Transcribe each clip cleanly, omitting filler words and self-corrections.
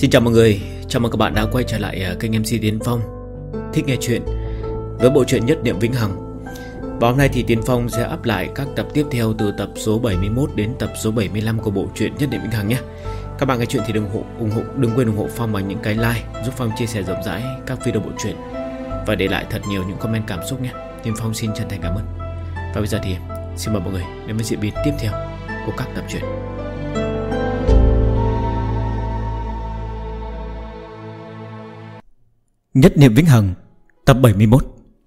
Xin chào mọi người, chào mừng các bạn đã quay trở lại kênh MC Tiến Phong thích nghe chuyện với bộ truyện Nhất Niệm Vĩnh Hằng. Và hôm nay thì Tiến Phong sẽ up lại các tập tiếp theo từ tập số 71 đến tập số 75 của bộ truyện Nhất Niệm Vĩnh Hằng nhé. Các bạn nghe chuyện thì đừng quên ủng hộ Phong bằng những cái like, giúp Phong chia sẻ rộng rãi các video bộ truyện và để lại thật nhiều những comment cảm xúc nhé. Tiến Phong xin chân thành cảm ơn. Và bây giờ thì xin mời mọi người đến với diễn biến tiếp theo của các tập truyện. Nhất Niệm Vĩnh Hằng tập 71.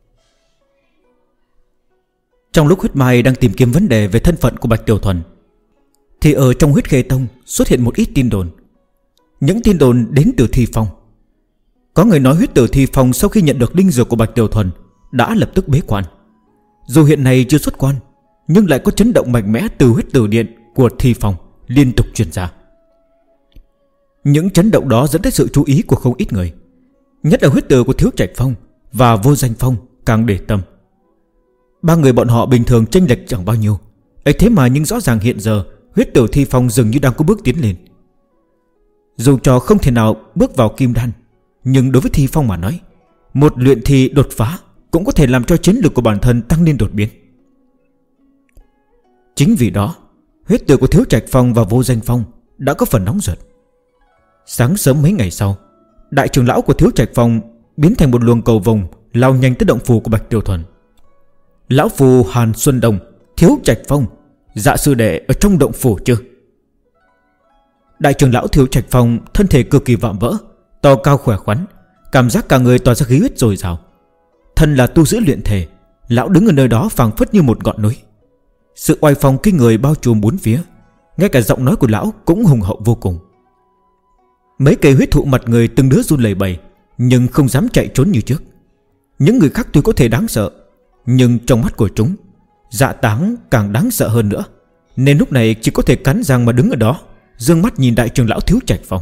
Trong lúc Huyết Mai đang tìm kiếm vấn đề về thân phận của Bạch Tiểu Thuần, thì ở trong Huyết Khê Tông xuất hiện một ít tin đồn. Những tin đồn đến từ Thi Phong. Có người nói huyết tử Thi Phong sau khi nhận được linh dược của Bạch Tiểu Thuần đã lập tức bế quan. Dù hiện nay chưa xuất quan, nhưng lại có chấn động mạnh mẽ từ huyết tử điện của Thi Phong liên tục truyền ra. Những chấn động đó dẫn tới sự chú ý của không ít người, nhất là huyết tử của Thiếu Trạch Phong và Vô Danh Phong càng để tâm. Ba người bọn họ bình thường chênh lệch chẳng bao nhiêu, ấy thế mà nhưng rõ ràng hiện giờ huyết tử Thi Phong dường như đang có bước tiến lên. Dù cho không thể nào bước vào kim đan, nhưng đối với Thi Phong mà nói, một luyện thi đột phá cũng có thể làm cho chiến lực của bản thân tăng lên đột biến. Chính vì đó, huyết tử của Thiếu Trạch Phong và Vô Danh Phong đã có phần nóng ruột. Sáng sớm mấy ngày sau, đại trưởng lão của Thiếu Trạch Phong biến thành một luồng cầu vồng lao nhanh tới động phủ của Bạch Tiểu Thuần. Lão phù Hàn Xuân Đồng, Thiếu Trạch Phong, dạ sư đệ ở trong động phủ chưa? Đại trưởng lão Thiếu Trạch Phong thân thể cực kỳ vạm vỡ, to cao khỏe khoắn, cảm giác cả người tỏa ra khí huyết dồi dào. Thân là tu sĩ luyện thể, lão đứng ở nơi đó phảng phất như một ngọn núi. Sự oai phong kinh người bao trùm bốn phía, ngay cả giọng nói của lão cũng hùng hậu vô cùng. Mấy cây huyết thụ mặt người từng đứa run lẩy bẩy, nhưng không dám chạy trốn như trước. Những người khác tuy có thể đáng sợ, nhưng trong mắt của chúng, Dạ Táng càng đáng sợ hơn nữa, nên lúc này chỉ có thể cắn răng mà đứng ở đó, dương mắt nhìn đại trưởng lão Thiếu Trạch Phong.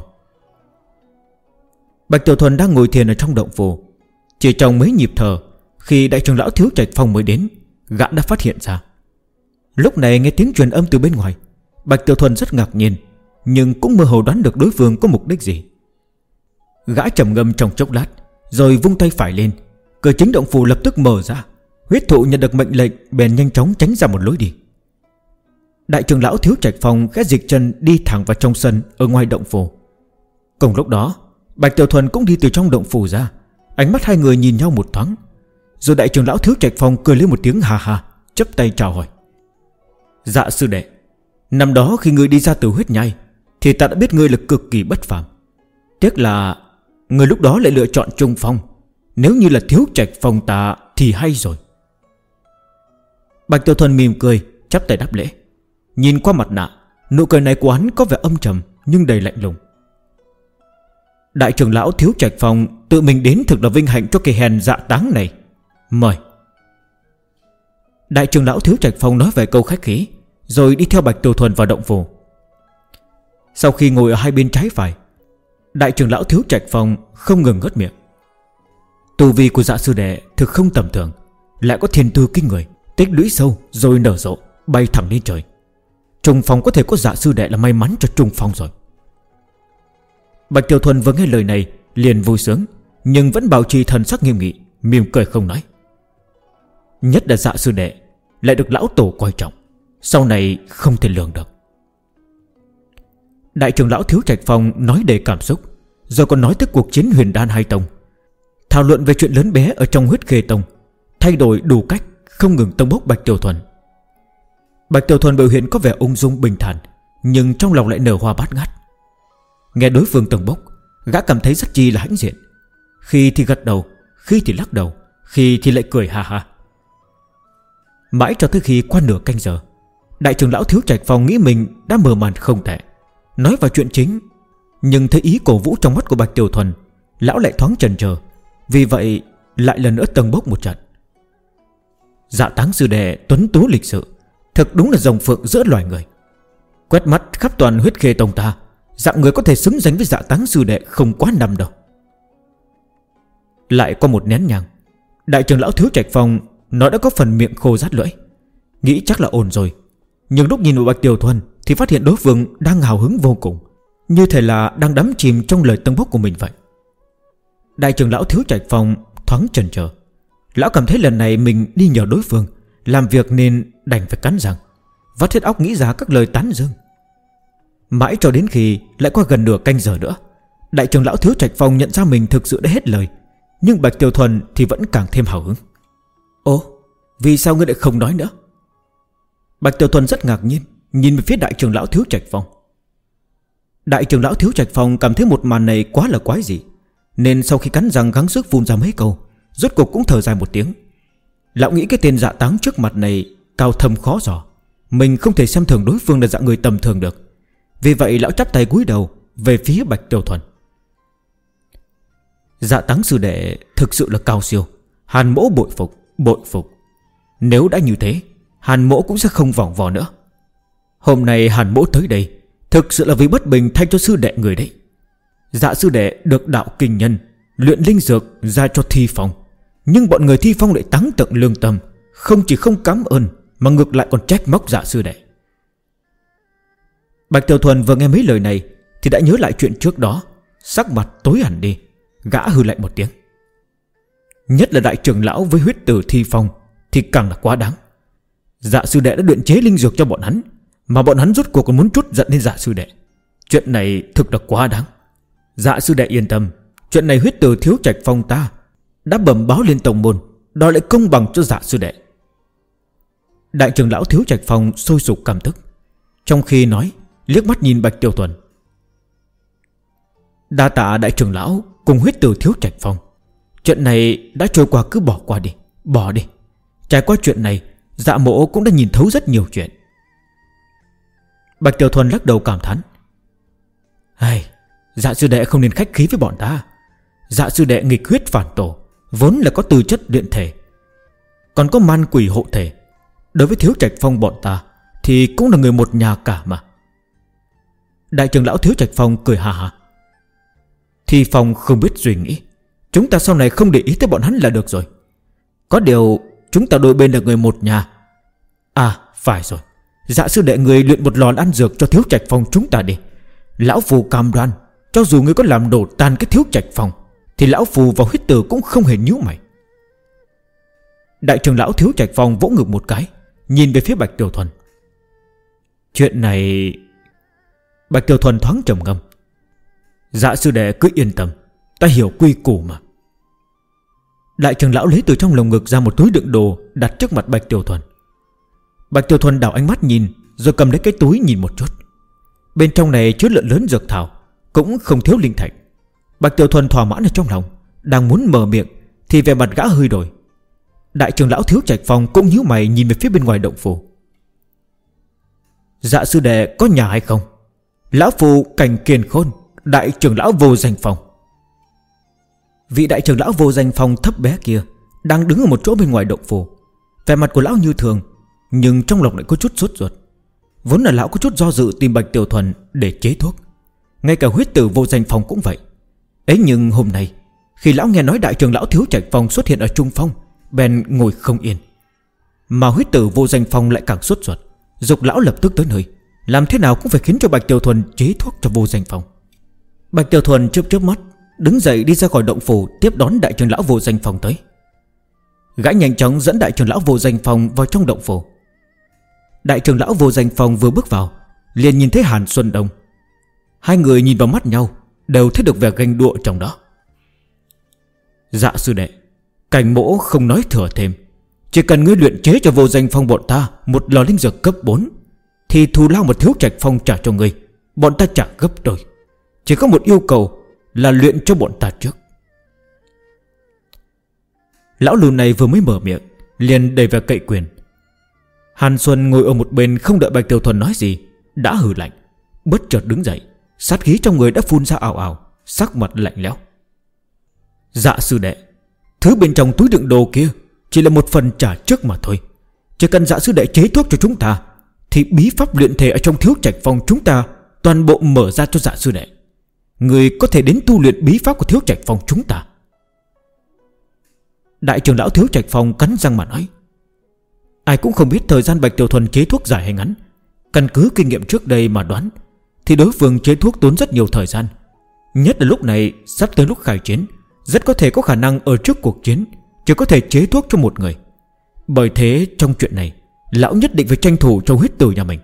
Bạch Tiểu Thuần đang ngồi thiền ở trong động phủ. Chỉ trong mấy nhịp thở, khi đại trưởng lão Thiếu Trạch Phong mới đến, gã đã phát hiện ra. Lúc này nghe tiếng truyền âm từ bên ngoài, Bạch Tiểu Thuần rất ngạc nhiên, nhưng cũng mơ hồ đoán được đối phương có mục đích gì. Gã trầm ngâm trong chốc lát, rồi vung tay phải lên, cửa chính động phủ lập tức mở ra. Huyết thụ nhận được mệnh lệnh bèn nhanh chóng tránh ra một lối đi. Đại trưởng lão Thiếu Trạch Phong khẽ dịch chân đi thẳng vào trong sân ở ngoài động phủ. Cùng lúc đó, Bạch Tiểu Thuần cũng đi từ trong động phủ ra. Ánh mắt hai người nhìn nhau một thoáng, rồi đại trưởng lão Thiếu Trạch Phong cười lên một tiếng hà hà, chắp tay chào hỏi. Dạ sư đệ, năm đó khi ngươi đi ra từ huyết nhai thì ta đã biết ngươi là cực kỳ bất phàm. Tiếc là ngươi lúc đó lại lựa chọn Trung Phong. Nếu như là Thiếu Trạch Phong ta thì hay rồi. Bạch Tiểu Thuần mỉm cười, chắp tay đáp lễ. Nhìn qua mặt nạ, nụ cười này của hắn có vẻ âm trầm nhưng đầy lạnh lùng. Đại trưởng lão Thiếu Trạch Phong tự mình đến thực là vinh hạnh cho kẻ hèn Dạ Táng này. Mời. Đại trưởng lão Thiếu Trạch Phong nói vài câu khách khí, rồi đi theo Bạch Tiểu Thuần vào động phủ. Sau khi ngồi ở hai bên trái phải, đại trưởng lão Thiếu Trạch Phong không ngừng ngớt miệng. Tu vi của dạ sư đệ thực không tầm thường, lại có thiên tư kinh người, tích lũy sâu rồi nở rộ, bay thẳng lên trời. Trung Phong có thể có dạ sư đệ là may mắn cho Trung Phong rồi. Bạch Tiểu Thuần vừa nghe lời này liền vui sướng, nhưng vẫn bảo trì thần sắc nghiêm nghị, mỉm cười không nói. Nhất là dạ sư đệ lại được lão tổ coi trọng, sau này không thể lường được. Đại trưởng lão Thiếu Trạch Phong nói đầy cảm xúc, rồi còn nói tới cuộc chiến Huyền Đan hai tông, thảo luận về chuyện lớn bé ở trong Huyết Khê Tông, thay đổi đủ cách, không ngừng tông bốc Bạch Tiểu Thuần. Bạch Tiểu Thuần biểu hiện có vẻ ung dung bình thản, nhưng trong lòng lại nở hoa bát ngát. Nghe đối phương tông bốc, gã cảm thấy rất chi là hãnh diện. Khi thì gật đầu, khi thì lắc đầu, khi thì lại cười ha ha. Mãi cho tới khi qua nửa canh giờ, đại trưởng lão Thiếu Trạch Phong nghĩ mình đã mở màn không tệ, nói vào chuyện chính, nhưng thấy ý cổ vũ trong mắt của Bạch Tiểu Thuần, lão lại thoáng chần chờ, vì vậy lại lần nữa tông bốc một trận. Dạ Táng sư đệ tuấn tú lịch sự, thực đúng là rồng phượng giữa loài người. Quét mắt khắp toàn Huyết Khê Tông ta, dạng người có thể xứng danh với Dạ Táng sư đệ không quá năm đâu. Lại có một nén nhang, đại trưởng lão Thiếu Trạch Phong nó đã có phần miệng khô rát lưỡi, nghĩ chắc là ổn rồi. Nhưng lúc nhìn vào Bạch Tiểu Thuần thì phát hiện đối phương đang hào hứng vô cùng, như thể là đang đắm chìm trong lời tâng bốc của mình vậy. Đại trưởng lão Thiếu Trạch Phong thoáng chần chờ. Lão cảm thấy lần này mình đi nhờ đối phương làm việc nên đành phải cắn răng, vắt hết óc nghĩ ra các lời tán dương. Mãi cho đến khi lại qua gần nửa canh giờ nữa, đại trưởng lão Thiếu Trạch Phong nhận ra mình thực sự đã hết lời. Nhưng Bạch Tiểu Thuần thì vẫn càng thêm hào hứng. Ồ, vì sao ngươi lại không nói nữa? Bạch Tiểu Thuần rất ngạc nhiên nhìn về phía đại trưởng lão Thiếu Trạch Phong. Đại trưởng lão Thiếu Trạch Phong cảm thấy một màn này quá là quái dị, nên sau khi cắn răng gắng sức phun ra mấy câu, rốt cuộc cũng thở dài một tiếng. Lão nghĩ cái tên Dạ Táng trước mặt này cao thâm khó dò, mình không thể xem thường đối phương là dạng người tầm thường được. Vì vậy lão chắp tay cúi đầu về phía Bạch Tiểu Thuần. Dạ Táng sư đệ thực sự là cao siêu, Hàn mỗ bội phục, bội phục. Nếu đã như thế, Hàn mỗ cũng sẽ không vòng vò nữa. Hôm nay Hàn mỗ tới đây thực sự là vì bất bình thay cho sư đệ người đấy. Dạ sư đệ được đạo kinh nhân luyện linh dược ra cho Thi Phong, nhưng bọn người Thi Phong lại táng tận lương tâm, không chỉ không cảm ơn mà ngược lại còn trách móc dạ sư đệ. Bạch Tiểu Thuần vừa nghe mấy lời này thì đã nhớ lại chuyện trước đó, sắc mặt tối hẳn đi. Gã hừ lạnh một tiếng. Nhất là đại trưởng lão với huyết tử Thi Phong thì càng là quá đáng. Dạ sư đệ đã luyện chế linh dược cho bọn hắn, mà bọn hắn rốt cuộc còn muốn trút giận lên dạ sư đệ. Chuyện này thực là quá đáng. Dạ sư đệ yên tâm, chuyện này huyết tử Thiếu Trạch Phong ta đã bẩm báo lên tổng môn, đòi lại công bằng cho dạ sư đệ. Đại trưởng lão Thiếu Trạch Phong sôi sục cảm tức, trong khi nói liếc mắt nhìn Bạch Tiểu Thuần. Đa tạ đại trưởng lão cùng huyết tử Thiếu Trạch Phong. Chuyện này đã trôi qua cứ bỏ qua đi, bỏ đi. Trải qua chuyện này, dạ mộ cũng đã nhìn thấu rất nhiều chuyện. Bạch Tiểu Thuần lắc đầu cảm thán. Dạ sư đệ không nên khách khí với bọn ta. Dạ sư đệ nghịch huyết phản tổ, vốn là có tư chất luyện thể, còn có man quỷ hộ thể. Đối với Thiếu Trạch Phong bọn ta thì cũng là người một nhà cả mà. Đại trưởng lão Thiếu Trạch Phong cười hà hà. Thi Phong không biết suy nghĩ, chúng ta sau này không để ý tới bọn hắn là được rồi. Có điều chúng ta đôi bên là người một nhà. À phải rồi, dạ sư đệ người luyện một lò ăn dược cho Thiếu Trạch Phong chúng ta đi. Lão phù cam đoan, cho dù người có làm đổ tan cái Thiếu Trạch Phong thì lão phù và huyết tử cũng không hề nhíu mày. Đại trưởng lão Thiếu Trạch Phong vỗ ngực một cái, nhìn về phía Bạch Tiểu Thuần. Chuyện này... Bạch Tiểu Thuần thoáng trầm ngâm. Dạ sư đệ cứ yên tâm, ta hiểu quy củ mà. Đại trưởng lão lấy từ trong lồng ngực ra một túi đựng đồ đặt trước mặt Bạch Tiểu Thuần. Bạch Tiểu Thuần đảo ánh mắt nhìn, rồi cầm lấy cái túi nhìn một chút. Bên trong này chứa lượng lớn dược thảo, cũng không thiếu linh thạch. Bạch Tiểu Thuần thỏa mãn ở trong lòng, đang muốn mở miệng thì vẻ mặt gã hơi đổi. Đại trưởng lão Thiếu Trạch Phong cũng nhíu mày nhìn về phía bên ngoài động phủ. Dạ sư đệ có nhà hay không? Lão phù Cảnh Kiền Khôn, đại trưởng lão Vô Danh Phong. Vị đại trưởng lão Vô Danh Phong thấp bé kia đang đứng ở một chỗ bên ngoài động phủ. Vẻ mặt của lão như thường, nhưng trong lòng lại có chút sốt ruột. Vốn là lão có chút do dự tìm Bạch Tiểu Thuần để chế thuốc, ngay cả huyết tử Vô Danh Phong cũng vậy. Ấy nhưng hôm nay khi lão nghe nói đại trưởng lão Thiếu Trạch Phong xuất hiện ở Trung Phong, bèn ngồi không yên. Mà huyết tử Vô Danh Phong lại càng sốt ruột, giục lão lập tức tới nơi, làm thế nào cũng phải khiến cho Bạch Tiểu Thuần chế thuốc cho Vô Danh Phong. Bạch Tiểu Thuần chớp chớp mắt, đứng dậy đi ra khỏi động phủ tiếp đón đại trưởng lão Vô Danh Phong tới. Gã nhanh chóng dẫn đại trưởng lão Vô Danh Phong vào trong động phủ. Đại trưởng lão Vô Danh Phong vừa bước vào, liền nhìn thấy Hàn Xuân Đông. Hai người nhìn vào mắt nhau, đều thấy được vẻ ganh đua trong đó. Dạ sư đệ, Cảnh mỗ không nói thừa thêm, chỉ cần ngươi luyện chế cho Vô Danh Phong bọn ta một lò linh dược cấp 4 thì thù lao một Thiếu Trạch Phong trả cho ngươi, bọn ta trả gấp đôi. Chỉ có một yêu cầu là luyện cho bọn ta trước. Lão lùn này vừa mới mở miệng liền đầy vẻ cậy quyền. Hàn Xuân ngồi ở một bên không đợi Bạch Tiểu Thuần nói gì đã hừ lạnh, bất chợt đứng dậy, sát khí trong người đã phun ra ào ào, sắc mặt lạnh lẽo. Dạ sư đệ, thứ bên trong túi đựng đồ kia chỉ là một phần trả trước mà thôi. Chỉ cần dạ sư đệ chế thuốc cho chúng ta thì bí pháp luyện thể ở trong Thiếu Trạch Phong chúng ta toàn bộ mở ra cho dạ sư đệ. Người có thể đến tu luyện bí pháp của Thiếu Trạch Phong chúng ta. Đại trưởng lão Thiếu Trạch Phong cắn răng mà nói. Ai cũng không biết thời gian Bạch Tiểu Thuần chế thuốc dài hay ngắn. Căn cứ kinh nghiệm trước đây mà đoán, thì đối phương chế thuốc tốn rất nhiều thời gian. Nhất là lúc này sắp tới lúc khai chiến, rất có thể có khả năng ở trước cuộc chiến chỉ có thể chế thuốc cho một người. Bởi thế trong chuyện này, lão nhất định phải tranh thủ cho huyết tử nhà mình.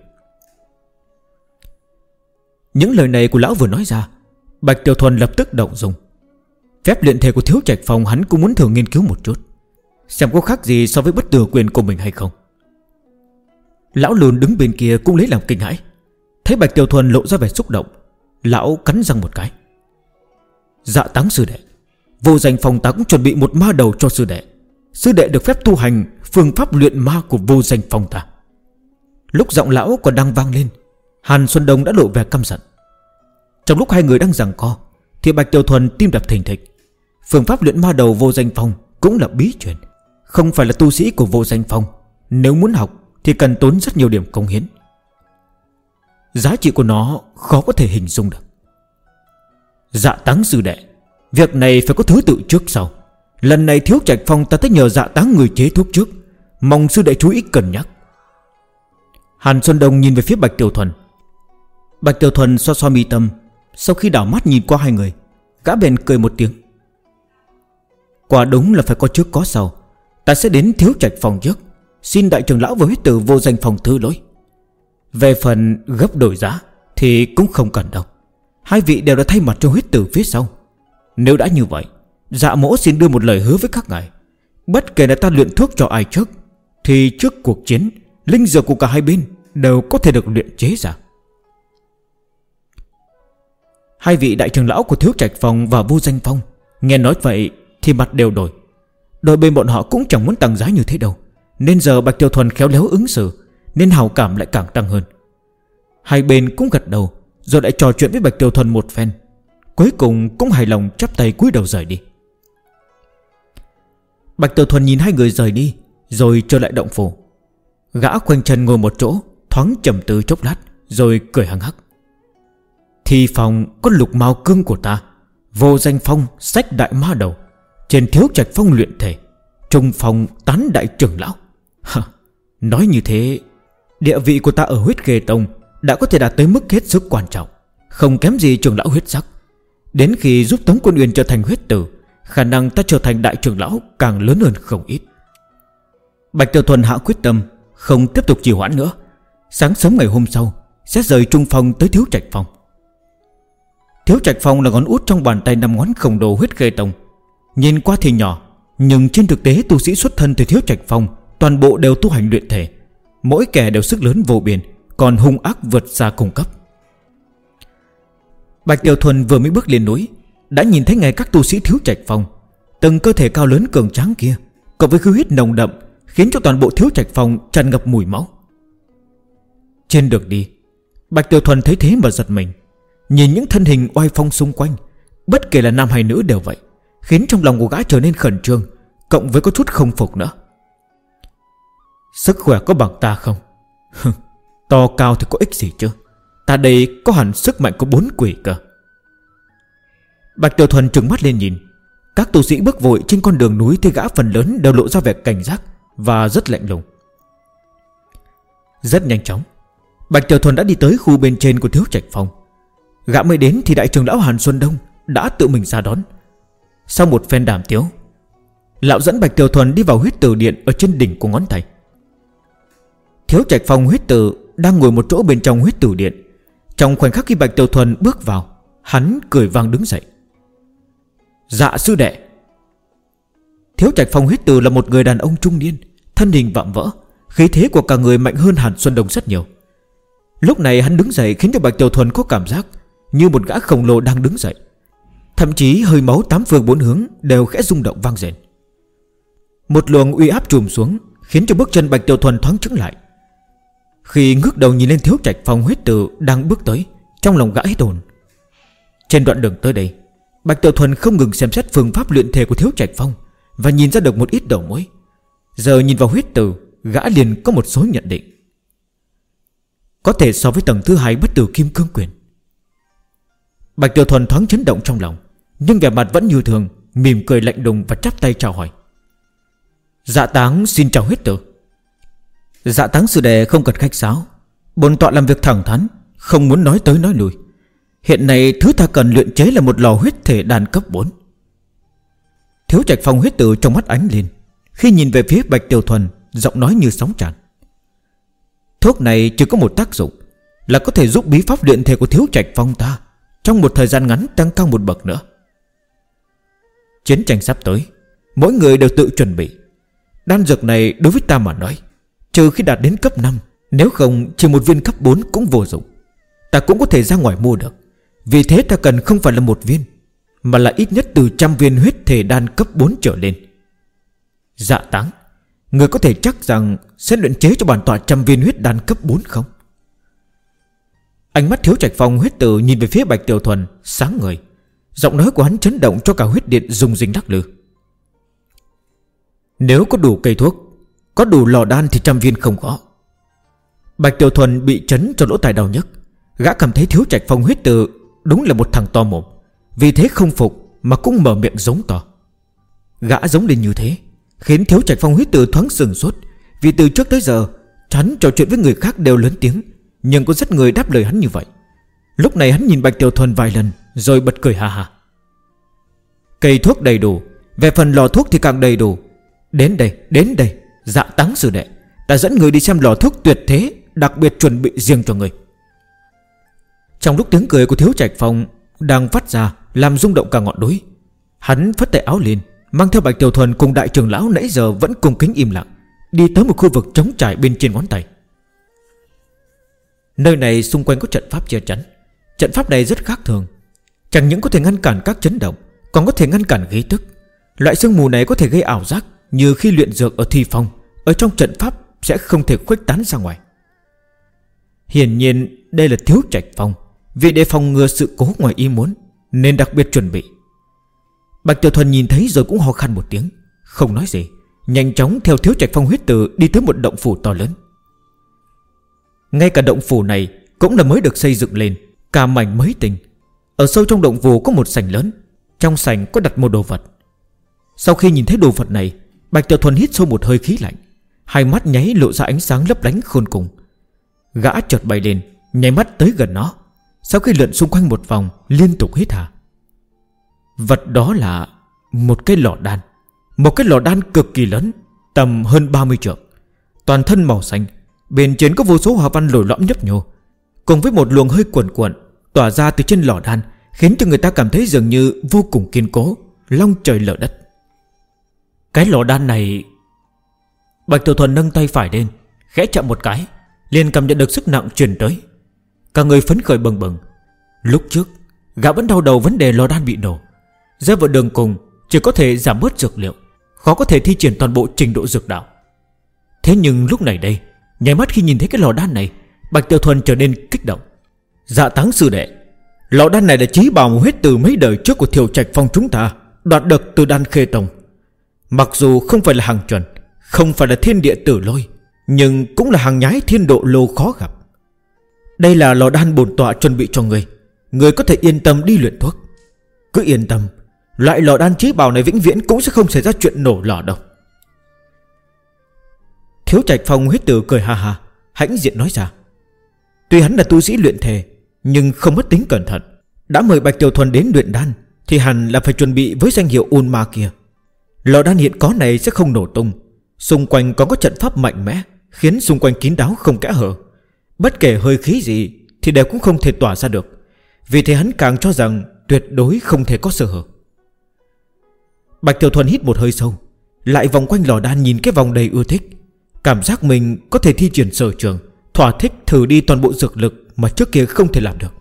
Những lời này của lão vừa nói ra, Bạch Tiểu Thuần lập tức động dung. Phép luyện thể của Thiếu Trạch Phong hắn cũng muốn thử nghiên cứu một chút, xem có khác gì so với bất tử quyền của mình hay không. Lão lùn đứng bên kia cũng lấy làm kinh hãi. Thấy Bạch Tiểu Thuần lộ ra vẻ xúc động, lão cắn răng một cái. Dạ Táng sư đệ, Vô Danh Phong ta cũng chuẩn bị một ma đầu cho sư đệ. Sư đệ được phép tu hành phương pháp luyện ma của Vô Danh Phong ta. Lúc giọng lão còn đang vang lên, Hàn Xuân Đông đã lộ vẻ căm giận. Trong lúc hai người đang giằng co thì Bạch Tiểu Thuần tim đập thình thịch. Phương pháp luyện ma đầu Vô Danh Phong cũng là bí truyền, không phải là tu sĩ của Vô Danh Phong. Nếu muốn học thì cần tốn rất nhiều điểm công hiến. Giá trị của nó khó có thể hình dung được. Dạ Táng sư đệ, việc này phải có thứ tự trước sau. Lần này Thiếu Trạch Phong ta tới nhờ Dạ Táng người chế thuốc trước, mong sư đệ chú ý cân nhắc. Hàn Xuân Đông nhìn về phía Bạch Tiểu Thuần. Bạch Tiểu Thuần xoa xoa mi tâm, sau khi đảo mắt nhìn qua hai người, gã bèn cười một tiếng. Quả đúng là phải có trước có sau. Ta sẽ đến Thiếu Trạch Phong trước, xin đại trưởng lão và huyết tử Vô Danh Phong thứ lỗi. Về phần gấp đổi giá thì cũng không cần đâu. Hai vị đều đã thay mặt cho huyết tử phía sau. Nếu đã như vậy, Dạ mỗ xin đưa một lời hứa với các ngài. Bất kể là ta luyện thuốc cho ai trước, thì trước cuộc chiến, linh dược của cả hai bên đều có thể được luyện chế ra. Hai vị đại trưởng lão của Thiếu Trạch Phong và Vô Danh Phong nghe nói vậy thì mặt đều đổi. Đôi bên bọn họ cũng chẳng muốn tăng giá như thế đâu, nên giờ Bạch Tiểu Thuần khéo léo ứng xử, nên hào cảm lại càng tăng hơn. Hai bên cũng gật đầu, rồi lại trò chuyện với Bạch Tiểu Thuần một phen. Cuối cùng cũng hài lòng chắp tay cúi đầu rời đi. Bạch Tiểu Thuần nhìn hai người rời đi, rồi trở lại động phủ. Gã khoanh chân ngồi một chỗ, thoáng trầm tư chốc lát, rồi cười hăng hắc. Thi phòng có Lục Mao Cương của ta, Vô Danh Phong sách đại ma đầu, trên Thiếu Trạch Phong luyện thể, Trung Phong tán đại trưởng lão. Nói như thế, địa vị của ta ở Huyết Khê Tông đã có thể đạt tới mức hết sức quan trọng, không kém gì trưởng lão huyết sắc. Đến khi giúp Tống Quân Uyên trở thành huyết tử, khả năng ta trở thành đại trưởng lão càng lớn hơn không ít. Bạch Tiểu Thuần hạ quyết tâm không tiếp tục trì hoãn nữa. Sáng sớm ngày hôm sau sẽ rời Trung Phong tới Thiếu Trạch Phong. Thiếu Trạch Phong là ngón út trong bàn tay 5 ngón khổng lồ Huyết Khê Tông. Nhìn qua thì nhỏ, nhưng trên thực tế tu sĩ xuất thân từ Thiếu Trạch Phong toàn bộ đều tu hành luyện thể, mỗi kẻ đều sức lớn vô biên, còn hung ác vượt xa cùng cấp. Bạch Tiểu Thuần vừa mới bước lên núi đã nhìn thấy ngay các tu sĩ Thiếu Trạch Phong, từng cơ thể cao lớn cường tráng kia, cộng với khí huyết nồng đậm, khiến cho toàn bộ Thiếu Trạch Phong tràn ngập mùi máu. Trên đường đi, Bạch Tiểu Thuần thấy thế mà giật mình. Nhìn những thân hình oai phong xung quanh, bất kể là nam hay nữ đều vậy, khiến trong lòng của gã trở nên khẩn trương, cộng với có chút không phục nữa. Sức khỏe có bằng ta không? To cao thì có ích gì chứ, ta đây có hẳn sức mạnh của 4 quỷ cơ. Bạch Tiểu Thuần trừng mắt lên nhìn. Các tu sĩ bước vội trên con đường núi thì gã phần lớn đều lộ ra vẻ cảnh giác và rất lạnh lùng. Rất nhanh chóng, Bạch Tiểu Thuần đã đi tới khu bên trên của Thiếu Trạch Phong. Gã mới đến thì đại trưởng lão Hàn Xuân Đông đã tự mình ra đón. Sau một phen đàm tiếu, lão dẫn Bạch Tiểu Thuần đi vào huyết tử điện ở trên đỉnh của ngón tay. Thiếu Trạch Phong huyết tử đang ngồi một chỗ bên trong huyết tử điện. Trong khoảnh khắc khi Bạch Tiểu Thuần bước vào, hắn cười vang đứng dậy. Dạ sư đệ. Thiếu Trạch Phong huyết tử là một người đàn ông trung niên, thân hình vạm vỡ, khí thế của cả người mạnh hơn Hàn Xuân Đông rất nhiều. Lúc này hắn đứng dậy khiến cho Bạch Tiểu Thuần có cảm giác như một gã khổng lồ đang đứng dậy. Thậm chí hơi máu 8 phương 4 hướng đều khẽ rung động vang dền. Một luồng uy áp trùm xuống, khiến cho bước chân Bạch Tiểu Thuần thoáng chững lại. Khi ngước đầu nhìn lên Thiếu Trạch Phong huyết tử đang bước tới, trong lòng gã hết hồn. Trên đoạn đường tới đây, Bạch Tiểu Thuần không ngừng xem xét phương pháp luyện thể của Thiếu Trạch Phong và nhìn ra được một ít đầu mối. Giờ nhìn vào huyết tử, gã liền có một số nhận định. Có thể so với tầng thứ 2 bất tử kim cương quyền. Bạch Tiểu Thuần thoáng chấn động trong lòng, nhưng vẻ mặt vẫn như thường, mỉm cười lạnh lùng và chắp tay chào hỏi. Dạ Táng xin chào huyết tử. Dạ Táng sư đệ không cần khách sáo, bổn tọa làm việc thẳng thắn, không muốn nói tới nói lui. Hiện nay thứ ta cần luyện chế là một lò huyết thể đan cấp 4. Thiếu Trạch Phong huyết tử trong mắt ánh lên, khi nhìn về phía Bạch Tiểu Thuần, giọng nói như sóng tràn. Thuốc này chỉ có một tác dụng, là có thể giúp bí pháp luyện thể của Thiếu Trạch Phong ta trong một thời gian ngắn tăng cao một bậc nữa. Chiến tranh sắp tới, mỗi người đều tự chuẩn bị. Đan dược này đối với ta mà nói, trừ khi đạt đến cấp 5, nếu không chỉ một viên cấp 4 cũng vô dụng. Ta cũng có thể ra ngoài mua được. Vì thế ta cần không phải là một viên, mà là ít nhất từ 100 viên huyết thể đan cấp 4 trở lên. Dạ Táng, người có thể chắc rằng sẽ luyện chế cho bản tọa 100 viên huyết đan cấp 4 không? Ánh mắt Thiếu Trạch Phong huyết tử nhìn về phía Bạch Tiểu Thuần, sáng ngời. Giọng nói của hắn chấn động cho cả huyết điện rung rinh lắc lư. Nếu có đủ cây thuốc, có đủ lò đan thì 100 viên không có. Bạch Tiểu Thuần bị chấn cho lỗ tai đau nhức. Gã cảm thấy Thiếu Trạch Phong huyết tử đúng là một thằng to mồm, vì thế không phục mà cũng mở miệng giống to. Gã giống lên như thế khiến Thiếu Trạch Phong huyết tử thoáng sừng sốt. Vì từ trước tới giờ hắn trò chuyện với người khác đều lớn tiếng, nhưng có rất người đáp lời hắn như vậy. Lúc này hắn nhìn Bạch Tiểu Thuần vài lần rồi bật cười ha ha. Cây thuốc đầy đủ, về phần lò thuốc thì càng đầy đủ. Đến đây, Dạ Táng sư đệ, ta dẫn người đi xem lò thuốc tuyệt thế, đặc biệt chuẩn bị riêng cho người. Trong lúc tiếng cười của Thiếu Trạch Phong đang phát ra làm rung động cả ngọn núi, hắn phất tay áo lên, mang theo Bạch Tiểu Thuần cùng đại trưởng lão nãy giờ vẫn cung kính im lặng, đi tới một khu vực trống trải bên trên ngón tay. Nơi này xung quanh có trận pháp che chắn. Trận pháp này rất khác thường, chẳng những có thể ngăn cản các chấn động, còn có thể ngăn cản khí tức. Loại sương mù này có thể gây ảo giác, như khi luyện dược ở thi phong, ở trong trận pháp sẽ không thể khuếch tán ra ngoài. Hiển nhiên đây là Thiếu Trạch Phong, vì để phòng ngừa sự cố ngoài ý muốn nên đặc biệt chuẩn bị. Bạch Tiểu Thuần nhìn thấy rồi cũng ho khan một tiếng, không nói gì, nhanh chóng theo Thiếu Trạch Phong huyết tử đi tới một động phủ to lớn. Ngay cả động phủ này cũng là mới được xây dựng lên, cả mảnh mới tinh. Ở sâu trong động phủ có một sảnh lớn, trong sảnh có đặt một đồ vật. Sau khi nhìn thấy đồ vật này, Bạch Tiểu Thuần hít sâu một hơi khí lạnh, hai mắt nháy lộ ra ánh sáng lấp lánh khôn cùng. Gã chợt bay lên, nháy mắt tới gần nó. Sau khi lượn xung quanh một vòng, liên tục hít hà. Vật đó là một cái lò đan. Một cái lò đan cực kỳ lớn, tầm hơn 30 trượng, toàn thân màu xanh, bên trên có vô số hoa văn lồi lõm nhấp nhô, cùng với một luồng hơi cuồn cuộn tỏa ra từ trên lò đan, khiến cho người ta cảm thấy dường như vô cùng kiên cố, long trời lở đất. Cái lò đan này... Bạch Tiểu Thuần nâng tay phải lên, khẽ chạm một cái, liền cảm nhận được sức nặng truyền tới. Cả người phấn khởi bừng bừng. Lúc trước gã vẫn đau đầu vấn đề lò đan bị nổ, rơi vào đường cùng, chỉ có thể giảm bớt dược liệu, khó có thể thi triển toàn bộ trình độ dược đạo. Thế nhưng lúc này đây, nháy mắt khi nhìn thấy cái lò đan này, Bạch Tiểu Thuần trở nên kích động. Dạ Táng sư đệ, lò đan này là chí bảo huyết từ mấy đời trước của Thiều Trạch Phong chúng ta đoạt được từ Đan Khê Tông. Mặc dù không phải là hàng chuẩn, không phải là thiên địa tử lôi, nhưng cũng là hàng nhái thiên độ lô khó gặp. Đây là lò đan bổn tọa chuẩn bị cho người, người có thể yên tâm đi luyện thuốc. Cứ yên tâm, loại lò đan chí bảo này vĩnh viễn cũng sẽ không xảy ra chuyện nổ lò đâu. Thiếu Trạch Phong huyết tử cười ha ha, hãnh diện nói ra. Tuy hắn là tu sĩ luyện thể, nhưng không mất tính cẩn thận. Đã mời Bạch Tiểu Thuần đến luyện đan thì hẳn là phải chuẩn bị với danh hiệu ôn ma kia. Lò đan hiện có này sẽ không nổ tung, xung quanh còn có trận pháp mạnh mẽ, khiến xung quanh kín đáo không kẽ hở. Bất kể hơi khí gì thì đều cũng không thể tỏa ra được. Vì thế hắn càng cho rằng tuyệt đối không thể có sơ hở. Bạch Tiểu Thuần hít một hơi sâu, lại vòng quanh lò đan nhìn cái vòng đầy ưa thích, cảm giác mình có thể thi triển sở trường, thỏa thích thử đi toàn bộ dược lực mà trước kia không thể làm được.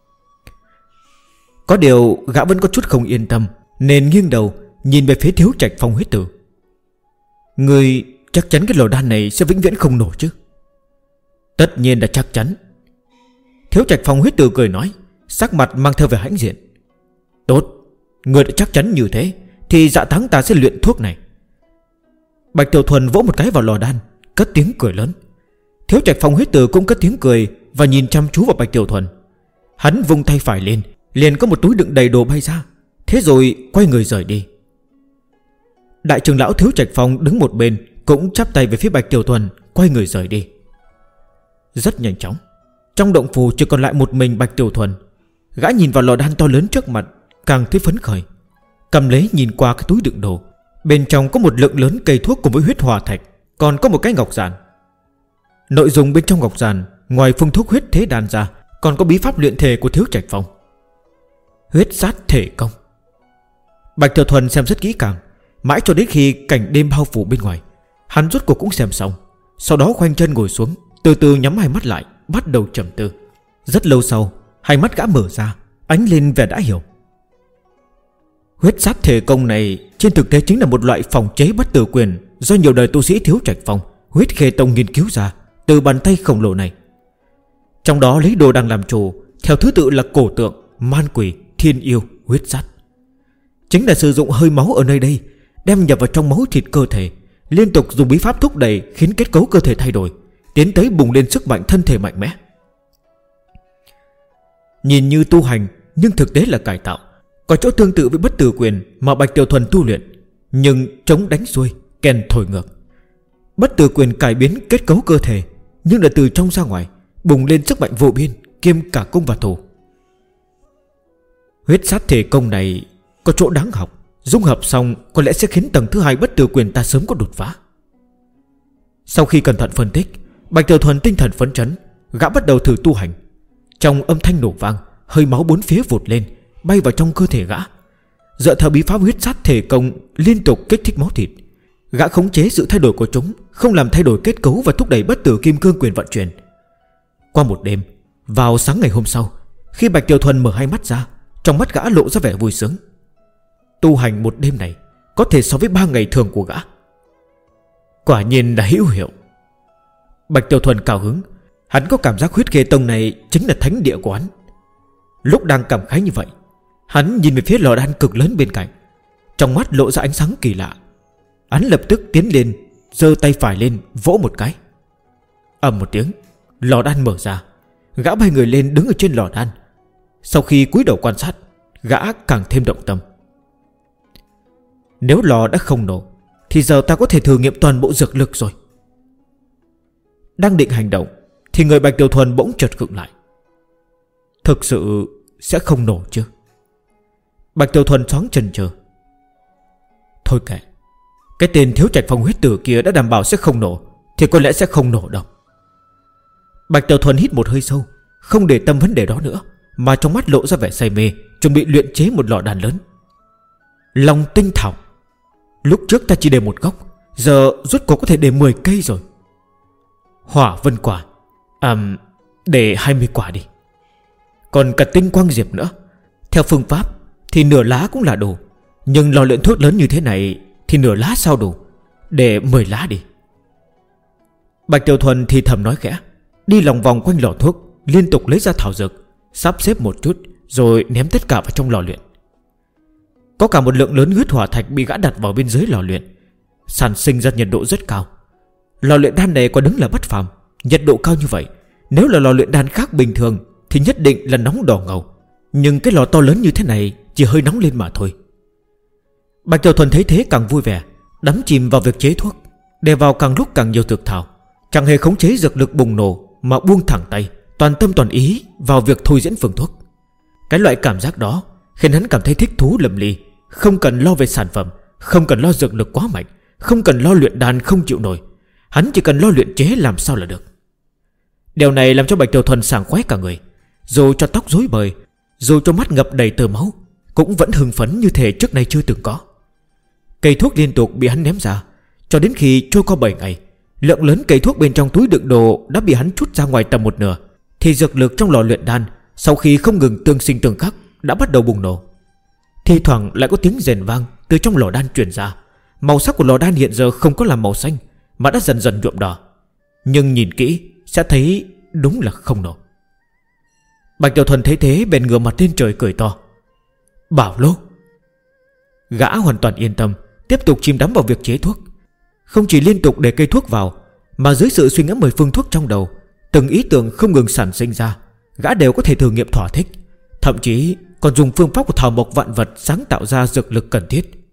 Có điều gã vẫn có chút không yên tâm, nên nghiêng đầu nhìn về phía Thiếu Trạch Phong huyết tử. Người chắc chắn cái lò đan này sẽ vĩnh viễn không nổ chứ? Tất nhiên là chắc chắn. Thiếu Trạch Phong huyết tử cười nói, sắc mặt mang theo vẻ hãnh diện. Tốt, người đã chắc chắn như thế thì Dạ Táng ta sẽ luyện thuốc này. Bạch Tiểu Thuần vỗ một cái vào lò đan, cất tiếng cười lớn. Thiếu Trạch Phong huyết tử cũng cất tiếng cười và nhìn chăm chú vào Bạch Tiểu Thuần. Hắn vung tay phải lên, liền có một túi đựng đầy đồ bay ra, thế rồi quay người rời đi. Đại trưởng lão Thiếu Trạch Phong đứng một bên cũng chắp tay về phía Bạch Tiểu Thuần, quay người rời đi. Rất nhanh chóng, Trong động phủ chỉ còn lại một mình Bạch Tiểu Thuần. Gã nhìn vào lò đan to lớn trước mặt, càng thấy phấn khởi. Cầm lấy nhìn qua cái túi đựng đồ. Bên trong có một lượng lớn cây thuốc cùng với huyết hỏa thạch, còn có một cái ngọc giản. Nội dung bên trong ngọc giản, ngoài phương thuốc huyết thế đan ra, còn có bí pháp luyện thể của Thiếu Trạch Phong. Huyết sát thể công. Bạch Tiểu Thuần xem rất kỹ càng, mãi cho đến khi cảnh đêm bao phủ bên ngoài, hắn rốt cuộc cũng xem xong. Sau đó khoanh chân ngồi xuống, từ từ nhắm hai mắt lại, bắt đầu trầm tư. Rất lâu sau, hai mắt gã mở ra, ánh lên vẻ đã hiểu. Huyết sát thể công này trên thực tế chính là một loại phòng chế bất tử quyền do nhiều đời tu sĩ Thiếu Trạch Phong, Huyết Khê Tông nghiên cứu ra từ bàn tay khổng lồ này. Trong đó lấy đồ đang làm chủ theo thứ tự là cổ tượng, man quỷ, thiên yêu, huyết sát. Chính là sử dụng hơi máu ở nơi đây, đem nhập vào trong máu thịt cơ thể, liên tục dùng bí pháp thúc đẩy khiến kết cấu cơ thể thay đổi, tiến tới bùng lên sức mạnh thân thể mạnh mẽ. Nhìn như tu hành nhưng thực tế là cải tạo, có chỗ tương tự với bất tử quyền mà Bạch Tiểu Thuần tu luyện, nhưng chống đánh xuôi, kèn thổi ngược. Bất tử quyền cải biến kết cấu cơ thể, nhưng là từ trong ra ngoài, bùng lên sức mạnh vô biên, kiêm cả công và thủ. Huyết sát thể công này có chỗ đáng học, dung hợp xong có lẽ sẽ khiến tầng thứ hai bất tử quyền ta sớm có đột phá. Sau khi cẩn thận phân tích, Bạch Tiểu Thuần tinh thần phấn chấn, gã bắt đầu thử tu hành. Trong âm thanh nổ vang, hơi máu bốn phía vụt lên, bay vào trong cơ thể gã. Dựa theo bí pháp huyết sát thể công liên tục kích thích máu thịt, gã khống chế sự thay đổi của chúng, không làm thay đổi kết cấu và thúc đẩy bất tử kim cương quyền vận chuyển. Qua một đêm, vào sáng ngày hôm sau, khi Bạch Tiểu Thuần mở hai mắt ra, trong mắt gã lộ ra vẻ vui sướng. Tu hành một đêm này có thể so với 3 ngày thường của gã. Quả nhiên là hữu hiệu. Bạch Tiểu Thuần cao hứng, hắn có cảm giác Huyết Khê Tông này chính là thánh địa của hắn. Lúc đang cảm khái như vậy, hắn nhìn về phía lò đan cực lớn bên cạnh, trong mắt lộ ra ánh sáng kỳ lạ. Hắn lập tức tiến lên, giơ tay phải lên vỗ một cái. Ầm một tiếng, lò đan mở ra. Gã bay người lên đứng ở trên lò đan. Sau khi cúi đầu quan sát, gã càng thêm động tâm. Nếu lò đã không nổ thì giờ ta có thể thử nghiệm toàn bộ dược lực rồi. Đang định hành động thì người Bạch Tiểu Thuần bỗng chợt khựng lại. Thực sự sẽ không nổ chứ? Bạch Tiểu Thuần thoáng chần chờ. Thôi kệ, cái tên Thiếu Trạch Phong huyết tử kia đã đảm bảo sẽ không nổ, thì có lẽ sẽ không nổ đâu. Bạch Tiểu Thuần hít một hơi sâu, không để tâm vấn đề đó nữa, mà trong mắt lộ ra vẻ say mê, chuẩn bị luyện chế một lò đan lớn. Long tinh thảo. Lúc trước ta chỉ để một gốc, giờ rốt cuộc có thể để 10 cây rồi. Hỏa vân quả, để 20 quả đi. Còn cả tinh quang diệp nữa. Theo phương pháp thì nửa lá cũng là đủ, nhưng lò luyện thuốc lớn như thế này thì nửa lá sao đủ, để 10 lá đi. Bạch Tiểu Thuần thì thầm nói khẽ, đi lòng vòng quanh lò thuốc, liên tục lấy ra thảo dược, sắp xếp một chút, rồi ném tất cả vào trong lò luyện. Có cả một lượng lớn huyết hỏa thạch bị gã đặt vào bên dưới lò luyện, sản sinh ra nhiệt độ rất cao. Lò luyện đan này có đứng là bất phàm, nhiệt độ cao như vậy, nếu là lò luyện đan khác bình thường thì nhất định là nóng đỏ ngầu, nhưng cái lò to lớn như thế này chỉ hơi nóng lên mà thôi. Bạch Tiểu Thuần thấy thế càng vui vẻ, đắm chìm vào việc chế thuốc, để vào càng lúc càng nhiều dược thảo, chẳng hề khống chế dược lực bùng nổ, mà buông thẳng tay, toàn tâm toàn ý vào việc thôi diễn phương thuốc. Cái loại cảm giác đó khiến hắn cảm thấy thích thú lầm ly. Không cần lo về sản phẩm, không cần lo dược lực quá mạnh, không cần lo luyện đan không chịu nổi, hắn chỉ cần lo luyện chế làm sao là được. Điều này làm cho Bạch Tiểu Thuần sảng khoái cả người, dù cho tóc rối bời, dù cho mắt ngập đầy tơ máu, cũng vẫn hưng phấn như thể trước nay chưa từng có. Cây thuốc liên tục bị hắn ném ra, cho đến khi trôi qua 7 ngày, lượng lớn cây thuốc bên trong túi đựng đồ đã bị hắn trút ra ngoài tầm một nửa, thì dược lực trong lò luyện đan sau khi không ngừng tương sinh tương khắc đã bắt đầu bùng nổ. Thì thoảng lại có tiếng rền vang từ trong lò đan truyền ra. Màu sắc của lò đan hiện giờ không có là màu xanh, mà đã dần dần nhuộm đỏ, nhưng nhìn kỹ sẽ thấy đúng là không nổ. Bạch Tiểu Thuần thấy thế bèn ngửa mặt lên trời cười to. Bảo lô. Gã hoàn toàn yên tâm, tiếp tục chìm đắm vào việc chế thuốc. Không chỉ liên tục để cây thuốc vào, mà dưới sự suy ngẫm 10 phương thuốc trong đầu, từng ý tưởng không ngừng sản sinh ra, gã đều có thể thử nghiệm thỏa thích, thậm chí còn dùng phương pháp của thảo mộc vạn vật sáng tạo ra dược lực cần thiết.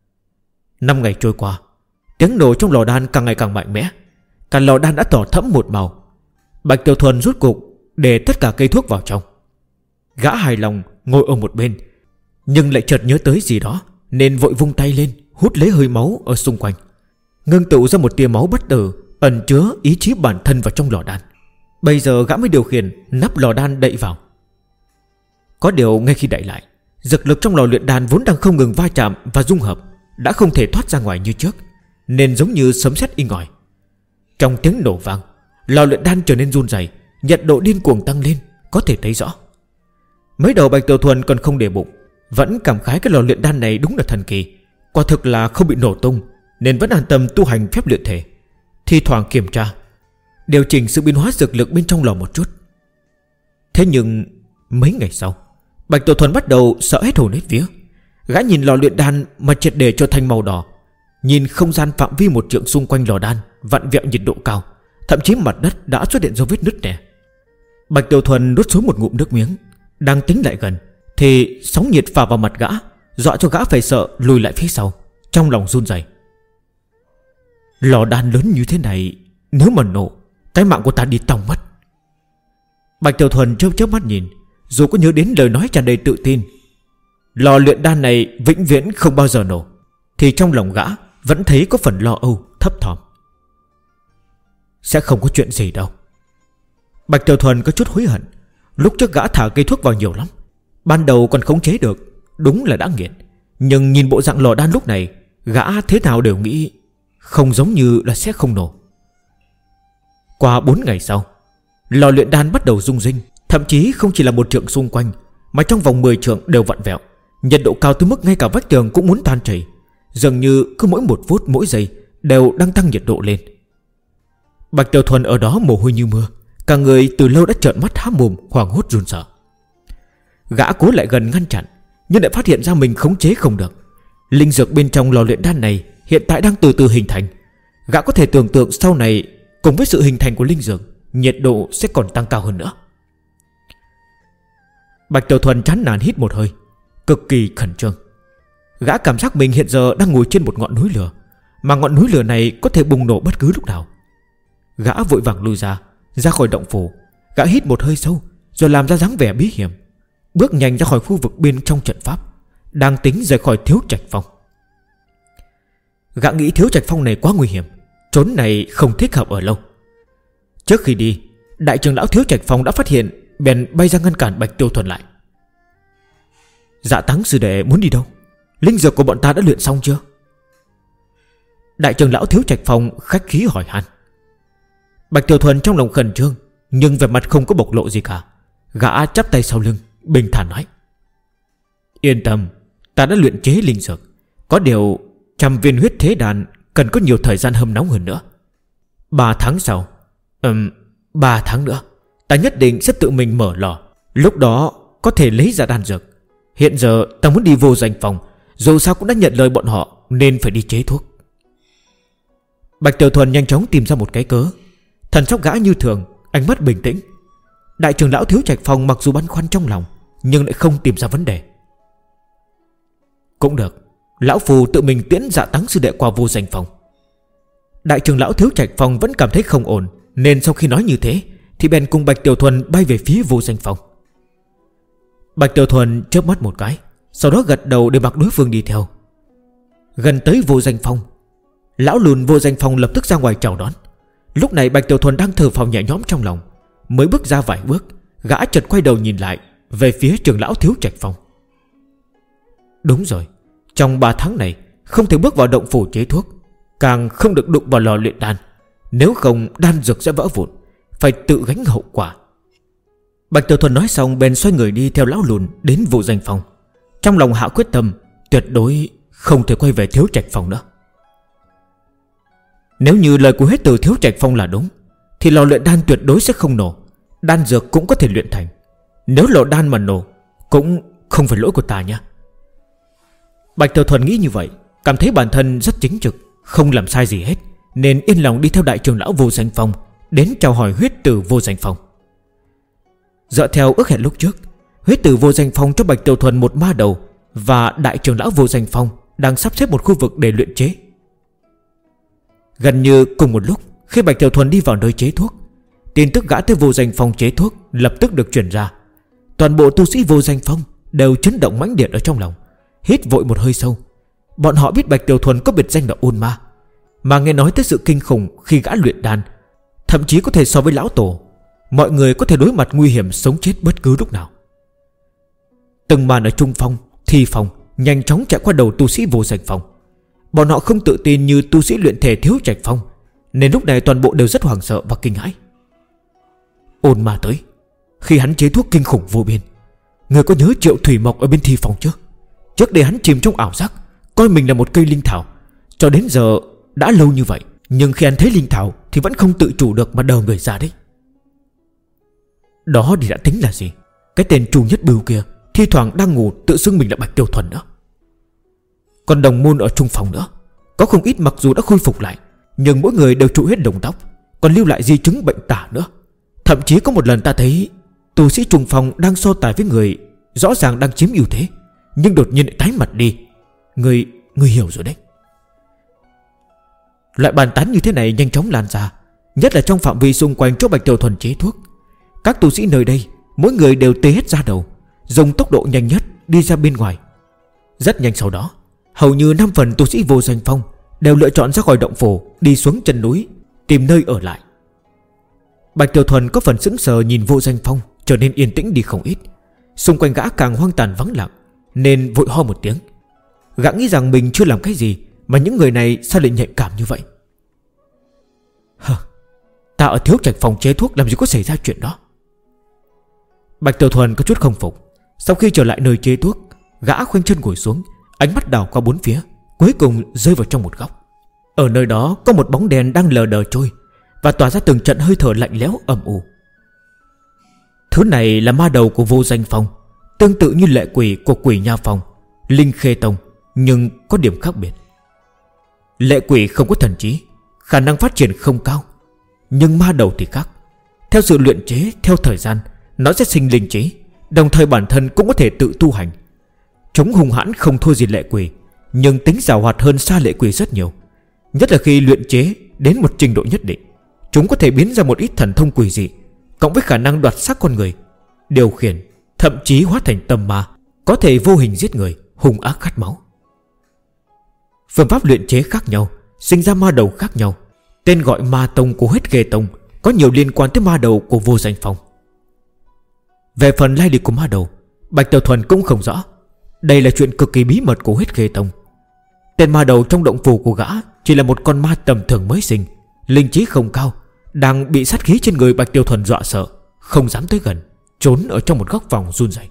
5 ngày trôi qua, tiếng nổ trong lò đan càng ngày càng mạnh mẽ, cả lò đan đã đỏ thẫm một màu. Bạch Tiểu Thuần rốt cục để tất cả cây thuốc vào trong. Gã hài lòng ngồi ở một bên, nhưng lại chợt nhớ tới gì đó, nên vội vung tay lên hút lấy hơi máu ở xung quanh, ngưng tụ ra một tia máu bất tử ẩn chứa ý chí bản thân vào trong lò đan. Bây giờ gã mới điều khiển nắp lò đan đậy vào. Có điều ngay khi đậy lại, dược lực trong lò luyện đan vốn đang không ngừng va chạm và dung hợp đã không thể thoát ra ngoài như trước, nên giống như sấm sét inh ỏi. Trong tiếng nổ vang, lò luyện đan trở nên run rẩy, nhiệt độ điên cuồng tăng lên, có thể thấy rõ. Mới đầu Bạch Tiểu Thuần còn không để bụng, vẫn cảm khái cái lò luyện đan này đúng là thần kỳ, quả thực là không bị nổ tung, nên vẫn an tâm tu hành phép luyện thể. Thi thoảng kiểm tra, điều chỉnh sự biến hóa dược lực bên trong lò một chút. Thế nhưng mấy ngày sau, Bạch Tiểu Thuần bắt đầu sợ hết hồn hết vía. Gã nhìn lò luyện đan mà triệt để trở thành màu đỏ, nhìn không gian phạm vi 1 trượng xung quanh lò đan vặn vẹo nhiệt độ cao, thậm chí mặt đất đã xuất hiện dấu vết nứt nẻ. Bạch Tiểu Thuần nuốt xuống một ngụm nước miếng, đang tính lại gần thì sóng nhiệt phả vào mặt gã, dọa cho gã phải sợ lùi lại phía sau, trong lòng run rẩy. Lò đan lớn như thế này, nếu mà nổ, cái mạng của ta đi tòng mất. Bạch Tiểu Thuần chớp chớp mắt nhìn, dù có nhớ đến lời nói tràn đầy tự tin lò luyện đan này vĩnh viễn không bao giờ nổ, thì trong lòng gã vẫn thấy có phần lo âu thấp thỏm. Sẽ không có chuyện gì đâu. Bạch Tiểu Thuần có chút hối hận, lúc trước gã thả cây thuốc vào nhiều lắm, ban đầu còn khống chế được, đúng là đã nghiện. Nhưng nhìn bộ dạng lò đan lúc này, gã thế nào đều nghĩ không giống như là sẽ không nổ. Qua 4 ngày sau, lò luyện đan bắt đầu rung rinh, thậm chí không chỉ là 1 trượng xung quanh, mà trong vòng 10 trượng đều vặn vẹo, nhiệt độ cao tới mức ngay cả vách tường cũng muốn tan chảy, dường như cứ mỗi 1 phút mỗi giây đều đang tăng nhiệt độ lên. Bạch Tiểu Thuần ở đó mồ hôi như mưa, cả người từ lâu đã trợn mắt há mồm, hoảng hốt run sợ. Gã cố lại gần ngăn chặn, nhưng lại phát hiện ra mình khống chế không được. Linh dược bên trong lò luyện đan này hiện tại đang từ từ hình thành. Gã có thể tưởng tượng sau này, cùng với sự hình thành của linh dược, nhiệt độ sẽ còn tăng cao hơn nữa. Bạch Tiểu Thuần chán nản hít một hơi, cực kỳ khẩn trương. Gã cảm giác mình hiện giờ đang ngồi trên một ngọn núi lửa, mà ngọn núi lửa này có thể bùng nổ bất cứ lúc nào. Gã vội vàng lui ra khỏi động phủ. Gã hít một hơi sâu, rồi làm ra dáng vẻ bí hiểm, bước nhanh ra khỏi khu vực bên trong trận pháp, đang tính rời khỏi Thiếu Trạch Phong. Gã nghĩ Thiếu Trạch Phong này quá nguy hiểm, trốn này không thích hợp ở lâu. Trước khi đi, đại trưởng lão Thiếu Trạch Phong đã phát hiện, bèn bay ra ngăn cản Bạch Tiểu Thuần lại. Dạ Táng sư đệ muốn đi đâu? Linh dược của bọn ta đã luyện xong chưa? Đại trưởng lão Thiếu Trạch Phong khách khí hỏi han. Bạch Tiểu Thuần trong lòng khẩn trương, nhưng vẻ mặt không có bộc lộ gì cả. Gã chắp tay sau lưng, bình thản nói: Yên tâm, ta đã luyện chế linh dược. Có điều 100 viên huyết thế đàn cần có nhiều thời gian hâm nóng hơn nữa. 3 tháng sau 3 tháng nữa ta nhất định sẽ tự mình mở lò, lúc đó có thể lấy ra đan dược. Hiện giờ ta muốn đi Vô Danh Phòng, dù sao cũng đã nhận lời bọn họ, nên phải đi chế thuốc. Bạch Tiểu Thuần nhanh chóng tìm ra một cái cớ. Thần sắc gã như thường, ánh mắt bình tĩnh. Đại trưởng lão Thiếu Trạch Phong mặc dù băn khoăn trong lòng, nhưng lại không tìm ra vấn đề. Cũng được, lão phù tự mình tiễn Dạ Táng sư đệ qua Vô Danh Phòng. Đại trưởng lão Thiếu Trạch Phong vẫn cảm thấy không ổn, nên sau khi nói như thế thì bèn cùng Bạch Tiểu Thuần bay về phía Vô Danh Phòng. Bạch Tiểu Thuần chớp mắt một cái, sau đó gật đầu để mặc đối phương đi theo. Gần tới Vô Danh Phòng, lão lùn Vô Danh Phòng lập tức ra ngoài chào đón. Lúc này Bạch Tiểu Thuần đang thở phào nhẹ nhõm trong lòng. Mới bước ra vài bước, gã chợt quay đầu nhìn lại về phía trưởng lão Thiếu Trạch Phong. Đúng rồi, trong 3 tháng này không thể bước vào động phủ chế thuốc, càng không được đụng vào lò luyện đan, nếu không đan dược sẽ vỡ vụn, phải tự gánh hậu quả. Bạch Tiểu Thuần nói xong bèn xoay người đi theo lão lùn đến Vô Danh Phòng, trong lòng hạ quyết tâm tuyệt đối không thể quay về Thiếu Trạch Phong nữa. Nếu như lời của hết từ Thiếu Trạch Phong là đúng, thì lò luyện đan tuyệt đối sẽ không nổ, đan dược cũng có thể luyện thành. Nếu lò đan mà nổ, cũng không phải lỗi của ta nha. Bạch Tiểu Thuần nghĩ như vậy, cảm thấy bản thân rất chính trực, không làm sai gì hết, nên yên lòng đi theo đại trưởng lão Vô Danh Phong đến chào hỏi huyết tử Vô Danh Phong. Dựa theo ước hẹn lúc trước, huyết tử Vô Danh Phong cho Bạch Tiểu Thuần một ma đầu, và đại trưởng lão Vô Danh Phong đang sắp xếp một khu vực để luyện chế. Gần như cùng một lúc, khi Bạch Tiểu Thuần đi vào nơi chế thuốc, tin tức gã tới Vô Danh Phong chế thuốc lập tức được truyền ra. Toàn bộ tu sĩ Vô Danh Phong đều chấn động mãnh liệt ở trong lòng, hít vội một hơi sâu. Bọn họ biết Bạch Tiểu Thuần có biệt danh là ôn ma, mà nghe nói tới sự kinh khủng khi gã luyện đan, thậm chí có thể so với lão tổ. Mọi người có thể đối mặt nguy hiểm sống chết bất cứ lúc nào. Từng màn ở Trung Phong, Thi Phong nhanh chóng chạy qua đầu tu sĩ Vô Danh Phong. Bọn họ không tự tin như tu sĩ luyện thể Thiếu Trạch Phong, nên lúc này toàn bộ đều rất hoảng sợ và kinh hãi. Ôn ma tới. Khi hắn chế thuốc kinh khủng vô biên, người có nhớ Triệu Thủy Mộc ở bên Thi Phong chưa? Trước đây hắn chìm trong ảo giác, coi mình là một cây linh thảo. Cho đến giờ đã lâu như vậy, nhưng khi hắn thấy linh thảo thì vẫn không tự chủ được mà đờ người ra đấy. Đó thì đã tính là gì? Cái tên Chu Nhất Bưu kia thi thoảng đang ngủ tự xưng mình là Bạch Tiểu Thuần nữa. Còn đồng môn ở Trung Phòng nữa, có không ít mặc dù đã khôi phục lại, nhưng mỗi người đều trụ hết đồng tóc, còn lưu lại di chứng bệnh tả nữa. Thậm chí có một lần ta thấy tu sĩ Trung Phòng đang so tài với người rõ ràng đang chiếm ưu thế, nhưng đột nhiên lại tái mặt đi. Người hiểu rồi đấy. Loại bàn tán như thế này nhanh chóng lan ra, nhất là trong phạm vi xung quanh chỗ Bạch Tiểu Thuần chế thuốc. Các tu sĩ nơi đây mỗi người đều tê hết da đầu, dùng tốc độ nhanh nhất đi ra bên ngoài. Rất nhanh sau đó, hầu như 5 phần tu sĩ Vô Danh Phong đều lựa chọn ra khỏi động phủ, đi xuống chân núi tìm nơi ở lại. Bạch Tiểu Thuần có phần sững sờ nhìn Vô Danh Phong trở nên yên tĩnh đi không ít. Xung quanh gã càng hoang tàn vắng lặng, nên vội ho một tiếng. Gã nghĩ rằng mình chưa làm cái gì mà những người này sao lại nhạy cảm như vậy. Ta ở Thiếu Trạch Phòng chế thuốc làm gì có xảy ra chuyện đó. Bạch Tiểu Thuần có chút không phục. Sau khi trở lại nơi chế thuốc, gã khoanh chân ngồi xuống, ánh mắt đảo qua bốn phía, cuối cùng rơi vào trong một góc. Ở nơi đó có một bóng đèn đang lờ đờ trôi và tỏa ra từng trận hơi thở lạnh lẽo ầm ù. Thứ này là ma đầu của Vô Danh Phong, tương tự như lệ quỷ của Quỷ Nha Phong, Linh Khê Tông, nhưng có điểm khác biệt. Lệ quỷ không có thần trí, khả năng phát triển không cao, nhưng ma đầu thì khác. Theo sự luyện chế theo thời gian, nó sẽ sinh linh trí, đồng thời bản thân cũng có thể tự tu hành. Chúng hung hãn không thua gì lệ quỷ, nhưng tính giàu hoạt hơn xa lệ quỷ rất nhiều. Nhất là khi luyện chế đến một trình độ nhất định, chúng có thể biến ra một ít thần thông quỷ dị, cộng với khả năng đoạt xác con người, điều khiển, thậm chí hóa thành tâm ma, có thể vô hình giết người, hung ác khát máu. Phương pháp luyện chế khác nhau, sinh ra ma đầu khác nhau. Tên gọi ma tông của Huyết Khê Tông có nhiều liên quan tới ma đầu của Vô Danh Phong. Về phần lai lịch của ma đầu, Bạch Tiểu Thuần cũng không rõ. Đây là chuyện cực kỳ bí mật của Huyết Khê Tông. Tên ma đầu trong động phủ của gã chỉ là một con ma tầm thường mới sinh, linh trí không cao, đang bị sát khí trên người Bạch Tiểu Thuần dọa sợ, không dám tới gần, trốn ở trong một góc vòng run rẩy.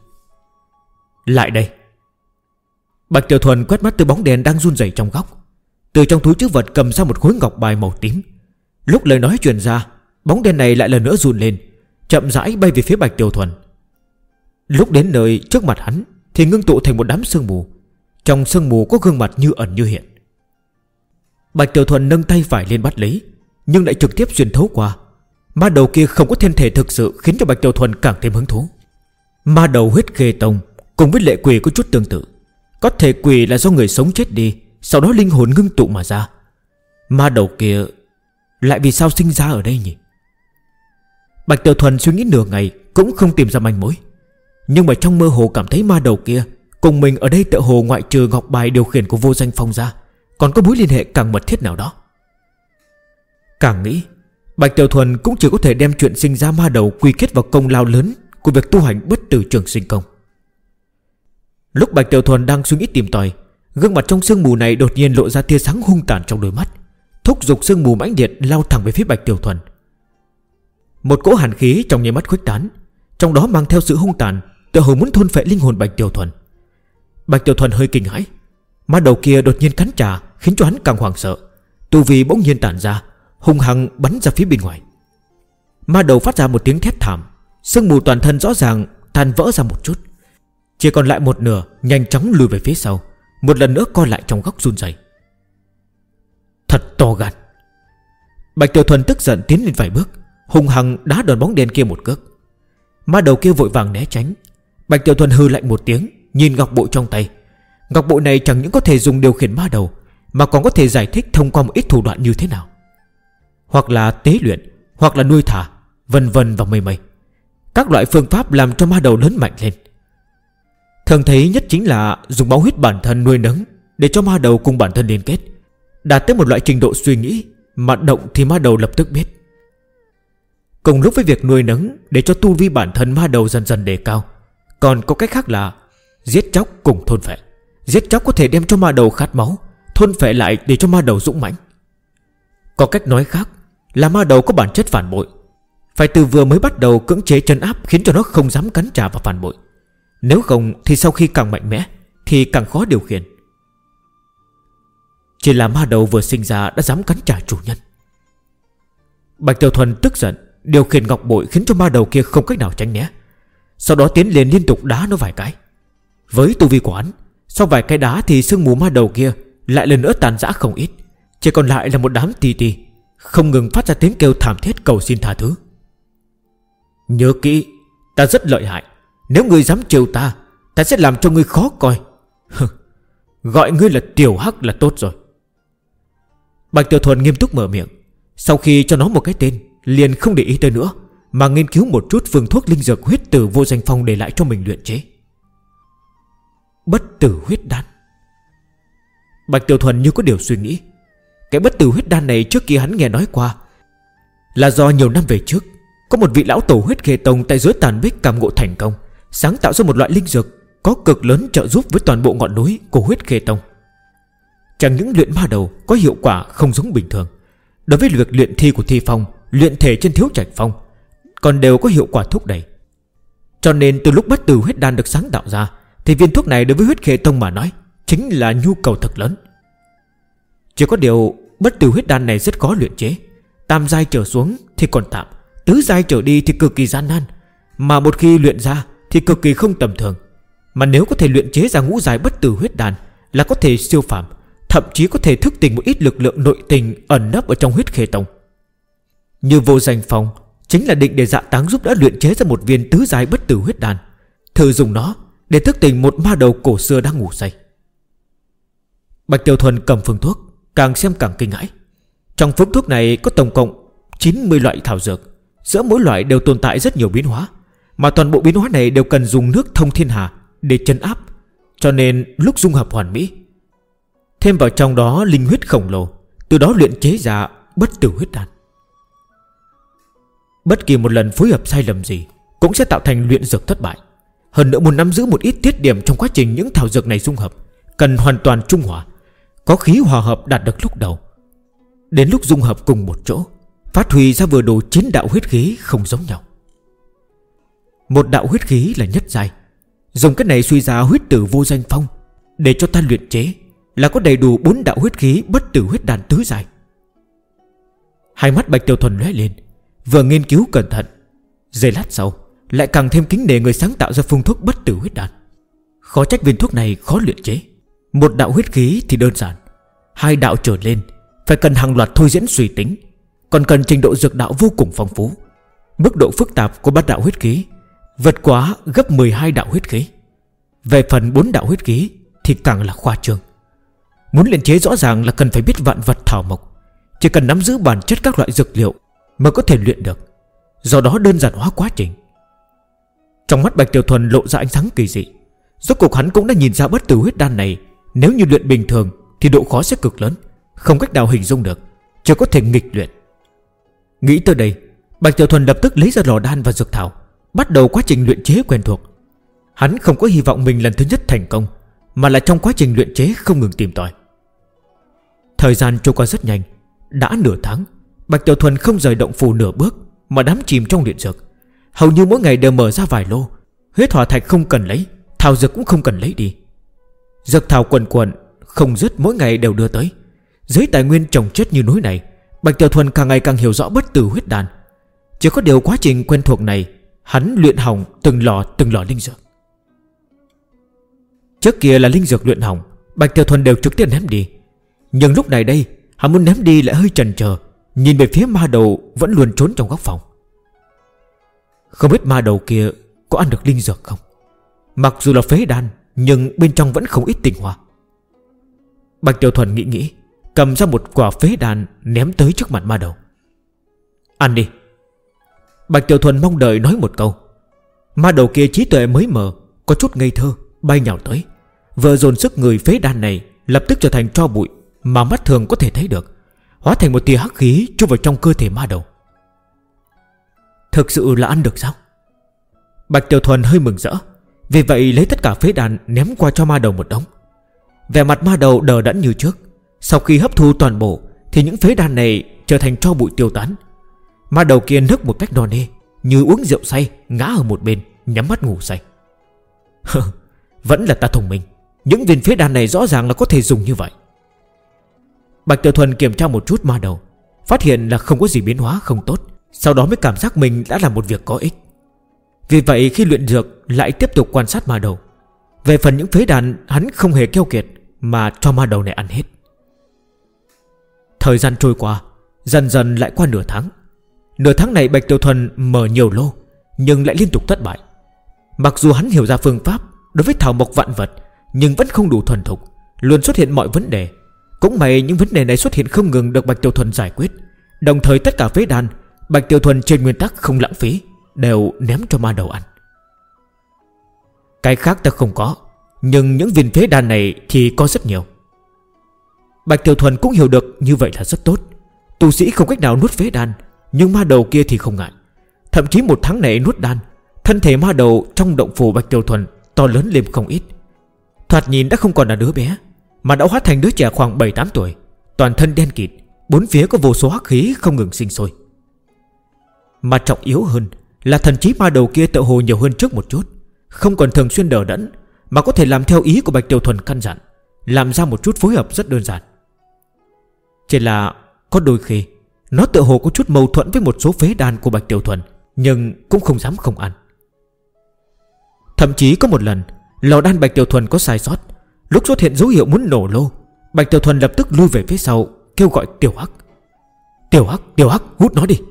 Lại đây. Bạch Tiểu Thuần quét mắt từ bóng đèn đang run rẩy trong góc, từ trong túi trữ vật cầm ra một khối ngọc bài màu tím. Lúc lời nói truyền ra, bóng đèn này lại lần nữa run lên, chậm rãi bay về phía Bạch Tiểu Thuần. Lúc đến nơi trước mặt hắn thì ngưng tụ thành một đám sương mù. Trong sương mù có gương mặt như ẩn như hiện. Bạch Tiểu Thuần nâng tay phải lên bắt lấy, nhưng lại trực tiếp xuyên thấu qua. Ma đầu kia không có thân thể thực sự, khiến cho Bạch Tiểu Thuần càng thêm hứng thú. Ma đầu Huyết Khê Tông cùng với lệ quỷ có chút tương tự. Có thể quỷ là do người sống chết đi, sau đó linh hồn ngưng tụ mà ra. Ma đầu kia lại vì sao sinh ra ở đây nhỉ? Bạch Tiểu Thuần suy nghĩ nửa ngày cũng không tìm ra manh mối. Nhưng mà trong mơ hồ cảm thấy ma đầu kia cùng mình ở đây tựa hồ ngoại trừ ngọc bài điều khiển của Vô Danh Phong ra, còn có mối liên hệ càng mật thiết nào đó. Càng nghĩ, Bạch Tiểu Thuần cũng chỉ có thể đem chuyện sinh ra ma đầu quy kết vào công lao lớn của việc tu hành bất tử trường sinh công. Lúc Bạch Tiểu Thuần đang suy nghĩ tìm tòi, gương mặt trong sương mù này đột nhiên lộ ra tia sáng hung tàn trong đôi mắt, thúc giục sương mù mãnh liệt lao thẳng về phía Bạch Tiểu Thuần. Một cỗ hàn khí trong nháy mắt khuếch tán, trong đó mang theo sự hung tàn, tựa hồ muốn thôn phệ linh hồn Bạch Tiểu Thuần. Bạch Tiểu Thuần hơi kinh hãi. Ma đầu kia đột nhiên cắn trả, khiến cho hắn càng hoảng sợ. Tu vi bỗng nhiên tản ra, hung hăng bắn ra phía bên ngoài. Ma đầu phát ra một tiếng thét thảm, sương mù toàn thân rõ ràng tan vỡ ra một chút, chỉ còn lại một nửa nhanh chóng lùi về phía sau, một lần nữa co lại trong góc run rẩy. Thật to gan. Bạch Tiểu Thuần tức giận tiến lên vài bước, hung hăng đá đòn bóng đen kia một cước. Ma đầu kia vội vàng né tránh. Bạch Tiểu Thuần hừ lạnh một tiếng, nhìn ngọc bội trong tay. Ngọc bội này chẳng những có thể dùng điều khiển ma đầu, mà còn có thể giải thích thông qua một ít thủ đoạn như thế nào. Hoặc là tế luyện, hoặc là nuôi thả, vân vân và mây mây. Các loại phương pháp làm cho ma đầu lớn mạnh lên. Thường thấy nhất chính là dùng máu huyết bản thân nuôi nấng, để cho ma đầu cùng bản thân liên kết, đạt tới một loại trình độ suy nghĩ mà động thì ma đầu lập tức biết. Cùng lúc với việc nuôi nấng để cho tu vi bản thân ma đầu dần dần đề cao, còn có cách khác là giết chóc cùng thôn phệ. Giết chóc có thể đem cho ma đầu khát máu, thôn phệ lại để cho ma đầu dũng mãnh. Có cách nói khác là ma đầu có bản chất phản bội, phải từ vừa mới bắt đầu cưỡng chế trấn áp, khiến cho nó không dám cắn trả và phản bội. Nếu không thì sau khi càng mạnh mẽ thì càng khó điều khiển. Chỉ là ma đầu vừa sinh ra đã dám cắn trả chủ nhân. Bạch Tiểu Thuần tức giận điều khiển ngọc bội, khiến cho ma đầu kia không cách nào tránh né. Sau đó tiến lên liên tục đá nó vài cái. Với tu vi của hắn, sau vài cái đá thì sương mù ma đầu kia lại lần nữa tàn rã không ít, chỉ còn lại là một đám tì tì, không ngừng phát ra tiếng kêu thảm thiết cầu xin tha thứ. Nhớ kỹ, ta rất lợi hại. Nếu ngươi dám trêu ta, ta sẽ làm cho ngươi khó coi. Gọi ngươi là Tiểu Hắc là tốt rồi. Bạch Tiểu Thuần nghiêm túc mở miệng. Sau khi cho nó một cái tên, liền không để ý tới nữa, mà nghiên cứu một chút phương thuốc linh dược huyết tử Vô Danh Phong để lại cho mình luyện chế. Bất tử huyết đan. Bạch Tiểu Thuần như có điều suy nghĩ. Cái bất tử huyết đan này trước kia hắn nghe nói qua, là do nhiều năm về trước có một vị lão tổ huyết khê tông tại dưới tàn bích cảm ngộ thành công, sáng tạo ra một loại linh dược có cực lớn trợ giúp với toàn bộ ngọn núi của huyết khê tông. Chẳng những luyện ma đầu có hiệu quả không giống bình thường, đối với việc luyện thi của Thi Phong, luyện thể trên Thiếu Trạch Phong còn đều có hiệu quả thúc đẩy. Cho nên từ lúc bất tử huyết đan được sáng tạo ra, thì viên thuốc này đối với huyết khê tông mà nói chính là nhu cầu thật lớn. Chỉ có điều bất tử huyết đan này rất khó luyện chế. Tam giai trở xuống thì còn tạm, tứ giai trở đi thì cực kỳ gian nan, mà một khi luyện ra thì cực kỳ không tầm thường. Mà nếu có thể luyện chế ra ngũ giai bất tử huyết đan là có thể siêu phàm, thậm chí có thể thức tỉnh một ít lực lượng nội tình ẩn nấp ở trong huyết khê tông. Như Vô Danh Phong chính là định để Dạ Táng giúp đỡ luyện chế ra một viên tứ giai bất tử huyết đan, thử dùng nó để thức tỉnh một ma đầu cổ xưa đang ngủ say. Bạch Tiểu Thuần cầm phương thuốc, càng xem càng kinh hãi. Trong phương thuốc này có tổng cộng 90 loại thảo dược, giữa mỗi loại đều tồn tại rất nhiều biến hóa, mà toàn bộ biến hóa này đều cần dùng nước thông thiên hà để trấn áp, cho nên lúc dung hợp hoàn mỹ. Thêm vào trong đó linh huyết khổng lồ, từ đó luyện chế ra bất tử huyết đan. Bất kỳ một lần phối hợp sai lầm gì cũng sẽ tạo thành luyện dược thất bại. Hơn nữa muốn nắm giữ một ít tiết điểm trong quá trình những thảo dược này dung hợp, cần hoàn toàn trung hòa, có khí hòa hợp đạt được lúc đầu. Đến lúc dung hợp cùng một chỗ, phát huy ra vừa đủ 9 đạo huyết khí không giống nhau. Một đạo huyết khí là nhất giai, dùng cái này suy ra huyết tử Vô Danh Phong để cho ta luyện chế là có đầy đủ 4 đạo huyết khí bất tử huyết đan tứ giai. Hai mắt Bạch Tiểu Thuần lóe lên, vừa nghiên cứu cẩn thận, giây lát sau lại càng thêm kính nể người sáng tạo ra phương thuốc bất tử huyết đan. Khó trách viên thuốc này khó luyện chế. Một đạo huyết khí thì đơn giản, 2 đạo trở lên phải cần hàng loạt thôi diễn suy tính, còn cần trình độ dược đạo vô cùng phong phú. Mức độ phức tạp của 3 đạo huyết khí vượt quá gấp 12 đạo huyết khí. Về phần 4 đạo huyết khí thì càng là khoa trương. Muốn luyện chế rõ ràng là cần phải biết vạn vật thảo mộc, chỉ cần nắm giữ bản chất các loại dược liệu mà có thể luyện được, do đó đơn giản hóa quá trình. Trong mắt Bạch Tiểu Thuần lộ ra ánh sáng kỳ dị. Rốt cuộc hắn cũng đã nhìn ra bất tử huyết đan này nếu như luyện bình thường thì độ khó sẽ cực lớn, không cách nào hình dung được, chỉ có thể nghịch luyện. Nghĩ tới đây, Bạch Tiểu Thuần lập tức lấy ra lò đan và dược thảo, bắt đầu quá trình luyện chế quen thuộc. Hắn không có hy vọng mình lần thứ nhất thành công, mà là trong quá trình luyện chế không ngừng tìm tòi. Thời gian trôi qua rất nhanh. Đã nửa tháng, Bạch Tiểu Thuần không rời động phủ nửa bước, mà đắm chìm trong luyện dược. Hầu như mỗi ngày đều mở ra vài lô. Huyết hỏa thạch không cần lấy, thảo dược cũng không cần lấy đi. Dược thảo quần quần không dứt, mỗi ngày đều đưa tới. Dưới tài nguyên trồng chất như núi này, Bạch Tiểu Thuần càng ngày càng hiểu rõ bất tử huyết đan. Chỉ có điều quá trình quen thuộc này, hắn luyện hỏng từng lò linh dược. Trước kia là linh dược luyện hỏng, Bạch Tiểu Thuần đều trực tiếp ném đi. Nhưng lúc này đây, hắn muốn ném đi lại hơi chần chờ, nhìn về phía ma đầu vẫn luôn trốn trong góc phòng. Không biết ma đầu kia có ăn được linh dược không? Mặc dù là phế đan, nhưng bên trong vẫn không ít tinh hoa. Bạch Tiểu Thuần nghĩ, cầm ra một quả phế đan ném tới trước mặt ma đầu. Ăn đi. Bạch Tiểu Thuần mong đợi nói một câu. Ma đầu kia trí tuệ mới mờ, có chút ngây thơ, bay nhào tới, vừa dồn sức người phế đan này lập tức trở thành tro bụi mà mắt thường có thể thấy được, hóa thành một tia hắc khí chui vào trong cơ thể ma đầu. Thực sự là ăn được sao? Bạch Tiểu Thuần hơi mừng rỡ, vì vậy lấy tất cả phế đan ném qua cho ma đầu một đống. Vẻ mặt ma đầu đờ đẫn như trước. Sau khi hấp thu toàn bộ thì những phế đan này trở thành tro bụi tiêu tán. Ma đầu kia nức một cách no nê, như uống rượu say, ngã ở một bên, nhắm mắt ngủ say. Vẫn là ta thông minh, những viên phế đan này rõ ràng là có thể dùng như vậy. Bạch Tiểu Thuần kiểm tra một chút ma đầu, phát hiện là không có gì biến hóa không tốt, sau đó mới cảm giác mình đã làm một việc có ích. Vì vậy khi luyện dược lại tiếp tục quan sát ma đầu. Về phần những phế đan hắn không hề keo kiệt, mà cho ma đầu này ăn hết. Thời gian trôi qua, dần dần lại qua nửa tháng. Nửa tháng này Bạch Tiểu Thuần mở nhiều lô, nhưng lại liên tục thất bại. Mặc dù hắn hiểu ra phương pháp đối với thảo mộc vạn vật, nhưng vẫn không đủ thuần thục, luôn xuất hiện mọi vấn đề. Cũng may những vấn đề này xuất hiện không ngừng được Bạch Tiểu Thuần giải quyết. Đồng thời tất cả phế đan Bạch Tiểu Thuần trên nguyên tắc không lãng phí, đều ném cho ma đầu ăn. Cái khác ta không có, nhưng những viên phế đan này thì có rất nhiều. Bạch Tiểu Thuần cũng hiểu được như vậy là rất tốt. Tu sĩ không cách nào nuốt phế đan, nhưng ma đầu kia thì không ngại. Thậm chí một tháng này nuốt đan, thân thể ma đầu trong động phủ Bạch Tiểu Thuần to lớn lên không ít. Thoạt nhìn đã không còn là đứa bé, mà đã hóa thành đứa trẻ khoảng 7-8 tuổi, toàn thân đen kịt, bốn phía có vô số hắc khí không ngừng sinh sôi. Mà trọng yếu hơn là thần trí ma đầu kia tự hồ nhiều hơn trước một chút, không còn thường xuyên đờ đẫn, mà có thể làm theo ý của Bạch Tiểu Thuần căn dặn, làm ra một chút phối hợp rất đơn giản. Chỉ là có đôi khi nó tự hồ có chút mâu thuẫn với một số phế đan của Bạch Tiểu Thuần, nhưng cũng không dám không ăn. Thậm chí có một lần lò đan Bạch Tiểu Thuần có sai sót, lúc xuất hiện dấu hiệu muốn nổ lô, Bạch Tiểu Thuần lập tức lui về phía sau, kêu gọi Tiểu Hắc. Tiểu Hắc, hút nó đi.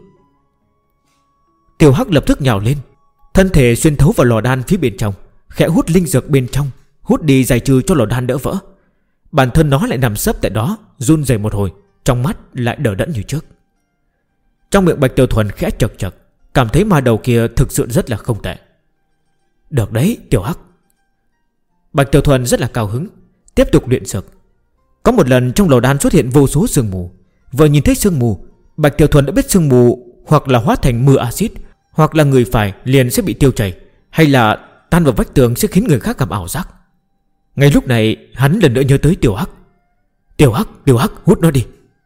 Tiểu Hắc lập tức nhào lên, thân thể xuyên thấu vào lò đan phía bên trong, khẽ hút linh dược bên trong, hút đi giải trừ cho lò đan đỡ vỡ. Bản thân nó lại nằm sấp tại đó, run rẩy một hồi, trong mắt lại đờ đẫn như trước. Trong miệng Bạch Tiểu Thuần khẽ chật chật, cảm thấy ma đầu kia thực sự rất là không tệ. Được đấy Tiểu Hắc. Bạch Tiểu Thuần rất là cao hứng, tiếp tục luyện dược. Có một lần trong lò đan xuất hiện vô số sương mù. Vừa nhìn thấy sương mù, Bạch Tiểu Thuần đã biết sương mù hoặc là hóa thành mưa axit, hoặc là người phải liền sẽ bị tiêu chảy, hay là tan vào vách tường sẽ khiến người khác gặp ảo giác. Ngay lúc này hắn lần nữa nhớ tới Tiểu Hắc. Tiểu Hắc, hút nó đi.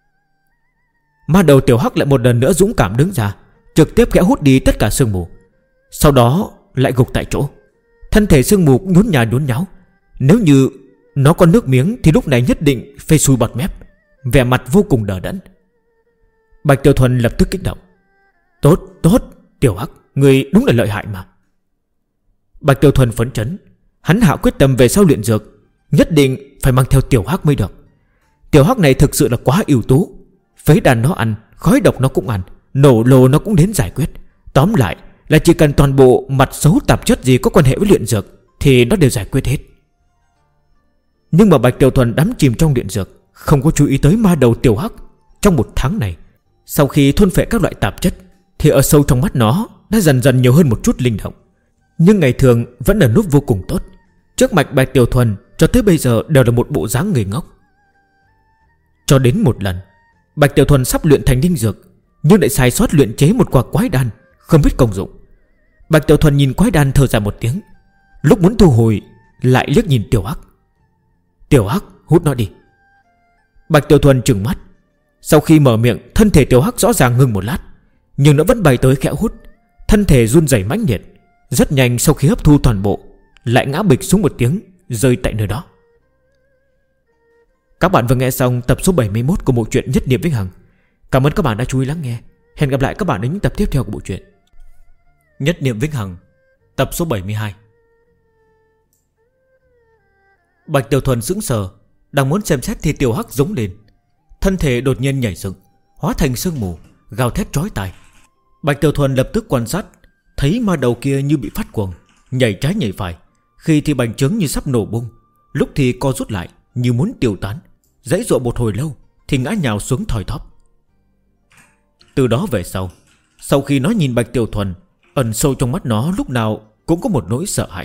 Ma đầu Tiểu Hắc lại một lần nữa dũng cảm đứng ra, trực tiếp khẽ hút đi tất cả sương mù. Sau đó lại gục tại chỗ. Thân thể sương mù cũng nhún nhào nhún nháo. Nếu như nó có nước miếng thì lúc này nhất định phê sùi bọt mép, vẻ mặt vô cùng đờ đẫn. Bạch Tiểu Thuần lập tức kích động. Tốt, Tiểu Hắc, người đúng là lợi hại mà. Bạch Tiểu Thuần phấn chấn, hắn hạ quyết tâm về sau luyện dược nhất định phải mang theo Tiểu Hắc mới được. Tiểu Hắc này thực sự là quá ưu tú. Phế đàn nó ăn, khói độc nó cũng ăn, nổ lô nó cũng đến giải quyết. Tóm lại là chỉ cần toàn bộ mặt xấu tạp chất gì có quan hệ với luyện dược thì nó đều giải quyết hết. Nhưng mà Bạch Tiểu Thuần đắm chìm trong luyện dược, không có chú ý tới ma đầu Tiểu Hắc. Trong một tháng này, sau khi thôn phệ các loại tạp chất, thì ở sâu trong mắt nó đã dần dần nhiều hơn một chút linh động. Nhưng ngày thường vẫn ở nút vô cùng tốt. Trước mặt Bạch Tiểu Thuần cho tới bây giờ đều là một bộ dáng người ngốc. Cho đến một lần Bạch Tiểu Thuần sắp luyện thành linh dược, nhưng lại sai sót luyện chế một quả quái đan, không biết công dụng. Bạch Tiểu Thuần nhìn quái đan thở dài một tiếng, lúc muốn thu hồi lại liếc nhìn Tiểu Hắc. Tiểu Hắc, hút nó đi. Bạch Tiểu Thuần trừng mắt. Sau khi mở miệng, thân thể Tiểu Hắc rõ ràng ngừng một lát, nhưng nó vẫn bay tới khẽ hút. Thân thể run rẩy mãnh liệt. Rất nhanh sau khi hấp thu toàn bộ, lại ngã bịch xuống một tiếng, rơi tại nơi đó. Các bạn vừa nghe xong tập số 71 của bộ truyện Nhất Niệm Vĩnh Hằng. Cảm ơn các bạn đã chú ý lắng nghe. Hẹn gặp lại các bạn ở những tập tiếp theo của bộ truyện Nhất Niệm Vĩnh Hằng, tập số 72. Bạch Tiểu Thuần sững sờ, đang muốn xem xét thì Tiểu Hắc giống lên. Thân thể đột nhiên nhảy dựng, hóa thành sương mù, gào thét chói tai. Bạch Tiểu Thuần lập tức quan sát, thấy ma đầu kia như bị phát cuồng, nhảy trái nhảy phải, khi thì bành trướng như sắp nổ bung, lúc thì co rút lại như muốn tiêu tán, giãy giụa một hồi lâu thì ngã nhào xuống thoi thóp. Từ đó về sau, Sau khi nó nhìn Bạch Tiểu Thuần, ẩn sâu trong mắt nó lúc nào cũng có một nỗi sợ hãi.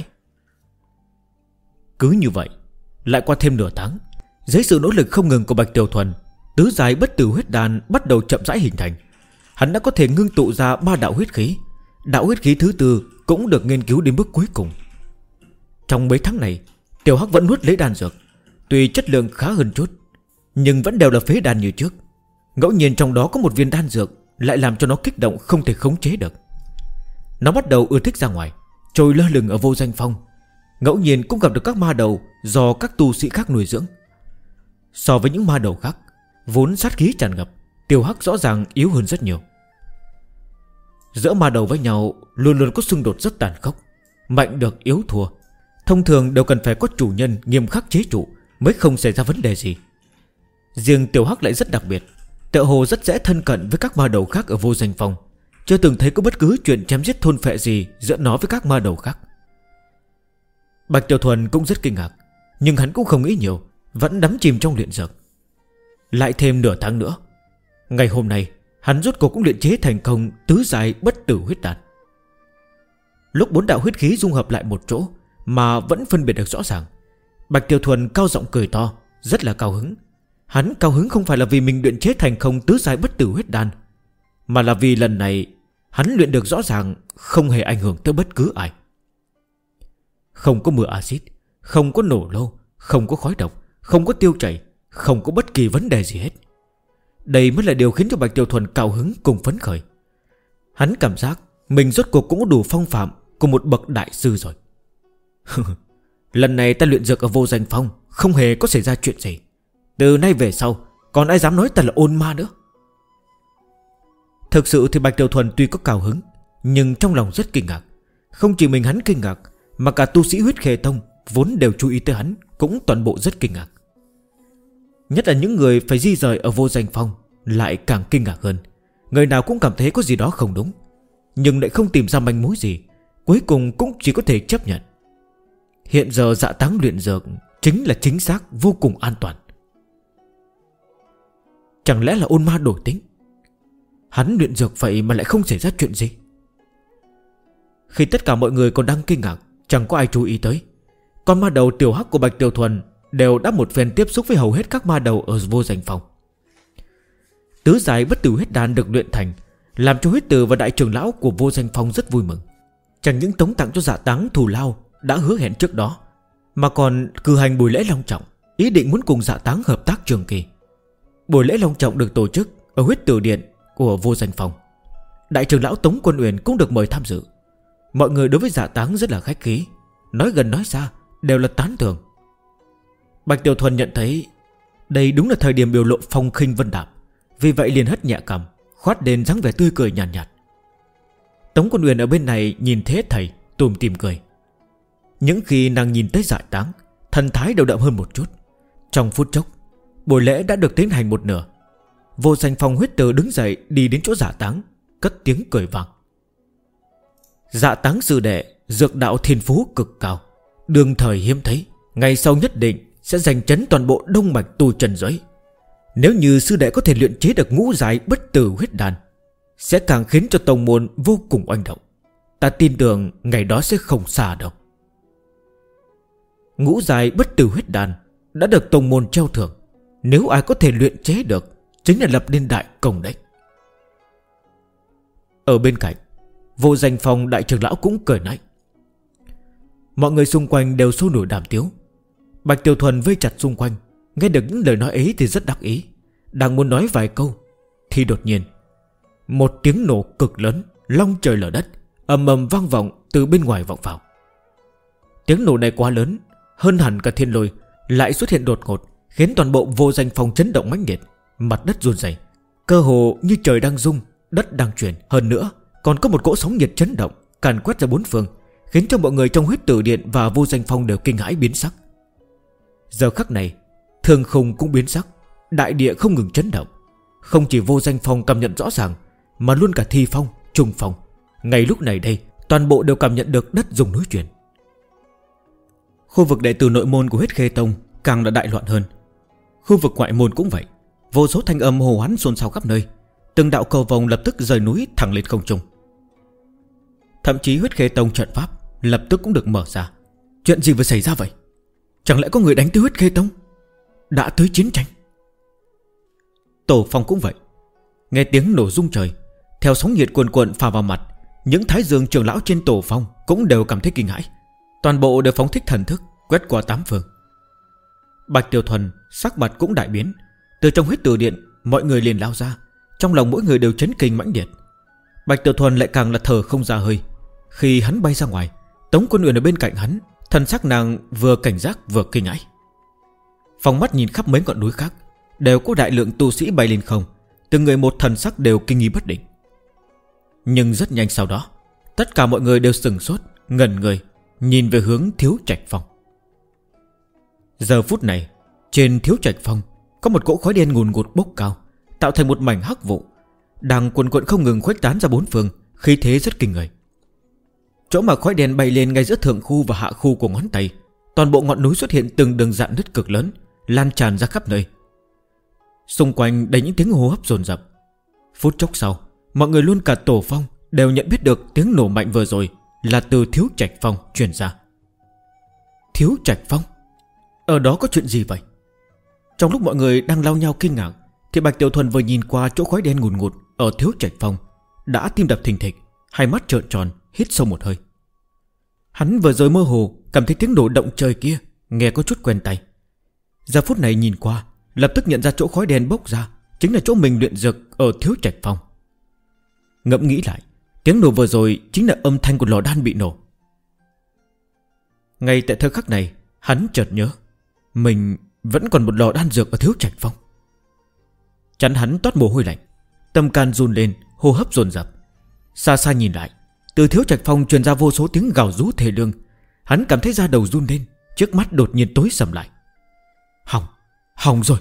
Cứ như vậy, lại qua thêm nửa tháng, dưới sự nỗ lực không ngừng của Bạch Tiểu Thuần, tứ giai bất tử huyết đan bắt đầu chậm rãi hình thành. Hắn đã có thể ngưng tụ ra 3 đạo huyết khí. Đạo huyết khí thứ tư cũng được nghiên cứu đến bước cuối cùng. Trong mấy tháng này, Tiểu Hắc vẫn nuốt lấy đan dược. Tuy chất lượng khá hơn chút, nhưng vẫn đều là phế đan như trước. Ngẫu nhiên trong đó có một viên đan dược lại làm cho nó kích động không thể khống chế được. Nó bắt đầu ưa thích ra ngoài, trôi lơ lửng ở Vô Danh Phong. Ngẫu nhiên cũng gặp được các ma đầu do các tu sĩ khác nuôi dưỡng. So với những ma đầu khác vốn sát khí tràn ngập, Tiểu Hắc rõ ràng yếu hơn rất nhiều. Giữa ma đầu với nhau luôn luôn có xung đột rất tàn khốc. Mạnh được yếu thua, thông thường đều cần phải có chủ nhân nghiêm khắc chế trụ mới không xảy ra vấn đề gì. Riêng Tiểu Hắc lại rất đặc biệt, tựa hồ rất dễ thân cận với các ma đầu khác ở Vô Danh Phong. Chưa từng thấy có bất cứ chuyện chém giết thôn phệ gì giữa nó với các ma đầu khác. Bạch Tiểu Thuần cũng rất kinh ngạc, nhưng hắn cũng không nghĩ nhiều, vẫn đắm chìm trong luyện dược. Lại thêm nửa tháng nữa, ngày hôm nay hắn rốt cuộc cũng luyện chế thành công tứ giai bất tử huyết đan. Lúc 4 đạo huyết khí dung hợp lại một chỗ mà vẫn phân biệt được rõ ràng, Bạch Tiểu Thuần cao giọng cười to, rất là cao hứng. Hắn cao hứng không phải là vì mình luyện chế thành công tứ giai bất tử huyết đan, mà là vì lần này hắn luyện được rõ ràng không hề ảnh hưởng tới bất cứ ai. Không có mưa axit, không có nổ lô, không có khói độc, không có tiêu chảy, không có bất kỳ vấn đề gì hết. Đây mới là điều khiến cho Bạch Tiểu Thuần cao hứng cùng phấn khởi. Hắn cảm giác mình rốt cuộc cũng có đủ phong phạm của một bậc đại sư rồi. Lần này ta luyện dược ở Vô Danh Phong không hề có xảy ra chuyện gì. Từ nay về sau còn ai dám nói ta là ôn ma nữa. Thực sự thì Bạch Tiểu Thuần tuy có cao hứng, nhưng trong lòng rất kinh ngạc. Không chỉ mình hắn kinh ngạc, mà cả tu sĩ Huyết Khê Tông vốn đều chú ý tới hắn cũng toàn bộ rất kinh ngạc. Nhất là những người phải di rời ở Vô Danh Phong lại càng kinh ngạc hơn. Người nào cũng cảm thấy có gì đó không đúng, nhưng lại không tìm ra manh mối gì. Cuối cùng cũng chỉ có thể chấp nhận. Hiện giờ Dạ Táng luyện dược chính là chính xác vô cùng an toàn. Chẳng lẽ là ôn ma đổi tính? Hắn luyện dược vậy mà lại không xảy ra chuyện gì? Khi tất cả mọi người còn đang kinh ngạc, chẳng có ai chú ý tới, con ma đầu Tiểu Hắc của Bạch Tiểu Thuần đều đã một phen tiếp xúc với hầu hết các ma đầu ở Vô Danh Phong. Tứ giai bất tử huyết đan được luyện thành, làm cho huyết tử và đại trưởng lão của Vô Danh Phong rất vui mừng. Chẳng những tống tặng cho Dạ Táng thù lao đã hứa hẹn trước đó, mà còn cử hành buổi lễ long trọng, ý định muốn cùng Dạ Táng hợp tác trường kỳ. Buổi lễ long trọng được tổ chức ở huyết tử điện của Vô Danh Phong. Đại trưởng lão Tống Quân Uyển cũng được mời tham dự. Mọi người đối với Dạ Táng rất là khách khí, nói gần nói xa đều là tán thưởng. Bạch Tiểu Thuần nhận thấy đây đúng là thời điểm biểu lộ phong khinh vân đạm, vì vậy liền hất nhẹ cằm, khoát lên dáng vẻ tươi cười nhàn nhạt. Tống Quân Uyển ở bên này nhìn thế thầy tùm tìm cười. Những khi nàng nhìn tới Dạ Táng, thần thái đều đậm hơn một chút. Trong phút chốc, buổi lễ đã được tiến hành một nửa. Vô Danh Phong huyết tử đứng dậy đi đến chỗ Dạ Táng, cất tiếng cười vang. Dạ Táng sư đệ dược đạo thiên phú cực cao, đương thời hiếm thấy, ngày sau nhất định sẽ giành chấn toàn bộ đông mạch tu trần giới. Nếu như sư đệ có thể luyện chế được ngũ giai bất tử huyết đan, sẽ càng khiến cho tông môn vô cùng oanh động. Ta tin tưởng ngày đó sẽ không xa đâu. Ngũ giai bất tử huyết đan đã được tông môn treo thưởng, nếu ai có thể luyện chế được chính là lập nên đại công đấy. Ở bên cạnh, Vô Danh Phong đại trưởng lão cũng cười nói. Mọi người xung quanh đều sôi nổi đàm tiếu. Bạch Tiểu Thuần vây chặt xung quanh, nghe được những lời nói ấy thì rất đắc ý, đang muốn nói vài câu thì đột nhiên một tiếng nổ cực lớn, long trời lở đất, ầm ầm vang vọng từ bên ngoài vọng vào. Tiếng nổ này quá lớn, hơn hẳn cả thiên lôi, lại xuất hiện đột ngột, khiến toàn bộ Vô Danh Phong chấn động mãnh liệt, mặt đất run rẩy, cơ hồ như trời đang rung, đất đang chuyển. Hơn nữa còn có một cỗ sóng nhiệt chấn động càn quét ra bốn phương, khiến cho mọi người trong huyết tử điện và Vô Danh Phong đều kinh hãi biến sắc. Giờ khắc này, Thương Khung cũng biến sắc, đại địa không ngừng chấn động. Không chỉ Vô Danh Phong cảm nhận rõ ràng, mà luôn cả Thi Phong, Trung Phong. Ngay lúc này đây, toàn bộ đều cảm nhận được đất rung núi chuyển. Khu vực đệ tử nội môn của Huyết Khê Tông càng là đại loạn hơn. Khu vực ngoại môn cũng vậy, vô số thanh âm hồ hoán xôn xao khắp nơi. Từng đạo cầu vồng lập tức rời núi thẳng lên không trung. Thậm chí Huyết Khê Tông trận pháp lập tức cũng được mở ra. Chuyện gì vừa xảy ra vậy? Chẳng lẽ có người đánh tới Huyết Khê Tông? Đã tới chiến tranh? Tổ Phong cũng vậy. Nghe tiếng nổ rung trời, theo sóng nhiệt cuồn cuộn phả vào mặt, những thái dương trưởng lão trên Tổ Phong cũng đều cảm thấy kinh hãi. Toàn bộ đều phóng thích thần thức quét qua tám phương. Bạch Tiểu Thuần sắc mặt cũng đại biến. Từ trong huyết tử điện, mọi người liền lao ra. Trong lòng mỗi người đều chấn kinh mãnh liệt. Bạch Tiểu Thuần lại càng là thở không ra hơi. Khi hắn bay ra ngoài, Tống Quân Uyển ở bên cạnh hắn, thần sắc nàng vừa cảnh giác vừa kinh hãi. Phóng mắt nhìn khắp mấy ngọn núi khác, đều có đại lượng tu sĩ bay lên không. Từng người một thần sắc đều kinh nghi bất định. Nhưng rất nhanh sau đó, tất cả mọi người đều sừng sốt, ngẩn người, nhìn về hướng Thiếu Trạch Phong. Giờ phút này, trên Thiếu Trạch Phong có một cỗ khói đen ngùn ngụt bốc cao, tạo thành một mảnh hắc vụ, đang cuồn cuộn không ngừng khuếch tán ra bốn phương, khí thế rất kinh người. Chỗ mà khói đen bay lên ngay giữa thượng khu và hạ khu của ngón tay, toàn bộ ngọn núi xuất hiện từng đường rạn nứt cực lớn, lan tràn ra khắp nơi. Xung quanh đầy những tiếng hô hấp dồn dập. Phút chốc sau, mọi người luôn cả Tổ Phong đều nhận biết được tiếng nổ mạnh vừa rồi là từ Thiếu Trạch Phong truyền ra. Thiếu Trạch Phong? Ở đó có chuyện gì vậy? Trong lúc mọi người đang lao nhau kinh ngạc, thì Bạch Tiểu Thuần vừa nhìn qua chỗ khói đen ngùn ngụt ở Thiếu Trạch Phong, đã tim đập thình thịch, hai mắt trợn tròn, hít sâu một hơi. Hắn vừa rồi mơ hồ cảm thấy tiếng nổ động trời kia nghe có chút quen tai. Giờ phút này nhìn qua, lập tức nhận ra chỗ khói đen bốc ra chính là chỗ mình luyện dược ở Thiếu Trạch Phong. Ngẫm nghĩ lại, tiếng nổ vừa rồi chính là âm thanh của lò đan bị nổ. Ngay tại thời khắc này, hắn chợt nhớ mình vẫn còn một lò đan dược ở Thiếu Trạch Phong. Chắn hắn toát mồ hôi lạnh, tâm can run lên, hô hấp dồn dập. Xa xa nhìn lại, từ Thiếu Trạch Phong truyền ra vô số tiếng gào rú thê lương. Hắn cảm thấy da đầu run lên, trước mắt đột nhiên tối sầm lại. Hỏng rồi.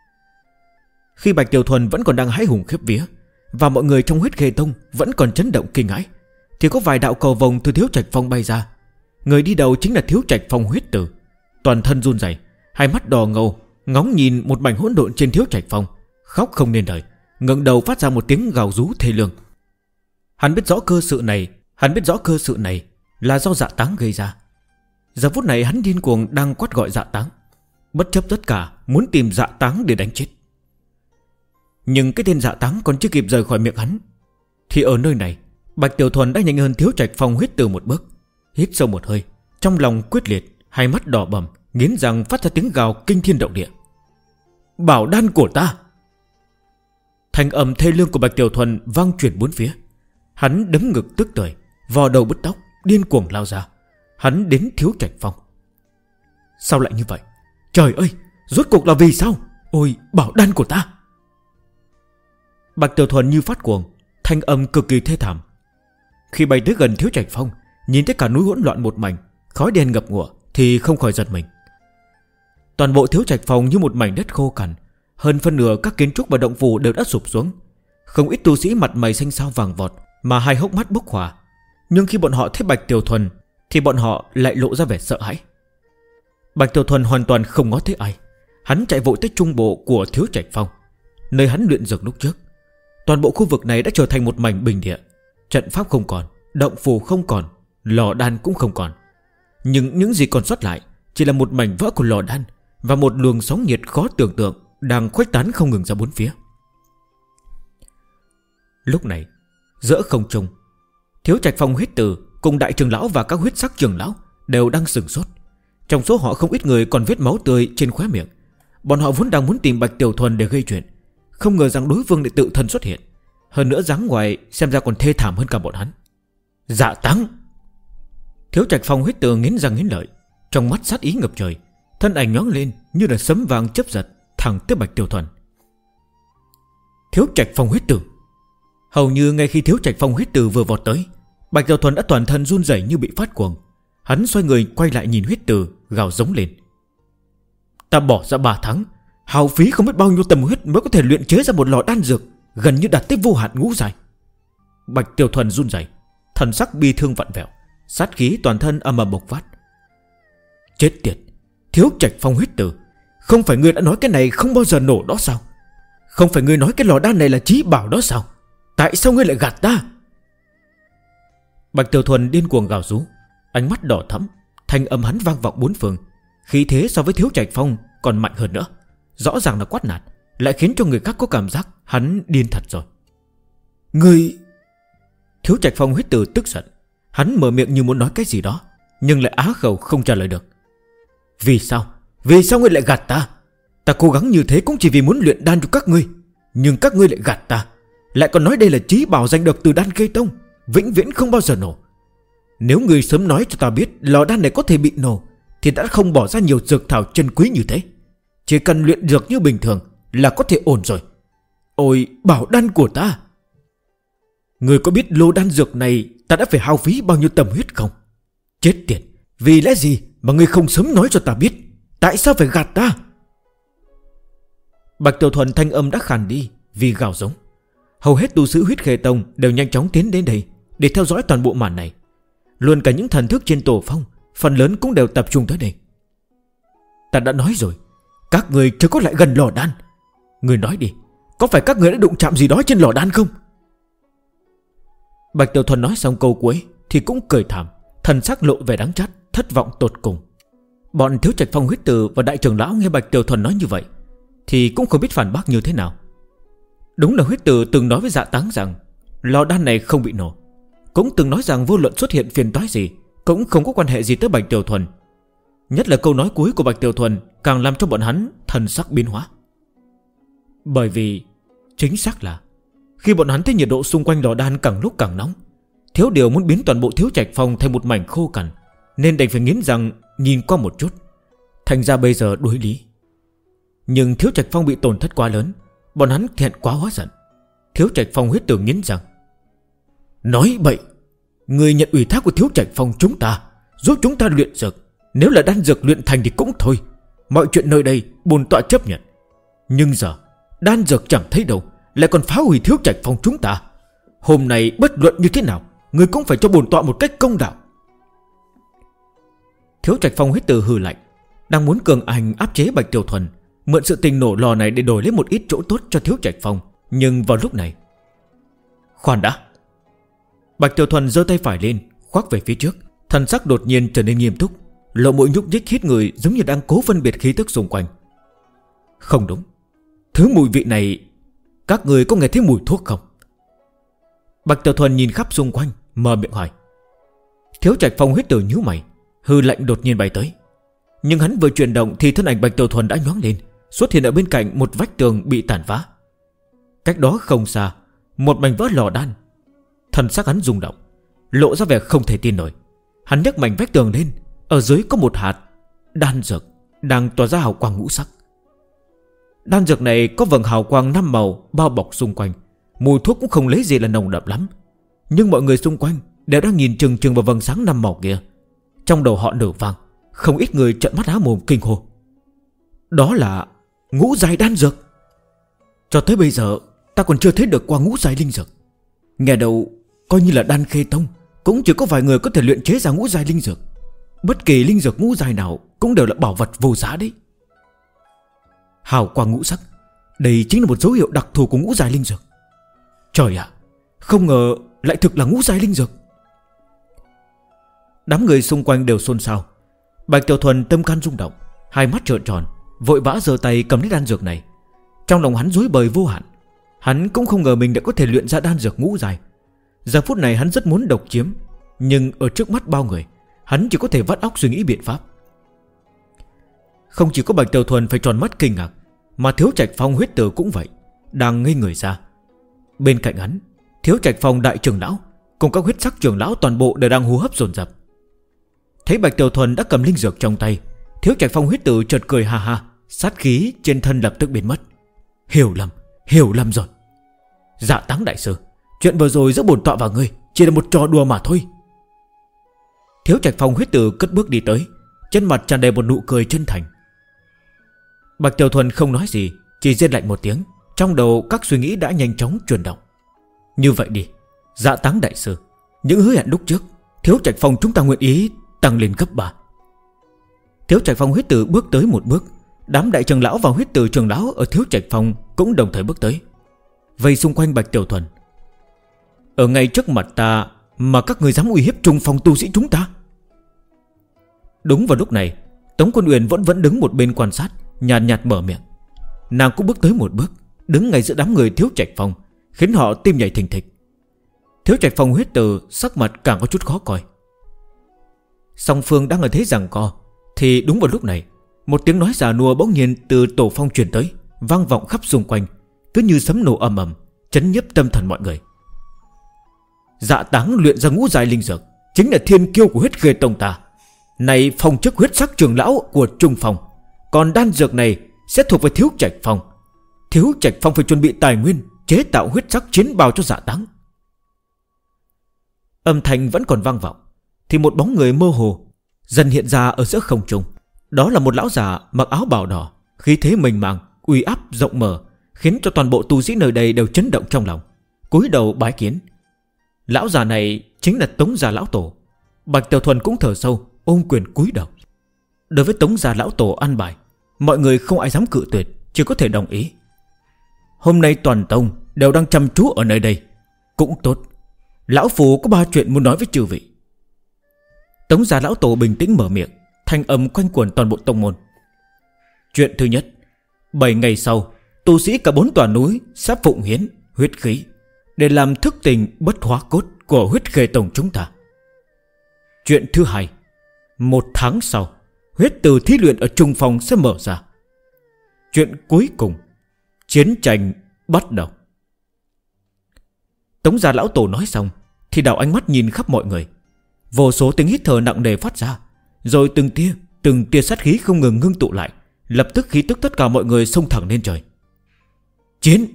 Khi Bạch Tiểu Thuần vẫn còn đang hãi hùng khiếp vía, và mọi người trong Huyết Khê Tông vẫn còn chấn động kinh hãi, thì có vài đạo cầu vồng từ Thiếu Trạch Phong bay ra. Người đi đầu chính là Thiếu Trạch Phong Huyết Tử, toàn thân run rẩy, hai mắt đỏ ngầu, ngóng nhìn một mảnh hỗn độn trên Thiếu Trạch Phong, khóc không nên lời, ngẩng đầu phát ra một tiếng gào rú thê lương. Hắn biết rõ cơ sự này là do Dạ Táng gây ra. Giờ phút này hắn điên cuồng đang quát gọi Dạ Táng, bất chấp tất cả muốn tìm Dạ Táng để đánh chết. Nhưng cái tên Dạ Táng còn chưa kịp rời khỏi miệng hắn, thì ở nơi này Bạch Tiểu Thuần đã nhanh hơn Thiếu Trạch Phong Huyết Tử một bước. Hít sâu một hơi, trong lòng quyết liệt, hai mắt đỏ bầm, nghiến răng phát ra tiếng gào kinh thiên động địa. Bảo đan của ta! Thanh âm thê lương của Bạch Tiểu Thuần vang truyền bốn phía. Hắn đấm ngực tức tưởi, vò đầu bứt tóc, điên cuồng lao ra. Hắn đến Thiếu Trạch Phong. Sao lại như vậy? Trời ơi, rốt cuộc là vì sao? Ôi, bảo đan của ta! Bạch Tiểu Thuần như phát cuồng, thanh âm cực kỳ thê thảm. Khi bay tới gần Thiếu Trạch Phong, nhìn thấy cả núi hỗn loạn một mảnh, khói đen ngập ngụa, thì không khỏi giật mình. Toàn bộ Thiếu Trạch Phong như một mảnh đất khô cằn, hơn phân nửa các kiến trúc và động phủ đều đã sụp xuống. Không ít tu sĩ mặt mày xanh xao vàng vọt, mà hai hốc mắt bốc hỏa. Nhưng khi bọn họ thấy Bạch Tiểu Thuần, thì bọn họ lại lộ ra vẻ sợ hãi. Bạch Tiểu Thuần hoàn toàn không ngó thấy ai. Hắn chạy vội tới trung bộ của Thiếu Trạch Phong, nơi hắn luyện dược lúc trước. Toàn bộ khu vực này đã trở thành một mảnh bình địa. Trận pháp không còn, động phủ không còn, lò đan cũng không còn. Nhưng những gì còn sót lại chỉ là một mảnh vỡ của lò đan và một luồng sóng nhiệt khó tưởng tượng đang khuếch tán không ngừng ra bốn phía. Lúc này, giữa không trung, Thiếu Trạch Phong Huyết Tử cùng đại trưởng lão và các huyết sắc trưởng lão đều đang sửng sốt. Trong số họ không ít người còn vết máu tươi trên khóe miệng. Bọn họ vốn đang muốn tìm Bạch Tiểu Thuần để gây chuyện, không ngờ rằng đối phương lại tự thân xuất hiện. Hơn nữa dáng ngoài xem ra còn thê thảm hơn cả bọn hắn. Dạ Táng! Thiếu Trạch Phong Huyết Tử nghiến răng nghiến lợi, trong mắt sát ý ngập trời, thân ảnh nhoáng lên như là sấm vàng chớp giật, thẳng tới Bạch Tiểu Thuần. Thiếu Trạch Phong Huyết Tử! Hầu như ngay khi Thiếu Trạch Phong Huyết Tử vừa vọt tới, Bạch Tiểu Thuần đã toàn thân run rẩy như bị phát cuồng. Hắn xoay người quay lại nhìn Huyết Tử, gào giống lên. Ta bỏ ra 3 tháng, hao phí không biết bao nhiêu tâm huyết mới có thể luyện chế ra một lò đan dược gần như đạt tới vô hạn ngũ giai. Bạch Tiểu Thuần run rẩy, thần sắc bi thương vặn vẹo, sát khí toàn thân ầm ầm bộc phát. Chết tiệt, Thiếu Trạch Phong Huyết Tử, không phải ngươi đã nói cái này không bao giờ nổ đó sao? Không phải ngươi nói cái lò đan này là chí bảo đó sao? Tại sao ngươi lại gạt ta? Bạch Tiểu Thuần điên cuồng gào rú, ánh mắt đỏ thẫm, thanh âm hắn vang vọng bốn phương, khí thế so với Thiếu Trạch Phong còn mạnh hơn nữa. Rõ ràng là quát nạt, lại khiến cho người khác có cảm giác hắn điên thật rồi. Ngươi... Thiếu Trạch Phong hít từ tức giận, hắn mở miệng như muốn nói cái gì đó, nhưng lại á khẩu không trả lời được. Vì sao? Vì sao ngươi lại gạt ta? Ta cố gắng như thế cũng chỉ vì muốn luyện đan cho các ngươi, nhưng các ngươi lại gạt ta, lại còn nói đây là chí bảo giành được từ Đan Khê Tông, vĩnh viễn không bao giờ nổ. Nếu ngươi sớm nói cho ta biết lò đan này có thể bị nổ, thì đã không bỏ ra nhiều dược thảo chân quý như thế. Chỉ cần luyện dược như bình thường là có thể ổn rồi. Ôi bảo đan của ta! Ngươi có biết lô đan dược này ta đã phải hao phí bao nhiêu tâm huyết không? Chết tiệt! Vì lẽ gì mà ngươi không sớm nói cho ta biết? Tại sao phải gạt ta? Bạch Tiểu Thuần thanh âm đã khàn đi vì gào giống. Hầu hết tu sĩ Huyết Khê Tông đều nhanh chóng tiến đến đây để theo dõi toàn bộ màn này. Luôn cả những thần thức trên tổ phong, phần lớn cũng đều tập trung tới đây. Ta đã nói rồi, các người chưa có lại gần lò đan. Người nói đi, có phải các người đã đụng chạm gì đó trên lò đan không? Bạch Tiểu Thuần nói xong câu cuối thì cũng cười thảm, thần sắc lộ vẻ đắng chát, thất vọng tột cùng. Bọn Thiếu Trạch Phong Huyết Tử và Đại trưởng lão nghe Bạch Tiểu Thuần nói như vậy thì cũng không biết phản bác như thế nào. Đúng là Huyết Tử từng nói với Dạ Táng rằng lò đan này không bị nổ, cũng từng nói rằng vô luận xuất hiện phiền toái gì cũng không có quan hệ gì tới Bạch Tiểu Thuần. Nhất là câu nói cuối của Bạch Tiểu Thuần càng làm cho bọn hắn thần sắc biến hóa. Bởi vì chính xác là khi bọn hắn thấy nhiệt độ xung quanh lò đan càng lúc càng nóng, Thiếu Điều muốn biến toàn bộ Thiếu Trạch Phong thành một mảnh khô cằn, nên đành phải nghiến răng nhìn qua một chút. Thành ra bây giờ đối lý. Nhưng Thiếu Trạch Phong bị tổn thất quá lớn, bọn hắn thẹn quá hóa giận. Thiếu Trạch Phong Huyết Tử nghiến răng: nói bậy! Người nhận ủy thác của Thiếu Trạch Phong chúng ta, giúp chúng ta luyện dược. Nếu là đan dược luyện thành thì cũng thôi, mọi chuyện nơi đây bổn tọa chấp nhận. Nhưng giờ đan dược chẳng thấy đâu, lại còn phá hủy Thiếu Trạch Phong chúng ta. Hôm nay bất luận như thế nào, người cũng phải cho bổn tọa một cách công đạo. Thiếu Trạch Phong Huyết Tử hừ lạnh, đang muốn cường hành áp chế Bạch Tiểu Thuần, mượn sự tình nổ lò này để đổi lấy một ít chỗ tốt cho Thiếu Trạch Phong. Nhưng vào lúc này, khoan đã! Bạch Tiểu Thuần giơ tay phải lên, khoác về phía trước, thần sắc đột nhiên trở nên nghiêm túc, lộ mũi nhúc nhích hít người, giống như đang cố phân biệt khí tức xung quanh. Không đúng, thứ mùi vị này, các người có nghe thấy mùi thuốc không? Bạch Tiểu Thuần nhìn khắp xung quanh, mở miệng hỏi. Thiếu Trạch Phong Huyết Tử nhíu mày, hư lạnh đột nhiên bay tới. Nhưng hắn vừa chuyển động thì thân ảnh Bạch Tiểu Thuần đã nhoáng lên, xuất hiện ở bên cạnh một vách tường bị tàn phá. Cách đó không xa, một mảnh vỡ lò đan. Thần sắc hắn rung động, lộ ra vẻ không thể tin nổi. Hắn nhấc mảnh vách tường lên, ở dưới có một hạt đan dược đang tỏa ra hào quang ngũ sắc. Đan dược này có vầng hào quang 5 màu bao bọc xung quanh, mùi thuốc cũng không lấy gì là nồng đậm lắm. Nhưng mọi người xung quanh đều đang nhìn chừng chừng vào vầng sáng 5 màu kia. Trong đầu họ nở vang, không ít người trợn mắt há mồm kinh hô. Đó là ngũ giai đan dược. Cho tới bây giờ ta còn chưa thấy được qua ngũ giai linh dược. Nghe đầu coi như là Đan Khê Tông cũng chỉ có vài người có thể luyện chế ra ngũ giai linh dược. Bất kỳ linh dược ngũ giai nào cũng đều là bảo vật vô giá đấy. Hào quang ngũ sắc, đây chính là một dấu hiệu đặc thù của ngũ giai linh dược. Trời ạ, không ngờ lại thực là ngũ giai linh dược. Đám người xung quanh đều xôn xao. Bạch Tiểu Thuần tâm can rung động, hai mắt trợn tròn, vội vã giơ tay cầm lấy đan dược này. Trong lòng hắn rối bời vô hạn. Hắn cũng không ngờ mình đã có thể luyện ra đan dược ngũ giai. Giờ phút này hắn rất muốn độc chiếm, nhưng ở trước mắt bao người, hắn chỉ có thể vắt óc suy nghĩ biện pháp. Không chỉ có Bạch Tiểu Thuần phải tròn mắt kinh ngạc, mà Thiếu Trạch Phong Huyết Tử cũng vậy, đang ngây người ra. Bên cạnh hắn, Thiếu Trạch Phong Đại trưởng lão cùng các huyết sắc trưởng lão toàn bộ đều đang hô hấp dồn dập. Thấy Bạch Tiểu Thuần đã cầm linh dược trong tay, Thiếu Trạch Phong Huyết Tử chợt cười ha ha, sát khí trên thân lập tức biến mất. Hiểu lầm rồi. Dạ Táng đại sư, chuyện vừa rồi giữa bổn tọa và ngươi chỉ là một trò đùa mà thôi. Thiếu Trạch Phong Huyết Tử cất bước đi tới, trên mặt tràn đầy một nụ cười chân thành. Bạch Tiểu Thuần không nói gì, chỉ rên lạnh một tiếng. Trong đầu các suy nghĩ đã nhanh chóng chuyển động. Như vậy đi, Dạ Táng đại sư, những hứa hẹn lúc trước Thiếu Trạch Phong chúng ta nguyện ý tăng lên gấp 3. Thiếu Trạch Phong Huyết Tử bước tới một bước, Đám đại trưởng lão và huyết tử trưởng lão ở Thiếu Trạch Phong cũng đồng thời bước tới, vây xung quanh Bạch Tiểu Thuần. Ở ngay trước mặt ta mà các người dám uy hiếp Trung Phong tu sĩ chúng ta? Đúng vào lúc này, Tống Quân Uyển vẫn đứng một bên quan sát, nhàn nhạt mở miệng. Nàng cũng bước tới một bước, đứng ngay giữa đám người Thiếu Trạch Phong, khiến họ tim nhảy thình thịch. Thiếu Trạch Phong huyết tử sắc mặt càng có chút khó coi. Song phương đang ở thế giằng co, thì đúng vào lúc này, một tiếng nói già nua bỗng nhiên từ tổ phong truyền tới, vang vọng khắp xung quanh, cứ như sấm nổ ầm ầm, chấn nhiếp tâm thần mọi người. Dạ Táng luyện ra ngũ giai linh dược, chính là thiên kiêu của huyết khê tông ta. Này phong chức huyết sắc trưởng lão của Trung Phong, còn đan dược này sẽ thuộc về Thiếu Trạch Phong. Thiếu Trạch Phong phải chuẩn bị tài nguyên chế tạo huyết sắc chiến bào cho Dạ Táng. Âm thanh vẫn còn vang vọng, thì một bóng người mơ hồ dần hiện ra ở giữa không trung. Đó là một lão già mặc áo bào đỏ, khí thế mênh mang, uy áp rộng mở, khiến cho toàn bộ tu sĩ nơi đây đều chấn động trong lòng, cúi đầu bái kiến. Lão già này chính là Tống gia lão tổ. Bạch Tiểu Thuần cũng thở sâu, ôm quyền cúi đầu. Đối với Tống gia lão tổ an bài, mọi người không ai dám cự tuyệt, chỉ có thể đồng ý. Hôm nay toàn tông đều đang chăm chú ở nơi đây. Cũng tốt, lão phù có 3 chuyện muốn nói với chư vị. Tống gia lão tổ bình tĩnh mở miệng, thanh âm quanh quẩn toàn bộ tông môn. Chuyện thứ nhất, 7 ngày sau, tu sĩ cả 4 tòa núi sẽ phụng hiến huyết khí để làm thức tình bất hóa cốt của huyết khê tông chúng ta. Chuyện thứ hai, 1 tháng sau, huyết tử thí luyện ở Trung Phong sẽ mở ra. Chuyện cuối cùng, chiến tranh bắt đầu. Tống gia lão tổ nói xong thì đảo ánh mắt nhìn khắp mọi người. Vô số tiếng hít thở nặng nề phát ra, rồi từng tia sát khí không ngừng ngưng tụ lại. Lập tức khí tức tất cả mọi người xông thẳng lên trời. Chiến!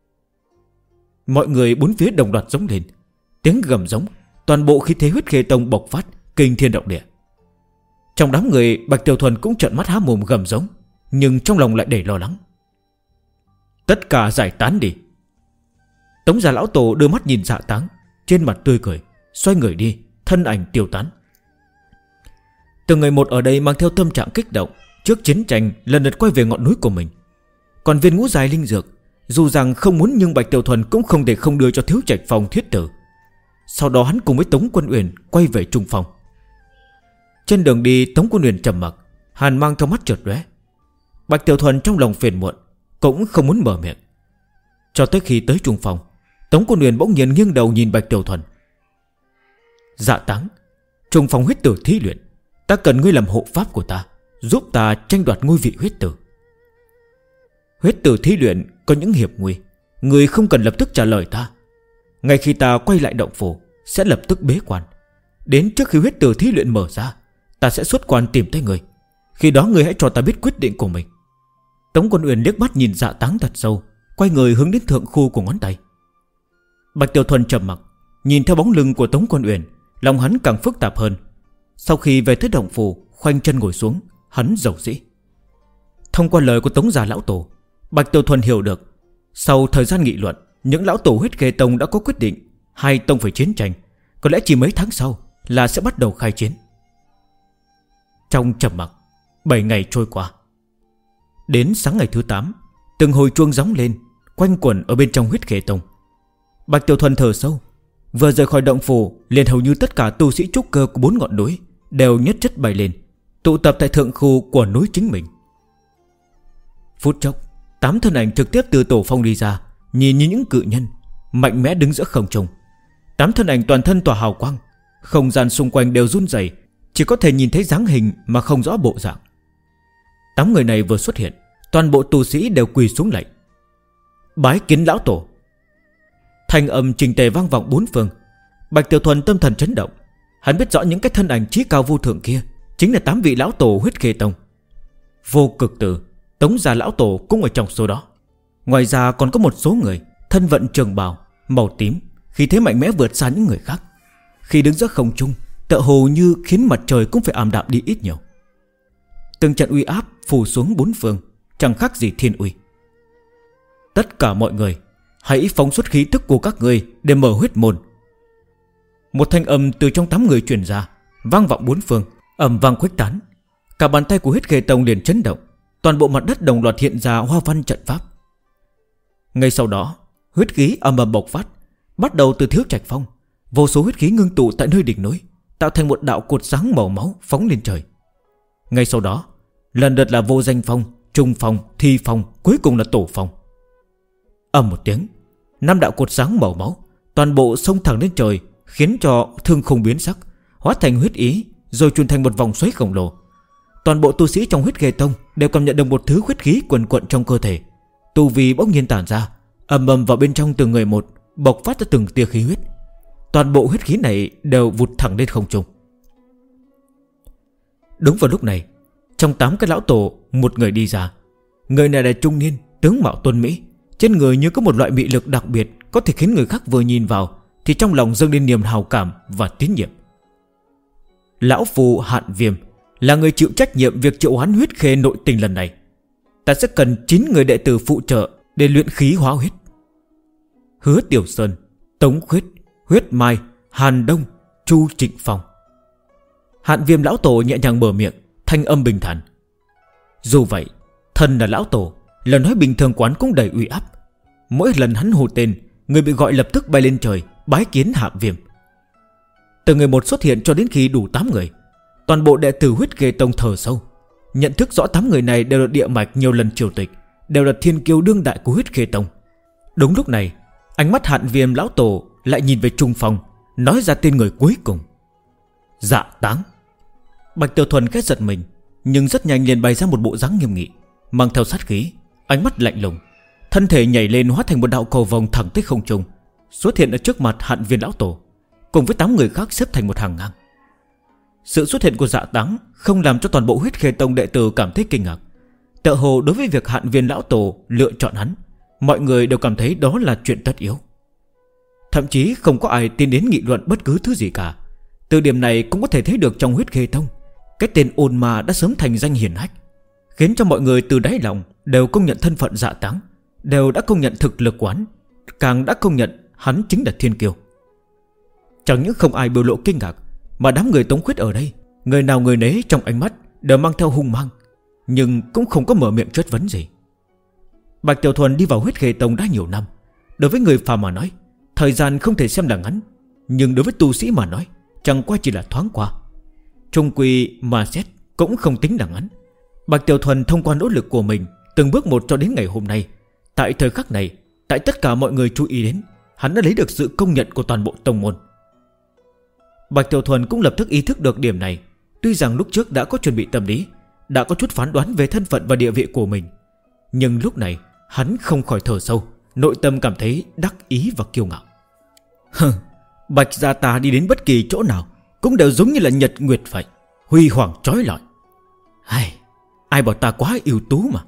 Mọi người bốn phía đồng loạt giống lên, tiếng gầm giống, toàn bộ khí thế huyết khê tông bộc phát, kinh thiên động địa. Trong đám người, Bạch Tiểu Thuần cũng trợn mắt há mồm gầm giống, nhưng trong lòng lại đầy lo lắng. Tất cả giải tán đi. Tống gia lão tổ đưa mắt nhìn Dạ Táng, trên mặt tươi cười, xoay người đi, thân ảnh tiêu tán. Từng người một ở đây mang theo tâm trạng kích động trước chiến tranh, lần lượt quay về ngọn núi của mình. Còn viên ngũ giai linh dược, dù rằng không muốn nhưng Bạch Tiểu Thuần cũng không thể không đưa cho Thiếu Trạch Phong thuyết tử. Sau đó hắn cùng với Tống Quân Uyển quay về Trung Phong. Trên đường đi, Tống Quân Uyển trầm mặc, hàn mang trong mắt chợt lóe. Bạch Tiểu Thuần trong lòng phiền muộn, cũng không muốn mở miệng. Cho tới khi tới Trung Phong, Tống Quân Uyển bỗng nhiên nghiêng đầu nhìn Bạch Tiểu Thuần. Dạ Táng, Trung Phong huyết tử thí luyện, ta cần ngươi làm hộ pháp của ta, giúp ta tranh đoạt ngôi vị huyết tử. Huyết tử thí luyện có những hiểm nguy, ngươi không cần lập tức trả lời ta. Ngay khi ta quay lại động phủ, sẽ lập tức bế quan. Đến trước khi huyết tử thí luyện mở ra, ta sẽ xuất quan tìm tới ngươi. Khi đó ngươi hãy cho ta biết quyết định của mình. Tống Quân Uyển liếc mắt nhìn Dạ Táng thật sâu, quay người hướng đến thượng khu của ngón tay. Bạch Tiểu Thuần trầm mặc, nhìn theo bóng lưng của Tống Quân Uyển, lòng hắn càng phức tạp hơn. Sau khi về tới động phủ, khoanh chân ngồi xuống, hắn dầu dĩ. Thông qua lời của Tống gia lão tổ, Bạch Tiểu Thuần hiểu được, sau thời gian nghị luận, những lão tổ huyết khê tông đã có quyết định hai tông phải chiến tranh, có lẽ chỉ mấy tháng sau là sẽ bắt đầu khai chiến. Trong trầm mặc, 7 ngày trôi qua. Đến sáng ngày thứ 8, từng hồi chuông gióng lên, quanh quẩn ở bên trong huyết khê tông. Bạch Tiểu Thuần thở sâu, vừa rời khỏi động phủ, liền hầu như tất cả tu sĩ trúc cơ của 4 ngọn núi đều nhất chất bay lên, tụ tập tại thượng khu của núi chính mình. Phút chốc, 8 thân ảnh trực tiếp từ tổ phong đi ra, nhìn như những cự nhân mạnh mẽ đứng giữa không trung. 8 thân ảnh toàn thân tỏa hào quang, không gian xung quanh đều run rẩy, chỉ có thể nhìn thấy dáng hình mà không rõ bộ dạng. 8 người này vừa xuất hiện, toàn bộ tu sĩ đều quỳ xuống lạy. Bái kiến lão tổ. Thanh âm trình tề vang vọng bốn phương. Bạch Tiểu Thuần tâm thần chấn động. Hắn biết rõ những cái thân ảnh chí cao vô thượng kia chính là 8 vị lão tổ huyết khê tông. Vô Cực Tử, Tống gia lão tổ cũng ở trong số đó. Ngoài ra còn có một số người thân vận trường bào màu tím, khí thế mạnh mẽ vượt xa những người khác. Khi đứng giữa không trung, tựa hồ như khiến mặt trời cũng phải ảm đạm đi ít nhiều. Từng trận uy áp phủ xuống bốn phương, chẳng khác gì thiên uy. Tất cả mọi người hãy phóng xuất khí tức của các người để mở huyết môn. Một thanh âm từ trong 8 người truyền ra, vang vọng bốn phương, ầm vang khuếch tán. Cả bàn tay của huyết khê tông liền chấn động, toàn bộ mặt đất đồng loạt hiện ra hoa văn trận pháp. Ngay sau đó, huyết khí ầm ầm bộc phát, bắt đầu từ Thiếu Trạch Phong. Vô số huyết khí ngưng tụ tại nơi đỉnh núi, tạo thành một đạo cột sáng màu máu phóng lên trời. Ngay sau đó, lần lượt là Vô Danh Phong, Trung Phong, Thi Phong, cuối cùng là Tổ Phong. Ầm một tiếng, 5 đạo cột sáng màu máu toàn bộ xông thẳng lên trời, khiến cho thương khung biến sắc, hóa thành huyết ý, rồi truyền thành một vòng xoáy khổng lồ. Toàn bộ tu sĩ trong Huyết Khê Tông đều cảm nhận được một thứ huyết khí quần quận trong cơ thể. Tu vi bỗng nhiên tản ra, ầm ầm vào bên trong từng người một, bộc phát ra từng tia khí huyết. Toàn bộ huyết khí này đều vụt thẳng lên không trung. Đúng vào lúc này, trong 8 cái lão tổ, một người đi ra. Người này là trung niên, tướng mạo tuấn mỹ, trên người như có một loại mị lực đặc biệt, có thể khiến người khác vừa nhìn vào thì trong lòng dâng lên niềm hào cảm và tín nhiệm. Lão phù Hạn Viêm là người chịu trách nhiệm việc triệu hoán huyết khê nội tình lần này. Ta sẽ cần 9 người đệ tử phụ trợ để luyện khí hóa huyết. Hứa Tiểu Sơn, Tống Khuyết, Huyết Mai, Hàn Đông, Chu Trịnh Phong. Hạn Viêm lão tổ nhẹ nhàng mở miệng, thanh âm bình thản. Dù vậy, thân là lão tổ, lời nói bình thường quán cũng đầy uy áp. Mỗi lần hắn hô tên, người bị gọi lập tức bay lên trời bái kiến Hạn Viêm. Từ người một xuất hiện cho đến khi đủ 8 người, toàn bộ đệ tử Huyết Khê Tông thở sâu, nhận thức rõ 8 người này đều là địa mạch nhiều lần triều tịch, đều là thiên kiêu đương đại của Huyết Khê Tông. Đúng lúc này, ánh mắt Hạn Viêm lão tổ lại nhìn về Trung Phong, nói ra tên người cuối cùng. Dạ Táng. Bạch Tiểu Thuần khẽ giật mình, nhưng rất nhanh liền bày ra một bộ dáng nghiêm nghị, mang theo sát khí, ánh mắt lạnh lùng, thân thể nhảy lên hóa thành một đạo cầu vồng thẳng tới không trung, xuất hiện ở trước mặt Hạn Viêm lão tổ, cùng với 8 người khác xếp thành một hàng ngang. Sự xuất hiện của Dạ Táng không làm cho toàn bộ Huyết Khê Tông đệ tử cảm thấy kinh ngạc. Tựa hồ đối với việc Hạn Viêm lão tổ lựa chọn hắn, mọi người đều cảm thấy đó là chuyện tất yếu. Thậm chí không có ai tiến đến nghị luận bất cứ thứ gì cả. Từ điểm này cũng có thể thấy được trong Huyết Khê Tông, cái tên ôn ma đã sớm thành danh hiển hách, khiến cho mọi người từ đáy lòng đều công nhận thân phận Dạ Táng, đều đã công nhận thực lực quán, càng đã công nhận hắn chính là thiên kiêu. Chẳng những không ai biểu lộ kinh ngạc, mà đám người Tống Khuyết ở đây, người nào người nấy trong ánh mắt đều mang theo hung mang, nhưng cũng không có mở miệng chất vấn gì. Bạch Tiểu Thuần đi vào Huyết Khê Tông đã nhiều năm, đối với người phàm mà nói, thời gian không thể xem là ngắn, nhưng đối với tu sĩ mà nói, chẳng qua chỉ là thoáng qua. Trung quy mà xét cũng không tính là ngắn. Bạch Tiểu Thuần thông qua nỗ lực của mình, từng bước một cho đến ngày hôm nay, tại thời khắc này, tại tất cả mọi người chú ý đến, hắn đã lấy được sự công nhận của toàn bộ tông môn. Bạch Tiểu Thuần cũng lập tức ý thức được điểm này. Tuy rằng lúc trước đã có chuẩn bị tâm lý, đã có chút phán đoán về thân phận và địa vị của mình, nhưng lúc này hắn không khỏi thở sâu, nội tâm cảm thấy đắc ý và kiêu ngạo. Bạch gia ta đi đến bất kỳ chỗ nào cũng đều giống như là nhật nguyệt vậy, huy hoàng chói lọi. Ai bảo ta quá ưu tú mà.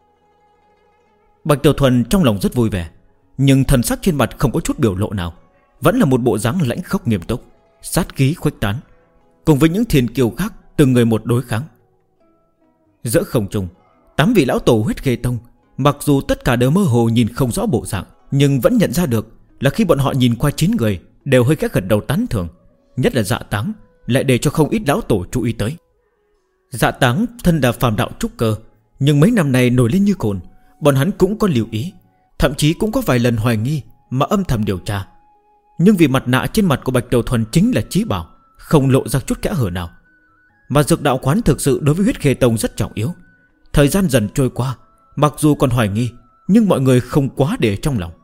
Bạch Tiểu Thuần trong lòng rất vui vẻ, nhưng thần sắc trên mặt không có chút biểu lộ nào, vẫn là một bộ dáng lãnh khốc nghiêm túc, sát khí khuếch tán, cùng với những thiên kiêu khác từng người một đối kháng. Giữa không trung, 8 vị lão tổ Huyết Khê Tông, mặc dù tất cả đều mơ hồ nhìn không rõ bộ dạng, nhưng vẫn nhận ra được là khi bọn họ nhìn qua 9 người đều hơi khẽ gật đầu tán thưởng. Nhất là Dạ Táng lại để cho không ít lão tổ chú ý tới. Dạ Táng thân là phàm đạo trúc cơ, nhưng mấy năm này nổi lên như cồn, bọn hắn cũng có lưu ý, thậm chí cũng có vài lần hoài nghi mà âm thầm điều tra. Nhưng vì mặt nạ trên mặt của Bạch Tiểu Thuần chính là chí bảo, không lộ ra chút kẽ hở nào. Mà dược đạo quán thực sự đối với Huyết Khê Tông rất trọng yếu. Thời gian dần trôi qua, mặc dù còn hoài nghi, nhưng mọi người không quá để trong lòng.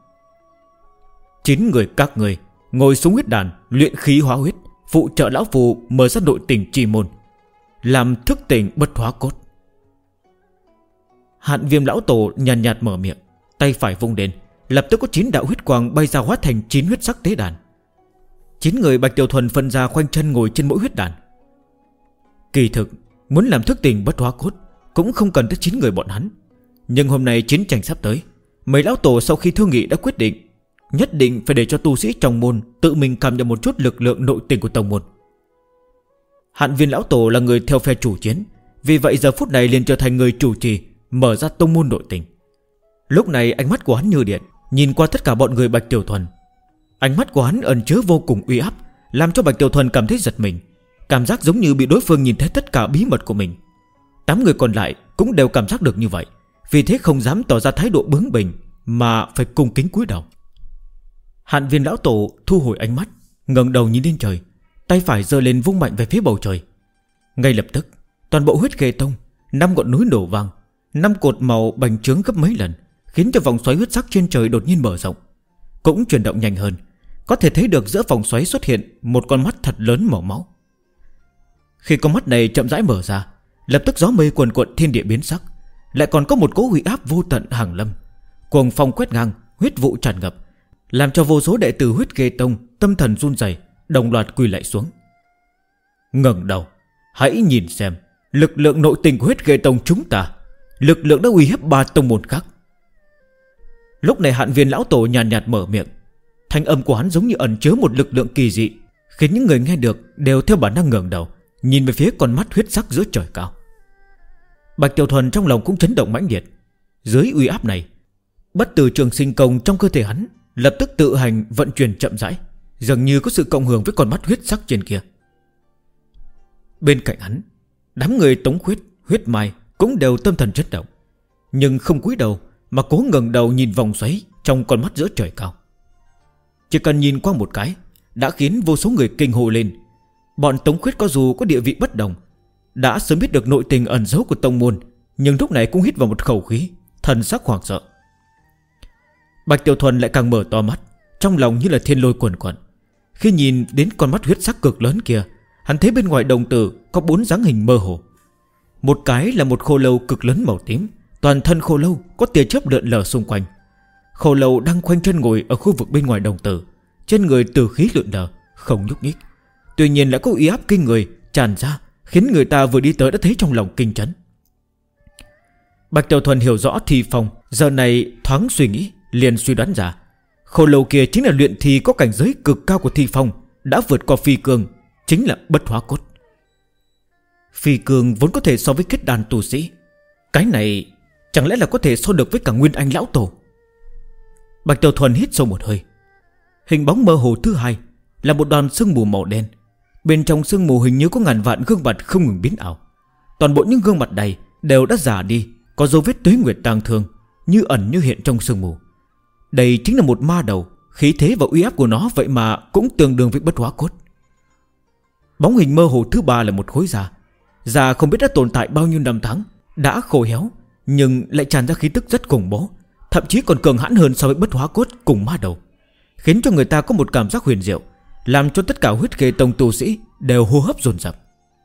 9 người các người ngồi xuống huyết đàn, luyện khí hóa huyết, phụ trợ lão phù mở ra nội tình chi môn, làm thức tỉnh bất hóa cốt. Hạn Viêm lão tổ nhàn nhạt mở miệng, tay phải vung lên, lập tức có 9 đạo huyết quang bay ra hóa thành 9 huyết sắc tế đàn. 9 người Bạch Tiểu Thuần phân ra khoanh chân ngồi trên mỗi huyết đàn. Kỳ thực muốn làm thức tỉnh bất hóa cốt cũng không cần tới 9 người bọn hắn, nhưng hôm nay chiến tranh sắp tới, mấy lão tổ sau khi thương nghị đã quyết định nhất định phải để cho tu sĩ trong môn tự mình cảm nhận một chút lực lượng nội tình của tông môn. Hạn Viên lão tổ là người theo phe chủ chiến, vì vậy giờ phút này liền trở thành người chủ trì mở ra tông môn nội tình. Lúc này ánh mắt của hắn như điện, nhìn qua tất cả bọn người Bạch Tiểu Thuần. Ánh mắt của hắn ẩn chứa vô cùng uy áp, làm cho Bạch Tiểu Thuần cảm thấy giật mình, cảm giác giống như bị đối phương nhìn thấy tất cả bí mật của mình. 8 người còn lại cũng đều cảm giác được như vậy, vì thế không dám tỏ ra thái độ bướng bỉnh, mà phải cung kính cúi đầu. Hạn Viên lão tổ thu hồi ánh mắt, ngẩng đầu nhìn lên trời, tay phải giơ lên vung mạnh về phía bầu trời. Ngay lập tức, toàn bộ Huyết Khê Tông 5 ngọn núi nổ vang, 5 cột màu bành trướng gấp mấy lần, khiến cho vòng xoáy huyết sắc trên trời đột nhiên mở rộng, cũng chuyển động nhanh hơn. Có thể thấy được giữa vòng xoáy xuất hiện một con mắt thật lớn màu máu. Khi con mắt này chậm rãi mở ra, lập tức gió mây cuồn cuộn, thiên địa biến sắc, lại còn có một cỗ uy áp vô tận hàng lâm, cuồng phong quét ngang, huyết vụ tràn ngập, làm cho vô số đệ tử Huyết Khê Tông tâm thần run rẩy, đồng loạt quỳ lạy xuống. Ngẩng đầu, hãy nhìn xem lực lượng nội tình của Huyết Khê Tông chúng ta, lực lượng đã uy hiếp 3 tông môn khác. Lúc này Hạn Viên lão tổ nhàn nhạt mở miệng, thanh âm của hắn giống như ẩn chứa một lực lượng kỳ dị, khiến những người nghe được đều theo bản năng ngẩng đầu, nhìn về phía con mắt huyết sắc giữa trời cao. Bạch Tiểu Thuần trong lòng cũng chấn động mãnh liệt. Dưới uy áp này, bất tử trường sinh công trong cơ thể hắn lập tức tự hành vận chuyển chậm rãi, dường như có sự cộng hưởng với con mắt huyết sắc trên kia. Bên cạnh hắn, đám người Tống Khuyết, Huyết Mai cũng đều tâm thần chấn động, nhưng không cúi đầu mà cố ngẩng đầu nhìn vòng xoáy trong con mắt giữa trời cao. Chỉ cần nhìn qua một cái đã khiến vô số người kinh hô lên. Bọn Tống Khuyết có dù có địa vị bất đồng, đã sớm biết được nội tình ẩn giấu của tông môn, nhưng lúc này cũng hít vào một khẩu khí, thần sắc hoảng sợ. Bạch Tiểu Thuần lại càng mở to mắt, trong lòng như là thiên lôi cuồn cuộn. Khi nhìn đến con mắt huyết sắc cực lớn kia, hắn thấy bên ngoài đồng tử có 4 dáng hình mơ hồ. Một cái là một khô lâu cực lớn màu tím, toàn thân khô lâu có tia chớp lượn lờ xung quanh. Khô lâu đang khoanh chân ngồi ở khu vực bên ngoài đồng tử, trên người tử khí lượn lờ, không nhúc nhích. Tuy nhiên lại có uy áp kinh người tràn ra, khiến người ta vừa đi tới đã thấy trong lòng kinh chấn. Bạch Tiểu Thuần hiểu rõ Thi Phong giờ này thoáng suy nghĩ, liền suy đoán ra khô lâu kia chính là luyện thi có cảnh giới cực cao của Thi Phong, đã vượt qua Phi Cương, chính là Bất Hóa Cốt. Phi Cương vốn có thể so với kết đan tu sĩ, cái này chẳng lẽ là có thể so được với cả Nguyên Anh lão tổ. Bạch Tiểu Thuần hít sâu một hơi. Hình bóng mơ hồ thứ hai là một đoàn sương mù màu đen. Bên trong sương mù hình như có ngàn vạn gương mặt không ngừng biến ảo. Toàn bộ những gương mặt này đều đã già đi, có dấu vết tuế nguyệt tang thương, như ẩn như hiện trong sương mù. Đây chính là một ma đầu, khí thế và uy áp của nó vậy mà cũng tương đương với Bất Hóa Cốt. Bóng hình mơ hồ thứ ba là một khối da không biết đã tồn tại bao nhiêu năm tháng, đã khô héo, nhưng lại tràn ra khí tức rất khủng bố, thậm chí còn cường hãn hơn so với Bất Hóa Cốt cùng ma đầu, khiến cho người ta có một cảm giác huyền diệu, làm cho tất cả Huyết Khê Tông tu sĩ đều hô hấp dồn dập.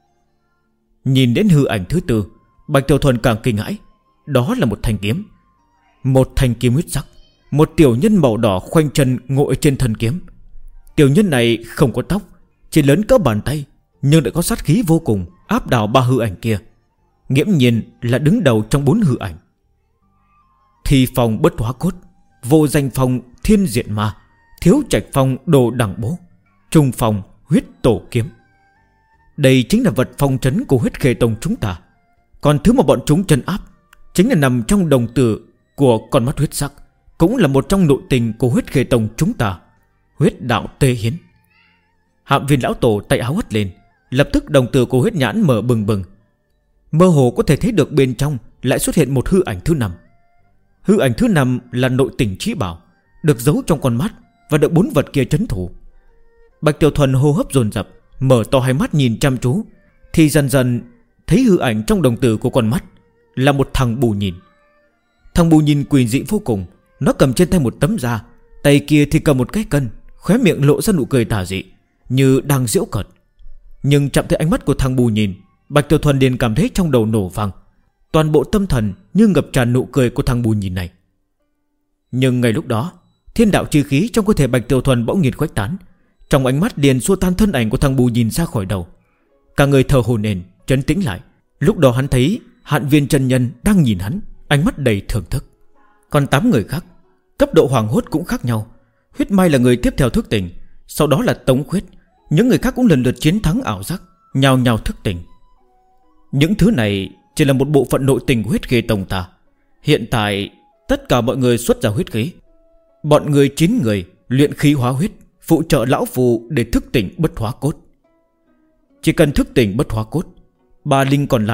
Nhìn đến hư ảnh thứ tư, Bạch Tiểu Thuần càng kinh hãi. Đó là một thanh kiếm, một thanh kiếm huyết sắc. Một tiểu nhân màu đỏ khoanh chân ngồi trên thân kiếm. Tiểu nhân này không có tóc, chỉ lớn cỡ bàn tay, nhưng lại có sát khí vô cùng, áp đảo 3 hư ảnh kia, nghiễm nhiên là đứng đầu trong 4 hư ảnh. Thi Phong Bất Hóa Cốt, Vô Danh Phong Thiên Diện Ma, Thiếu Trạch Phong Đồ Đẳng Bố, Trung Phong Huyết Tổ Kiếm. Đây chính là vật phong trấn của Huyết Khê Tông chúng ta. Còn thứ mà bọn chúng trấn áp chính là nằm trong đồng tử của con mắt huyết sắc, cũng là một trong nội tình của Huyết Khê Tông chúng ta, huyết đạo tê hiến. Hạm Viên lão tổ tay áo hất lên, lập tức đồng tử của huyết nhãn mở bừng bừng. Mơ hồ có thể thấy được bên trong lại xuất hiện một hư ảnh thứ 5. Hư ảnh thứ 5 là nội tình trí bảo, được giấu trong con mắt và được 4 vật kia trấn thủ. Bạch Tiểu Thuần hô hấp dồn dập, mở to hai mắt nhìn chăm chú, thì dần dần thấy hư ảnh trong đồng tử của con mắt là một thằng Bù Nhìn. Thằng Bù Nhìn quỷ dị vô cùng. Nó cầm trên tay một tấm da, tay kia thì cầm một cái cân, khóe miệng lộ ra nụ cười tà dị, như đang giễu cợt. Nhưng chạm tới ánh mắt của thằng Bù Nhìn, Bạch Tiểu Thuần liền cảm thấy trong đầu nổ vang. Toàn bộ tâm thần như ngập tràn nụ cười của thằng Bù Nhìn này. Nhưng ngay lúc đó, thiên đạo chi khí trong cơ thể Bạch Tiểu Thuần bỗng nhiên khuếch tán, trong ánh mắt liền xua tan thân ảnh của thằng Bù Nhìn ra khỏi đầu. Cả người thở hổn hển, trấn tĩnh lại. Lúc đó hắn thấy Hạn Viên chân nhân đang nhìn hắn, ánh mắt đầy thưởng thức. Còn 8 người khác, cấp độ hoảng hốt cũng khác nhau. Huyết Mai là người tiếp theo thức tỉnh, sau đó là Tống Khuyết. Những người khác cũng lần lượt chiến thắng ảo giác, nhào nhào thức tỉnh. Những thứ này chỉ là một bộ phận nội tình của Huyết Khê Tông ta. Hiện tại tất cả mọi người xuất ra huyết khí. Bọn người 9 người luyện khí hóa huyết, phụ trợ lão phù để thức tỉnh Bất Hóa Cốt. Chỉ cần thức tỉnh Bất Hóa Cốt, 3 linh còn lại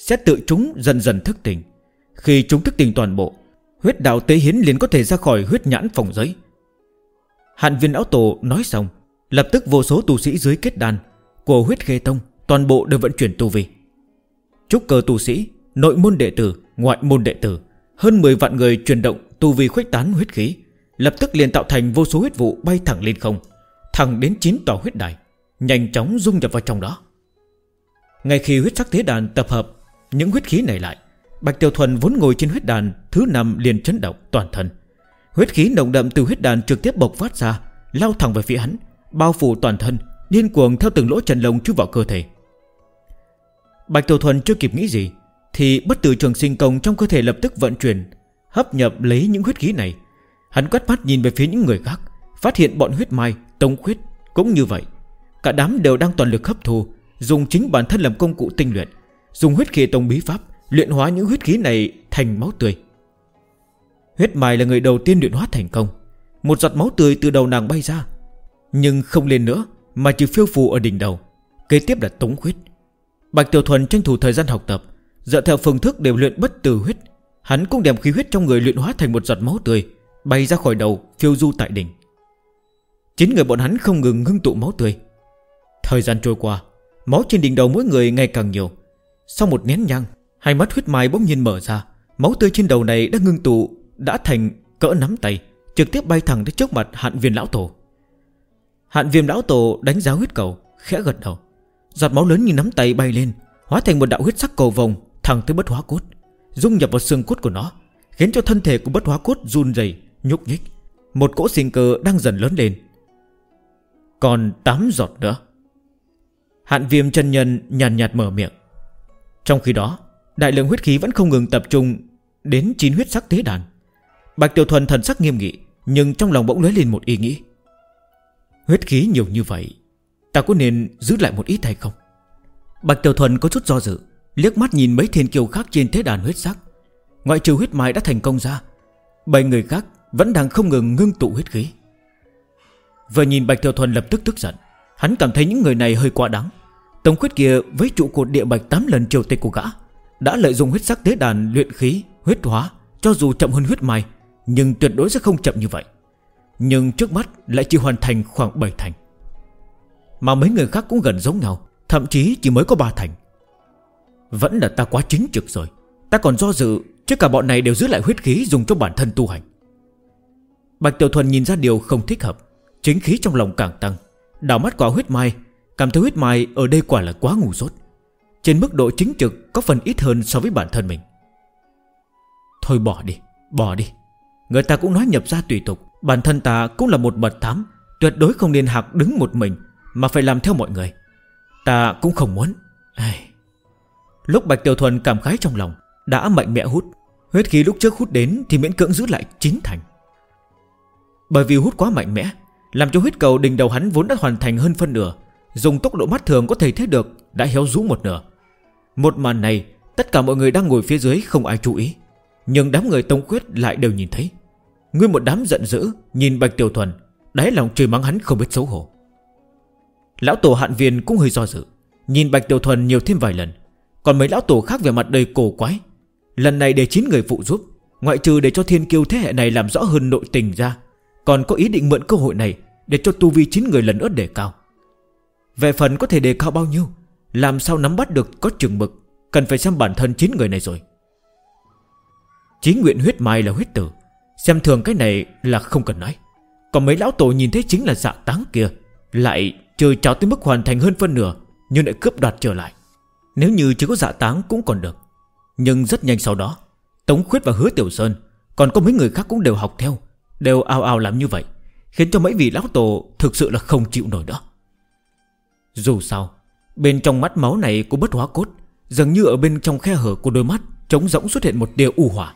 sẽ tự chúng dần dần thức tỉnh. Khi chúng thức tỉnh toàn bộ, huyết đạo tế hiến liền có thể ra khỏi huyết nhãn phòng giới. Hạn Viên lão tổ nói xong, lập tức vô số tu sĩ dưới kết đan của huyết khê tông toàn bộ đều vận chuyển tu vi. Trúc cơ tu sĩ, nội môn đệ tử, ngoại môn đệ tử, hơn 10 vạn người chuyển động tu vi khuếch tán huyết khí, lập tức liền tạo thành vô số huyết vụ bay thẳng lên không, thẳng đến 9 tòa huyết đài, nhanh chóng dung nhập vào trong đó. Ngay khi huyết sắc thế đàn tập hợp những huyết khí này lại, Bạch Tiểu Thuần vốn ngồi trên huyết đàn thứ 5 liền chấn động toàn thân. Huyết khí nồng đậm từ huyết đàn trực tiếp bộc phát ra, lao thẳng về phía hắn, bao phủ toàn thân, điên cuồng theo từng lỗ chân lông chui vào cơ thể. Bạch Tiểu Thuần chưa kịp nghĩ gì thì bất tử trường sinh công trong cơ thể lập tức vận chuyển, hấp nhập lấy những huyết khí này. Hắn quét mắt nhìn về phía những người khác, phát hiện bọn huyết mai, tông khuyết cũng như vậy. Cả đám đều đang toàn lực hấp thu, dùng chính bản thân làm công cụ tinh luyện, dùng huyết khí tông bí pháp luyện hóa những huyết khí này thành máu tươi. Huyết mai là người đầu tiên luyện hóa thành công. Một giọt máu tươi từ đầu nàng bay ra, nhưng không lên nữa mà chỉ phiêu phù ở đỉnh đầu. Kế tiếp là tống huyết. Bạch Tiểu Thuần tranh thủ thời gian học tập, dựa theo phương thức đều luyện bất tử huyết. Hắn cũng đem khí huyết trong người luyện hóa thành một giọt máu tươi, bay ra khỏi đầu, phiêu du tại đỉnh. 9 người bọn hắn không ngừng ngưng tụ máu tươi. Thời gian trôi qua, máu trên đỉnh đầu mỗi người ngày càng nhiều. Sau một nén nhang, hai mắt huyết mai bỗng nhiên mở ra. Máu tươi trên đầu này đã ngưng tụ, đã thành cỡ nắm tay, trực tiếp bay thẳng đến trước mặt Hạn Viên lão tổ. Hạn Viên lão tổ đánh giá huyết cầu, khẽ gật đầu. Giọt máu lớn như nắm tay bay lên, hóa thành một đạo huyết sắc cầu vồng thẳng tới bất hóa cốt, dung nhập vào xương cốt của nó, khiến cho thân thể của bất hóa cốt run rẩy, nhúc nhích. Một cỗ sinh cơ đang dần lớn lên. Còn 8 giọt nữa. Hạn Viêm chân nhân nhàn nhạt mở miệng. Trong khi đó, đại lượng huyết khí vẫn không ngừng tập trung đến 9 huyết sắc tế đàn. Bạch Tiểu Thuần thần sắc nghiêm nghị, nhưng trong lòng bỗng lóe lên một ý nghĩ. Huyết khí nhiều như vậy, ta có nên giữ lại một ít hay không? Bạch Tiểu Thuần có chút do dự, liếc mắt nhìn mấy thiên kiêu khác trên tế đàn huyết sắc. Ngoại trừ huyết mai đã thành công ra, 7 người khác vẫn đang không ngừng ngưng tụ huyết khí. Vừa nhìn Bạch Tiểu Thuần lập tức tức giận. Hắn cảm thấy những người này hơi quá đáng. Tông khuyết kia với trụ cột địa bạch 8 lần triều tịch của gã đã lợi dụng huyết sắc tế đàn luyện khí, huyết hóa. Cho dù chậm hơn huyết mai, nhưng tuyệt đối sẽ không chậm như vậy. Nhưng trước mắt lại chỉ hoàn thành khoảng 7 thành, mà mấy người khác cũng gần giống nhau, thậm chí chỉ mới có 3 thành. Vẫn là ta quá chính trực rồi. Ta còn do dự, chứ cả bọn này đều giữ lại huyết khí dùng cho bản thân tu hành. Bạch Tiểu Thuần nhìn ra điều không thích hợp, chính khí trong lòng càng tăng. Đảo mắt qua huyết mai, cảm thấy huyết mai ở đây quả là quá ngu dốt. Trên mức độ chính trực có phần ít hơn so với bản thân mình. Thôi bỏ đi. Người ta cũng nói nhập gia tùy tục. Bản thân ta cũng là một mật thám, tuyệt đối không nên hạc đứng một mình, mà phải làm theo mọi người. Ta cũng không muốn. Lúc Bạch Tiểu Thuần cảm khái trong lòng, đã mạnh mẽ hút. Huyết khí lúc trước hút đến thì miễn cưỡng giữ lại 9 thành. Bởi vì hút quá mạnh mẽ, làm cho huyết cầu đỉnh đầu hắn vốn đã hoàn thành hơn phân nửa, dùng tốc độ mắt thường có thể thấy được đã héo rũ một nửa. Một màn này, tất cả mọi người đang ngồi phía dưới không ai chú ý, nhưng đám người Tông Khuyết lại đều nhìn thấy. Nguyên một đám giận dữ nhìn Bạch Tiểu Thuần, đáy lòng chửi mắng hắn không biết xấu hổ. Lão tổ Hạn Viên cũng hơi do dự, nhìn Bạch Tiểu Thuần nhiều thêm vài lần. Còn mấy lão tổ khác về mặt đầy cổ quái. Lần này để 9 người phụ giúp, ngoại trừ để cho thiên kiêu thế hệ này làm rõ hơn nội tình ra, còn có ý định mượn cơ hội này để cho tu vi 9 người lần nữa đề cao. Về phần có thể đề cao bao nhiêu, làm sao nắm bắt được có chừng mực, cần phải xem bản thân 9 người này rồi. Chí nguyện huyết mai là huyết tử, xem thường cái này là không cần nói. Còn mấy lão tổ nhìn thấy chính là Dạ Táng kia, lại chơi tráo tới mức hoàn thành hơn phân nửa, nhưng lại cướp đoạt trở lại. Nếu như chỉ có Dạ Táng cũng còn được, nhưng rất nhanh sau đó, Tống Khuyết và Hứa Tiểu Sơn, còn có mấy người khác cũng đều học theo, đều ào ào làm như vậy, khiến cho mấy vị lão tổ thực sự là không chịu nổi nữa. Dù sao, bên trong mắt máu này của bất hóa cốt, dường như ở bên trong khe hở của đôi mắt trống rỗng xuất hiện một tia u hỏa.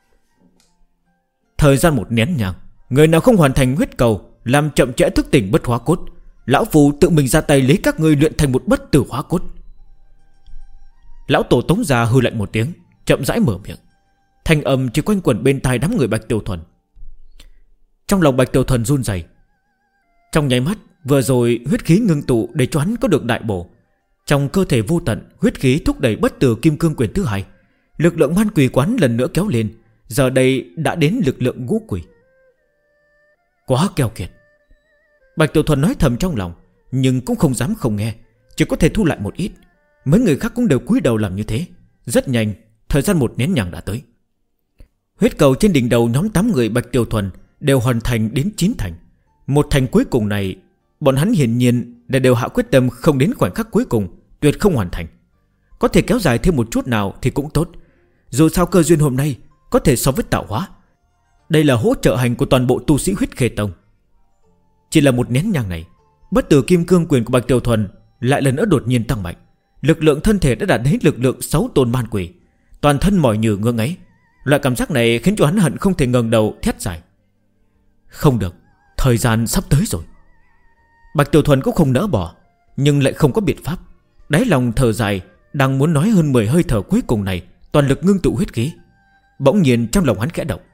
Thời gian một nén nhang, người nào không hoàn thành huyết cầu, làm chậm trễ thức tỉnh bất hóa cốt, lão phù tự mình ra tay lấy các ngươi luyện thành một bất tử hóa cốt. Lão tổ Tống Gia hư lạnh một tiếng, chậm rãi mở miệng. Thanh âm chỉ quanh quẩn bên tai đám người Bạch Tiểu Thuần. Trong lòng Bạch Tiểu Thuần run rẩy. Trong nháy mắt vừa rồi huyết khí ngưng tụ để cho hắn có được đại bổ, Trong cơ thể vô tận, huyết khí thúc đẩy bất tử kim cương quyền thứ hai. Lực lượng man quỷ quán lần nữa kéo lên. Giờ đây đã đến lực lượng ngũ quỷ. Quá keo kiệt. Bạch Tiểu Thuần nói thầm trong lòng, nhưng cũng không dám không nghe, chỉ có thể thu lại một ít. Mấy người khác cũng đều cúi đầu làm như thế. Rất nhanh, thời gian một nén nhang đã tới. Huyết cầu trên đỉnh đầu nhóm 8 người Bạch Tiểu Thuần đều hoàn thành đến 9 thành. Một thành cuối cùng này, bọn hắn hiển nhiên đều hạ quyết tâm không đến khoảnh khắc cuối cùng tuyệt không hoàn thành. Có thể kéo dài thêm một chút nào thì cũng tốt. Dù sao cơ duyên hôm nay có thể so với tạo hóa. Đây là hỗ trợ hành của toàn bộ tu sĩ Huyết Khê Tông. Chỉ là một nén nhang này, bất tử kim cương quyền của Bạch Tiểu Thuần lại lần nữa đột nhiên tăng mạnh. Lực lượng thân thể đã đạt đến lực lượng 6 tôn man quỷ. Toàn thân mỏi nhừ ngưỡng ấy. Loại cảm giác này khiến cho hắn hận không thể ngẩng đầu thét dài. Không được, thời gian sắp tới rồi. Bạch Tiểu Thuần cũng không nỡ bỏ, nhưng lại không có biện pháp. Đáy lòng thở dài, đang muốn nói hơn 10 hơi thở cuối cùng này, toàn lực ngưng tụ huyết khí. Bỗng nhiên trong lòng hắn khẽ động.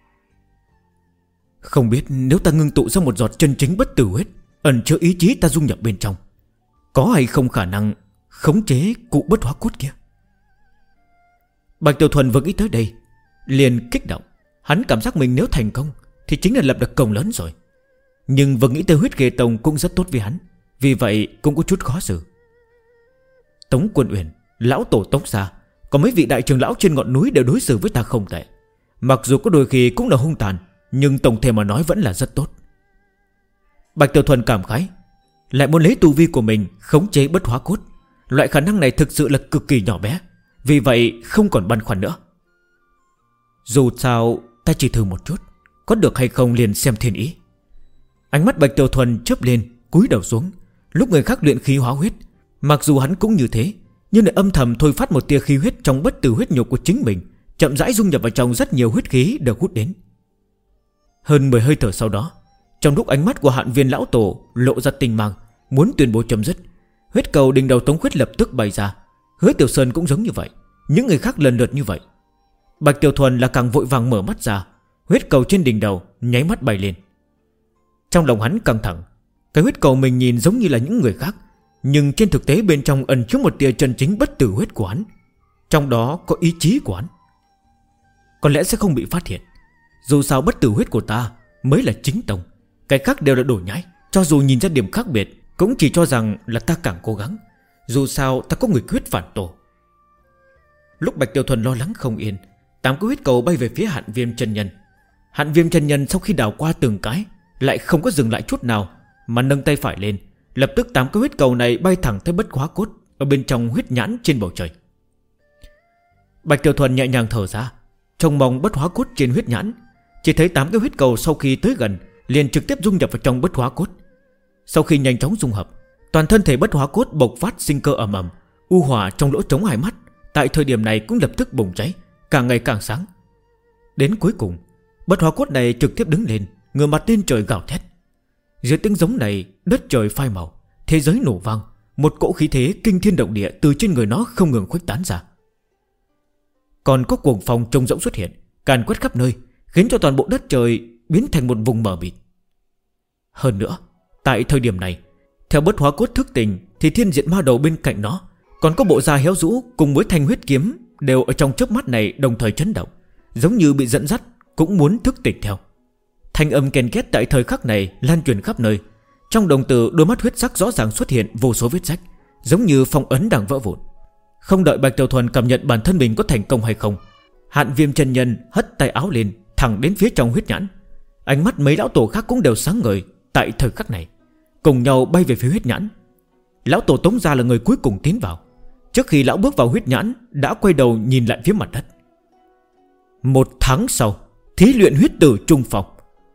Không biết nếu ta ngưng tụ ra một giọt chân chính bất tử huyết, ẩn chứa ý chí ta dung nhập bên trong, có hay không khả năng khống chế cụ bất hóa cốt kia? Bạch Tiểu Thuần vừa nghĩ tới đây liền kích động. Hắn cảm giác mình nếu thành công thì chính là lập được công lớn rồi. Nhưng vừa nghĩ tới Huyết Khê Tông cũng rất tốt với hắn, vì vậy cũng có chút khó xử. Tống Quân Uyển, lão tổ Tống Gia, có mấy vị đại trưởng lão trên ngọn núi đều đối xử với ta không tệ. Mặc dù có đôi khi cũng là hung tàn, nhưng tổng thể mà nói vẫn là rất tốt. Bạch Tiểu Thuần cảm khái, lại muốn lấy tu vi của mình khống chế bất hóa cốt. Loại khả năng này thực sự là cực kỳ nhỏ bé, vì vậy không còn băn khoăn nữa. Dù sao ta chỉ thử một chút, có được hay không liền xem thiên ý. Ánh mắt Bạch Tiểu Thuần chớp lên, cúi đầu xuống. Lúc người khác luyện khí hóa huyết, mặc dù hắn cũng như thế, nhưng lại âm thầm thôi phát một tia khí huyết trong bất tử huyết nhục của chính mình, chậm rãi dung nhập vào trong rất nhiều huyết khí được hút đến. Hơn 10 hơi thở sau đó, trong lúc ánh mắt của Hạn Viên lão tổ lộ ra tinh mang, muốn tuyên bố chấm dứt, huyết cầu đỉnh đầu Tống Khuyết lập tức bay ra. Hứa Tiểu Sơn cũng giống như vậy, những người khác lần lượt như vậy. Bạch Tiểu Thuần là càng vội vàng mở mắt ra. Huyết cầu trên đỉnh đầu nháy mắt bay lên. Trong lòng hắn căng thẳng. Cái huyết cầu mình nhìn giống như là những người khác, nhưng trên thực tế bên trong ẩn chứa một tia chân chính bất tử huyết của hắn. Trong đó có ý chí của hắn. Có lẽ sẽ không bị phát hiện. Dù sao bất tử huyết của ta mới là chính tông, cái khác đều là đồ nhái. Cho dù nhìn ra điểm khác biệt, cũng chỉ cho rằng là ta càng cố gắng. Dù sao ta có người huyết phản tổ. Lúc Bạch Tiểu Thuần lo lắng không yên, 8 cái huyết cầu bay về phía Hạn Viêm chân nhân. Hạn Viêm chân nhân sau khi đào qua từng cái lại không có dừng lại chút nào, mà nâng tay phải lên. Lập tức 8 cái huyết cầu này bay thẳng tới bất hóa cốt ở bên trong huyết nhãn trên bầu trời. Bạch Tiểu Thuần nhẹ nhàng thở ra, trông mong bất hóa cốt trên huyết nhãn. Chỉ thấy 8 cái huyết cầu sau khi tới gần liền trực tiếp dung nhập vào trong bất hóa cốt. Sau khi nhanh chóng dung hợp, toàn thân thể bất hóa cốt bộc phát sinh cơ ầm ầm. U hỏa trong lỗ trống hai mắt tại thời điểm này cũng lập tức bùng cháy, càng ngày càng sáng. Đến cuối cùng, bất hóa cốt này trực tiếp đứng lên, ngửa mặt lên trời gào thét. Dưới tiếng giống này, đất trời phai màu, thế giới nổ vang. Một cỗ khí thế kinh thiên động địa từ trên người nó không ngừng khuếch tán ra. Còn có cuồng phong trông rỗng xuất hiện, càn quét khắp nơi, khiến cho toàn bộ đất trời biến thành một vùng mờ mịt. Hơn nữa, tại thời điểm này, theo bất hóa cốt thức tỉnh thì thiên diện ma đầu bên cạnh nó còn có bộ da héo rũ cùng với thanh huyết kiếm đều ở trong chớp mắt này đồng thời chấn động, giống như bị dẫn dắt, cũng muốn thức tỉnh theo. Thanh âm ken két tại thời khắc này lan truyền khắp nơi. Trong đồng tử đôi mắt huyết sắc rõ ràng xuất hiện vô số vết rách, giống như phong ấn đang vỡ vụn. Không đợi Bạch Tiểu Thuần cảm nhận bản thân mình có thành công hay không, Hạn Viêm chân nhân hất tay áo lên thẳng đến phía trong huyết nhãn. Ánh mắt mấy lão tổ khác cũng đều sáng ngời tại thời khắc này, cùng nhau bay về phía huyết nhãn. Lão tổ Tống Gia là người cuối cùng tiến vào. Trước khi lão bước vào huyết nhãn đã quay đầu nhìn lại phía mặt đất. 1 tháng sau, thí luyện huyết tử trung phòng.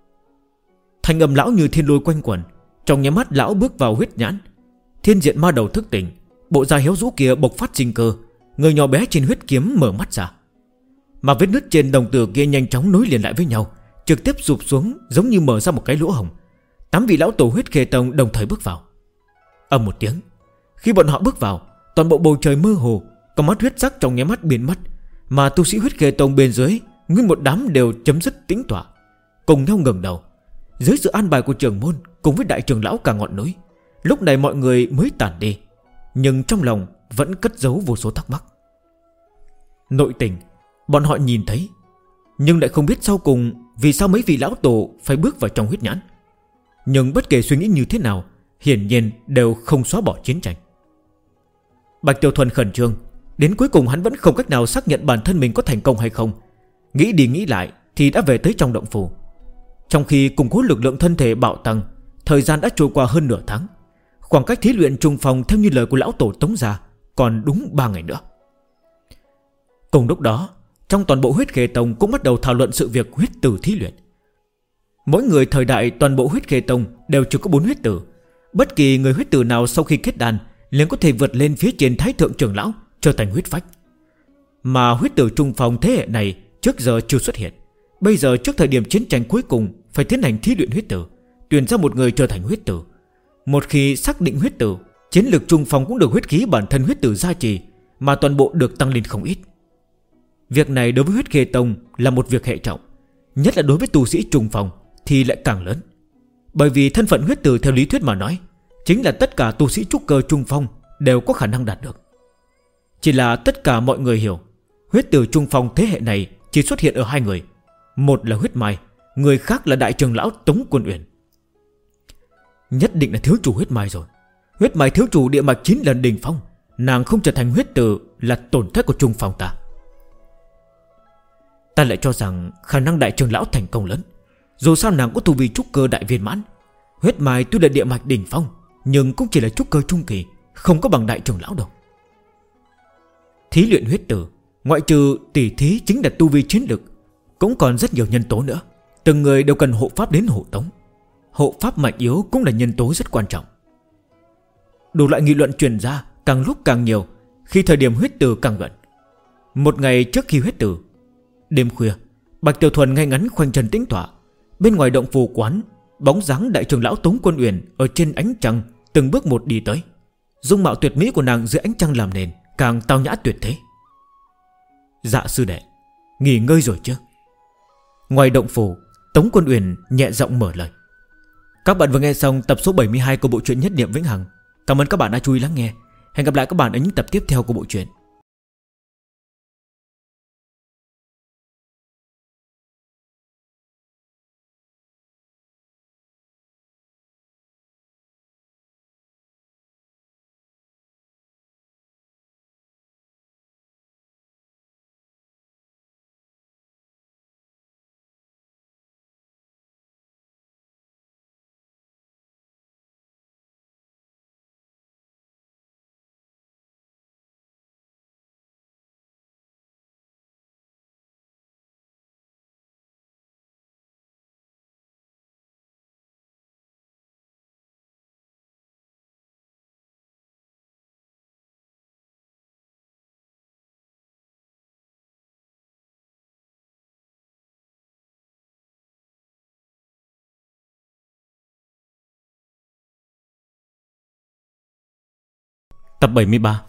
Thanh âm lão như thiên lôi quanh quẩn. Trong nháy mắt lão bước vào huyết nhãn, thiên diện ma đầu thức tỉnh, bộ da héo rũ kia bộc phát sinh cơ. Người nhỏ bé trên huyết kiếm mở mắt ra, mà vết nứt trên đồng tử kia nhanh chóng nối liền lại với nhau, trực tiếp rụp xuống giống như mở ra một cái lỗ hổng. 8 vị lão tổ Huyết Khê Tông đồng thời bước vào. Ầm một tiếng, khi bọn họ bước vào, toàn bộ bầu trời mơ hồ, có mắt huyết sắc trong nháy mắt biến mất, mà tu sĩ Huyết Khê Tông bên dưới nguyên một đám đều chấm dứt tĩnh tọa, cùng nhau ngẩng đầu. Dưới sự an bài của trưởng môn cùng với đại trưởng lão cả ngọn núi, lúc này mọi người mới tản đi. nhưng trong lòng vẫn cất giấu vô số thắc mắc. Nội tình bọn họ nhìn thấy, nhưng lại không biết sau cùng vì sao mấy vị lão tổ phải bước vào trong huyết nhãn. Nhưng bất kể suy nghĩ như thế nào, hiển nhiên đều không xóa bỏ chiến tranh. Bạch Tiểu Thuần khẩn trương, đến cuối cùng hắn vẫn không cách nào xác nhận bản thân mình có thành công hay không. Nghĩ đi nghĩ lại thì đã về tới trong động phủ. Trong khi củng cố lực lượng thân thể bạo tăng, thời gian đã trôi qua hơn nửa tháng. Khoảng cách thí luyện trùng phòng theo như lời của lão tổ Tống gia còn đúng 3 ngày nữa. Cùng lúc đó, trong toàn bộ Huyết Khê Tông cũng bắt đầu thảo luận sự việc huyết tử thí luyện. Mỗi người thời đại toàn bộ Huyết Khê Tông đều chỉ có 4 huyết tử. Bất kỳ người huyết tử nào sau khi kết đan liền có thể vượt lên phía trên Thái Thượng trưởng lão, trở thành huyết phách. Mà huyết tử trung phòng thế hệ này trước giờ chưa xuất hiện. Bây giờ trước thời điểm chiến tranh cuối cùng phải tiến hành thí luyện huyết tử, tuyển ra một người trở thành huyết tử. Một khi xác định huyết tử, chiến lược trung phòng cũng được huyết khí bản thân huyết tử gia trì, mà toàn bộ được tăng lên không ít. Việc này đối với Huyết Khê Tông là một việc hệ trọng, nhất là đối với tu sĩ trung phòng thì lại càng lớn. Bởi vì thân phận huyết tử theo lý thuyết mà nói, chính là tất cả tu sĩ trúc cơ trung phong đều có khả năng đạt được. Chỉ là tất cả mọi người hiểu, huyết tử trung phong thế hệ này chỉ xuất hiện ở 2 người. Một là Huyết Mai, người khác là đại trưởng lão Tống Quân Uyển. Nhất định là thiếu chủ Huyết Mai rồi. Huyết Mai thiếu chủ địa mạch 9 lần đỉnh phong, nàng không trở thành huyết tử là tổn thất của trung phong ta. Ta lại cho rằng khả năng đại trưởng lão thành công lớn. Dù sao nàng có tu vi trúc cơ đại viên mãn. Huyết Mai tuy là địa mạch đỉnh phong, nhưng cũng chỉ là trúc cơ trung kỳ, không có bằng đại trưởng lão đâu. Thí luyện huyết tử, ngoại trừ tỷ thí chính là tu vi chiến lực, cũng còn rất nhiều nhân tố nữa. Từng người đều cần hộ pháp đến hộ tống. Hộ pháp mạnh yếu cũng là nhân tố rất quan trọng. Đủ loại nghị luận truyền ra càng lúc càng nhiều khi thời điểm huyết tử càng gần. Một ngày trước khi huyết tử, đêm khuya, Bạch Tiểu Thuần ngay ngắn khoanh chân tĩnh tọa. Bên ngoài động phủ quán, bóng dáng đại trưởng lão Tống Quân Uyển ở trên ánh trăng từng bước một đi tới. Dung mạo tuyệt mỹ của nàng dưới ánh trăng làm nền càng tao nhã tuyệt thế. Dạ sư đệ, nghỉ ngơi rồi chứ? Ngoài động phủ, Tống Quân Uyển nhẹ giọng mở lời. Các bạn vừa nghe xong tập số 72 của bộ truyện Nhất Niệm Vĩnh Hằng. Cảm ơn các bạn đã chú ý lắng nghe. Hẹn gặp lại các bạn ở những tập tiếp theo của bộ truyện. Tập 73.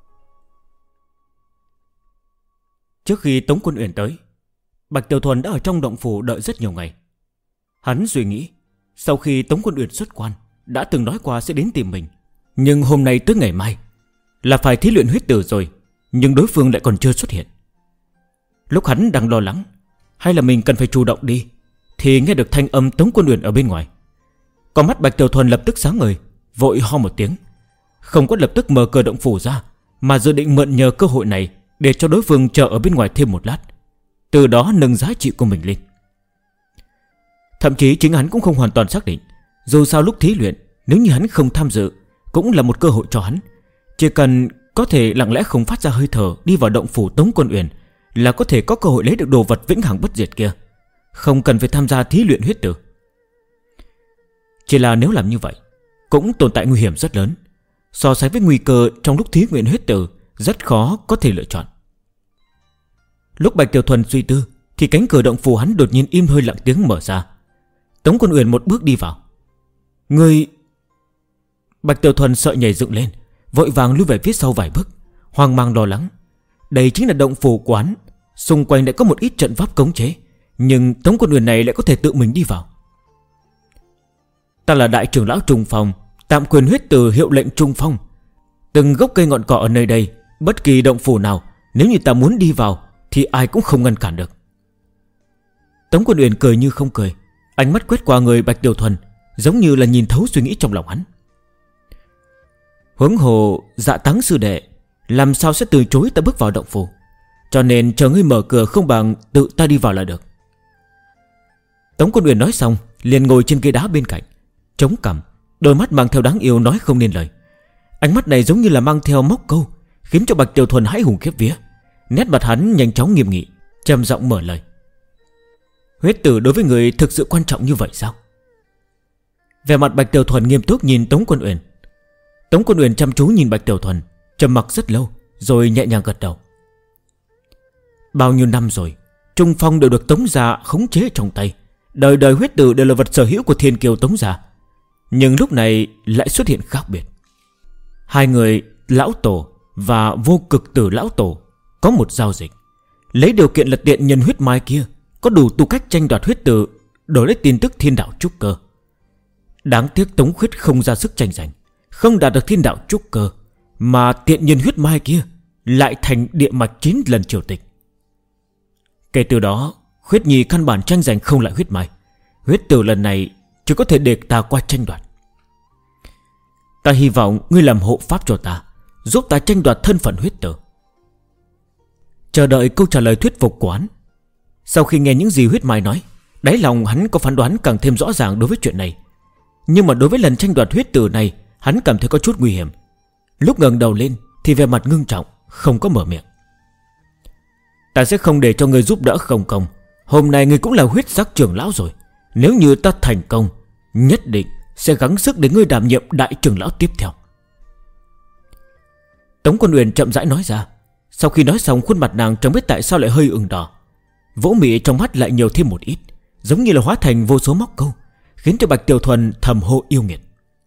Trước khi Tống Quân Uyển tới, Bạch Tiểu Thuần đã ở trong động phủ đợi rất nhiều ngày. Hắn suy nghĩ, sau khi Tống Quân Uyển xuất quan, đã từng nói qua sẽ đến tìm mình. Nhưng hôm nay tới ngày mai là phải thí luyện huyết tử rồi, nhưng đối phương lại còn chưa xuất hiện. Lúc hắn đang lo lắng hay là mình cần phải chủ động đi, thì nghe được thanh âm Tống Quân Uyển ở bên ngoài. Con mắt Bạch Tiểu Thuần lập tức sáng ngời, vội ho một tiếng, không có lập tức mở cửa động phủ ra, mà dự định mượn nhờ cơ hội này để cho đối phương chờ ở bên ngoài thêm một lát, từ đó nâng giá trị của mình lên. Thậm chí chính hắn cũng không hoàn toàn xác định, dù sao lúc thí luyện, nếu như hắn không tham dự cũng là một cơ hội cho hắn. Chỉ cần có thể lặng lẽ không phát ra hơi thở đi vào động phủ Tống Quân Uyển là có thể có cơ hội lấy được đồ vật vĩnh hằng bất diệt kia, không cần phải tham gia thí luyện huyết tử. Chỉ là nếu làm như vậy cũng tồn tại nguy hiểm rất lớn. So sánh với nguy cơ trong lúc thí luyện huyết tử, rất khó có thể lựa chọn. Lúc Bạch Tiểu Thuần suy tư thì cánh cửa động phủ hắn đột nhiên im hơi lặng tiếng mở ra. Tống Quân Uyển một bước đi vào. Người... Bạch Tiểu Thuần sợ nhảy dựng lên, vội vàng lui về phía sau vài bước, hoang mang lo lắng. Đây chính là động phủ quán, xung quanh lại có một ít trận pháp cấm chế, nhưng Tống Quân Uyển này lại có thể tự mình đi vào. Ta là đại trưởng lão Trung Phong, tạm quyền huyết tử hiệu lệnh Trung Phong. Từng gốc cây ngọn cỏ ở nơi đây, bất kỳ động phủ nào, nếu như ta muốn đi vào thì ai cũng không ngăn cản được. Tống Quân Uyển cười như không cười, ánh mắt quét qua người Bạch Tiểu Thuần, giống như là nhìn thấu suy nghĩ trong lòng hắn. Huống hồ Dạ Táng sư đệ làm sao sẽ từ chối ta bước vào động phủ, cho nên chờ ngươi mở cửa không bằng tự ta đi vào là được. Tống Quân Uyển nói xong liền ngồi trên cây đá bên cạnh, chống cằm, đôi mắt mang theo đáng yêu nói không nên lời. Ánh mắt này giống như là mang theo móc câu, khiến cho Bạch Tiểu Thuần hãi hùng khiếp vía. Nét mặt hắn nhanh chóng nghiêm nghị, trầm giọng mở lời. Huyết tử đối với người thực sự quan trọng như vậy sao? Vẻ mặt Bạch Tiểu Thuần nghiêm túc nhìn Tống Quân Uyển. Tống Quân Uyển chăm chú nhìn Bạch Tiểu Thuần, trầm mặc rất lâu, rồi nhẹ nhàng gật đầu. Bao nhiêu năm rồi, Trung Phong đều được Tống gia khống chế trong tay, đời đời huyết tử đều là vật sở hữu của thiên kiều Tống gia. Nhưng lúc này lại xuất hiện khác biệt. Hai người lão tổ và vô cực tử lão tổ có một giao dịch, lấy điều kiện là tiện nhân huyết mai kia có đủ tư cách tranh đoạt huyết tử, đổi lấy tin tức thiên đạo trúc cơ. Đáng tiếc Tống Khuyết không ra sức tranh giành, không đạt được thiên đạo trúc cơ, mà tiện nhân huyết mai kia lại thành địa mạch 9 lần triều tịch. Kể từ đó Khuyết Nhi căn bản tranh giành không lại huyết mai. Huyết tử lần này chỉ có thể để ta qua tranh đoạt. Ta hy vọng ngươi làm hộ pháp cho ta, giúp ta tranh đoạt thân phận huyết tử. Chờ đợi câu trả lời thuyết phục của hắn. Sau khi nghe những gì huyết mai nói, đáy lòng hắn có phán đoán càng thêm rõ ràng đối với chuyện này. Nhưng mà đối với lần tranh đoạt huyết tử này, hắn cảm thấy có chút nguy hiểm. Lúc ngẩng đầu lên thì vẻ mặt ngưng trọng, không có mở miệng. Ta sẽ không để cho ngươi giúp đỡ không công. Hôm nay ngươi cũng là huyết sắc trưởng lão rồi. Nếu như ta thành công, nhất định sẽ gắng sức để ngươi đảm nhiệm đại trưởng lão tiếp theo. Tống Quân Uyển chậm rãi nói ra. Sau khi nói xong, khuôn mặt nàng chẳng biết tại sao lại hơi ửng đỏ. Vỗ mị trong mắt lại nhiều thêm một ít, giống như là hóa thành vô số móc câu, khiến cho Bạch Tiểu Thuần thầm hô yêu nghiệt.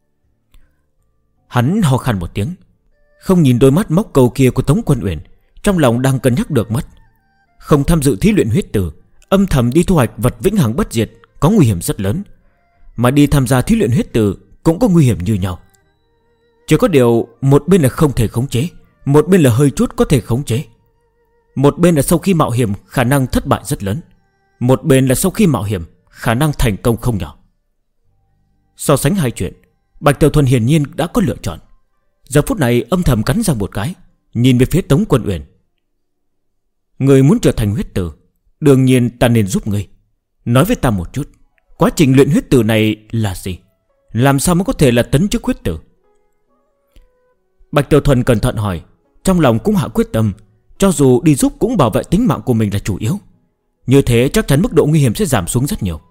Hắn ho khan một tiếng, không nhìn đôi mắt móc câu kia của Tống Quân Uyển, trong lòng đang cân nhắc được mất. Không tham dự thí luyện huyết tử, âm thầm đi thu hoạch vật vĩnh hằng bất diệt có nguy hiểm rất lớn, mà đi tham gia thí luyện huyết tử cũng có nguy hiểm như nhau. Chỉ có điều một bên là không thể khống chế, một bên là hơi chút có thể khống chế. Một bên là sau khi mạo hiểm khả năng thất bại rất lớn, một bên là sau khi mạo hiểm khả năng thành công không nhỏ. So sánh hai chuyện, Bạch Tiểu Thuần hiển nhiên đã có lựa chọn. Giờ phút này âm thầm cắn răng một cái, nhìn về phía Tống Quân Uyển. Người muốn trở thành huyết tử, đương nhiên ta nên giúp ngươi. Nói với ta một chút, quá trình luyện huyết tử này là gì? Làm sao mới có thể là tấn chức huyết tử? Bạch Tiểu Thuần cẩn thận hỏi, trong lòng cũng hạ quyết tâm, cho dù đi giúp cũng bảo vệ tính mạng của mình là chủ yếu. Như thế chắc chắn mức độ nguy hiểm sẽ giảm xuống rất nhiều.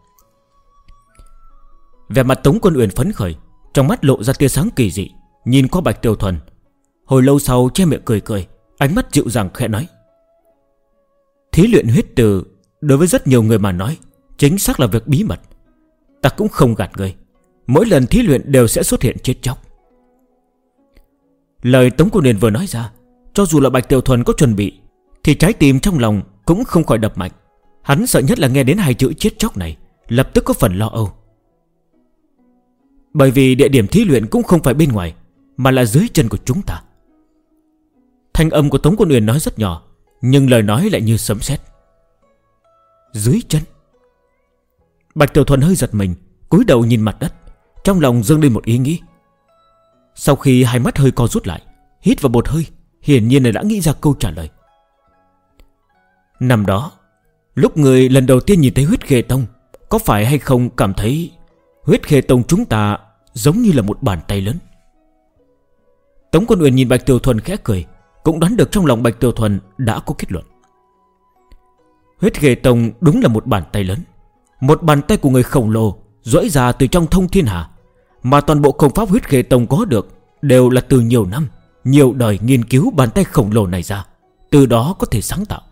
Vẻ mặt Tống Quân Uyển phấn khởi, trong mắt lộ ra tia sáng kỳ dị, nhìn qua Bạch Tiểu Thuần. Hồi lâu sau che miệng cười cười, ánh mắt dịu dàng khẽ nói. Thí luyện huyết tử đối với rất nhiều người mà nói chính xác là việc bí mật. Ta cũng không gạt người, mỗi lần thí luyện đều sẽ xuất hiện chết chóc. Lời Tống Quân Uyển vừa nói ra, cho dù là Bạch Tiểu Thuần có chuẩn bị thì trái tim trong lòng cũng không khỏi đập mạnh. Hắn sợ nhất là nghe đến hai chữ chết chóc này, lập tức có phần lo âu. Bởi vì địa điểm thí luyện cũng không phải bên ngoài, mà là dưới chân của chúng ta. Thanh âm của Tống Quân Uyển nói rất nhỏ, nhưng lời nói lại như sấm sét. Dưới chân? Bạch Tiểu Thuần hơi giật mình, cúi đầu nhìn mặt đất, trong lòng dâng lên một ý nghĩ. Sau khi hai mắt hơi co rút lại, hít vào một hơi, hiển nhiên là đã nghĩ ra câu trả lời. Năm đó, lúc người lần đầu tiên nhìn thấy huyết khê tông, có phải hay không cảm thấy huyết khê tông chúng ta giống như là một bàn tay lớn? Tống Quân Uyển nhìn Bạch Tiểu Thuần khẽ cười, cũng đoán được trong lòng Bạch Tiểu Thuần đã có kết luận. Huyết khê tông đúng là một bàn tay lớn, một bàn tay của người khổng lồ duỗi ra từ trong thông thiên hà, mà toàn bộ công pháp huyết khê tông có được đều là từ nhiều năm, nhiều đời nghiên cứu bàn tay khổng lồ này ra, từ đó có thể sáng tạo.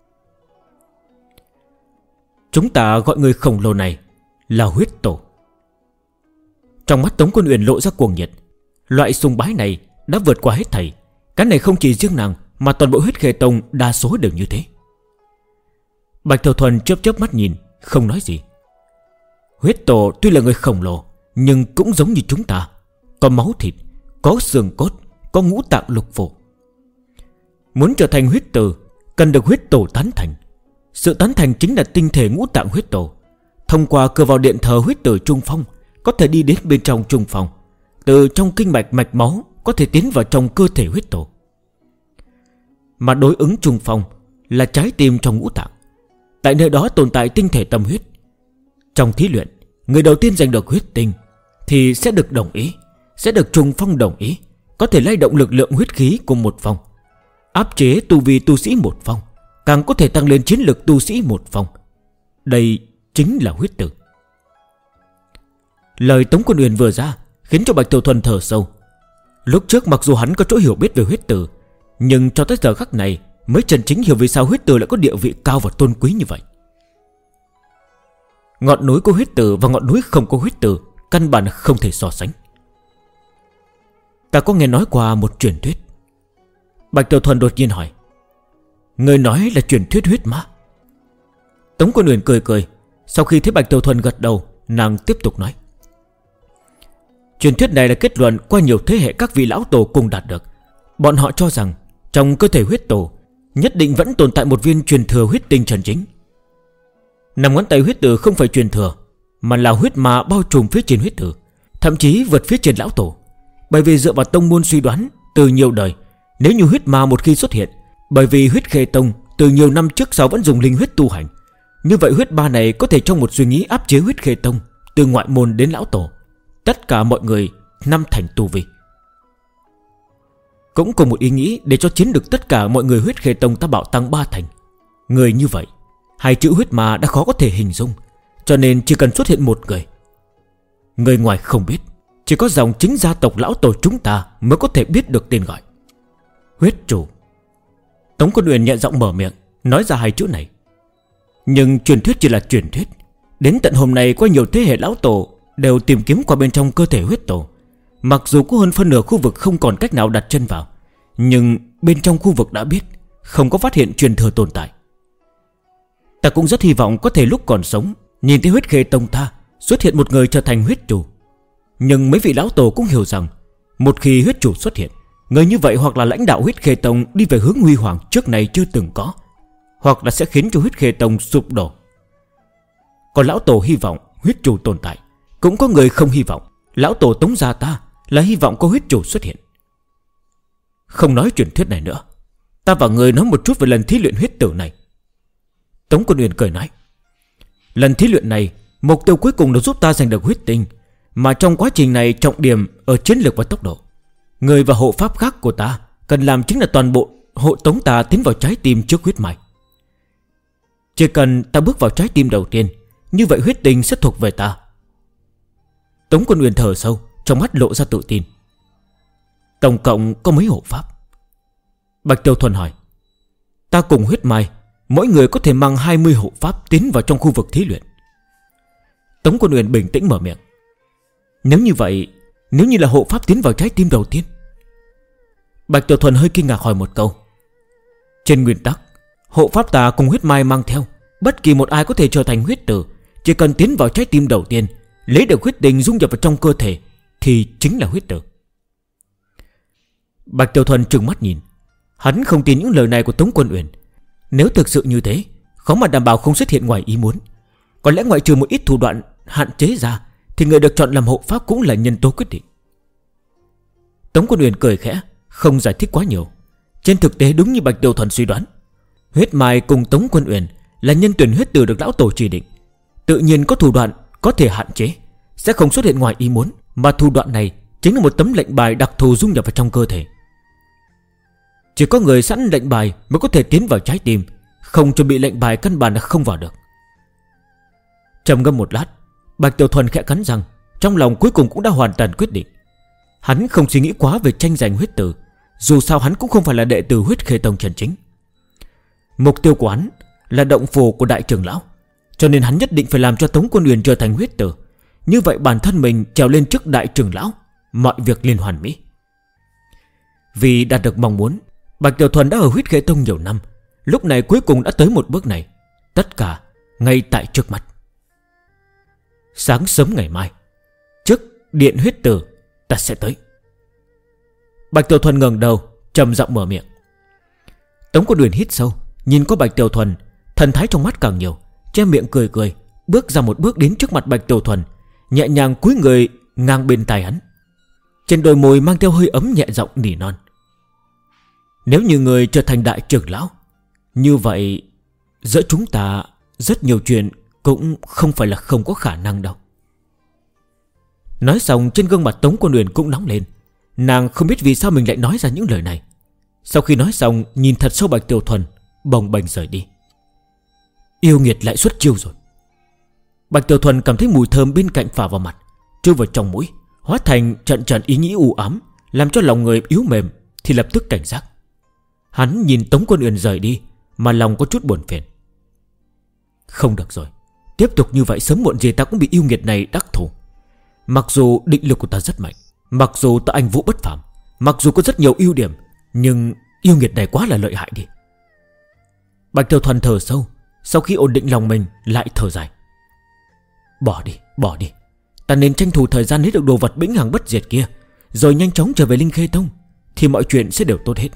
Chúng ta gọi người khổng lồ này là huyết tổ. Trong mắt Tống Quân Uyển lộ ra cuồng nhiệt. Loại sùng bái này đã vượt qua hết thảy. Cái này không chỉ riêng nàng, mà toàn bộ huyết khê tông đa số đều như thế. Bạch Tiểu Thuần chớp chớp mắt nhìn, không nói gì. Huyết tổ tuy là người khổng lồ, nhưng cũng giống như chúng ta, có máu thịt, có xương cốt, có ngũ tạng lục phủ. Muốn trở thành huyết tử, cần được huyết tổ tán thành. Sự tán thành chính là tinh thể ngũ tạng huyết tổ. Thông qua cửa vào điện thờ huyết tử trung phong, có thể đi đến bên trong trung phong. Từ trong kinh mạch mạch máu có thể tiến vào trong cơ thể huyết tổ. Mà đối ứng trung phong là trái tim trong ngũ tạng. Tại nơi đó tồn tại tinh thể tâm huyết. Trong thí luyện, người đầu tiên giành được huyết tinh thì sẽ được đồng ý, sẽ được trung phong đồng ý, có thể lay động lực lượng huyết khí cùng một phong, áp chế tu vi tu sĩ một phong, càng có thể tăng lên chiến lực tu sĩ một phong. Đây chính là huyết tử. Lời Tống Quân Uyển vừa ra khiến cho Bạch Tiểu Thuần thở sâu. Lúc trước mặc dù hắn có chỗ hiểu biết về huyết tử, nhưng cho tới giờ khắc này mới chân chính hiểu vì sao huyết tử lại có địa vị cao và tôn quý như vậy. Ngọn núi có huyết tử và ngọn núi không có huyết tử căn bản không thể so sánh. Ta có nghe nói qua một truyền thuyết. Bạch Tiểu Thuần đột nhiên hỏi: người nói là truyền thuyết huyết ma? Tống Quân Uyển cười cười. Sau khi thấy Bạch Tiểu Thuần gật đầu, nàng tiếp tục nói: truyền thuyết này là kết luận qua nhiều thế hệ các vị lão tổ cùng đạt được. Bọn họ cho rằng trong cơ thể huyết tổ nhất định vẫn tồn tại một viên truyền thừa huyết tinh chân chính. Năm ngón tay huyết tử không phải truyền thừa, mà là huyết ma bao trùm phía trên huyết tử, thậm chí vượt phía trên lão tổ. Bởi vì dựa vào tông môn suy đoán từ nhiều đời, nếu như huyết ma một khi xuất hiện, bởi vì huyết khê tông từ nhiều năm trước sau vẫn dùng linh huyết tu hành, như vậy huyết ma này có thể trong một suy nghĩ áp chế huyết khê tông từ ngoại môn đến lão tổ, tất cả mọi người năm thành tu vi. Cũng cùng một ý nghĩ để cho chiến được tất cả mọi người huyết khê tông ta bạo tăng 3 thành. Người như vậy, hai chữ huyết ma đã khó có thể hình dung, cho nên chỉ cần xuất hiện một người. Người ngoài không biết, chỉ có dòng chính gia tộc lão tổ chúng ta mới có thể biết được tên gọi. Huyết chủ. Tống Quân Uyển nhẹ giọng mở miệng nói ra hai chữ này. Nhưng truyền thuyết chỉ là truyền thuyết. Đến tận hôm nay có nhiều thế hệ lão tổ đều tìm kiếm qua bên trong cơ thể huyết tổ. Mặc dù có hơn phân nửa khu vực không còn cách nào đặt chân vào, nhưng bên trong khu vực đã biết, không có phát hiện truyền thừa tồn tại. Ta cũng rất hy vọng có thể lúc còn sống nhìn thấy huyết khê tông ta xuất hiện một người trở thành huyết chủ. Nhưng mấy vị lão tổ cũng hiểu rằng, một khi huyết chủ xuất hiện, người như vậy hoặc là lãnh đạo huyết khê tông đi về hướng huy hoàng trước này chưa từng có, hoặc là sẽ khiến cho huyết khê tông sụp đổ. Còn lão tổ hy vọng huyết chủ tồn tại, cũng có người không hy vọng. Lão tổ Tống gia ta là hy vọng có huyết chủ xuất hiện. Không nói truyền thuyết này nữa, ta và người nói một chút về lần thí luyện huyết tử này. Tống Quân Uyển cười nói: lần thí luyện này, mục tiêu cuối cùng là giúp ta giành được huyết tinh, mà trong quá trình này trọng điểm ở chiến lược và tốc độ. Người và hộ pháp khác của ta cần làm chính là toàn bộ hộ tống ta tiến vào trái tim trước huyết mạch. Chỉ cần ta bước vào trái tim đầu tiên, như vậy huyết tinh sẽ thuộc về ta. Tống Quân Uyển thở sâu, trong mắt lộ ra tự tin. Tổng cộng có mấy hộ pháp? Bạch Tiểu Thuần hỏi. Ta cùng huyết mai, mỗi người có thể mang 20 hộ pháp tiến vào trong khu vực thí luyện. Tống Quân Uyển bình tĩnh mở miệng. Nếu như vậy, nếu như là hộ pháp tiến vào trái tim đầu tiên? Bạch Tiểu Thuần hơi kinh ngạc hỏi một câu. Trên nguyên tắc, hộ pháp ta cùng huyết mai mang theo, bất kỳ một ai có thể trở thành huyết tử. Chỉ cần tiến vào trái tim đầu tiên, lấy được huyết tinh dung nhập vào trong cơ thể, thì chính là huyết tử. Bạch Tiểu Thuần trừng mắt nhìn. Hắn không tin những lời này của Tống Quân Uyển. Nếu thực sự như thế, khó mà đảm bảo không xuất hiện ngoài ý muốn. Có lẽ ngoại trừ một ít thủ đoạn hạn chế ra, thì người được chọn làm hộ pháp cũng là nhân tố quyết định. Tống Quân Uyển cười khẽ, không giải thích quá nhiều. Trên thực tế đúng như Bạch Tiểu Thuần suy đoán, huyết mai cùng Tống Quân Uyển là nhân tuyển huyết tử được lão tổ chỉ định. Tự nhiên có thủ đoạn có thể hạn chế, sẽ không xuất hiện ngoài ý muốn. Mà thủ đoạn này chính là một tấm lệnh bài đặc thù dung nhập vào trong cơ thể. Chỉ có người sẵn lệnh bài mới có thể tiến vào trái tim, không chuẩn bị lệnh bài căn bản là không vào được. Trầm ngâm một lát, Bạch Tiểu Thuần khẽ cắn răng, trong lòng cuối cùng cũng đã hoàn toàn quyết định. Hắn không suy nghĩ quá về tranh giành huyết tử, dù sao hắn cũng không phải là đệ tử huyết khê tông chân chính. Mục tiêu của hắn là động phủ của đại trưởng lão, cho nên hắn nhất định phải làm cho Tống Quân Uyển trở thành huyết tử. Như vậy bản thân mình trèo lên trước đại trưởng lão, mọi việc liền hoàn mỹ. Vì đạt được mong muốn, Bạch Tiểu Thuần đã ở huyết khê tông nhiều năm, lúc này cuối cùng đã tới một bước này. Tất cả ngay tại trước mắt. Sáng sớm ngày mai, trước điện huyết tử ta sẽ tới. Bạch Tiểu Thuần ngẩng đầu trầm giọng mở miệng. Tống Quân Uyển hít sâu, nhìn có Bạch Tiểu Thuần, thần thái trong mắt càng nhiều, che miệng cười cười, bước ra một bước đến trước mặt Bạch Tiểu Thuần, nhẹ nhàng cúi người ngang bên tai hắn. Trên đôi môi mang theo hơi ấm nhẹ giọng nỉ non. Nếu như người trở thành đại trưởng lão, như vậy giữa chúng ta rất nhiều chuyện cũng không phải là không có khả năng đâu. Nói xong, trên gương mặt Tống Quân Uyển cũng nóng lên. Nàng không biết vì sao mình lại nói ra những lời này. Sau khi nói xong, nhìn thật sâu Bạch Tiểu Thuần, bồng bềnh rời đi. Yêu nghiệt lại xuất chiêu rồi. Bạch Tiểu Thuần cảm thấy mùi thơm bên cạnh phả vào mặt, chui vào trong mũi, hóa thành trận trận ý nghĩ u ám, làm cho lòng người yếu mềm, thì lập tức cảnh giác. Hắn nhìn Tống Quân Uyển rời đi mà lòng có chút buồn phiền. Không được rồi, tiếp tục như vậy sớm muộn gì ta cũng bị yêu nghiệt này đắc thủ. Mặc dù định lực của ta rất mạnh, mặc dù ta anh vũ bất phàm, mặc dù có rất nhiều ưu điểm, nhưng yêu nghiệt này quá là lợi hại đi. Bạch Tiểu Thuần thở sâu, sau khi ổn định lòng mình lại thở dài. Bỏ đi, ta nên tranh thủ thời gian lấy được đồ vật vĩnh hằng bất diệt kia, rồi nhanh chóng trở về Linh Khê Tông, thì mọi chuyện sẽ đều tốt hết.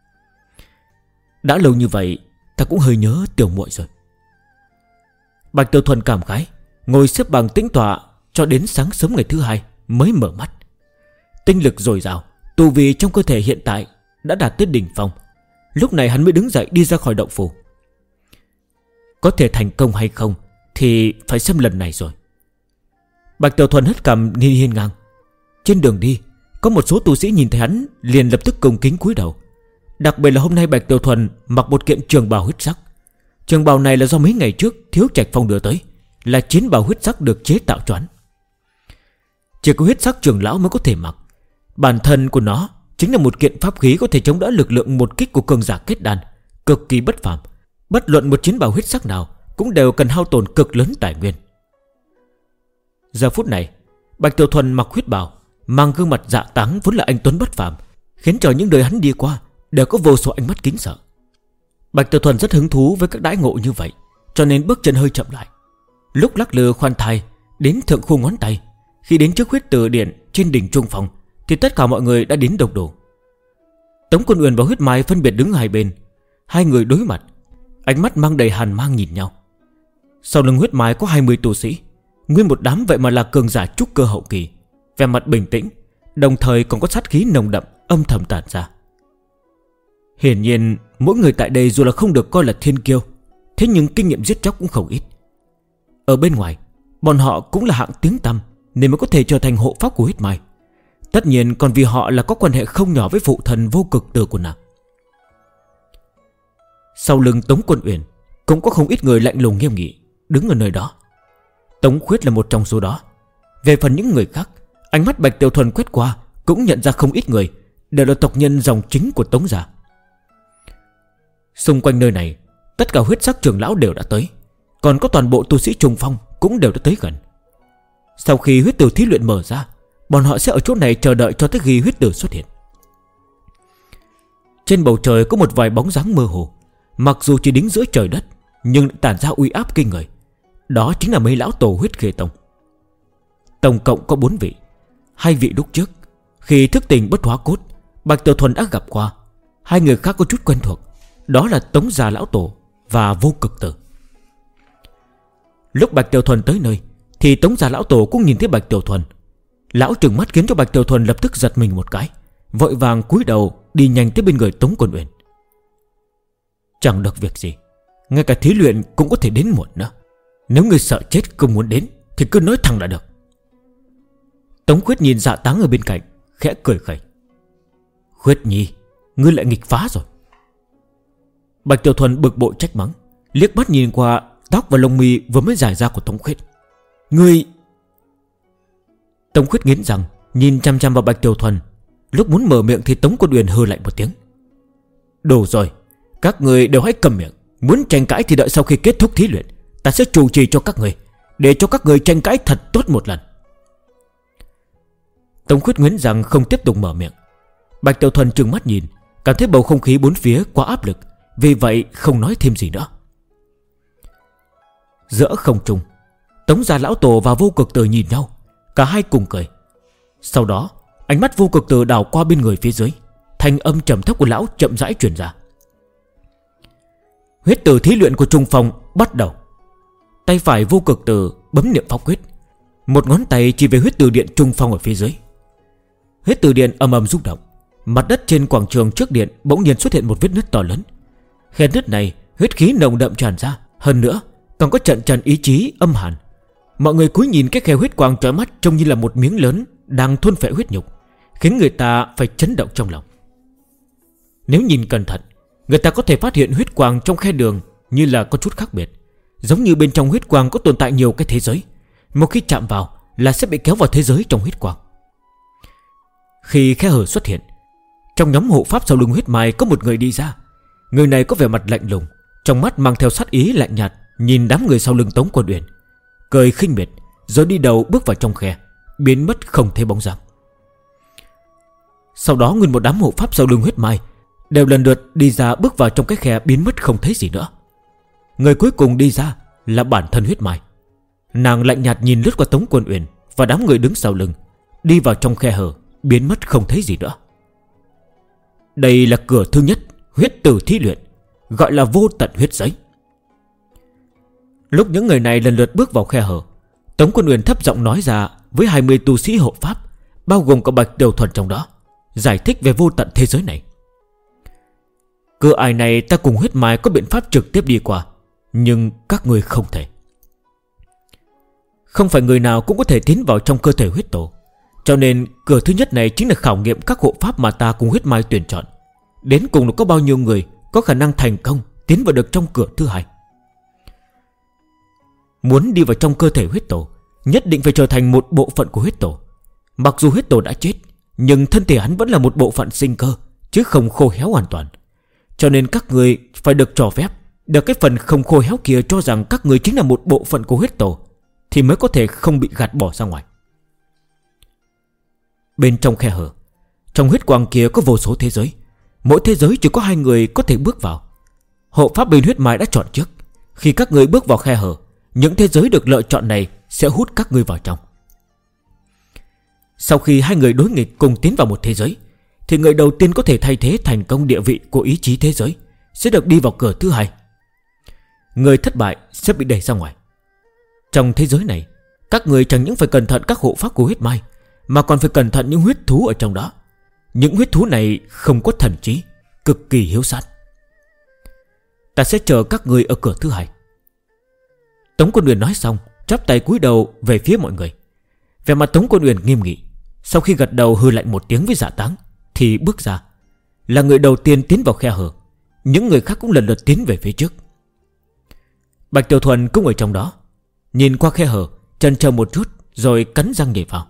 Đã lâu như vậy, ta cũng hơi nhớ tiểu muội rồi. Bạch Tiểu Thuần cảm khái, ngồi xếp bằng tĩnh tọa cho đến sáng sớm ngày thứ hai mới mở mắt. Tinh lực dồi dào, tu vi trong cơ thể hiện tại đã đạt tới đỉnh phong. Lúc này hắn mới đứng dậy đi ra khỏi động phủ. Có thể thành công hay không thì phải xem lần này rồi. Bạch Tiểu Thuần hất cằm đi hiên ngang. Trên đường đi, có một số tu sĩ nhìn thấy hắn liền lập tức cung kính cúi đầu. Đặc biệt là hôm nay Bạch Tiểu Thuần mặc một kiện trường bào huyết sắc. Trường bào này là do mấy ngày trước Thiếu Trạch Phong đưa tới, là chiến bào huyết sắc được chế tạo cho hắn. Chỉ có huyết sắc trưởng lão mới có thể mặc. Bản thân của nó chính là một kiện pháp khí có thể chống đỡ lực lượng một kích của cường giả kết đan, cực kỳ bất phàm. Bất luận một chiến bào huyết sắc nào cũng đều cần hao tổn cực lớn tài nguyên. Giờ phút này, Bạch Tiểu Thuần mặc huyết bào, mang gương mặt dạ táng vốn là anh tuấn bất phàm, khiến cho những đời hắn đi qua đều có vô số ánh mắt kính sợ. Bạch Tiểu Thuần rất hứng thú với các đãi ngộ như vậy, cho nên bước chân hơi chậm lại. Lúc lắc lư khoan thai đến thượng khu ngón tay, khi đến trước huyết tử điện trên đỉnh Trung Phong, thì tất cả mọi người đã đến đông đủ. Tống Quân Uyển và Huyết Mai phân biệt đứng hai bên. Hai người đối mặt, ánh mắt mang đầy hàn mang nhìn nhau. Sau lưng Huyết Mai có 20 tu sĩ, nguyên một đám vậy mà là cường giả trúc cơ hậu kỳ, vẻ mặt bình tĩnh, đồng thời còn có sát khí nồng đậm âm thầm tản ra. Hiển nhiên mỗi người tại đây dù là không được coi là thiên kiêu, thế nhưng kinh nghiệm giết chóc cũng không ít. Ở bên ngoài, bọn họ cũng là hạng tiếng tăm, nên mới có thể trở thành hộ pháp của Huyết Mai. Tất nhiên còn vì họ là có quan hệ không nhỏ với phụ thần Vô Cực Tử của nàng. Sau lưng Tống Quân Uyển cũng có không ít người lạnh lùng nghiêm nghị đứng ở nơi đó. Tống Khuyết là một trong số đó. Về phần những người khác, ánh mắt Bạch Tiểu Thuần quét qua cũng nhận ra không ít người đều là tộc nhân dòng chính của Tống gia. Xung quanh nơi này, tất cả huyết sắc trưởng lão đều đã tới, còn có toàn bộ tu sĩ Trung Phong cũng đều đã tới gần. Sau khi huyết tử thí luyện mở ra, bọn họ sẽ ở chỗ này chờ đợi cho tới khi huyết tử xuất hiện. Trên bầu trời có một vài bóng dáng mơ hồ, mặc dù chỉ đứng giữa trời đất nhưng tản ra uy áp kinh người. Đó chính là mấy lão tổ Huyết Khê Tông. Tổng cộng có 4 vị. 2 vị lúc trước khi thức tỉnh bất hóa cốt, Bạch Tiểu Thuần đã gặp qua. 2 người khác có chút quen thuộc, đó là Tống Gia lão tổ và Vô Cực Tử. Lúc Bạch Tiểu Thuần tới nơi thì Tống Gia lão tổ cũng nhìn thấy Bạch Tiểu Thuần. Lão trừng mắt khiến cho Bạch Tiểu Thuần lập tức giật mình một cái, vội vàng cúi đầu đi nhanh tới bên người Tống Quân Uyển. Chẳng được việc gì, ngay cả thí luyện cũng có thể đến muộn nữa. Nếu ngươi sợ chết không muốn đến thì cứ nói thẳng là được. Tống Khuyết nhìn Dạ Táng ở bên cạnh, khẽ cười khẩy. Khuyết Nhi, ngươi lại nghịch phá rồi. Bạch Tiểu Thuần bực bội trách mắng, liếc mắt nhìn qua tóc và lông mi vừa mới dài ra của Tống Khuyết. Ngươi... Tống Khuyết nghiến răng nhìn chăm chăm vào Bạch Tiểu Thuần. Lúc muốn mở miệng thì Tống Quân Uyển hừ lạnh một tiếng. Đủ rồi, các người đều hãy cầm miệng. Muốn tranh cãi thì đợi sau khi kết thúc thí luyện, ta sẽ chủ trì cho các người, để cho các người tranh cãi thật tốt một lần. Tống Khuyết nghiến răng không tiếp tục mở miệng. Bạch Tiểu Thuần trừng mắt nhìn, cảm thấy bầu không khí bốn phía quá áp lực, vì vậy không nói thêm gì nữa. Giữa không trung, Tống Gia lão tổ và Vô Cực Tử nhìn nhau, cả hai cùng cười. Sau đó ánh mắt Vô Cực Tử đảo qua bên người phía dưới, thanh âm trầm thấp của lão chậm rãi truyền ra. Huyết tử thí luyện của Trung Phong bắt đầu. Tay phải Vô Cực Tử bấm niệm pháp quyết, một ngón tay chỉ về huyết tử điện Trung Phong ở phía dưới. Huyết tử điện ầm ầm rung động. Mặt đất trên quảng trường trước điện bỗng nhiên xuất hiện một vết nứt to lớn. Khe nứt này huyết khí nồng đậm tràn ra, hơn nữa còn có trận trận ý chí âm hàn. Mọi người cúi nhìn cái khe huyết quang chói mắt, trông như là một miếng lớn đang thôn phệ huyết nhục, khiến người ta phải chấn động trong lòng. Nếu nhìn cẩn thận, người ta có thể phát hiện huyết quang trong khe đường như là có chút khác biệt, giống như bên trong huyết quang có tồn tại nhiều cái thế giới. Một khi chạm vào là sẽ bị kéo vào thế giới trong huyết quang. Khi khe hở xuất hiện, trong nhóm hộ pháp sau lưng huyết mai có một người đi ra. Người này có vẻ mặt lạnh lùng, trong mắt mang theo sát ý lạnh nhạt, nhìn đám người sau lưng Tống Quân Uyển, cười khinh miệt, rồi đi đầu bước vào trong khe, biến mất không thấy bóng dáng. Sau đó nguyên một đám hộ pháp sau lưng huyết mai đều lần lượt đi ra, bước vào trong cái khe, biến mất không thấy gì nữa. Người cuối cùng đi ra là bản thân huyết mai. Nàng lạnh nhạt nhìn lướt qua Tống Quân Uyển và đám người đứng sau lưng, đi vào trong khe hở, biến mất không thấy gì nữa. Đây là cửa thứ nhất huyết tử thí luyện, gọi là vô tận huyết giới. Lúc những người này lần lượt bước vào khe hở, Tống Quân Uyển thấp giọng nói ra với 20 tu sĩ hộ pháp, bao gồm cả Bạch Tiểu Thuần trong đó, giải thích về vô tận thế giới này. Cửa ải này ta cùng huyết mai có biện pháp trực tiếp đi qua, nhưng các người không thể. Không phải người nào cũng có thể tiến vào trong cơ thể huyết tổ, cho nên cửa thứ nhất này chính là khảo nghiệm các hộ pháp mà ta cùng huyết mai tuyển chọn. Đến cùng là có bao nhiêu người có khả năng thành công tiến vào được trong cửa thứ hai. Muốn đi vào trong cơ thể huyết tổ, nhất định phải trở thành một bộ phận của huyết tổ. Mặc dù huyết tổ đã chết, nhưng thân thể hắn vẫn là một bộ phận sinh cơ, chứ không khô héo hoàn toàn. Cho nên các người phải được cho phép, được cái phần không khô héo kia cho rằng các người chính là một bộ phận của huyết tổ, thì mới có thể không bị gạt bỏ ra ngoài. Bên trong khe hở, trong huyết quang kia có vô số thế giới. Mỗi thế giới chỉ có 2 người có thể bước vào. Hộ pháp bên huyết mai đã chọn trước. Khi các người bước vào khe hở, những thế giới được lựa chọn này sẽ hút các người vào trong. Sau khi 2 người đối nghịch cùng tiến vào một thế giới, thì người đầu tiên có thể thay thế thành công địa vị của ý chí thế giới sẽ được đi vào cửa thứ hai. Người thất bại sẽ bị đẩy ra ngoài. Trong thế giới này, các người chẳng những phải cẩn thận các hộ pháp của huyết mai, mà còn phải cẩn thận những huyết thú ở trong đó. Những huyết thú này không có thần trí, cực kỳ hiếu sát. Ta sẽ chờ các người ở cửa thứ hai. Tống Quân Uyển nói xong, chắp tay cúi đầu về phía mọi người. Vẻ mặt Tống Quân Uyển nghiêm nghị. Sau khi gật đầu hừ lạnh một tiếng với Dạ Táng, thì bước ra. Là người đầu tiên tiến vào khe hở. Những người khác cũng lần lượt tiến về phía trước. Bạch Tiểu Thuần cũng ở trong đó, nhìn qua khe hở, chần chờ một chút rồi cắn răng nhảy vào.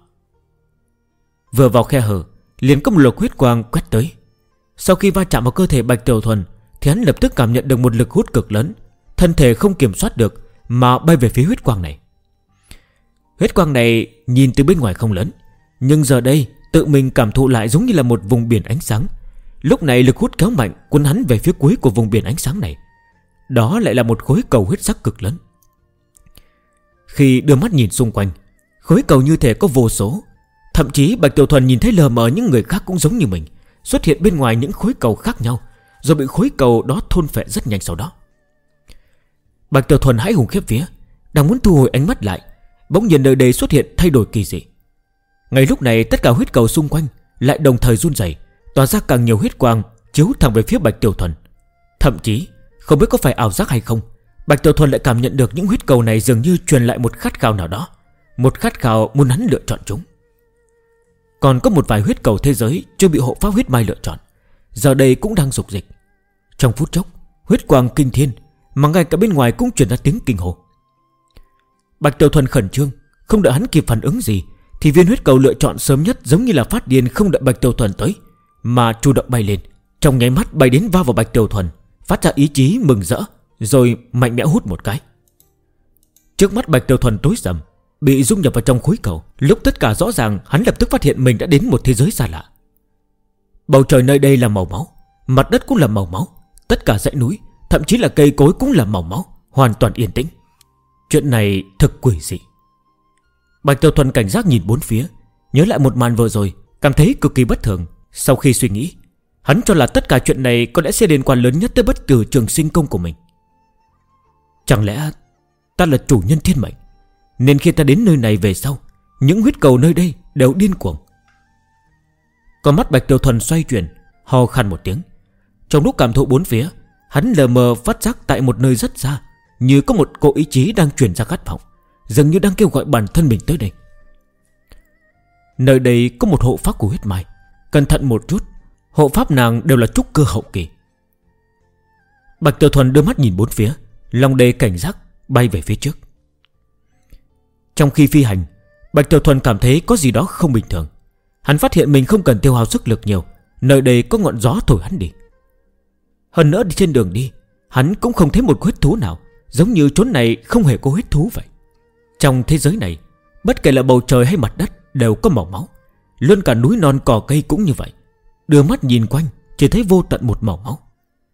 Vừa vào khe hở, liền có một luồng huyết quang quét tới. Sau khi va chạm vào cơ thể Bạch Tiểu Thuần, thì hắn lập tức cảm nhận được một lực hút cực lớn, thân thể không kiểm soát được mà bay về phía huyết quang này. Huyết quang này nhìn từ bên ngoài không lớn, nhưng giờ đây tự mình cảm thụ lại giống như là một vùng biển ánh sáng. Lúc này lực hút kéo mạnh cuốn hắn về phía cuối của vùng biển ánh sáng này. Đó lại là một khối cầu huyết sắc cực lớn. Khi đưa mắt nhìn xung quanh, khối cầu như thể có vô số. Thậm chí Bạch Tiểu Thuần nhìn thấy lờ mờ những người khác cũng giống như mình, xuất hiện bên ngoài những khối cầu khác nhau, rồi bị khối cầu đó thôn phệ rất nhanh sau đó. Bạch Tiểu Thuần hãi hùng khiếp vía, đang muốn thu hồi ánh mắt lại, bỗng nhiên nơi đây xuất hiện thay đổi kỳ dị. Ngay lúc này tất cả huyết cầu xung quanh lại đồng thời run rẩy, tỏa ra càng nhiều huyết quang chiếu thẳng về phía Bạch Tiểu Thuần. Thậm chí không biết có phải ảo giác hay không, Bạch Tiểu Thuần lại cảm nhận được những huyết cầu này dường như truyền lại một khát khao nào đó, một khát khao muốn hắn lựa chọn chúng. Còn có một vài huyết cầu thế giới chưa bị hộ pháp huyết mai lựa chọn, giờ đây cũng đang dục dịch. Trong phút chốc, huyết quang kinh thiên, mà ngay cả bên ngoài cũng truyền ra tiếng kinh hồ. Bạch Tiểu Thuần khẩn trương, không đợi hắn kịp phản ứng gì, thì viên huyết cầu lựa chọn sớm nhất giống như là phát điên, không đợi Bạch Tiểu Thuần tới mà chủ động bay lên, trong nháy mắt bay đến va vào Bạch Tiểu Thuần, phát ra ý chí mừng rỡ, rồi mạnh mẽ hút một cái. Trước mắt Bạch Tiểu Thuần tối sầm, bị dung nhập vào trong khối cầu. Lúc tất cả rõ ràng, hắn lập tức phát hiện mình đã đến một thế giới xa lạ. Bầu trời nơi đây là màu máu, mặt đất cũng là màu máu, tất cả dãy núi, thậm chí là cây cối cũng là màu máu, hoàn toàn yên tĩnh. Chuyện này thật quỷ dị. Bạch Tiểu Thuần cảnh giác nhìn bốn phía, nhớ lại một màn vừa rồi, cảm thấy cực kỳ bất thường. Sau khi suy nghĩ, Hắn cho là tất cả chuyện này có lẽ sẽ liên quan lớn nhất tới bất tử trường sinh công của mình. Chẳng lẽ ta là chủ nhân thiên mệnh, nên khi ta đến nơi này về sau, những huyết cầu nơi đây đều điên cuồng. Con mắt Bạch Tiểu Thuần xoay chuyển, ho khan một tiếng. Trong lúc cảm thụ bốn phía, hắn lờ mờ phát giác tại một nơi rất xa, như có một cỗ ý chí đang truyền ra khát vọng, dường như đang kêu gọi bản thân mình tới đây. Nơi đây có một hộ pháp của huyết mai. Cẩn thận một chút, hộ pháp nàng đều là trúc cơ hậu kỳ. Bạch Tiểu Thuần đưa mắt nhìn bốn phía, lòng đầy cảnh giác bay về phía trước. Trong khi phi hành, Bạch Tiểu Thuần cảm thấy có gì đó không bình thường. Hắn phát hiện mình không cần tiêu hao sức lực nhiều, nơi đây có ngọn gió thổi hắn đi. Hơn nữa trên đường đi, hắn cũng không thấy một huyết thú nào, giống như chốn này không hề có huyết thú vậy. Trong thế giới này, bất kể là bầu trời hay mặt đất đều có màu máu, luôn cả núi non cỏ cây cũng như vậy. Đưa mắt nhìn quanh, chỉ thấy vô tận một màu máu.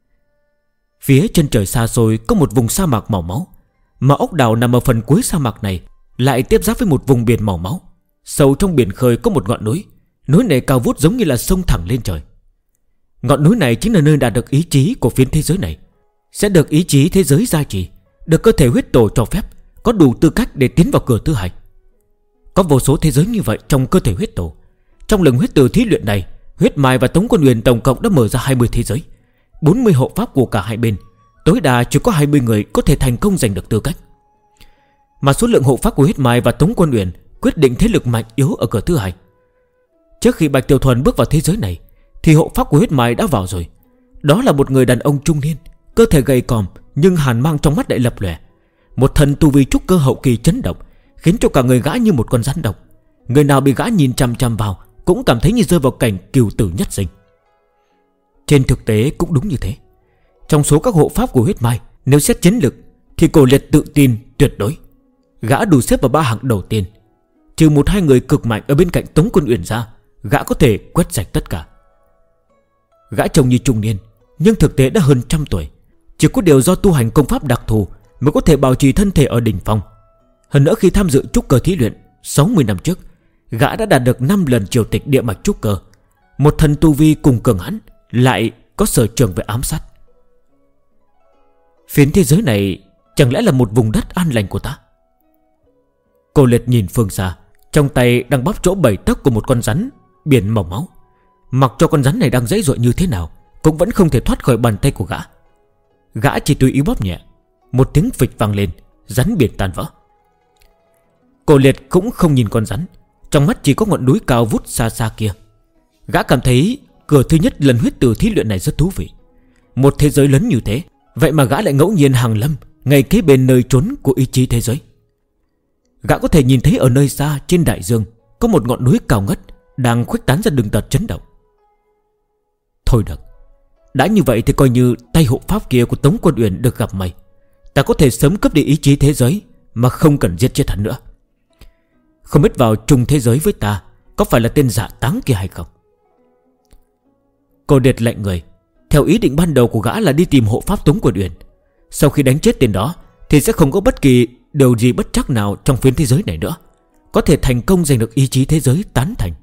Phía chân trời xa xôi có một vùng sa mạc màu máu, mà ốc đảo nằm ở phần cuối sa mạc này lại tiếp giáp với một vùng biển màu máu. Sâu trong biển khơi có một ngọn núi, núi này cao vút giống như là sông thẳng lên trời. Ngọn núi này chính là nơi đạt được ý chí của phiến thế giới này, sẽ được ý chí thế giới gia trì, được cơ thể huyết tổ cho phép, có đủ tư cách để tiến vào cửa thứ hai. Có vô số thế giới như vậy trong cơ thể huyết tổ. Trong lần huyết tử thí luyện này, Huyết Mai và Tống Quân Huyền tổng cộng đã mở ra 20 thế giới, 40 hộ pháp của cả hai bên. Tối đa chỉ có 20 người có thể thành công giành được tư cách. Mà số lượng hộ pháp của Huyết Mai và Tống Quân Huyền quyết định thế lực mạnh yếu ở cửa thứ hai. Trước khi Bạch Tiểu Thuần bước vào thế giới này thì hộ pháp của Huyết Mai đã vào rồi. Đó là một người đàn ông trung niên, cơ thể gầy còm nhưng hàn mang trong mắt lại lập lòe. Một thần tu vi trúc cơ hậu kỳ chấn động, khiến cho cả người gã như một con rắn độc. Người nào bị gã nhìn chăm chăm vào cũng cảm thấy như rơi vào cảnh cừu tử nhất sinh. Trên thực tế cũng đúng như thế. Trong số các hộ pháp của Huyết Mai, nếu xét chiến lực thì Cổ Liệt tự tin tuyệt đối. Gã đủ xếp vào 3 hạng đầu tiên. Trừ 1-2 người cực mạnh ở bên cạnh Tống Quân Uyển ra, gã có thể quét sạch tất cả. Gã trông như trung niên, nhưng thực tế đã hơn 100 tuổi. Chỉ có điều do tu hành công pháp đặc thù mới có thể bảo trì thân thể ở đỉnh phong. Hơn nữa khi tham dự trúc cơ thí luyện 60 năm trước, gã đã đạt được 5 lần triều tịch địa mạch trúc cơ. Một thần tu vi cùng cường hãn, lại có sở trường về ám sát. Phiến thế giới này chẳng lẽ là một vùng đất an lành của ta? Cô Liệt nhìn phương xa, trong tay đang bóp chỗ 7 tấc của một con rắn biển màu máu. Mặc cho con rắn này đang giãy giụa như thế nào cũng vẫn không thể thoát khỏi bàn tay của gã. Gã chỉ tùy ý bóp nhẹ, một tiếng phịch vang lên, rắn biển tan vỡ. Cô Liệt cũng không nhìn con rắn, trong mắt chỉ có ngọn núi cao vút xa xa kia. Gã cảm thấy cửa thứ nhất lần huyết tử thí luyện này rất thú vị. Một thế giới lớn như thế, vậy mà gã lại ngẫu nhiên hàng lâm ngay kế bên nơi trốn của ý chí thế giới. Gã có thể nhìn thấy ở nơi xa trên đại dương có một ngọn núi cao ngất đang khuếch tán ra đường tật chấn động. Thôi được, đã như vậy thì coi như tay hộ pháp kia của Tống Quân Uyển được gặp mày. Ta có thể sớm cướp đi ý chí thế giới mà không cần giết chết hắn nữa. Không biết vào chung thế giới với ta có phải là tên Dạ Táng kia hay không? Cô Điệt lạnh người. Theo ý định ban đầu của gã là đi tìm hộ pháp Tống Quân Uyển. Sau khi đánh chết tên đó thì sẽ không có bất kỳ điều gì bất trắc nào trong phiến thế giới này nữa, có thể thành công giành được ý chí thế giới tán thành.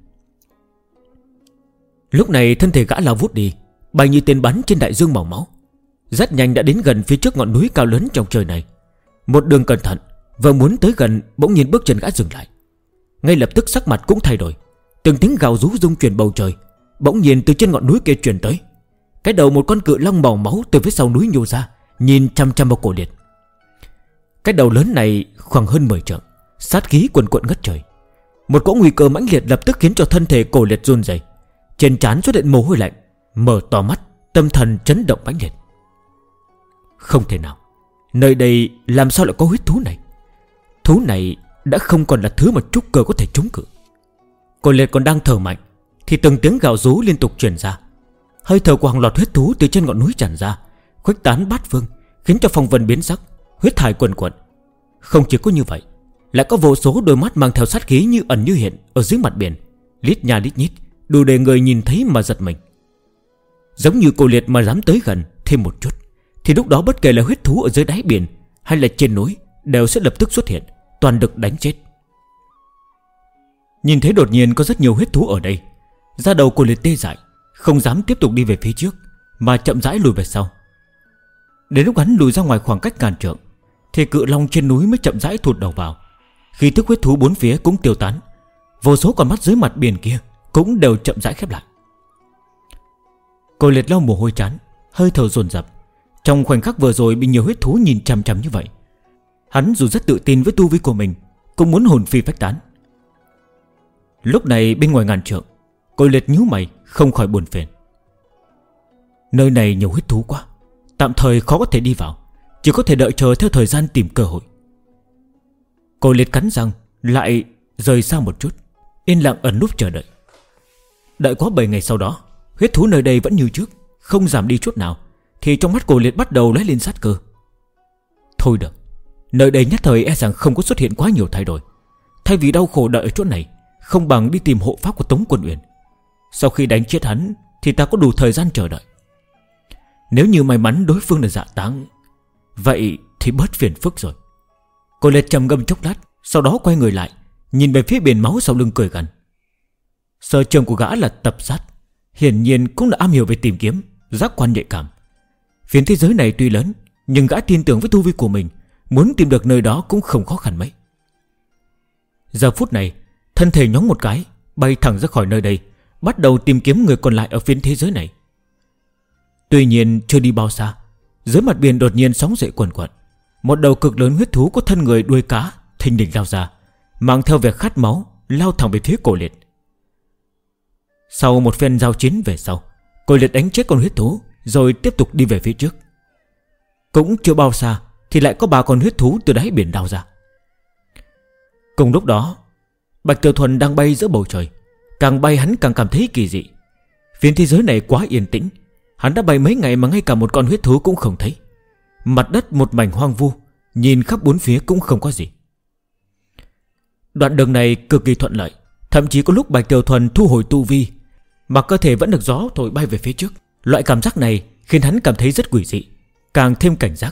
Lúc này thân thể gã lao vút đi, bay như tên bắn trên đại dương màu máu. Rất nhanh đã đến gần phía trước ngọn núi cao lớn trong trời này. Một đường cẩn thận, vừa muốn tới gần bỗng nhiên bước chân gã dừng lại. Ngay lập tức sắc mặt cũng thay đổi. Từng tiếng gào rú rung chuyển bầu trời. Bỗng nhiên từ trên ngọn núi kia truyền tới. Cái đầu một con cự long màu máu từ phía sau núi nhô ra, nhìn chăm chăm vào Cổ Liệt. Cái đầu lớn này khoảng hơn 10 trượng, sát khí quần quận ngất trời. Một cỗ nguy cơ mãnh liệt lập tức khiến cho thân thể Cổ Liệt run rẩy. Trên trán xuất hiện mồ hôi lạnh, mở to mắt, tâm thần chấn động mãnh liệt. Không thể nào, nơi đây làm sao lại có huyết thú này? Thú này đã không còn là thứ mà trúc cơ có thể chống cự. Cổ Liệt còn đang thở mạnh thì từng tiếng gào rú liên tục truyền ra. Hơi thở của hàng loạt huyết thú từ trên ngọn núi tràn ra, khuếch tán bát phương, khiến cho phong vân biến sắc, huyết thải quần quận. Không chỉ có như vậy, lại có vô số đôi mắt mang theo sát khí như ẩn như hiện ở dưới mặt biển, lít nha lít nhít, đủ để người nhìn thấy mà giật mình. Giống như Cổ Liệt mà dám tới gần thêm một chút thì lúc đó bất kể là huyết thú ở dưới đáy biển hay là trên núi đều sẽ lập tức xuất hiện, toàn được đánh chết. Nhìn thấy đột nhiên có rất nhiều huyết thú ở đây, da đầu Cổ Liệt tê dại, không dám tiếp tục đi về phía trước, mà chậm rãi lùi về sau. Đến lúc hắn lùi ra ngoài khoảng cách ngàn trượng thì cự long trên núi mới chậm rãi thụt đầu vào. Khí tức huyết thú bốn phía cũng tiêu tán. Vô số con mắt dưới mặt biển kia cũng đều chậm rãi khép lại. Cô Liệt lau mồ hôi chán, hơi thở dồn dập. Trong khoảnh khắc vừa rồi bị nhiều huyết thú nhìn chằm chằm như vậy, hắn dù rất tự tin với tu vi của mình cũng muốn hồn phi phách tán. Lúc này bên ngoài ngàn trượng, cô Liệt nhíu mày không khỏi buồn phiền. Nơi này nhiều huyết thú quá, tạm thời khó có thể đi vào, chỉ có thể đợi chờ theo thời gian tìm cơ hội. Cô Liệt cắn răng lại rời xa một chút, yên lặng ẩn núp chờ đợi. Đợi quá 7 ngày sau đó, huyết thú nơi đây vẫn như trước, không giảm đi chút nào, thì trong mắt cô Liệt bắt đầu lóe lên sát cơ. Thôi được, nơi đây nhất thời e rằng không có xuất hiện quá nhiều thay đổi. Thay vì đau khổ đợi ở chỗ này, không bằng đi tìm hộ pháp của Tống Quân Uyển. Sau khi đánh chết hắn thì ta có đủ thời gian chờ đợi. Nếu như may mắn đối phương là Dạ Táng, vậy thì bớt phiền phức rồi. Cô Liệt trầm ngâm chốc lát, sau đó quay người lại, nhìn về phía biển máu sau lưng cười gằn. Sở trường của gã là tập sát, hiển nhiên cũng là am hiểu về tìm kiếm, giác quan nhạy cảm. Phiến thế giới này tuy lớn, nhưng gã tin tưởng với tu vi của mình, muốn tìm được nơi đó cũng không khó khăn mấy. Giờ phút này, thân thể nhóng một cái, bay thẳng ra khỏi nơi đây, bắt đầu tìm kiếm người còn lại ở phiến thế giới này. Tuy nhiên chưa đi bao xa, dưới mặt biển đột nhiên sóng dậy cuồn cuộn. Một đầu cực lớn huyết thú có thân người đuôi cá thình lình lao ra, mang theo vẻ khát máu, lao thẳng về phía Cô Liệt. Sau một phen giao chiến về sau, Cô Liệt đánh chết con huyết thú, rồi tiếp tục đi về phía trước. Cũng chưa bao xa thì lại có 3 con huyết thú từ đáy biển lao ra. Cùng lúc đó, Bạch Tiểu Thuần đang bay giữa bầu trời. Càng bay hắn càng cảm thấy kỳ dị. Phiến thế giới này quá yên tĩnh, hắn đã bay mấy ngày mà ngay cả một con huyết thú cũng không thấy. Mặt đất một mảnh hoang vu, nhìn khắp bốn phía cũng không có gì. Đoạn đường này cực kỳ thuận lợi, thậm chí có lúc Bạch Tiểu Thuần thu hồi tu vi, mà cơ thể vẫn được gió thổi bay về phía trước. Loại cảm giác này khiến hắn cảm thấy rất quỷ dị, càng thêm cảnh giác.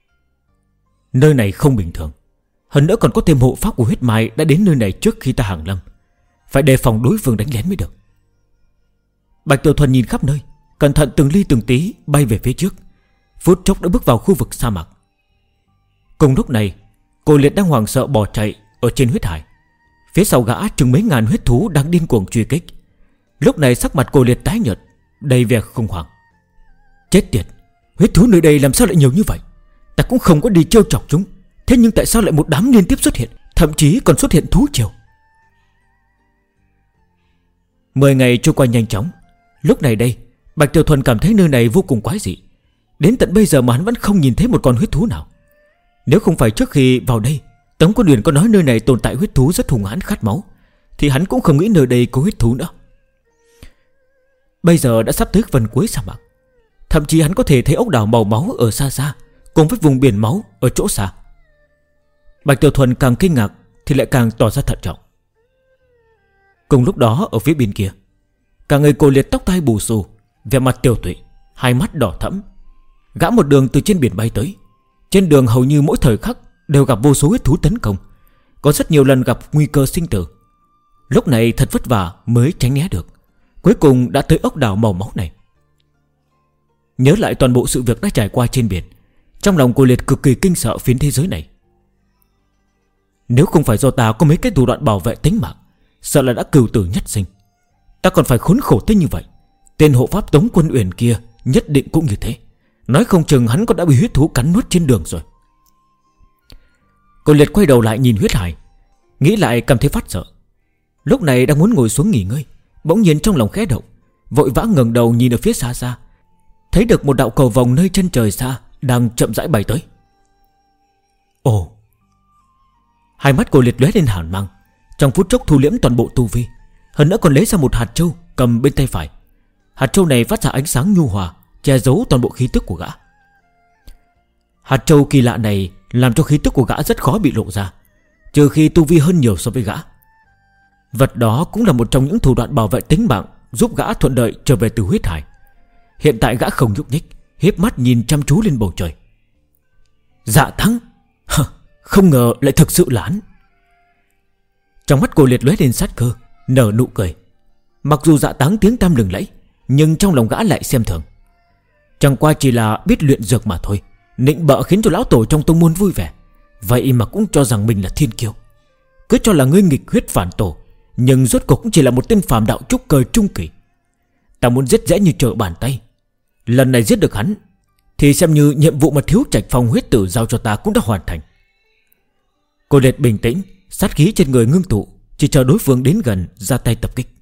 Nơi này không bình thường, hơn nữa còn có thêm hộ pháp của huyết mai đã đến nơi này trước khi ta hàng lâm, phải đề phòng đối phương đánh lén mới được. Bạch Tiểu Thuần nhìn khắp nơi, cẩn thận từng ly từng tí bay về phía trước. Phút chốc đã bước vào khu vực sa mạc. Cùng lúc này, Cô Liệt đang hoảng sợ bỏ chạy ở trên huyết hải. Phía sau gã chừng mấy ngàn huyết thú đang điên cuồng truy kích. Lúc này sắc mặt Cô Liệt tái nhợt, đầy vẻ khủng hoảng. Chết tiệt, huyết thú nơi đây làm sao lại nhiều như vậy? Ta cũng không có đi trêu chọc chúng, thế nhưng tại sao lại một đám liên tiếp xuất hiện, thậm chí còn xuất hiện thú triều? 10 ngày trôi qua nhanh chóng. Lúc này đây, Bạch Tiểu Thuần cảm thấy nơi này vô cùng quái dị. Đến tận bây giờ mà hắn vẫn không nhìn thấy một con huyết thú nào. Nếu không phải trước khi vào đây Tống Quân Uyển có nói nơi này tồn tại huyết thú rất hung hãn khát máu, thì hắn cũng không nghĩ nơi đây có huyết thú nữa. Bây giờ đã sắp tới phần cuối sa mạc, thậm chí hắn có thể thấy ốc đảo màu máu ở xa xa, cùng với vùng biển máu ở chỗ xa. Bạch Tiểu Thuần càng kinh ngạc thì lại càng tỏ ra thận trọng. Cùng lúc đó ở phía bên kia, cả người Cô Liệt tóc tai bù xù, vẻ mặt tiêu tụy, hai mắt đỏ thẫm. Gã một đường từ trên biển bay tới. Trên đường hầu như mỗi thời khắc đều gặp vô số huyết thú tấn công, có rất nhiều lần gặp nguy cơ sinh tử. Lúc này thật vất vả mới tránh né được, cuối cùng đã tới ốc đảo màu máu này. Nhớ lại toàn bộ sự việc đã trải qua trên biển, trong lòng Cô Liệt cực kỳ kinh sợ phiến thế giới này. Nếu không phải do ta có mấy cái thủ đoạn bảo vệ tính mạng, sợ là đã cừu tử nhất sinh. Ta còn phải khốn khổ tới như vậy. Tên hộ pháp Tống Quân Uyển kia nhất định cũng như thế, nói không chừng hắn còn đã bị huyết thú cắn nuốt trên đường rồi. Cô Liệt quay đầu lại nhìn huyết hải, nghĩ lại cảm thấy phát sợ. Lúc này đang muốn ngồi xuống nghỉ ngơi, bỗng nhiên trong lòng khẽ động, vội vã ngẩng đầu nhìn ở phía xa xa, thấy được một đạo cầu vồng nơi chân trời xa đang chậm rãi bay tới. Ồ! Hai mắt Cô Liệt lóe lên hàn mang, trong phút chốc thu liễm toàn bộ tu vi, hơn nữa còn lấy ra một hạt châu cầm bên tay phải. Hạt châu này phát ra ánh sáng nhu hòa, che giấu toàn bộ khí tức của gã. Hạt châu kỳ lạ này làm cho khí tức của gã rất khó bị lộ ra, trừ khi tu vi hơn nhiều so với gã. Vật đó cũng là một trong những thủ đoạn bảo vệ tính mạng, giúp gã thuận lợi trở về từ huyết hải. Hiện tại gã không nhúc nhích, híp mắt nhìn chăm chú lên bầu trời. Dạ Thắng! Không ngờ lại thực sự là hắn. Trong mắt Cô Liệt lóe lên sát cơ, nở nụ cười. Mặc dù Dạ Táng tiếng tăm lừng lẫy, Nhưng trong lòng gã lại xem thường. Chẳng qua chỉ là biết luyện dược mà thôi, nịnh bợ khiến cho lão tổ trong tông môn vui vẻ. Vậy mà cũng cho rằng mình là thiên kiêu. Cứ cho là ngươi nghịch huyết phản tổ, nhưng rốt cuộc cũng chỉ là một tên phàm đạo trúc cơ trung kỳ. Ta muốn giết dễ như trở bàn tay. Lần này giết được hắn thì xem như nhiệm vụ mà Thiếu Trạch Phong huyết tử giao cho ta cũng đã hoàn thành. Cô Liệt bình tĩnh, sát khí trên người ngưng tụ, chỉ chờ đối phương đến gần ra tay tập kích.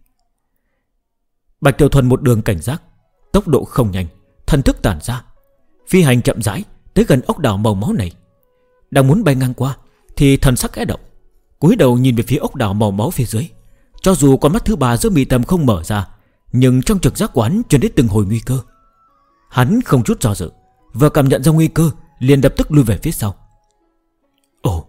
Bạch Tiểu Thuần một đường cảnh giác, tốc độ không nhanh, thần thức tản ra, phi hành chậm rãi tới gần ốc đảo màu máu này. Đang muốn bay ngang qua thì thần sắc khẽ động, cúi đầu nhìn về phía ốc đảo màu máu phía dưới. Cho dù con mắt thứ ba giữa mi tâm không mở ra, nhưng trong trực giác của hắn truyền đến từng hồi nguy cơ. Hắn không chút do dự, vừa cảm nhận ra nguy cơ liền lập tức lui về phía sau. Ồ!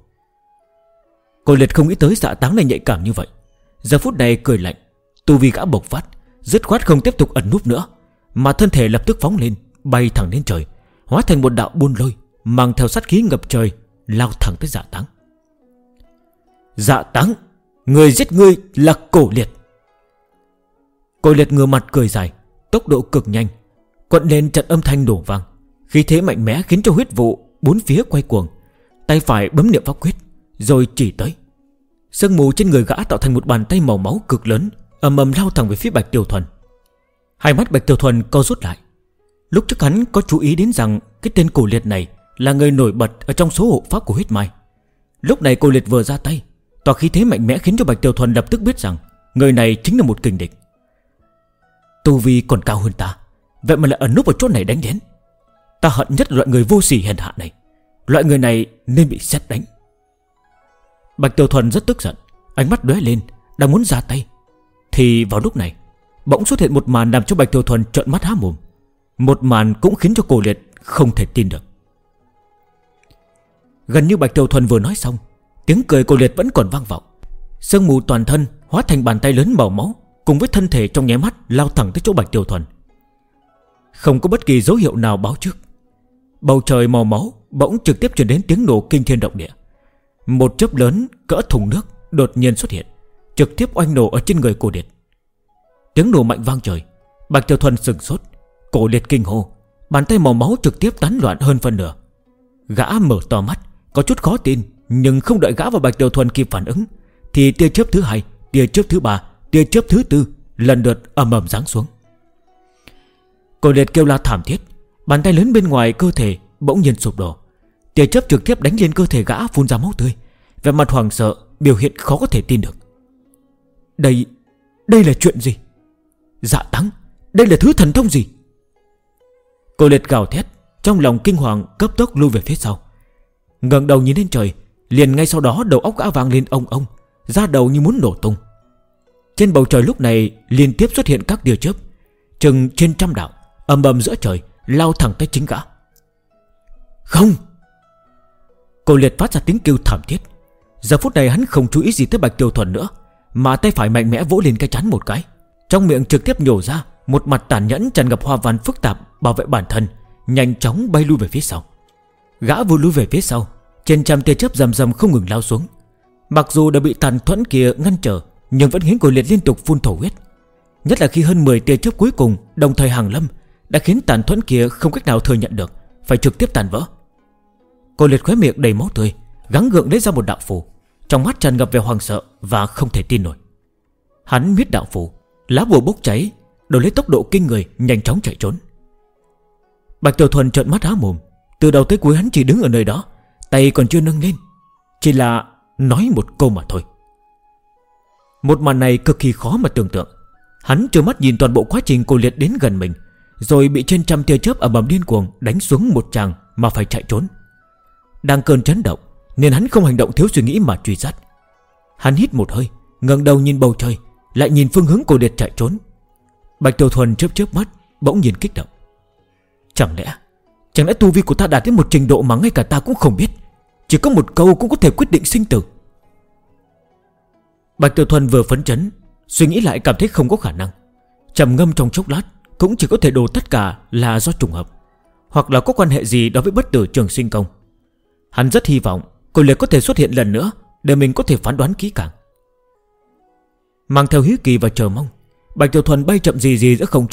Cô Liệt không nghĩ tới Dạ Táng này nhạy cảm như vậy. Giờ phút này cười lạnh, tu vi gã bộc phát, dứt khoát không tiếp tục ẩn núp nữa, mà thân thể lập tức phóng lên, bay thẳng đến trời, hóa thành một đạo buôn lôi, mang theo sát khí ngập trời, lao thẳng tới Dạ Táng. Dạ Táng, người giết ngươi là Cổ Liệt. Cổ Liệt ngửa mặt cười dài, tốc độ cực nhanh, quận lên trận âm thanh đổ vang, khí thế mạnh mẽ khiến cho huyết vụ bốn phía quay cuồng. Tay phải bấm niệm pháp quyết, rồi chỉ tới. Sương mù trên người gã tạo thành một bàn tay màu máu cực lớn, ầm ầm lao thẳng về phía Bạch Tiểu Thuần. Hai mắt Bạch Tiểu Thuần co rút lại. Lúc trước hắn có chú ý đến rằng cái tên Cổ Liệt này là người nổi bật ở trong số hộ pháp của huyết mai. Lúc này Cổ Liệt vừa ra tay, tỏa khí thế mạnh mẽ khiến cho Bạch Tiểu Thuần lập tức biết rằng người này chính là một kình địch. Tu vi còn cao hơn ta, vậy mà lại ẩn núp ở chỗ này đánh đến. Ta hận nhất loại người vô sỉ hèn hạ này. Loại người này nên bị sét đánh. Bạch Tiểu Thuần rất tức giận, ánh mắt lóe lên, đang muốn ra tay. Thì vào lúc này bỗng xuất hiện một màn làm cho Bạch Tiểu Thuần trợn mắt há mồm. Một màn cũng khiến cho Cổ Liệt không thể tin được. Gần như Bạch Tiểu Thuần vừa nói xong, tiếng cười Cổ Liệt vẫn còn vang vọng. Sương mù toàn thân hóa thành bàn tay lớn màu máu, cùng với thân thể trong nháy mắt lao thẳng tới chỗ Bạch Tiểu Thuần. Không có bất kỳ dấu hiệu nào báo trước, bầu trời màu máu bỗng trực tiếp truyền đến tiếng nổ kinh thiên động địa. Một chớp lớn cỡ thùng nước đột nhiên xuất hiện, trực tiếp oanh nổ ở trên người Cổ Liệt. Tiếng nổ mạnh vang trời. Bạch Tiểu Thuần sửng sốt, Cổ Liệt kinh hô, bàn tay màu máu trực tiếp tán loạn hơn phân nửa. Gã mở to mắt, có chút khó tin, nhưng không đợi gã và Bạch Tiểu Thuần kịp phản ứng thì tia chớp thứ hai, tia chớp thứ ba, tia chớp thứ tư lần lượt ầm ầm giáng xuống. Cổ Liệt kêu la thảm thiết, bàn tay lớn bên ngoài cơ thể bỗng nhiên sụp đổ. Tia chớp trực tiếp đánh lên cơ thể gã, phun ra máu tươi, vẻ mặt hoảng sợ, biểu hiện khó có thể tin được. Đây là chuyện gì? Dạ Táng, đây là thứ thần thông gì? Cổ Liệt gào thét, trong lòng kinh hoàng cấp tốc lui về phía sau. Ngẩng đầu nhìn lên trời, liền ngay sau đó đầu óc gã vang lên ông ông, da đầu như muốn nổ tung. Trên bầu trời lúc này liên tiếp xuất hiện các tia chớp, chừng trên trăm đạo, ầm ầm giữa trời, lao thẳng tới chính gã. Không! Cổ Liệt phát ra tiếng kêu thảm thiết. Giờ phút này hắn không chú ý gì tới Bạch Tiểu Thuần nữa, mà tay phải mạnh mẽ vỗ lên cái trán một cái, trong miệng trực tiếp nhổ ra một mặt tàn nhẫn tràn ngập hoa văn phức tạp bảo vệ bản thân, nhanh chóng bay lui về phía sau. Gã vừa lui về phía sau, trên trăm tia chớp rầm rầm không ngừng lao xuống. Mặc dù đã bị tàn thuẫn kia ngăn trở, nhưng vẫn khiến Cổ Liệt liên tục phun thổ huyết. Nhất là khi hơn 10 tia chớp cuối cùng đồng thời hàng lâm, đã khiến tàn thuẫn kia không cách nào thừa nhận được, phải trực tiếp tàn vỡ. Cổ Liệt khóe miệng đầy máu tươi, gắng gượng lấy ra một đạo phù, trong mắt tràn ngập vẻ hoảng sợ và không thể tin nổi. Hắn miết đạo phù, lá bùa bốc cháy, đổi lấy tốc độ kinh người, nhanh chóng chạy trốn. Bạch Tiểu Thuần trợn mắt há mồm, từ đầu tới cuối hắn chỉ đứng ở nơi đó, tay còn chưa nâng lên, chỉ là nói một câu mà thôi. Một màn này cực kỳ khó mà tưởng tượng. Hắn trơ mắt nhìn toàn bộ quá trình Cổ Liệt đến gần mình, rồi bị trên trăm tia chớp ầm ầm điên cuồng đánh xuống một tràng mà phải chạy trốn. Đang cơn chấn động nên hắn không hành động thiếu suy nghĩ mà truy sát. Hắn hít một hơi, ngẩng đầu nhìn bầu trời, lại nhìn phương hướng Cổ Liệt chạy trốn. Bạch Tiểu Thuần chớp chớp mắt, bỗng nhiên kích động. Chẳng lẽ tu vi của ta đạt đến một trình độ mà ngay cả ta cũng không biết, chỉ có một câu cũng có thể quyết định sinh tử. Bạch Tiểu Thuần vừa phấn chấn, suy nghĩ lại cảm thấy không có khả năng. Trầm ngâm trong chốc lát, cũng chỉ có thể đổ tất cả là do trùng hợp, hoặc là có quan hệ gì đó với bất tử trường sinh công. Hắn rất hy vọng Cổ Liệt có thể xuất hiện lần nữa, để mình có thể phán đoán kỹ càng. Mang theo hiếu kỳ và chờ mong, Bạch Tiểu Thuần bay chậm gì gì giữa không trung,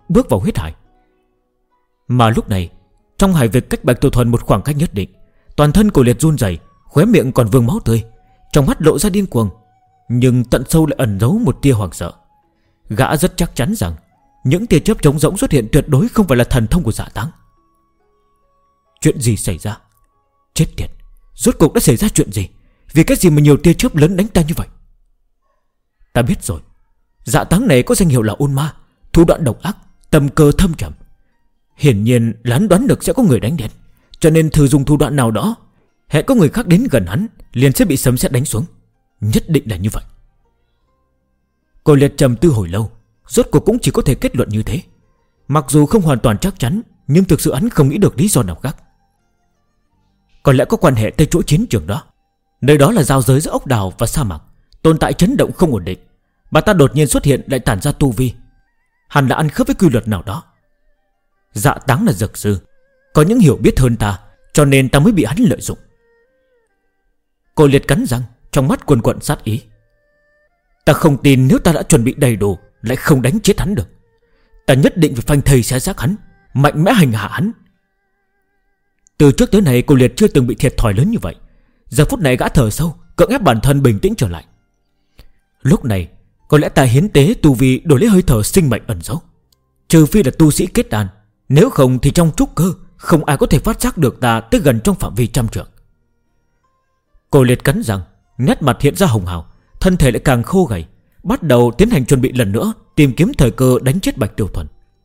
bước vào huyết hải. Mà lúc này trong hải vực cách Bạch Tiểu Thuần một khoảng cách nhất định, toàn thân Cổ Liệt run rẩy, khóe miệng còn vương máu tươi, trong mắt lộ ra điên cuồng, nhưng tận sâu lại ẩn giấu một tia hoảng sợ. Gã rất chắc chắn rằng những tia chớp trống rỗng xuất hiện tuyệt đối không phải là thần thông của Dạ Táng. Chuyện gì xảy ra? Chết tiệt, rốt cuộc đã xảy ra chuyện gì? Vì cái gì mà nhiều tia chớp lớn đánh ta như vậy? Ta biết rồi, Dạ Táng này có danh hiệu là ôn ma, thủ đoạn độc ác, tâm cơ thâm trầm. Hiển nhiên là hắn đoán được sẽ có người đánh đến, cho nên thử dùng thủ đoạn nào đó, hễ có người khác đến gần hắn liền sẽ bị sấm sét đánh xuống. Nhất định là như vậy. Cổ Liệt trầm tư hồi lâu, rốt cuộc cũng chỉ có thể kết luận như thế. Mặc dù không hoàn toàn chắc chắn, nhưng thực sự hắn không nghĩ được lý do nào khác. Có lẽ có quan hệ tới chỗ chiến trường đó. Nơi đó là giao giới giữa ốc đảo và sa mạc, tồn tại chấn động không ổn định. Bà ta đột nhiên xuất hiện lại tản ra tu vi, hẳn là ăn khớp với quy luật nào đó. Dạ Táng là dược sư, có những hiểu biết hơn ta, cho nên ta mới bị hắn lợi dụng. Cổ Liệt cắn răng, trong mắt quần quận sát ý. Ta không tin nếu ta đã chuẩn bị đầy đủ lại không đánh chết hắn được. Ta nhất định phải phanh thây xé xác hắn, mạnh mẽ hành hạ hắn. Từ trước tới nay Cổ Liệt chưa từng bị thiệt thòi lớn như vậy. Giờ phút này gã thở sâu, cưỡng ép bản thân bình tĩnh trở lại. Lúc này có lẽ ta hiến tế tu vi đổi lấy hơi thở sinh mệnh ẩn giấu. Trừ phi là tu sĩ kết đan, nếu không thì trong trúc cơ không ai có thể phát giác được ta tới gần trong phạm vi 100 trượng. Cổ Liệt cắn răng, nét mặt hiện ra hồng hào, thân thể lại càng khô gầy, bắt đầu tiến hành chuẩn bị lần nữa, tìm kiếm thời cơ đánh chết Bạch Tiểu Thuần.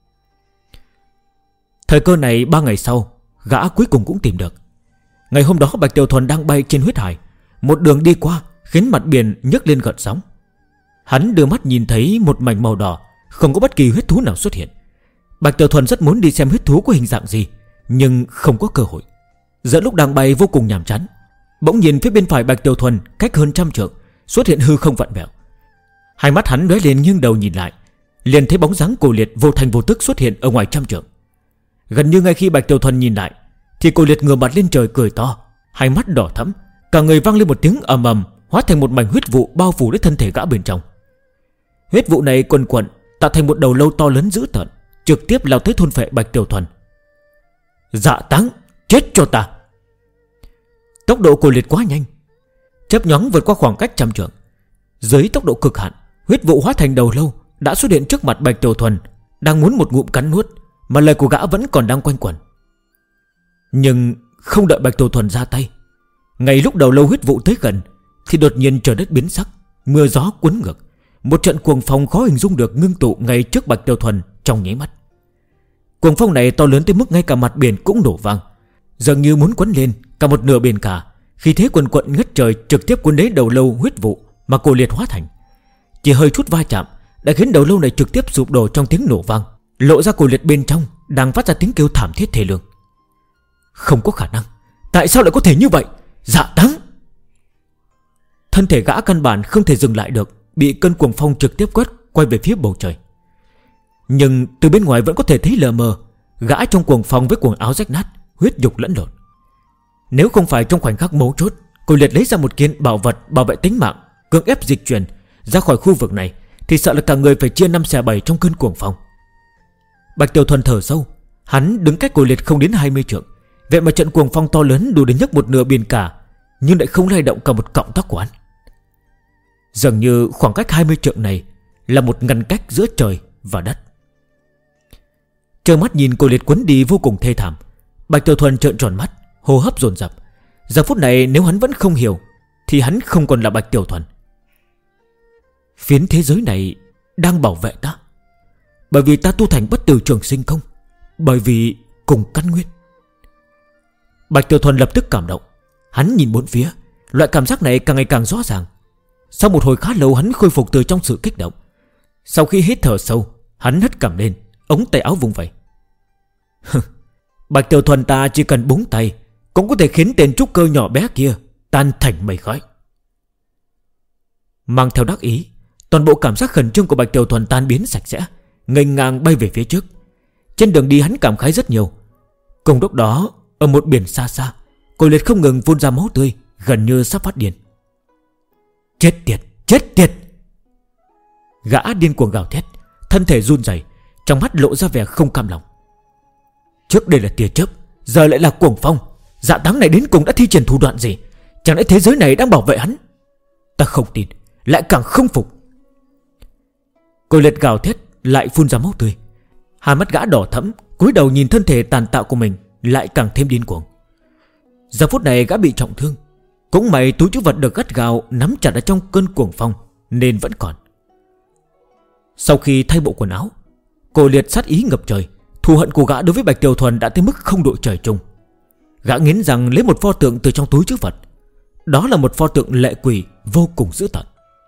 Thời cơ này 3 ngày sau, gã cuối cùng cũng tìm được. Ngày hôm đó Bạch Tiểu Thuần đang bay trên huyết hải, một đường đi qua khiến mặt biển nhấc lên gợn sóng. Hắn đưa mắt nhìn thấy một mảnh màu đỏ, không có bất kỳ huyết thú nào xuất hiện. Bạch Tiểu Thuần rất muốn đi xem huyết thú có hình dạng gì, nhưng không có cơ hội. Giữa lúc đang bay vô cùng nhàm chán, bỗng nhìn phía bên phải Bạch Tiểu Thuần cách hơn 100 trượng xuất hiện hư không vặn vẹo. Hai mắt hắn lóe lên nghiêng đầu nhìn lại, liền thấy bóng dáng Cổ Liệt vô thành vô tức xuất hiện ở ngoài 100 trượng. Gần như ngay khi Bạch Tiểu Thuần nhìn lại thì Cổ Liệt ngửa mặt lên trời cười to, hai mắt đỏ thẫm, cả người vang lên một tiếng ầm ầm, hóa thành một mảnh huyết vụ bao phủ lấy thân thể gã bên trong. Huyết vụ này quần quần tạo thành một đầu lâu to lớn dữ tợn, trực tiếp lao tới thôn phệ Bạch Tiểu Thuần. Dạ Táng, chết cho ta! Tốc độ Cổ Liệt quá nhanh, chớp nhoáng vượt qua khoảng cách 100 trượng. Dưới tốc độ cực hạn, huyết vụ hóa thành đầu lâu đã xuất hiện trước mặt Bạch Tiểu Thuần, đang muốn một ngụm cắn nuốt, mà lời của gã vẫn còn đang quanh quẩn. Nhưng không đợi Bạch Tiểu Thuần ra tay, ngay lúc đầu lâu huyết vụ tới gần thì đột nhiên trời đất biến sắc, mưa gió cuốn ngược, một trận cuồng phong khó hình dung được ngưng tụ ngay trước Bạch Tiểu Thuần trong nháy mắt. Cuồng phong này to lớn tới mức ngay cả mặt biển cũng nổ vang, dường như muốn quấn lên cả một nửa biển cả. Khi thế quần quận ngất trời trực tiếp cuốn lấy đầu lâu huyết vụ mà Cổ Liệt hóa thành. Chỉ hơi chút va chạm đã khiến đầu lâu này trực tiếp sụp đổ trong tiếng nổ vang, lộ ra Cổ Liệt bên trong đang phát ra tiếng kêu thảm thiết thê lương. Không có khả năng, tại sao lại có thể như vậy? Dạ Táng! Thân thể gã căn bản không thể dừng lại được, bị cơn cuồng phong trực tiếp quét quay về phía bầu trời. Nhưng từ bên ngoài vẫn có thể thấy lờ mờ, gã trong cuồng phong với quần áo rách nát, huyết nhục lẫn lộn. Nếu không phải trong khoảnh khắc mấu chốt Cổ Liệt lấy ra một kiện bảo vật bảo vệ tính mạng, cưỡng ép dịch chuyển ra khỏi khu vực này, thì sợ là cả người phải chia 5 xẻ 7 trong cơn cuồng phong. Bạch Tiểu Thuần thở sâu, hắn đứng cách Cổ Liệt không đến 20 trượng. Vậy mà trận cuồng phong to lớn đủ để nhấc một nửa biển cả, nhưng lại không lay động cả một cọng tóc của hắn. Dường như khoảng cách 20 trượng này là một ngăn cách giữa trời và đất. Trơ mắt nhìn Cổ Liệt quấn đi vô cùng thê thảm, Bạch Tiểu Thuần trợn tròn mắt, hô hấp dồn dập. Giờ phút này nếu hắn vẫn không hiểu thì hắn không còn là Bạch Tiểu Thuần. Phiến thế giới này đang bảo vệ ta, bởi vì ta tu thành bất tử trường sinh công, bởi vì cùng căn nguyên. Bạch Tiểu Thuần lập tức cảm động. Hắn nhìn bốn phía, loại cảm giác này càng ngày càng rõ ràng. Sau một hồi khá lâu hắn khôi phục từ trong sự kích động. Sau khi hít thở sâu, hắn hất cằm lên, ống tay áo vung vẩy. Bạch Tiểu Thuần ta chỉ cần búng tay cũng có thể khiến tên trúc cơ nhỏ bé kia tan thành mây khói. Mang theo đắc ý, toàn bộ cảm giác khẩn trương của Bạch Tiểu Thuần tan biến sạch sẽ, nghênh ngang bay về phía trước. Trên đường đi hắn cảm khái rất nhiều. Cùng lúc đó, ở một biển xa xa, Cổ Liệt không ngừng phun ra máu tươi, gần như sắp phát điên. Chết tiệt, chết tiệt! Gã điên cuồng gào thét, thân thể run rẩy, trong mắt lộ ra vẻ không cam lòng. Trước đây là tia chớp, giờ lại là cuồng phong. Dạ Táng này đến cùng đã thi triển thủ đoạn gì? Chẳng lẽ thế giới này đang bảo vệ hắn? Ta không tin, lại càng không phục. Cô liệt gào thét, lại phun ra máu tươi. Hai mắt gã đỏ thẫm, cúi đầu nhìn thân thể tàn tạ của mình, lại càng thêm điên cuồng. Giờ phút này gã bị trọng thương, cũng may túi trữ vật được gắt gao nắm chặt ở trong cơn cuồng phong nên vẫn còn. Sau khi thay bộ quần áo, cô liệt sát ý ngập trời. Thù hận của gã đối với Bạch Tiểu Thuần đã tới mức không đội trời chung. Gã nghiến rằng lấy một pho tượng từ trong túi trữ vật. Đó là một pho tượng lệ quỷ vô cùng dữ tợn.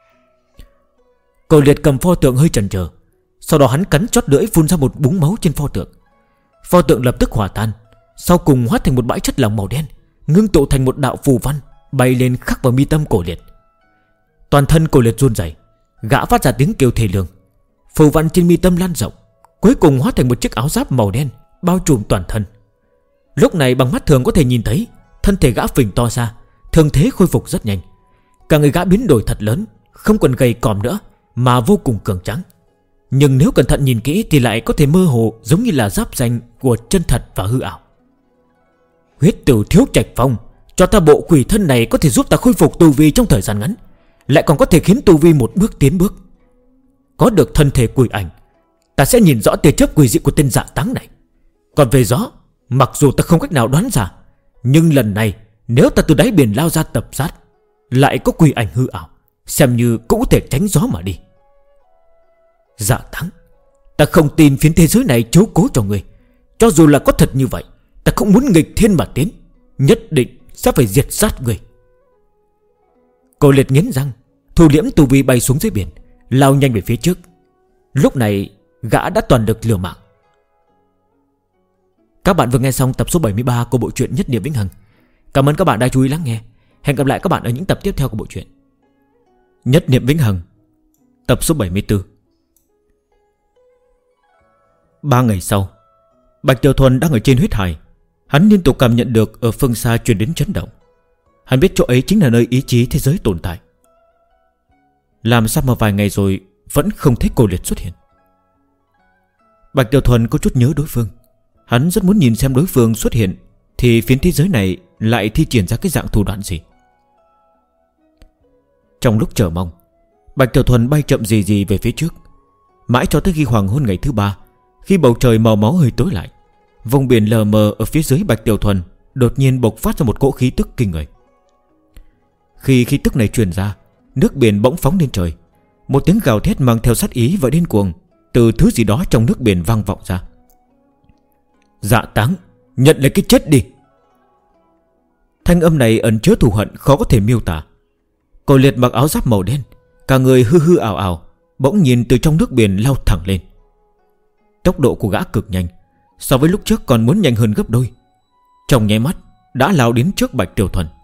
Cô liệt cầm pho tượng hơi chần chờ, sau đó hắn cắn chót lưỡi phun ra một búng máu trên pho tượng. Pho tượng lập tức hòa tan, sau cùng hóa thành một bãi chất lỏng màu đen, ngưng tụ thành một đạo phù văn bay lên khắc vào mi tâm cổ liệt. Toàn thân cổ liệt run rẩy, gã phát ra tiếng kêu thê lương. Phù văn trên mi tâm lan rộng, cuối cùng hóa thành một chiếc áo giáp màu đen bao trùm toàn thân. Lúc này bằng mắt thường có thể nhìn thấy thân thể gã phình to ra, thương thế khôi phục rất nhanh. Cả người gã biến đổi thật lớn, không còn gầy còm nữa mà vô cùng cường tráng. Nhưng nếu cẩn thận nhìn kỹ thì lại có thể mơ hồ giống như là giáp danh của chân thật và hư ảo. Huyết tử Thiếu Trạch Phong, cho ta bộ quỷ thân này có thể giúp ta khôi phục tu vi trong thời gian ngắn, lại còn có thể khiến tu vi một bước tiến bước. Có được thân thể quỷ ảnh, ta sẽ nhìn rõ tia chớp quỷ dị của tên Dạ Táng này. Còn về gió, mặc dù ta không cách nào đoán ra, nhưng lần này nếu ta từ đáy biển lao ra tập sát, lại có quỷ ảnh hư ảo, xem như cũng có thể tránh gió mà đi. Dạ Táng, ta không tin phiến thế giới này chiếu cố cho người. Cho dù là có thật như vậy, ta cũng muốn nghịch thiên mà tiến, nhất định sẽ phải diệt sát người. Cô liệt nghiến răng, thu liễm tu vi bay xuống dưới biển, lao nhanh về phía trước. Lúc này gã đã toàn lực liều mạng. Các bạn vừa nghe xong tập số 73 của bộ truyện Nhất Niệm Vĩnh Hằng. Cảm ơn các bạn đã chú ý lắng nghe. Hẹn gặp lại các bạn ở những tập tiếp theo của bộ truyện Nhất Niệm Vĩnh Hằng, tập số 74. 3 ngày sau, Bạch Tiểu Thuần đang ở trên huyết hải. Hắn liên tục cảm nhận được ở phương xa truyền đến chấn động. Hắn biết chỗ ấy chính là nơi ý chí thế giới tồn tại. Làm sao mà vài ngày rồi vẫn không thấy cô liệt xuất hiện? Bạch Tiểu Thuần có chút nhớ đối phương. Hắn rất muốn nhìn xem đối phương xuất hiện thì phiến thế giới này lại thi triển ra cái dạng thủ đoạn gì. Trong lúc chờ mong, Bạch Tiểu Thuần bay chậm gì gì về phía trước, mãi cho tới khi hoàng hôn ngày thứ 3. Khi bầu trời màu máu hơi tối lại, vùng biển lờ mờ ở phía dưới Bạch Tiểu Thuần đột nhiên bộc phát ra một cỗ khí tức kinh người. Khi khí tức này truyền ra, nước biển bỗng phóng lên trời. Một tiếng gào thét mang theo sát ý và điên cuồng từ thứ gì đó trong nước biển vang vọng ra. Dạ Táng, nhận lấy cái chết đi. Thanh âm này ẩn chứa thù hận khó có thể miêu tả. Cô liệt mặc áo giáp màu đen, cả người hư hư ảo ảo, bỗng nhìn từ trong nước biển lao thẳng lên. Tốc độ của gã cực nhanh, so với lúc trước còn muốn nhanh hơn gấp đôi. Trong nháy mắt đã lao đến trước Bạch Tiểu Thuần.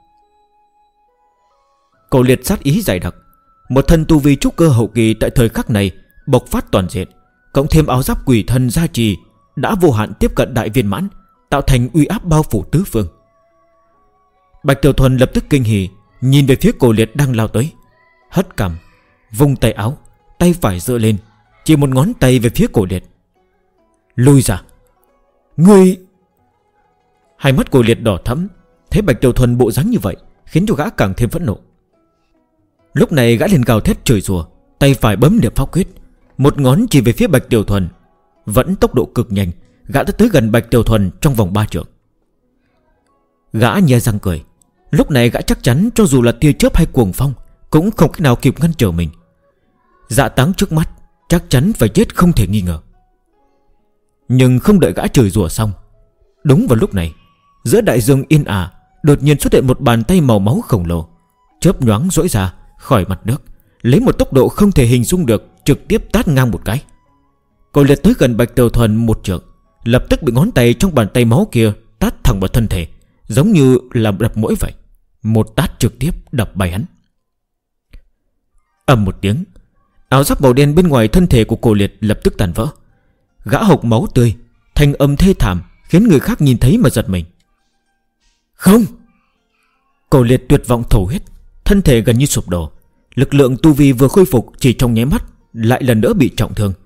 Cô liệt sát ý dày đặc, một thân tu vi trúc cơ hậu kỳ tại thời khắc này bộc phát toàn diện, cộng thêm áo giáp quỷ thân gia trì, đã vô hạn tiếp cận đại viên mãn, tạo thành uy áp bao phủ tứ phương. Bạch Tiểu Thuần lập tức kinh hỉ, nhìn về phía cô liệt đang lao tới, hất cằm, vung tay áo, tay phải giơ lên, chỉ một ngón tay về phía cô liệt. Lùi ra. Ngươi... Hai mắt cô liệt đỏ thẫm, thấy Bạch Tiểu Thuần bộ dáng như vậy khiến cho gã càng thêm phẫn nộ. Lúc này gã liền gào thét chửi rủa, tay phải bấm niệm pháp quyết, một ngón chỉ về phía Bạch Tiểu Thuần. Vẫn tốc độ cực nhanh, gã đã tới gần Bạch Tiểu Thuần trong vòng 3 trượng. Gã nhe răng cười. Lúc này gã chắc chắn cho dù là tia chớp hay cuồng phong cũng không cách nào kịp ngăn trở mình. Dạ Táng trước mắt chắc chắn phải chết không thể nghi ngờ. Nhưng không đợi gã chửi rủa xong, đúng vào lúc này, giữa đại dương yên ả đột nhiên xuất hiện một bàn tay màu máu khổng lồ, chớp nhoáng duỗi ra khỏi mặt nước, lấy một tốc độ không thể hình dung được, trực tiếp tát ngang một cái. Cô liệt tới gần Bạch Tiểu Thuần một trượng, lập tức bị ngón tay trong bàn tay máu kia tát thẳng vào thân thể, giống như là đập mũi vậy. Một tát trực tiếp đập bay hắn. Ầm một tiếng, áo giáp màu đen bên ngoài thân thể của cô liệt lập tức tàn vỡ. Gã hộc máu tươi, thanh âm thê thảm khiến người khác nhìn thấy mà giật mình. Không! Cô liệt tuyệt vọng thổ huyết, thân thể gần như sụp đổ. Lực lượng tu vi vừa khôi phục chỉ trong nháy mắt lại lần nữa bị trọng thương.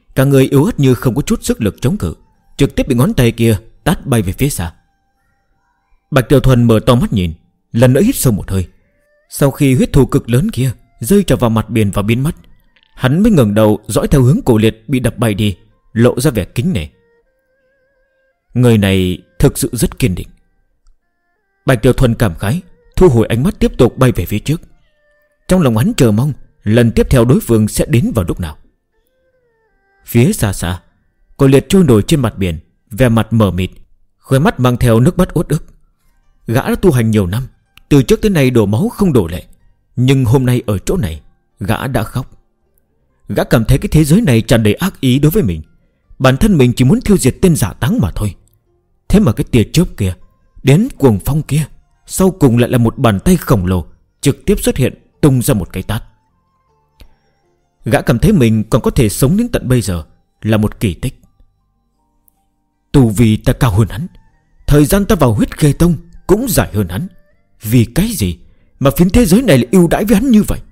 Cả người yếu ớt như không có chút sức lực chống cự, trực tiếp bị ngón tay kia tát bay về phía xa. Bạch Tiểu Thuần mở to mắt nhìn, lần nữa hít sâu một hơi. Sau khi huyết thù cực lớn kia rơi trở vào mặt biển và biến mất, hắn mới ngẩng đầu dõi theo hướng Cổ Liệt bị đập bay đi, lộ ra vẻ kính nể. Người này thực sự rất kiên định. Bạch Tiểu Thuần cảm khái, thu hồi ánh mắt tiếp tục bay về phía trước. Trong lòng hắn chờ mong lần tiếp theo đối phương sẽ đến vào lúc nào. Phía xa xa, Cổ Liệt trôi nổi trên mặt biển, vẻ mặt mờ mịt, khóe mắt mang theo nước mắt uất ức. Gã đã tu hành nhiều năm, từ trước tới nay đổ máu không đổ lệ, nhưng hôm nay ở chỗ này gã đã khóc. Gã cảm thấy cái thế giới này tràn đầy ác ý đối với mình. Bản thân mình chỉ muốn tiêu diệt tên giả táng mà thôi. Thế mà cái tia chớp kia, đến cuồng phong kia, sau cùng lại là một bàn tay khổng lồ trực tiếp xuất hiện, tung ra một cái tát. Gã cảm thấy mình còn có thể sống đến tận bây giờ là một kỳ tích. Tu vi ta cao hơn hắn, thời gian ta vào Huyết Khê Tông cũng dài hơn hắn. Vì cái gì mà phiến thế giới này lại ưu đãi với hắn như vậy?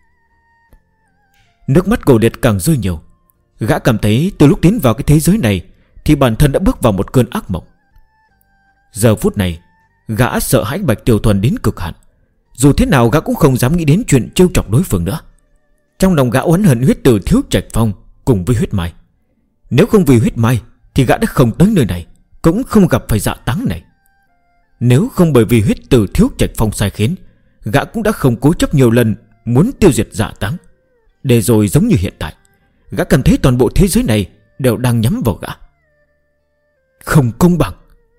Nước mắt Cổ Liệt càng rơi nhiều. Gã cảm thấy từ lúc tiến vào cái thế giới này thì bản thân đã bước vào một cơn ác mộng. Giờ phút này gã sợ hãi Bạch Tiểu Thuần đến cực hạn. Dù thế nào gã cũng không dám nghĩ đến chuyện trêu chọc đối phương nữa. Trong lòng gã oán hận huyết tử Thiếu Trạch Phong cùng với huyết mai. Nếu không vì huyết mai thì gã đã không tới nơi này, cũng không gặp phải dạ táng này. Nếu không bởi vì huyết tử Thiếu Trạch Phong sai khiến, gã cũng đã không cố chấp nhiều lần muốn tiêu diệt dạ táng. Để rồi giống như hiện tại, gã cảm thấy toàn bộ thế giới này đều đang nhắm vào gã. Không công bằng.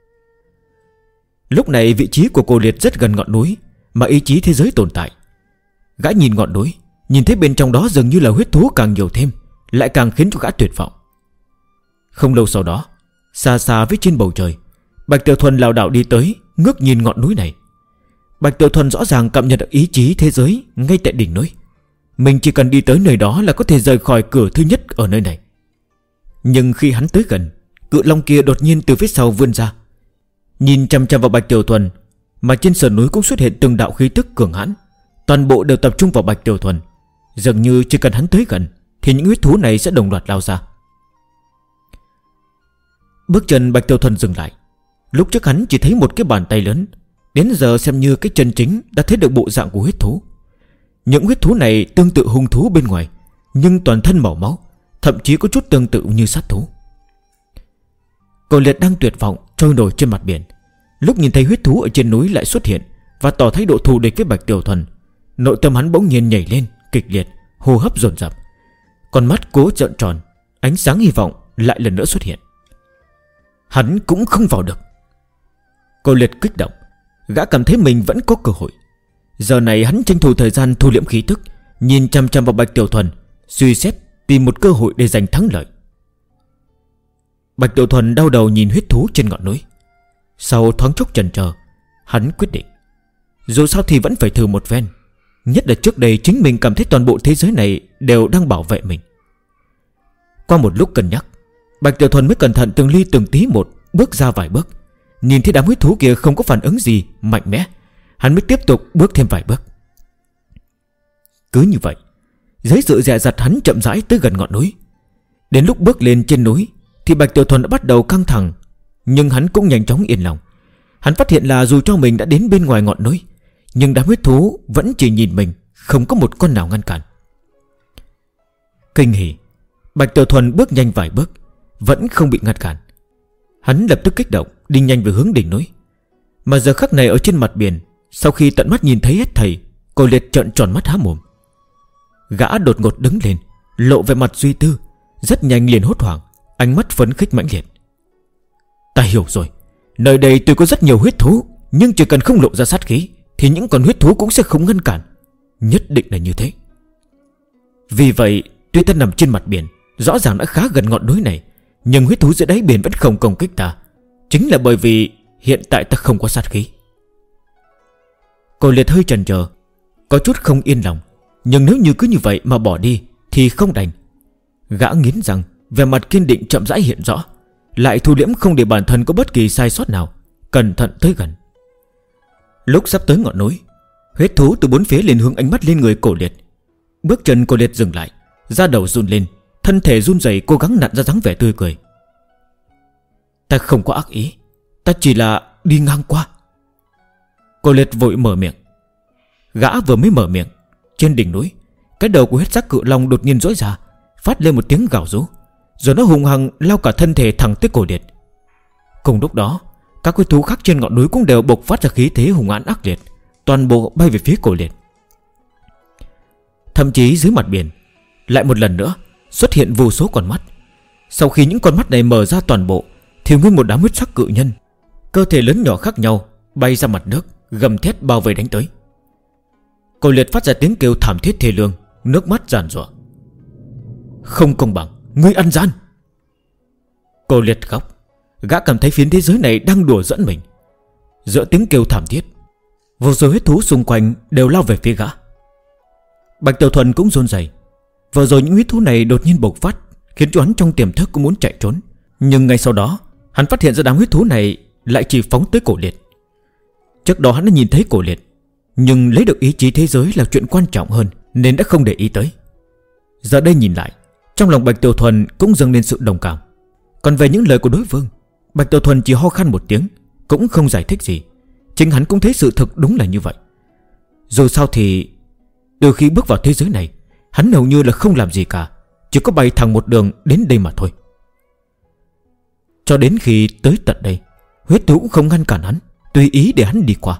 Lúc này vị trí của Cổ Liệt rất gần ngọn núi mà ý chí thế giới tồn tại. Gã nhìn ngọn núi, nhìn thấy bên trong đó dường như là huyết thú càng nhiều thêm, lại càng khiến cho gã tuyệt vọng. Không lâu sau đó, xa xa phía trên bầu trời, Bạch Tiểu Thuần lảo đảo đi tới, ngước nhìn ngọn núi này. Bạch Tiểu Thuần rõ ràng cảm nhận được ý chí thế giới ngay tại đỉnh núi. Mình chỉ cần đi tới nơi đó là có thể rời khỏi cửa thứ nhất ở nơi này. Nhưng khi hắn tới gần, cự long kia đột nhiên từ phía sau vươn ra, nhìn chằm chằm vào Bạch Tiểu Thuần. Mà trên sườn núi cũng xuất hiện từng đạo khí tức cường hãn, toàn bộ đều tập trung vào Bạch Tiểu Thuần. Dường như chỉ cần hắn tới gần thì những huyết thú này sẽ đồng loạt lao ra. Bước chân Bạch Tiểu Thuần dừng lại. Lúc trước hắn chỉ thấy một cái bàn tay lớn, đến giờ xem như cái chân chính đã thấy được bộ dạng của huyết thú. Những huyết thú này tương tự hung thú bên ngoài, nhưng toàn thân màu máu, thậm chí có chút tương tự như sát thú. Cổ Liệt đang tuyệt vọng trôi nổi trên mặt biển. Lúc nhìn thấy huyết thú ở trên núi lại xuất hiện và tỏ thái độ thù địch với Bạch Tiểu Thuần, nội tâm hắn bỗng nhiên nhảy lên kịch liệt, hô hấp dồn dập, con mắt cố trợn tròn, ánh sáng hy vọng lại lần nữa xuất hiện. Hắn cũng không vào được. Cổ Liệt kích động, gã cảm thấy mình vẫn có cơ hội. Giờ này hắn tranh thủ thời gian thu liễm khí tức, nhìn chăm chăm vào Bạch Tiểu Thuần, suy xét tìm một cơ hội để giành thắng lợi. Bạch Tiểu Thuần đau đầu nhìn huyết thú trên ngọn núi. Sau thoáng chốc chần chờ, hắn quyết định dù sao thì vẫn phải thử một phen. Nhất là trước đây chính mình cảm thấy toàn bộ thế giới này đều đang bảo vệ mình. Qua một lúc cân nhắc, Bạch Tiểu Thuần mới cẩn thận từng ly từng tí một bước ra vài bước. Nhìn thấy đám huyết thú kia không có phản ứng gì mạnh mẽ, hắn mới tiếp tục bước thêm vài bước. Cứ như vậy, dưới sự dè dặt hắn chậm rãi tới gần ngọn núi. Đến lúc bước lên trên núi thì Bạch Tiểu Thuần đã bắt đầu căng thẳng, nhưng hắn cũng nhanh chóng yên lòng. Hắn phát hiện là dù cho mình đã đến bên ngoài ngọn núi, nhưng đám huyết thú vẫn chỉ nhìn mình, không có một con nào ngăn cản. Kinh hỉ, Bạch Tiểu Thuần bước nhanh vài bước, vẫn không bị ngăn cản. Hắn lập tức kích động đi nhanh về hướng đỉnh núi. Mà giờ khắc này ở trên mặt biển, sau khi tận mắt nhìn thấy hết thảy, Cổ Liệt trợn tròn mắt há mồm. Gã đột ngột đứng lên, lộ về mặt suy tư, rất nhanh liền hốt hoảng, ánh mắt phấn khích mãnh liệt. Ta hiểu rồi, nơi đây tuy có rất nhiều huyết thú, nhưng chỉ cần không lộ ra sát khí thì những con huyết thú cũng sẽ không ngăn cản. Nhất định là như thế. Vì vậy tuy ta nằm trên mặt biển, rõ ràng đã khá gần ngọn núi này, nhưng huyết thú dưới đáy biển vẫn không công kích ta. Chính là bởi vì hiện tại ta không có sát khí. Cổ Liệt hơi chần chờ, có chút không yên lòng. Nhưng nếu như cứ như vậy mà bỏ đi thì không đành. Gã nghiến răng, vẻ mặt kiên định chậm rãi hiện rõ, lại thu liễm không để bản thân có bất kỳ sai sót nào, cẩn thận tới gần. Lúc sắp tới ngọn núi, huyết thú từ bốn phía liền hướng ánh mắt lên người Cổ Liệt. Bước chân Cổ Liệt dừng lại, da đầu run lên, thân thể run rẩy cố gắng nặn ra dáng vẻ tươi cười. Ta không có ác ý, ta chỉ là đi ngang qua. Cô Liệt vội mở miệng. Gã vừa mới mở miệng, trên đỉnh núi, cái đầu của huyết sắc cự long đột nhiên rỗi ra, phát lên một tiếng gào rú, rồi nó hùng hăng lao cả thân thể thẳng tới cổ Liệt. Cùng lúc đó, các quái thú khác trên ngọn núi cũng đều bộc phát ra khí thế hùng hãn ác liệt, toàn bộ bay về phía cổ Liệt. Thậm chí dưới mặt biển lại một lần nữa xuất hiện vô số con mắt. Sau khi những con mắt này mở ra toàn bộ, thì nguyên một đám huyết sắc cự nhân, cơ thể lớn nhỏ khác nhau, bay ra mặt nước, gầm thét bao vây đánh tới. Cổ Liệt phát ra tiếng kêu thảm thiết thê lương, nước mắt giàn giụa. Không công bằng, ngươi ăn gian. Cổ Liệt khóc. Gã cảm thấy phiến thế giới này đang đùa dẫn mình. Giữa tiếng kêu thảm thiết, vô số huyết thú xung quanh đều lao về phía gã. Bạch Tiểu Thuần cũng run rẩy. Vừa rồi những huyết thú này đột nhiên bộc phát, khiến cho hắn trong tiềm thức cũng muốn chạy trốn. Nhưng ngay sau đó, hắn phát hiện ra đám huyết thú này lại chỉ phóng tới Cổ Liệt. Trước đó hắn đã nhìn thấy Cổ Liệt, nhưng lấy được ý chí thế giới là chuyện quan trọng hơn, nên đã không để ý tới. Giờ đây nhìn lại, trong lòng Bạch Tiểu Thuần cũng dâng lên sự đồng cảm. Còn về những lời của đối phương, Bạch Tiểu Thuần chỉ ho khan một tiếng, cũng không giải thích gì. Chính hắn cũng thấy sự thực đúng là như vậy. Dù sao thì từ khi bước vào thế giới này, hắn hầu như là không làm gì cả, chỉ có bay thẳng một đường đến đây mà thôi. Cho đến khi tới tận đây, huyết thú cũng không ngăn cản hắn, tùy ý để hắn đi qua.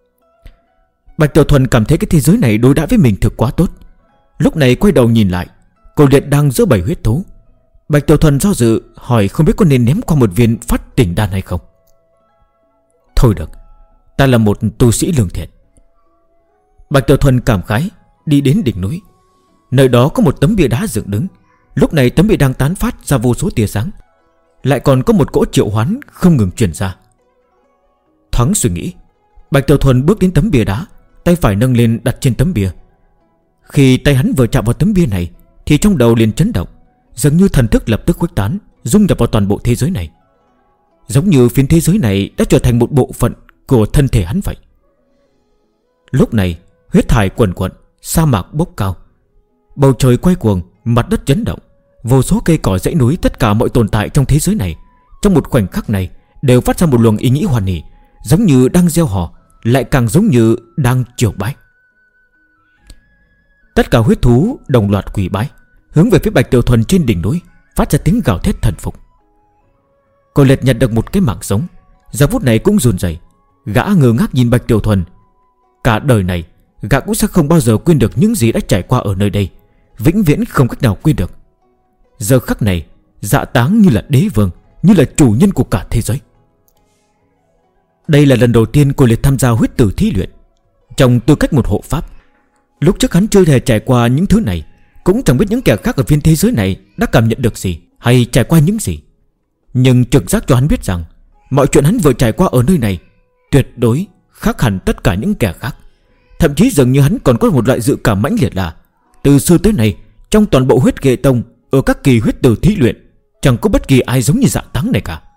Bạch Tiểu Thuần cảm thấy cái thế giới này đối đãi với mình thực quá tốt. Lúc này quay đầu nhìn lại, Cổ Liệt đang giữa bầy huyết thú. Bạch Tiểu Thuần do dự hỏi không biết có nên ném qua một viên phát tỉnh đan hay không. Thôi được, ta là một tu sĩ lương thiện. Bạch Tiểu Thuần cảm khái đi đến đỉnh núi. Nơi đó có một tấm bia đá dựng đứng. Lúc này tấm bia đang tán phát ra vô số tia sáng, lại còn có một cỗ triệu hoán không ngừng truyền ra. Thoáng suy nghĩ, Bạch Tiểu Thuần bước đến tấm bia đá, tay phải nâng lên đặt trên tấm bia. Khi tay hắn vừa chạm vào tấm bia này, thì trong đầu liền chấn động, dường như thần thức lập tức khuếch tán, dung nhập vào toàn bộ thế giới này. Giống như phiến thế giới này đã trở thành một bộ phận của thân thể hắn vậy. Lúc này huyết thải quần quận, sa mạc bốc cao, bầu trời quay cuồng, mặt đất chấn động. Vô số cây cỏ dãy núi, tất cả mọi tồn tại trong thế giới này, trong một khoảnh khắc này đều phát ra một luồng ý nghĩ hoan hỉ, giống như đang gieo hò, lại càng giống như đang triều bái. Tất cả huyết thú đồng loạt quỳ bái, hướng về phía Bạch Tiểu Thuần trên đỉnh núi, phát ra tiếng gào thét thần phục. Cổ Liệt nhận được một cái mạng sống, giờ phút này cũng run rẩy. Gã ngơ ngác nhìn Bạch Tiểu Thuần. Cả đời này gã cũng sẽ không bao giờ quên được những gì đã trải qua ở nơi đây, vĩnh viễn không cách nào quên được. Giờ khắc này, Dạ Táng như là đế vương, như là chủ nhân của cả thế giới. Đây là lần đầu tiên Cổ Liệt tham gia huyết tử thí luyện, trong tư cách một hộ pháp. Lúc trước hắn chưa hề trải qua những thứ này, cũng chẳng biết những kẻ khác ở phiên thế giới này đã cảm nhận được gì, hay trải qua những gì. Nhưng trực giác cho hắn biết rằng mọi chuyện hắn vừa trải qua ở nơi này tuyệt đối khác hẳn tất cả những kẻ khác. Thậm chí dường như hắn còn có một loại dự cảm mãnh liệt là từ xưa tới nay, trong toàn bộ huyết ghệ tông, ở các kỳ huyết tử thí luyện, chẳng có bất kỳ ai giống như Dạ Táng này cả.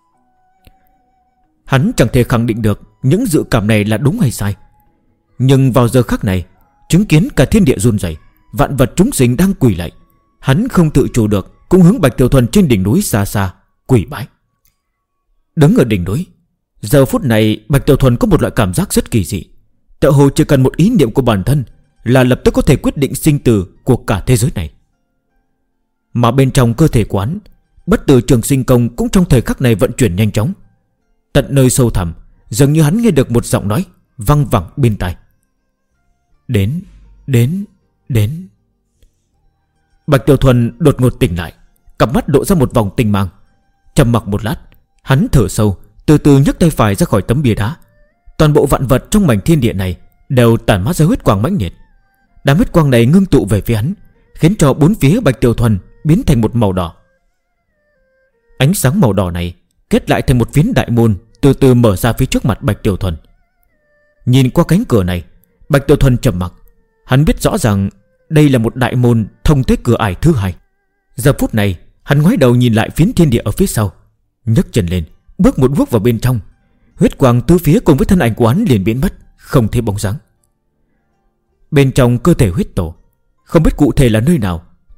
Hắn chẳng thể khẳng định được những dự cảm này là đúng hay sai. Nhưng vào giờ khắc này, chứng kiến cả thiên địa run rẩy, vạn vật chúng sinh đang quỳ lạy, hắn không tự chủ được cũng hướng Bạch Tiểu Thuần trên đỉnh núi xa xa quỳ bái. Đứng ở đỉnh núi, giờ phút này Bạch Tiểu Thuần có một loại cảm giác rất kỳ dị, tựa hồ chỉ cần một ý niệm của bản thân là lập tức có thể quyết định sinh tử của cả thế giới này. Mà bên trong cơ thể quán, bất tử trường sinh công cũng trong thời khắc này vận chuyển nhanh chóng. Tận nơi sâu thẳm, dường như hắn nghe được một giọng nói văng vẳng bên tai. Đến, đến, đến. Bạch Tiểu Thuần đột ngột tỉnh lại, cặp mắt độ ra một vòng tinh mang. Trầm mặc một lát, hắn thở sâu, từ từ nhấc tay phải ra khỏi tấm bia đá. Toàn bộ vạn vật trong mảnh thiên địa này đều tản mát ra huyết quang mãnh liệt. Đám huyết quang này ngưng tụ về phía hắn, khiến cho bốn phía Bạch Tiểu Thuần biến thành một màu đỏ. Ánh sáng màu đỏ này kết lại thành một phiến đại môn, từ từ mở ra phía trước mặt Bạch Tiểu Thuần. Nhìn qua cánh cửa này, Bạch Tiểu Thuần trầm mặc. Hắn biết rõ ràng đây là một đại môn thông tới cửa ải thứ hai. Giờ phút này, hắn ngoái đầu nhìn lại phiến thiên địa ở phía sau, nhấc chân lên, bước một bước vào bên trong. Huyết quang tứ phía cùng với thân ảnh của hắn liền biến mất, không thấy bóng dáng. Bên trong cơ thể huyết tổ, không biết cụ thể là nơi nào,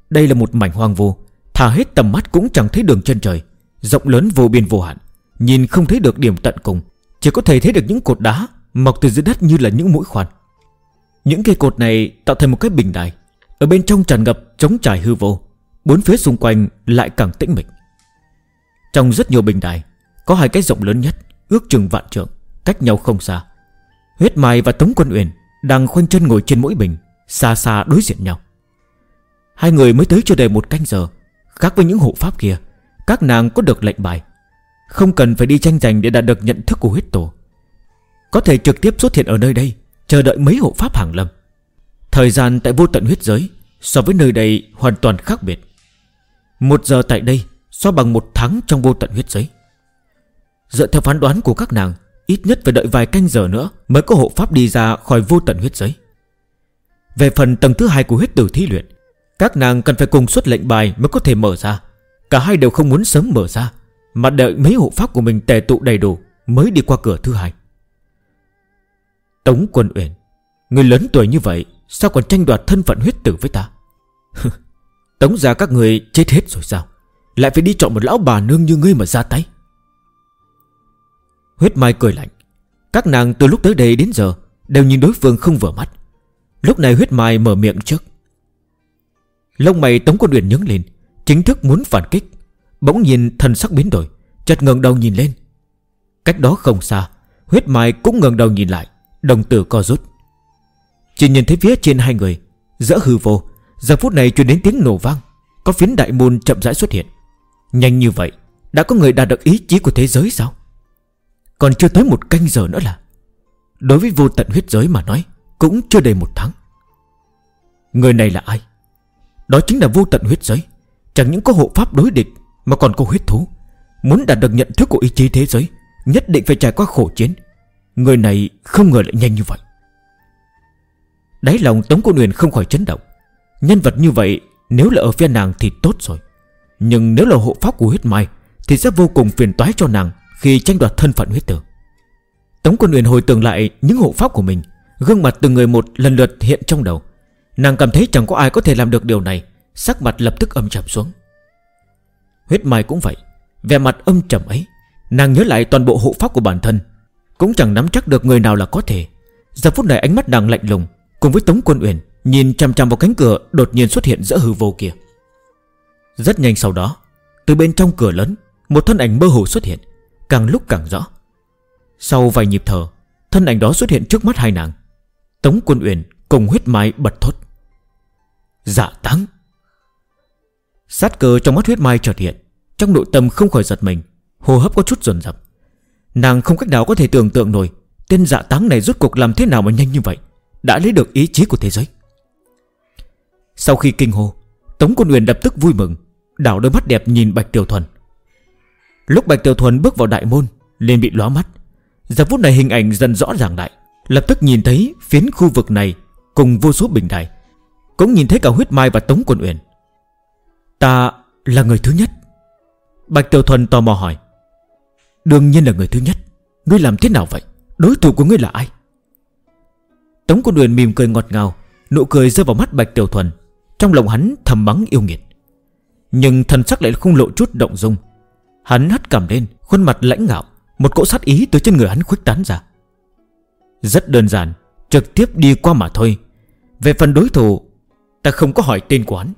đây là một mảnh hoang vu, thả hết tầm mắt cũng chẳng thấy đường chân trời, rộng lớn vô biên vô hạn, nhìn không thấy được điểm tận cùng, chỉ có thể thấy được những cột đá mọc từ dưới đất như là những mũi khoan. Những cây cột này tạo thành một cái bình đài, ở bên trong tràn ngập trống trải hư vô, bốn phía xung quanh lại càng tĩnh mịch. Trong rất nhiều bình đài có hai cái rộng lớn nhất, ước chừng vạn trượng, cách nhau không xa. Huyết Mai và Tống Quân Uyển đang khoanh chân ngồi trên mỗi bình, xa xa đối diện nhau. Hai người mới tới chưa đầy một canh giờ. Khác với những hộ pháp kia, các nàng có được lệnh bài, không cần phải đi tranh giành để đạt được nhận thức của huyết tổ, có thể trực tiếp xuất hiện ở nơi đây, chờ đợi mấy hộ pháp hàng lâm. Thời gian tại vô tận huyết giới so với nơi đây hoàn toàn khác biệt. 1 giờ tại đây so bằng 1 tháng trong vô tận huyết giới. Dựa theo phán đoán của các nàng, ít nhất phải đợi vài canh giờ nữa mới có hộ pháp đi ra khỏi vô tận huyết giới. Về phần tầng thứ 2 của huyết tử thí luyện, các nàng cần phải cùng xuất lệnh bài mới có thể mở ra. Cả hai đều không muốn sớm mở ra, mà đợi mấy hộ pháp của mình tề tụ đầy đủ mới đi qua cửa thứ 2. Tống Quân Uyển, người lớn tuổi như vậy sao còn tranh đoạt thân phận huyết tử với ta? Tống gia các người chết hết rồi sao, lại phải đi chọn một lão bà nương như ngươi mà ra tay? Huyết Mai cười lạnh. Các nàng từ lúc tới đây đến giờ đều nhìn đối phương không vừa mắt. Lúc này Huyết Mai mở miệng trước. Lông mày Tống Quân Uyển nhướng lên, chính thức muốn phản kích. Bỗng nhiên thần sắc biến đổi, chợt ngẩng đầu nhìn lên. Cách đó không xa, Huyết Mai cũng ngẩng đầu nhìn lại, đồng tử co rút. Chỉ nhìn thấy phía trên hai người, giữa hư vô, giờ phút này truyền đến tiếng nổ vang, có phiến đại môn chậm rãi xuất hiện. Nhanh như vậy, đã có người đạt được ý chí của thế giới sao? Còn chưa tới 1 canh giờ nữa là. Đối với vô tận huyết giới mà nói, cũng chưa đầy 1 tháng. Người này là ai? Đó chính là vô tận huyết giới. Chẳng những có hộ pháp đối địch, mà còn có huyết thú. Muốn đạt được nhận thức của ý chí thế giới, nhất định phải trải qua khổ chiến. Người này không ngờ lại nhanh như vậy. Đáy lòng Tống Quân Uyển không khỏi chấn động. Nhân vật như vậy nếu là ở phía nàng thì tốt rồi, nhưng nếu là hộ pháp của Huyết Mai thì sẽ vô cùng phiền toái cho nàng khi tranh đoạt thân phận huyết tử. Tống Quân Uyển hồi tưởng lại những hộ pháp của mình, gương mặt từng người một lần lượt hiện trong đầu. Nàng cảm thấy chẳng có ai có thể làm được điều này, sắc mặt lập tức âm trầm xuống. Huyết Mai cũng vậy, vẻ mặt âm trầm ấy, nàng nhớ lại toàn bộ hộ pháp của bản thân, cũng chẳng nắm chắc được người nào là có thể. Giờ phút này ánh mắt nàng lạnh lùng, cùng với Tống Quân Uyển nhìn chằm chằm vào cánh cửa đột nhiên xuất hiện giữa hư vô kia. Rất nhanh sau đó, từ bên trong cửa lớn, một thân ảnh mơ hồ xuất hiện, càng lúc càng rõ. Sau vài nhịp thở, thân ảnh đó xuất hiện trước mắt hai nàng. Tống Quân Uyển cùng Huyết Mai bật thốt: Dạ Táng! Sát cơ trong mắt Huyết Mai chợt hiện, trong nội tâm không khỏi giật mình, hô hấp có chút dồn dập. Nàng không cách nào có thể tưởng tượng nổi tên Dạ Táng này rốt cuộc làm thế nào mà nhanh như vậy, đã lấy được ý chí của thế giới. Sau khi kinh hô, Tống Quân Uyển lập tức vui mừng, đảo đôi mắt đẹp nhìn Bạch Tiểu Thuần. Lúc Bạch Tiểu Thuần bước vào đại môn liền bị lóa mắt. Giờ phút này hình ảnh dần rõ ràng lại, lập tức nhìn thấy phiến khu vực này cùng vô số bình đài, cũng nhìn thấy cả Huyết Mai và Tống Quân Uyển. Ta là người thứ nhất? Bạch Tiểu Thuần tò mò hỏi. Đương nhiên là người thứ nhất. Ngươi làm thế nào vậy? Đối thủ của ngươi là ai? Tống Quân Uyển mỉm cười ngọt ngào, nụ cười rơi vào mắt Bạch Tiểu Thuần. Trong lòng hắn thầm mắng yêu nghiệt, nhưng thần sắc lại không lộ chút động dung. Hắn hất cằm lên, khuôn mặt lãnh ngạo, một cỗ sát ý từ trên người hắn khuếch tán ra. Rất đơn giản, trực tiếp đi qua mà thôi. Về phần đối thủ, ta không có hỏi tên của hắn.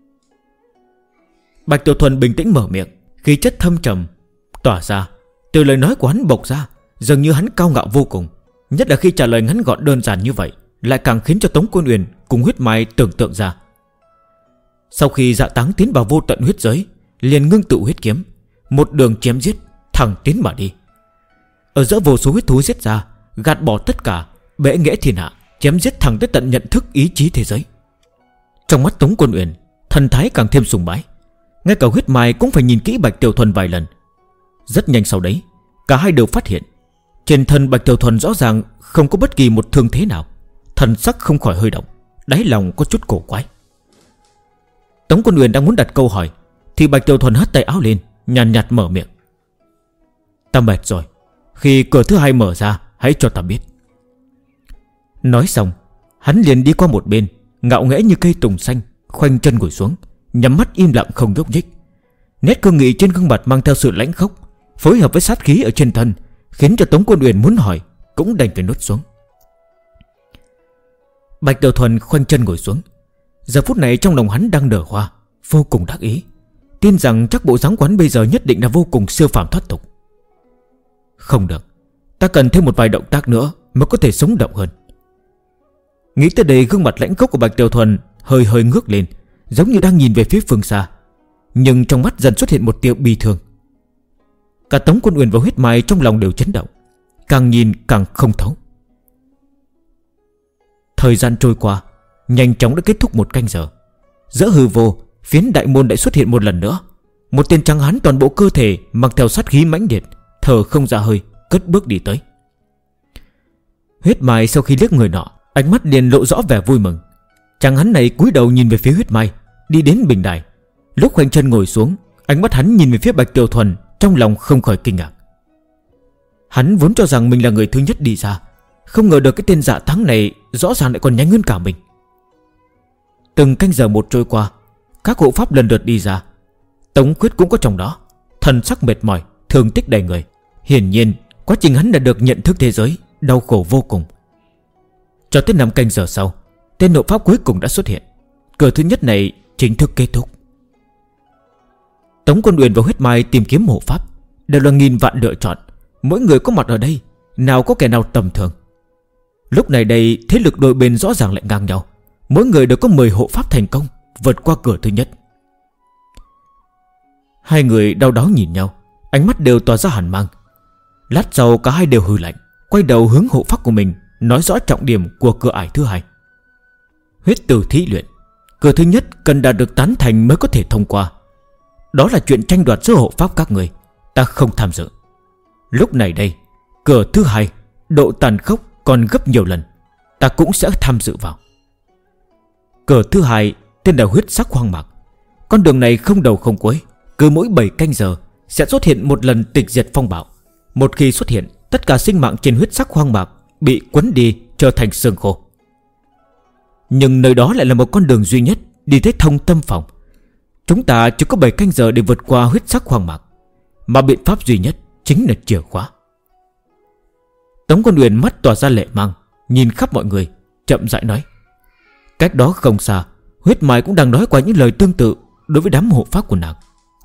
Bạch Tiểu Thuần bình tĩnh mở miệng, khí chất thâm trầm tỏa ra. Từ lời nói của hắn bộc ra, dường như hắn cao ngạo vô cùng. Nhất là khi trả lời ngắn gọn đơn giản như vậy, lại càng khiến cho Tống Quân Uyển cùng Huyết Mai tưởng tượng ra. Sau khi Dạ Táng tiến vào vô tận huyết giới, liền ngưng tụ huyết kiếm, một đường chém giết thẳng tiến mà đi. Ở giữa vô số huyết thú giết ra, gạt bỏ tất cả, bẽ nghẽ thiên hạ, chém giết thẳng tới tận nhận thức ý chí thế giới. Trong mắt Tống Quân Uyển, thần thái càng thêm sùng bái. Ngay cả Huyết Mai cũng phải nhìn kỹ Bạch Tiểu Thuần vài lần. Rất nhanh sau đấy, cả hai đều phát hiện trên thân Bạch Tiểu Thuần rõ ràng không có bất kỳ một thương thế nào. Thần sắc không khỏi hơi động, đáy lòng có chút cổ quái. Tống Quân Uyển đang muốn đặt câu hỏi thì Bạch Tiểu Thuần hất tay áo lên, nhàn nhạt mở miệng: Ta mệt rồi, khi cửa thứ 2 mở ra hãy cho ta biết. Nói xong, hắn liền đi qua một bên, ngạo nghễ như cây tùng xanh, khoanh chân ngồi xuống, nhắm mắt im lặng không nhúc nhích. Nét cương nghị trên gương mặt mang theo sự lãnh khốc, phối hợp với sát khí ở trên thân, khiến cho Tống Quân Uyển muốn hỏi cũng đành phải nuốt xuống. Bạch Tiểu Thuần khoanh chân ngồi xuống. Giờ phút này trong lòng hắn đang nở hoa, vô cùng đắc ý, tin rằng chắc bộ dáng quán bây giờ nhất định là vô cùng siêu phàm thoát tục. Không được, ta cần thêm một vài động tác nữa mới có thể sống động hơn. Nghĩ tới đây, gương mặt lãnh khốc của Bạch Tiểu Thuần hơi hơi ngước lên, giống như đang nhìn về phía phương xa, nhưng trong mắt dần xuất hiện một tia bi thương. Cả Tống Quân Uyển và Huyết Mai trong lòng đều chấn động, càng nhìn càng không thấu. Thời gian trôi qua, nhanh chóng đã kết thúc 1 canh giờ. Giữa hư vô, phiến đại môn lại xuất hiện một lần nữa. Một tên trắng hán toàn bộ cơ thể mang theo sát khí mãnh liệt, thở không ra hơi, cất bước đi tới. Huyết Mai sau khi liếc người nọ, ánh mắt liền lộ rõ vẻ vui mừng. Trắng hán này cúi đầu nhìn về phía Huyết Mai, đi đến bình đài. Lúc khoanh chân ngồi xuống, ánh mắt hắn nhìn về phía Bạch Tiểu Thuần, trong lòng không khỏi kinh ngạc. Hắn vốn cho rằng mình là người thứ nhất đi ra, không ngờ được cái tên dạ thắng này rõ ràng lại còn nhanh hơn cả mình. Từng canh giờ một trôi qua, các hộ pháp lần lượt đi ra. Tống Khuyết cũng có trong đó, thần sắc mệt mỏi, thương tích đầy người. Hiển nhiên quá trình hắn đã được nhận thức thế giới, đau khổ vô cùng. Cho tới 5 canh giờ sau, tên hộ pháp cuối cùng đã xuất hiện. Cửa thứ nhất này chính thức kết thúc. Tống Quân Uyển và Huyết Mai tìm kiếm hộ pháp đều là nghìn vạn lựa chọn, mỗi người có mặt ở đây, nào có kẻ nào tầm thường. Lúc này đây thế lực đôi bên rõ ràng lại ngang nhau, mỗi người đều có 10 hộ pháp thành công vượt qua cửa thứ nhất. Hai người đau đáu nhìn nhau, ánh mắt đều tỏa ra hàn mang. Lát sau cả hai đều hừ lạnh, quay đầu hướng hộ pháp của mình, nói rõ trọng điểm của cửa ải thứ hai. Huyết tử thí luyện, cửa thứ nhất cần đạt được tán thành mới có thể thông qua. Đó là chuyện tranh đoạt giữa hộ pháp các người, ta không tham dự. Lúc này đây, cửa thứ hai, độ tàn khốc còn gấp nhiều lần, ta cũng sẽ tham dự vào. Cửa thứ hai tên là huyết sắc hoang mạc. Con đường này không đầu không cuối, cứ mỗi 7 canh giờ sẽ xuất hiện một lần tịch diệt phong bạo. Một khi xuất hiện, tất cả sinh mạng trên huyết sắc hoang mạc bị quấn đi trở thành xương khô. Nhưng nơi đó lại là một con đường duy nhất đi tới thông tâm phòng. Chúng ta chỉ có 7 canh giờ để vượt qua huyết sắc hoang mạc, mà biện pháp duy nhất chính là chìa khóa. Tống Quân Uyển mắt tỏa ra lệ mang, nhìn khắp mọi người, chậm rãi nói. Cách đó không xa, Huyết Mai cũng đang nói qua những lời tương tự đối với đám hộ pháp của nàng.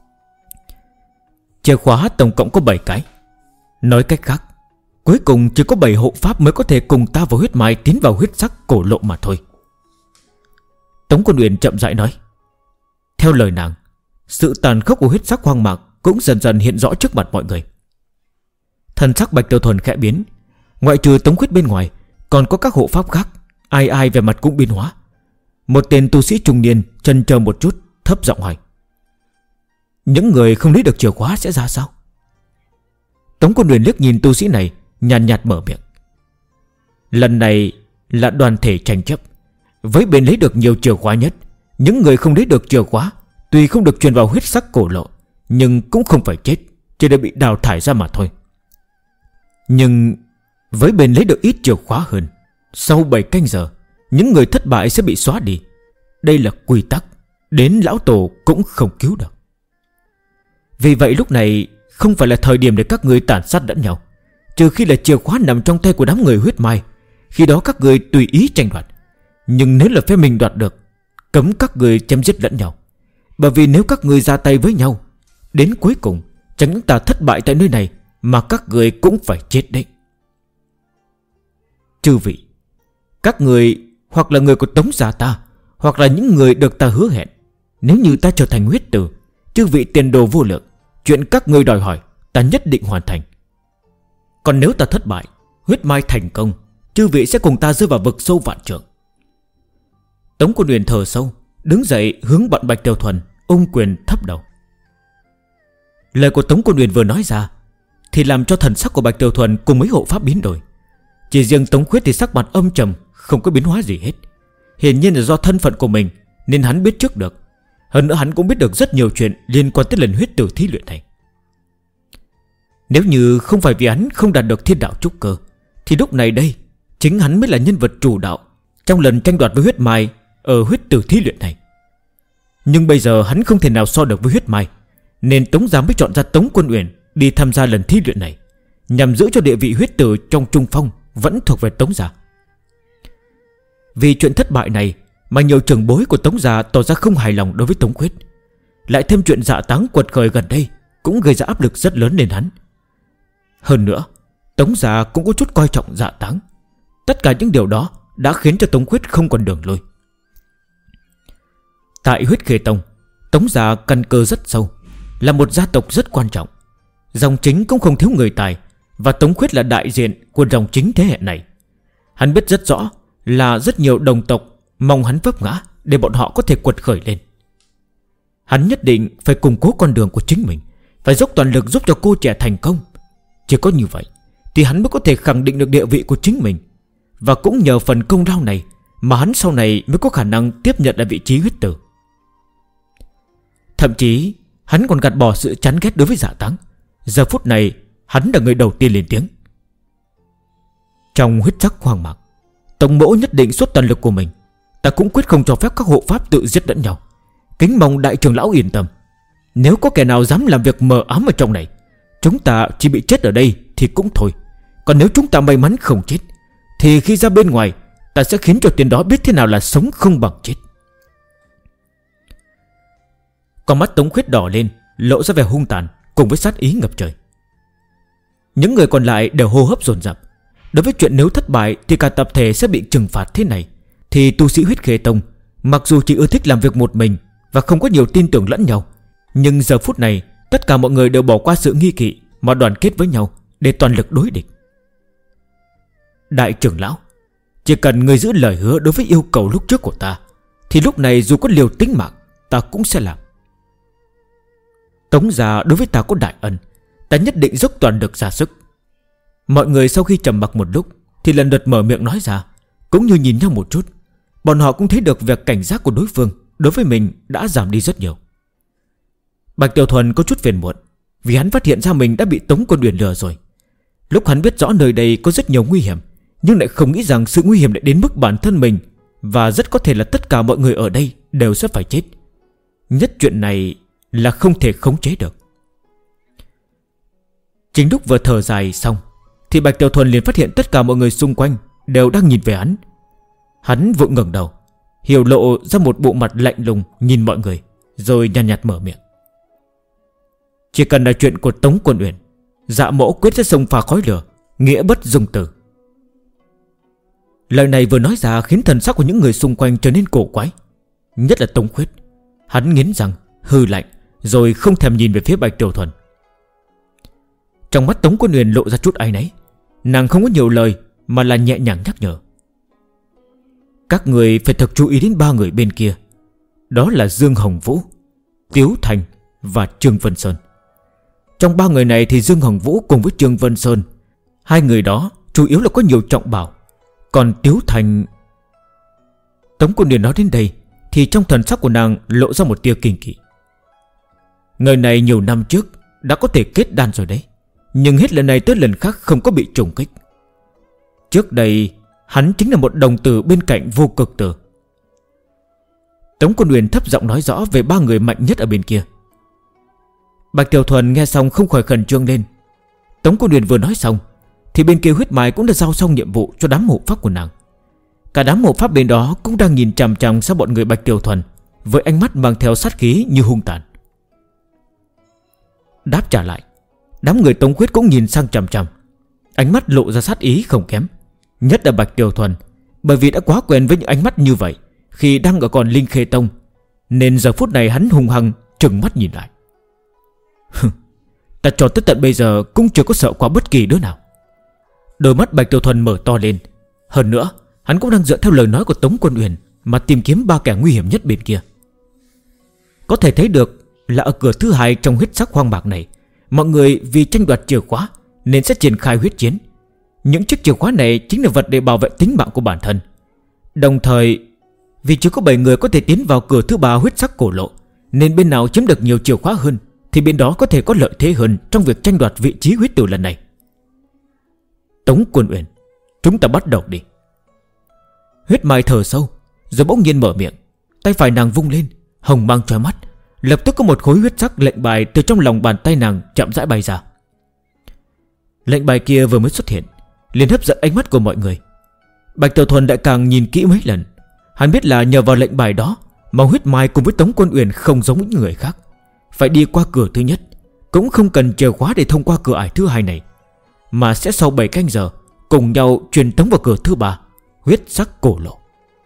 Chìa khóa tổng cộng có 7 cái. Nói cách khác, cuối cùng chỉ có 7 hộ pháp mới có thể cùng ta và Huyết Mai tiến vào huyết sắc cổ lộ mà thôi. Tống Quân Uyển chậm rãi nói. Theo lời nàng, sự tàn khốc của huyết sắc hoang mạc cũng dần dần hiện rõ trước mặt mọi người. Thần sắc Bạch Tiểu Thuần khẽ biến. Ngoại trừ Tống Khuyết bên ngoài, còn có các hộ pháp khác, ai ai về mặt cũng biến hóa. Một tên tu sĩ trung niên chần chờ một chút, thấp giọng hỏi. Những người không lấy được chìa khóa sẽ ra sao? Tống Quân Uyển liếc nhìn tu sĩ này, nhàn nhạt mở miệng. Lần này là đoàn thể tranh chấp, với bên lấy được nhiều chìa khóa nhất. Những người không lấy được chìa khóa tuy không được truyền vào huyết sắc cổ lộ, nhưng cũng không phải chết, chỉ đã bị đào thải ra mà thôi. Nhưng với bên lấy được ít chìa khóa hơn, sau 7 canh giờ, những người thất bại sẽ bị xóa đi. Đây là quy tắc, đến lão tổ cũng không cứu được. Vì vậy lúc này không phải là thời điểm để các người tàn sát lẫn nhau, trừ khi là chìa khóa nằm trong tay của đám người Huyết Mai. Khi đó các người tùy ý tranh đoạt. Nhưng nếu là phe mình đoạt được, cấm các người chém giết lẫn nhau. Bởi vì nếu các người ra tay với nhau, đến cuối cùng chẳng những ta thất bại tại nơi này, mà các người cũng phải chết đấy. Chư vị, các người hoặc là người của Tống gia ta, hoặc là những người được ta hứa hẹn, nếu như ta trở thành huyết tử, chư vị tiền đồ vô lượng, chuyện các người đòi hỏi ta nhất định hoàn thành. Còn nếu ta thất bại, Huyết Mai thành công, chư vị sẽ cùng ta rơi vào vực sâu vạn trượng. Tống Quân Uyển thở sâu, đứng dậy hướng bọn Bạch Tiểu Thuần, ôm quyền thấp đầu. Lời của Tống Quân Uyển vừa nói ra thì làm cho thần sắc của Bạch Tiểu Thuần cùng mấy hộ pháp biến đổi. Chỉ riêng Tống Khuyết thì sắc mặt âm trầm, không có biến hóa gì hết. Hiển nhiên là do thân phận của mình nên hắn biết trước được. Hơn nữa hắn cũng biết được rất nhiều chuyện liên quan tới lần huyết tử thí luyện này. Nếu như không phải vì hắn không đạt được thiên đạo trúc cơ, thì lúc này đây chính hắn mới là nhân vật chủ đạo trong lần tranh đoạt với Huyết Mai ở huyết tử thí luyện này. Nhưng bây giờ hắn không thể nào so được với huyết mai, nên Tống gia mới chọn ra Tống Quân Uyển đi tham gia lần thí luyện này, nhằm giữ cho địa vị huyết tử trong Trung Phong vẫn thuộc về Tống gia. Vì chuyện thất bại này mà nhiều trưởng bối của Tống gia tỏ ra không hài lòng đối với Tống Khuyết. Lại thêm chuyện Dạ Táng quật khởi gần đây cũng gây ra áp lực rất lớn lên hắn. Hơn nữa, Tống gia cũng có chút coi trọng Dạ Táng. Tất cả những điều đó đã khiến cho Tống Khuyết không còn đường lui. Tại Huyết Khê Tông, Tống gia căn cơ rất sâu, là một gia tộc rất quan trọng. Dòng chính cũng không thiếu người tài, và Tống Khuyết là đại diện của dòng chính thế hệ này. Hắn biết rất rõ là rất nhiều đồng tộc mong hắn vấp ngã để bọn họ có thể quật khởi lên. Hắn nhất định phải củng cố con đường của chính mình, phải dốc toàn lực giúp cho cô trẻ thành công. Chỉ có như vậy thì hắn mới có thể khẳng định được địa vị của chính mình. Và cũng nhờ phần công lao này mà hắn sau này mới có khả năng tiếp nhận lại vị trí huyết tử. Thậm chí hắn còn gạt bỏ sự chán ghét đối với Dạ Táng. Giờ phút này hắn là người đầu tiên lên tiếng. Trong huyết sắc hoang mạc, Tông mẫu nhất định xuất toàn lực của mình. Ta cũng quyết không cho phép các hộ pháp tự giết lẫn nhau. Kính mong đại trưởng lão yên tâm. Nếu có kẻ nào dám làm việc mờ ám ở trong này, chúng ta chỉ bị chết ở đây thì cũng thôi. Còn nếu chúng ta may mắn không chết, thì khi ra bên ngoài, ta sẽ khiến cho tên đó biết thế nào là sống không bằng chết. Con mắt Tống Khuyết đỏ lên, lộ ra vẻ hung tàn cùng với sát ý ngập trời. Những người còn lại đều hô hấp dồn dập. Đối với chuyện nếu thất bại thì cả tập thể sẽ bị trừng phạt thế này, thì tu sĩ Huyết Khê Tông mặc dù chỉ ưa thích làm việc một mình và không có nhiều tin tưởng lẫn nhau, nhưng giờ phút này tất cả mọi người đều bỏ qua sự nghi kỵ mà đoàn kết với nhau để toàn lực đối địch. Đại trưởng lão, chỉ cần người giữ lời hứa đối với yêu cầu lúc trước của ta, thì lúc này dù có liều tính mạng, ta cũng sẽ làm. Tống gia đối với ta có đại ân, ta nhất định dốc toàn lực ra sức. Mọi người sau khi trầm mặc một lúc thì lần lượt mở miệng nói ra, cũng như nhìn nhau một chút. Bọn họ cũng thấy được việc cảnh giác của đối phương đối với mình đã giảm đi rất nhiều. Bạch Tiểu Thuần có chút phiền muộn, vì hắn phát hiện ra mình đã bị Tống Quân Uyển lừa rồi. Lúc hắn biết rõ nơi đây có rất nhiều nguy hiểm, nhưng lại không nghĩ rằng sự nguy hiểm lại đến mức bản thân mình, và rất có thể là tất cả mọi người ở đây đều sẽ phải chết. Nhất chuyện này là không thể khống chế được. Chính lúc vừa thở dài xong thì Bạch Tiểu Thuần liền phát hiện tất cả mọi người xung quanh đều đang nhìn về hắn. Hắn vội ngẩng đầu, hiển lộ ra một bộ mặt lạnh lùng nhìn mọi người, rồi nhàn nhạt mở miệng. Chỉ cần là chuyện của Tống Quân Uyển, Dạ mẫu quyết sẽ xông pha khói lửa, nghĩa bất dung tử. Lời này vừa nói ra khiến thần sắc của những người xung quanh trở nên cổ quái, nhất là Tống Khuyết. Hắn nghiến răng hừ lạnh, rồi không thèm nhìn về phía Bạch Tiểu Thuần. Trong mắt Tống Quân Uyển lộ ra chút áy náy. Nàng không có nhiều lời mà là nhẹ nhàng nhắc nhở. Các người phải thật chú ý đến ba người bên kia. Đó là Dương Hồng Vũ, Tiếu Thành và Trương Vân Sơn. Trong ba người này thì Dương Hồng Vũ cùng với Trương Vân Sơn, hai người đó chủ yếu là có nhiều trọng bảo. Còn Tiếu Thành... Tống Quân Uyển nói đến đây thì trong thần sắc của nàng lộ ra một tia kinh kỵ. Người này nhiều năm trước đã có thể kết đan rồi đấy, nhưng hết lần này tới lần khác không có bị trùng kích. Trước đây hắn chính là một đồng tử bên cạnh Vô Cực Tử. Tống Quân Uyển thấp giọng nói rõ về ba người mạnh nhất ở bên kia. Bạch Tiểu Thuần nghe xong không khỏi khẩn trương lên. Tống Quân Uyển vừa nói xong thì bên kia Huyết Mai cũng đã giao xong nhiệm vụ cho đám hộ pháp của nàng. Cả đám hộ pháp bên đó cũng đang nhìn chằm chằm sang bọn người Bạch Tiểu Thuần với ánh mắt mang theo sát khí như hung tàn. Đáp trả lại, đám người Tống Khuyết cũng nhìn sang chằm chằm, ánh mắt lộ ra sát ý không kém. Nhất là Bạch Tiểu Thuần, bởi vì đã quá quen với những ánh mắt như vậy khi đang ở còn Linh Khê Tông, nên giờ phút này hắn hung hăng trừng mắt nhìn lại. Ta cho tới tận bây giờ cũng chưa có sợ qua bất kỳ đứa nào. Đôi mắt Bạch Tiểu Thuần mở to lên. Hơn nữa hắn cũng đang dựa theo lời nói của Tống Quân Uyển mà tìm kiếm ba kẻ nguy hiểm nhất bên kia. Có thể thấy được là ở cửa thứ hai trong huyết sắc hoang mạc này, mọi người vì tranh đoạt chìa khóa nên sẽ triển khai huyết chiến. Những chiếc chìa khóa này chính là vật để bảo vệ tính mạng của bản thân. Đồng thời vì chỉ có 7 người có thể tiến vào cửa thứ ba huyết sắc cổ lộ, nên bên nào chiếm được nhiều chìa khóa hơn thì bên đó có thể có lợi thế hơn trong việc tranh đoạt vị trí huyết tử lần này. Tống Quân Uyển, chúng ta bắt đầu đi. Huyết Mai thở sâu rồi bỗng nhiên mở miệng, tay phải nàng vung lên, hồng mang chói mắt. Lập tức có một khối huyết sắc lệnh bài từ trong lòng bàn tay nàng chậm rãi bay ra. Lệnh bài kia vừa mới xuất hiện liền hấp dẫn ánh mắt của mọi người. Bạch Tiểu Thuần lại càng nhìn kỹ mấy lần. Hắn biết là nhờ vào lệnh bài đó mà Huyết Mai cùng với Tống Quân Uyển không giống những người khác, phải đi qua cửa thứ nhất, cũng không cần chìa khóa để thông qua cửa ải thứ hai này, mà sẽ sau 7 canh giờ cùng nhau truyền tống vào cửa thứ 3, huyết sắc cổ lộ.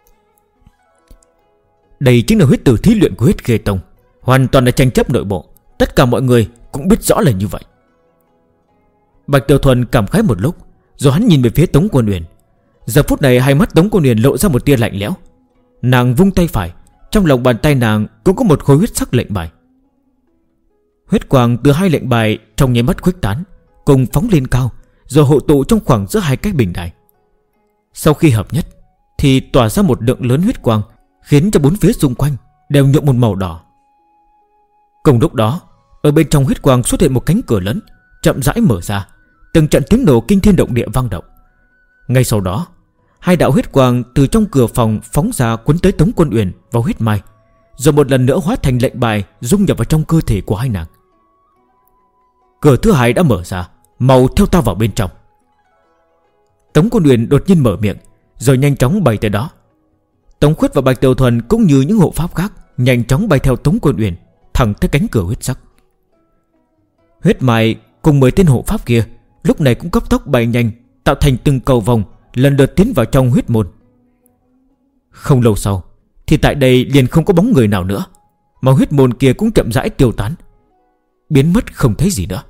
Đây chính là huyết tử thí luyện của huyết khê tông, hoàn toàn là tranh chấp nội bộ. Tất cả mọi người cũng biết rõ là như vậy. Bạch Tiểu Thuần cảm khái một lúc, rồi hắn nhìn về phía Tống Quân Uyển. Giờ phút này hai mắt Tống Quân Uyển lộ ra một tia lạnh lẽo. Nàng vung tay phải, trong lòng bàn tay nàng cũng có một khối huyết sắc lệnh bài. Huyết quang từ hai lệnh bài trong nháy mắt khuếch tán, cùng phóng lên cao, rồi hội tụ trong khoảng giữa hai cái bình đài. Sau khi hợp nhất thì tỏa ra một lượng lớn huyết quang, khiến cho bốn phía xung quanh đều nhuộm một màu đỏ. Cùng lúc đó, ở bên trong huyết quang xuất hiện một cánh cửa lớn, chậm rãi mở ra. Từng trận tiếng nổ kinh thiên động địa vang động. Ngay sau đó, hai đạo huyết quang từ trong cửa phòng phóng ra, cuốn tới Tống Quân Uyển và Huyết Mai, rồi một lần nữa hóa thành lệnh bài dung nhập vào trong cơ thể của hai nàng. Cửa thứ hai đã mở ra. Mau theo ta vào bên trong. Tống Quân Uyển đột nhiên mở miệng, rồi nhanh chóng bay tới đó. Tống Khuyết và Bạch Tiểu Thuần cũng như những hộ pháp khác nhanh chóng bay theo Tống Quân Uyển thẳng tới cánh cửa huyết sắc. Huyết Mai cùng 10 tên hộ pháp kia lúc này cũng cấp tốc bay nhanh, tạo thành từng cầu vòng, lần lượt tiến vào trong huyết môn. Không lâu sau thì tại đây liền không có bóng người nào nữa, mà huyết môn kia cũng chậm rãi tiêu tán, biến mất không thấy gì nữa.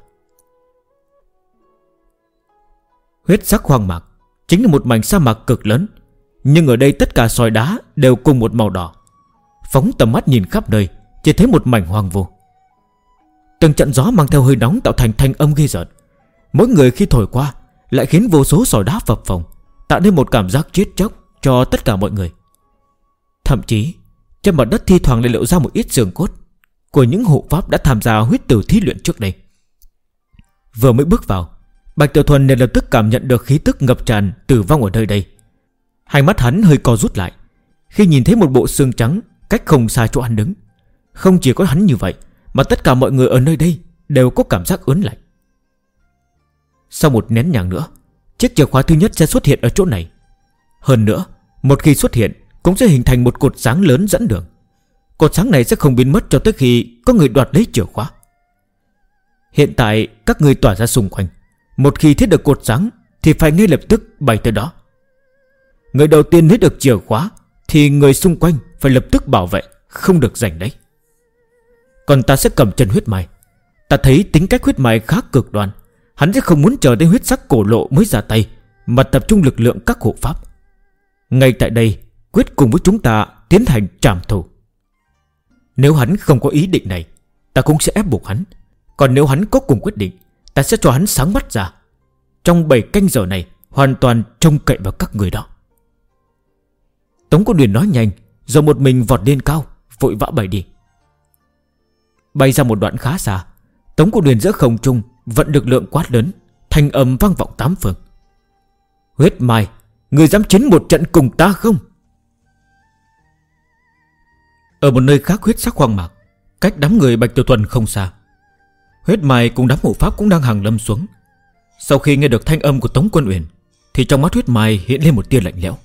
Huyết sắc hoang mạc chính là một mảnh sa mạc cực lớn, nhưng ở đây tất cả sỏi đá đều cùng một màu đỏ. Phóng tầm mắt nhìn khắp nơi, chỉ thấy một mảnh hoang vu. Từng trận gió mang theo hơi nóng tạo thành thanh âm ghê rợn. Mỗi người khi thổi qua lại khiến vô số sỏi đá phập phồng, tạo nên một cảm giác chết chóc cho tất cả mọi người. Thậm chí trên mặt đất thi thoảng lại lộ ra một ít xương cốt của những hộ pháp đã tham gia huyết tử thí luyện trước đây. Vừa mới bước vào, Bạch Tiểu Thuần liền lập tức cảm nhận được khí tức ngập tràn tử vong ở nơi đây. Hai mắt hắn hơi co rút lại khi nhìn thấy một bộ xương trắng cách không xa chỗ hắn đứng. Không chỉ có hắn như vậy, mà tất cả mọi người ở nơi đây đều có cảm giác ớn lạnh. Sau một nén nhang nữa, chiếc chìa khóa thứ nhất sẽ xuất hiện ở chỗ này. Hơn nữa, một khi xuất hiện cũng sẽ hình thành một cột sáng lớn dẫn đường. Cột sáng này sẽ không biến mất cho tới khi có người đoạt lấy chìa khóa. Hiện tại các người tỏa ra xung quanh. Một khi thiết được cột sáng thì phải ngay lập tức bay tới đó. Người đầu tiên lấy được chìa khóa thì người xung quanh phải lập tức bảo vệ, không được giành đấy. Còn ta sẽ cầm chân Huyết Mai. Ta thấy tính cách Huyết Mai khá cực đoan. Hắn sẽ không muốn chờ đến huyết sắc cổ lộ mới ra tay, mà tập trung lực lượng các hộ pháp. Ngay tại đây quyết cùng với chúng ta tiến hành trảm thù. Nếu hắn không có ý định này, ta cũng sẽ ép buộc hắn. Còn nếu hắn có cùng quyết định, ta sẽ cho hắn sáng mắt ra. Trong 7 canh giờ này hoàn toàn trông cậy vào các người đó. Tống Quân Uyển nói nhanh, rồi một mình vọt lên cao, vội vã bay đi. Bay ra một đoạn khá xa, Tống Quân Uyển giữa không trung vận lực lượng quát lớn, thanh âm vang vọng 8 phương. Huyết Mai, người dám chiến một trận cùng ta không? Ở một nơi khác huyết sắc hoang mạc, cách đám người Bạch Tiểu Thuần không xa, Huyết Mai cùng đám hộ pháp cũng đang hàng lâm xuống. Sau khi nghe được thanh âm của Tống Quân Uyển thì trong mắt Huyết Mai hiện lên một tia lạnh lẽo.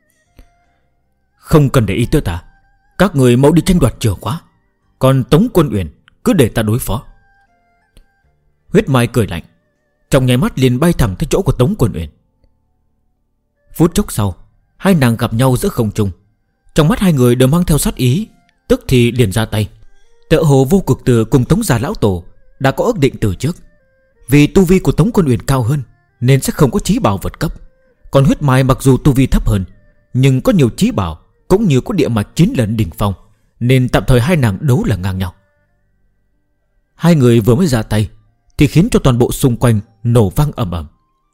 Không cần để ý tới ta, các người mau đi tranh đoạt chìa khóa, còn Tống Quân Uyển cứ để ta đối phó. Huyết Mai cười lạnh, trong nháy mắt liền bay thẳng tới chỗ của Tống Quân Uyển. Phút chốc sau, hai nàng gặp nhau giữa không trung. Trong mắt hai người đều mang theo sát ý, tức thì liền ra tay. Tựa hồ Vô Cực Tử cùng Tống Gia Lão Tổ đã có ước định từ trước. Vì tu vi của Tống Quân Uyển cao hơn nên sẽ không có chí bảo vật cấp. Còn Huyết Mai mặc dù tu vi thấp hơn, nhưng có nhiều chí bảo, cũng như có địa mạch 9 lần đỉnh phong, nên tạm thời hai nàng đấu là ngang nhau. Hai người vừa mới ra tay thì khiến cho toàn bộ xung quanh nổ vang ầm ầm.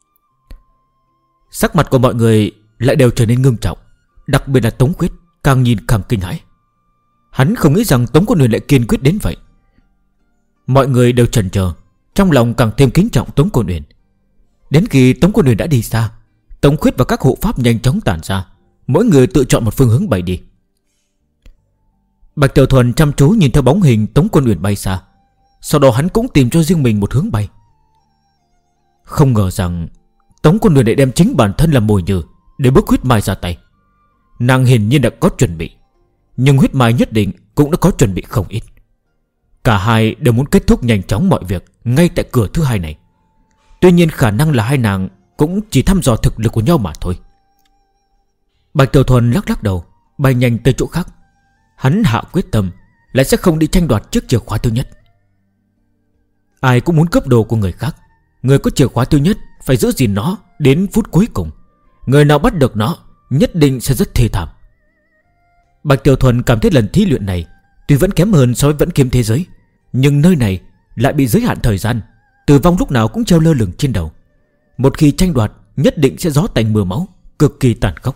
Sắc mặt của mọi người lại đều trở nên ngưng trọng, đặc biệt là Tống Quyết càng nhìn càng kinh hãi. Hắn không nghĩ rằng Tống Quân Uyển lại kiên quyết đến vậy. Mọi người đều chần chờ, trong lòng càng thêm kính trọng Tống Quân Uyển. Đến khi Tống Quân Uyển đã đi xa, Tống Quyết và các hộ pháp nhanh chóng tản ra, mỗi người tự chọn một phương hướng bay đi. Bạch Tiểu Thuần chăm chú nhìn theo bóng hình Tống Quân Uyển bay xa. Sau đó hắn cũng tìm cho riêng mình một hướng bay. Không ngờ rằng Tống Quân Uyển lại đem chính bản thân làm mồi nhử để bức huyết mai ra tay. Nàng hiển nhiên đã có chuẩn bị, nhưng huyết mai nhất định cũng đã có chuẩn bị không ít. Cả hai đều muốn kết thúc nhanh chóng mọi việc ngay tại cửa thứ hai này. Tuy nhiên khả năng là hai nàng cũng chỉ thăm dò thực lực của nhau mà thôi. Bạch Tiểu Thuần lắc lắc đầu, bay nhanh tới chỗ khác. Hắn hạ quyết tâm lại sẽ không đi tranh đoạt chiếc chìa khóa thứ nhất. Ai cũng muốn cướp đồ của người khác. Người có chìa khóa thứ nhất phải giữ gìn nó đến phút cuối cùng. Người nào bắt được nó nhất định sẽ rất thê thảm. Bạch Tiểu Thuần cảm thấy lần thí luyện này tuy vẫn kém hơn so với Vẫn Kiếm thế giới, nhưng nơi này lại bị giới hạn thời gian. Tử vong lúc nào cũng treo lơ lửng trên đầu. Một khi tranh đoạt nhất định sẽ gió tanh mưa máu, cực kỳ tàn khốc.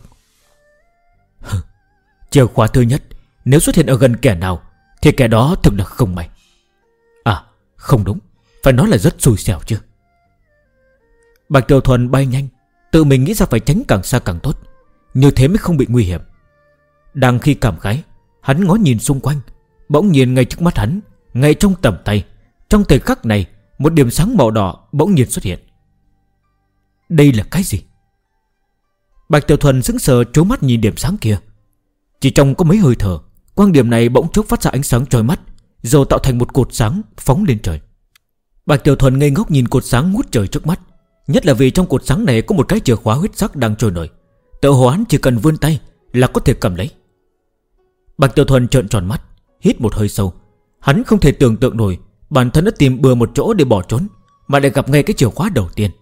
Chìa khóa thứ nhất nếu xuất hiện ở gần kẻ nào thì kẻ đó thực là không may. À không đúng, phải nói là rất xui xẻo chứ. Bạch Tiểu Thuần bay nhanh, tự mình nghĩ ra phải tránh càng xa càng tốt, như thế mới không bị nguy hiểm. Đang khi cảm khái, hắn ngó nhìn xung quanh. Bỗng nhiên ngay trước mắt hắn, ngay trong tầm tay, trong thời khắc này, một điểm sáng màu đỏ bỗng nhiên xuất hiện. Đây là cái gì? Bạch Tiểu Thuần sững sờ trố mắt nhìn điểm sáng kia. Chỉ trong có mấy hơi thở, quang điểm này bỗng chốc phát ra ánh sáng chói mắt, rồi tạo thành một cột sáng phóng lên trời. Bạch Tiểu Thuần ngây ngốc nhìn cột sáng ngút trời trước mắt, nhất là vì trong cột sáng này có một cái chìa khóa huyết sắc đang trôi nổi. Tự hồ hắn chỉ cần vươn tay là có thể cầm lấy. Bạch Tiểu Thuần trợn tròn mắt, hít một hơi sâu. Hắn không thể tưởng tượng nổi bản thân đã tìm bừa một chỗ để bỏ trốn, mà lại gặp ngay cái chìa khóa đầu tiên.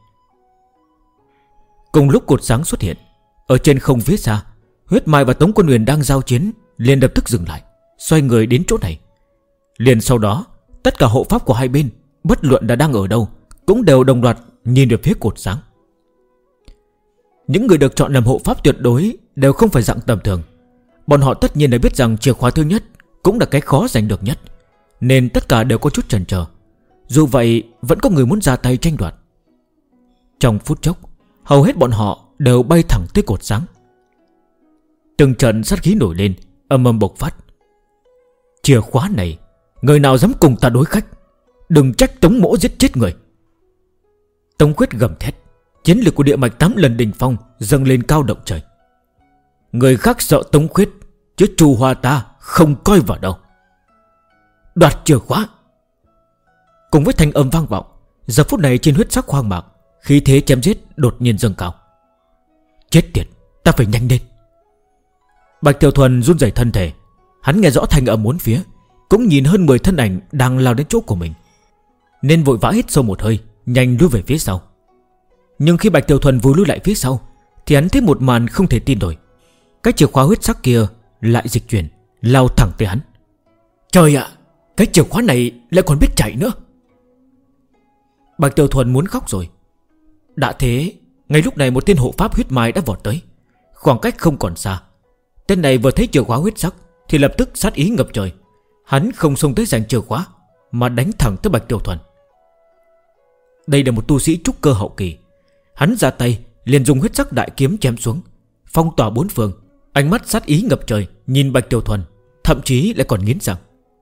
Cùng lúc cột sáng xuất hiện, ở trên không phía xa, Huyết Mai và Tống Quân Uyển đang giao chiến, liền lập tức dừng lại, xoay người đến chỗ này. Liền sau đó, tất cả hộ pháp của hai bên, bất luận đã đang ở đâu, cũng đều đồng loạt nhìn về phía cột sáng. Những người được chọn làm hộ pháp tuyệt đối đều không phải dạng tầm thường. Bọn họ tất nhiên đã biết rằng chìa khóa thứ nhất cũng là cái khó giành được nhất, nên tất cả đều có chút chần chờ. Dù vậy vẫn có người muốn ra tay tranh đoạt. Trong phút chốc, hầu hết bọn họ đều bay thẳng tới cột sáng. Từng trận sát khí nổi lên, âm âm bộc phát. Chìa khóa này, người nào dám cùng ta đối khách, đừng trách Tống Mỗ giết chết người. Tống Khuyết gầm thét, chiến lực của địa mạch 8 lần đỉnh phong dâng lên cao động trời. Người khác sợ Tống Khuyết, chứ Trù Hoa ta không coi vào đâu. Đoạt chìa khóa. Cùng với thanh âm vang vọng, giờ phút này trên huyết sắc hoang mạc, khí thế chém giết đột nhiên dâng cao. Chết tiệt, ta phải nhanh lên. Bạch Tiểu Thuần run rẩy thân thể. Hắn nghe rõ thanh âm bốn phía, cũng nhìn hơn 10 thân ảnh đang lao đến chỗ của mình, nên vội vã hít sâu một hơi, nhanh lui về phía sau. Nhưng khi Bạch Tiểu Thuần vừa lui lại phía sau, thì hắn thấy một màn không thể tin nổi. Cái chìa khóa huyết sắc kia lại dịch chuyển, lao thẳng tới hắn. Trời ạ, cái chìa khóa này lại còn biết chạy nữa. Bạch Tiểu Thuần muốn khóc rồi. Đã thế, ngay lúc này một tên hộ pháp huyết mai đã vọt tới. Khoảng cách không còn xa. Tên này vừa thấy chìa khóa huyết sắc thì lập tức sát ý ngập trời. Hắn không xông tới giành chìa khóa, mà đánh thẳng tới Bạch Tiểu Thuần. Đây là một tu sĩ trúc cơ hậu kỳ. Hắn ra tay liền dùng huyết sắc đại kiếm chém xuống, phong tỏa bốn phương. Ánh mắt sát ý ngập trời nhìn Bạch Tiểu Thuần, thậm chí lại còn nghiến răng.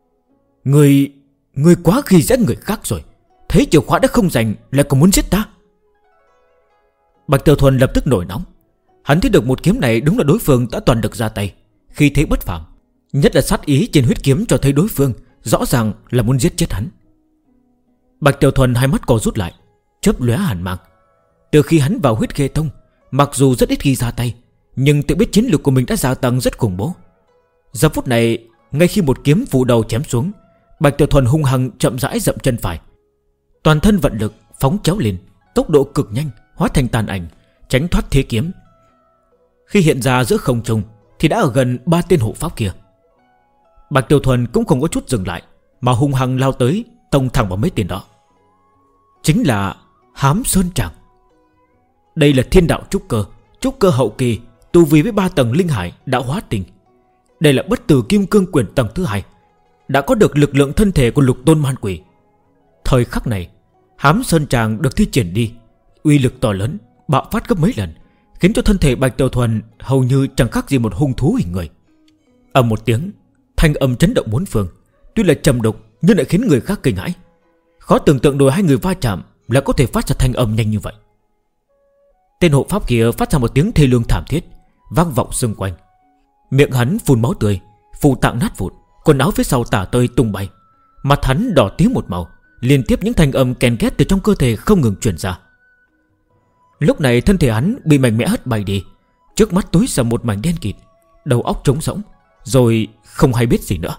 Người quá khi dễ người khác rồi. Thấy chìa khóa đã không giành lại còn muốn giết ta. Bạch Tiểu Thuần lập tức nổi nóng. Hắn thấy được một kiếm này đúng là đối phương đã toàn lực ra tay, khi thế bất phàm. Nhất là sát ý trên huyết kiếm cho thấy đối phương rõ ràng là muốn giết chết hắn. Bạch Tiểu Thuần hai mắt co rút lại, chớp lóe hàn mang. Từ khi hắn vào Huyết Khê Tông, mặc dù rất ít khi ra tay, nhưng tự biết chiến lược của mình đã gia tăng rất khủng bố. Giờ phút này, ngay khi một kiếm phủ đầu chém xuống, Bạch Tiểu Thuần hung hăng chậm rãi dậm chân phải, toàn thân vận lực phóng chéo lên, tốc độ cực nhanh, hóa thành tàn ảnh, tránh thoát thế kiếm. Khi hiện ra giữa không trung thì đã ở gần 3 tên hộ pháp kia. Bạch Tiểu Thuần cũng không có chút dừng lại, mà hung hăng lao tới, tông thẳng vào mấy tên đó. Chính là Hám Sơn Tràng. Đây là thiên đạo trúc cơ hậu kỳ, tu vi với 3 tầng linh hải đã hóa tình. Đây là bất tử kim cương quyền tầng thứ 2, đã có được lực lượng thân thể của lục tôn man quỷ. Thời khắc này, Hám Sơn Tràng được thi triển đi, uy lực to lớn, bạo phát gấp mấy lần, khiến cho thân thể Bạch Tiểu Thuần hầu như chẳng khác gì một hung thú hình người. Ở một tiếng, Thanh âm chấn động bốn phương, tuy là trầm độc nhưng lại khiến người khác kinh hãi. Khó tưởng tượng nổi hai người va chạm là có thể phát ra thanh âm nhanh như vậy. Tên hộ pháp kia phát ra một tiếng thê lương thảm thiết, vang vọng xung quanh. Miệng hắn phun máu tươi, phù tạng nát vụn, quần áo phía sau tả tơi tung bay. Mặt hắn đỏ tím một màu, liên tiếp những thanh âm ken két từ trong cơ thể không ngừng truyền ra. Lúc này thân thể hắn bị mạnh mẽ hất bay đi, trước mắt tối sầm một mảnh đen kịt, đầu óc trống rỗng, rồi không hay biết gì nữa.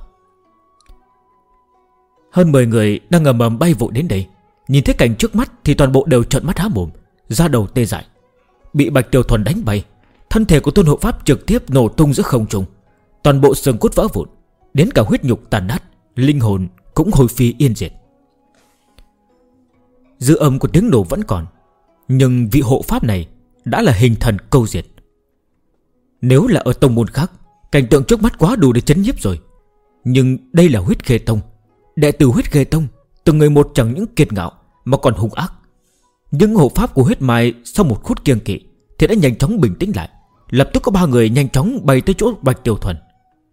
Hơn 10 người đang ầm ầm bay vội đến đây, nhìn thấy cảnh trước mắt thì toàn bộ đều trợn mắt há mồm, da đầu tê dại. Bị Bạch Tiểu Thuần đánh bay, thân thể của Tôn Hộ Pháp trực tiếp nổ tung giữa không trung, toàn bộ xương cốt vỡ vụn, đến cả huyết nhục tàn nát, linh hồn cũng hồi phi yên diệt. Dư âm của tiếng nổ vẫn còn, nhưng vị hộ pháp này đã là hình thần câu diệt. Nếu là ở tông môn khác, cảnh tượng trước mắt quá đủ để chấn nhiếp rồi. Nhưng đây là Huyết Khê Tông, đệ tử Huyết Khê Tông, từng người một chẳng những kiệt ngạo mà còn hung ác. Nhưng hộ pháp của Huyết Mai sau một phút kiêng kỵ thì đã nhanh chóng bình tĩnh lại. Lập tức có 3 người nhanh chóng bay tới chỗ Bạch Tiểu Thuần.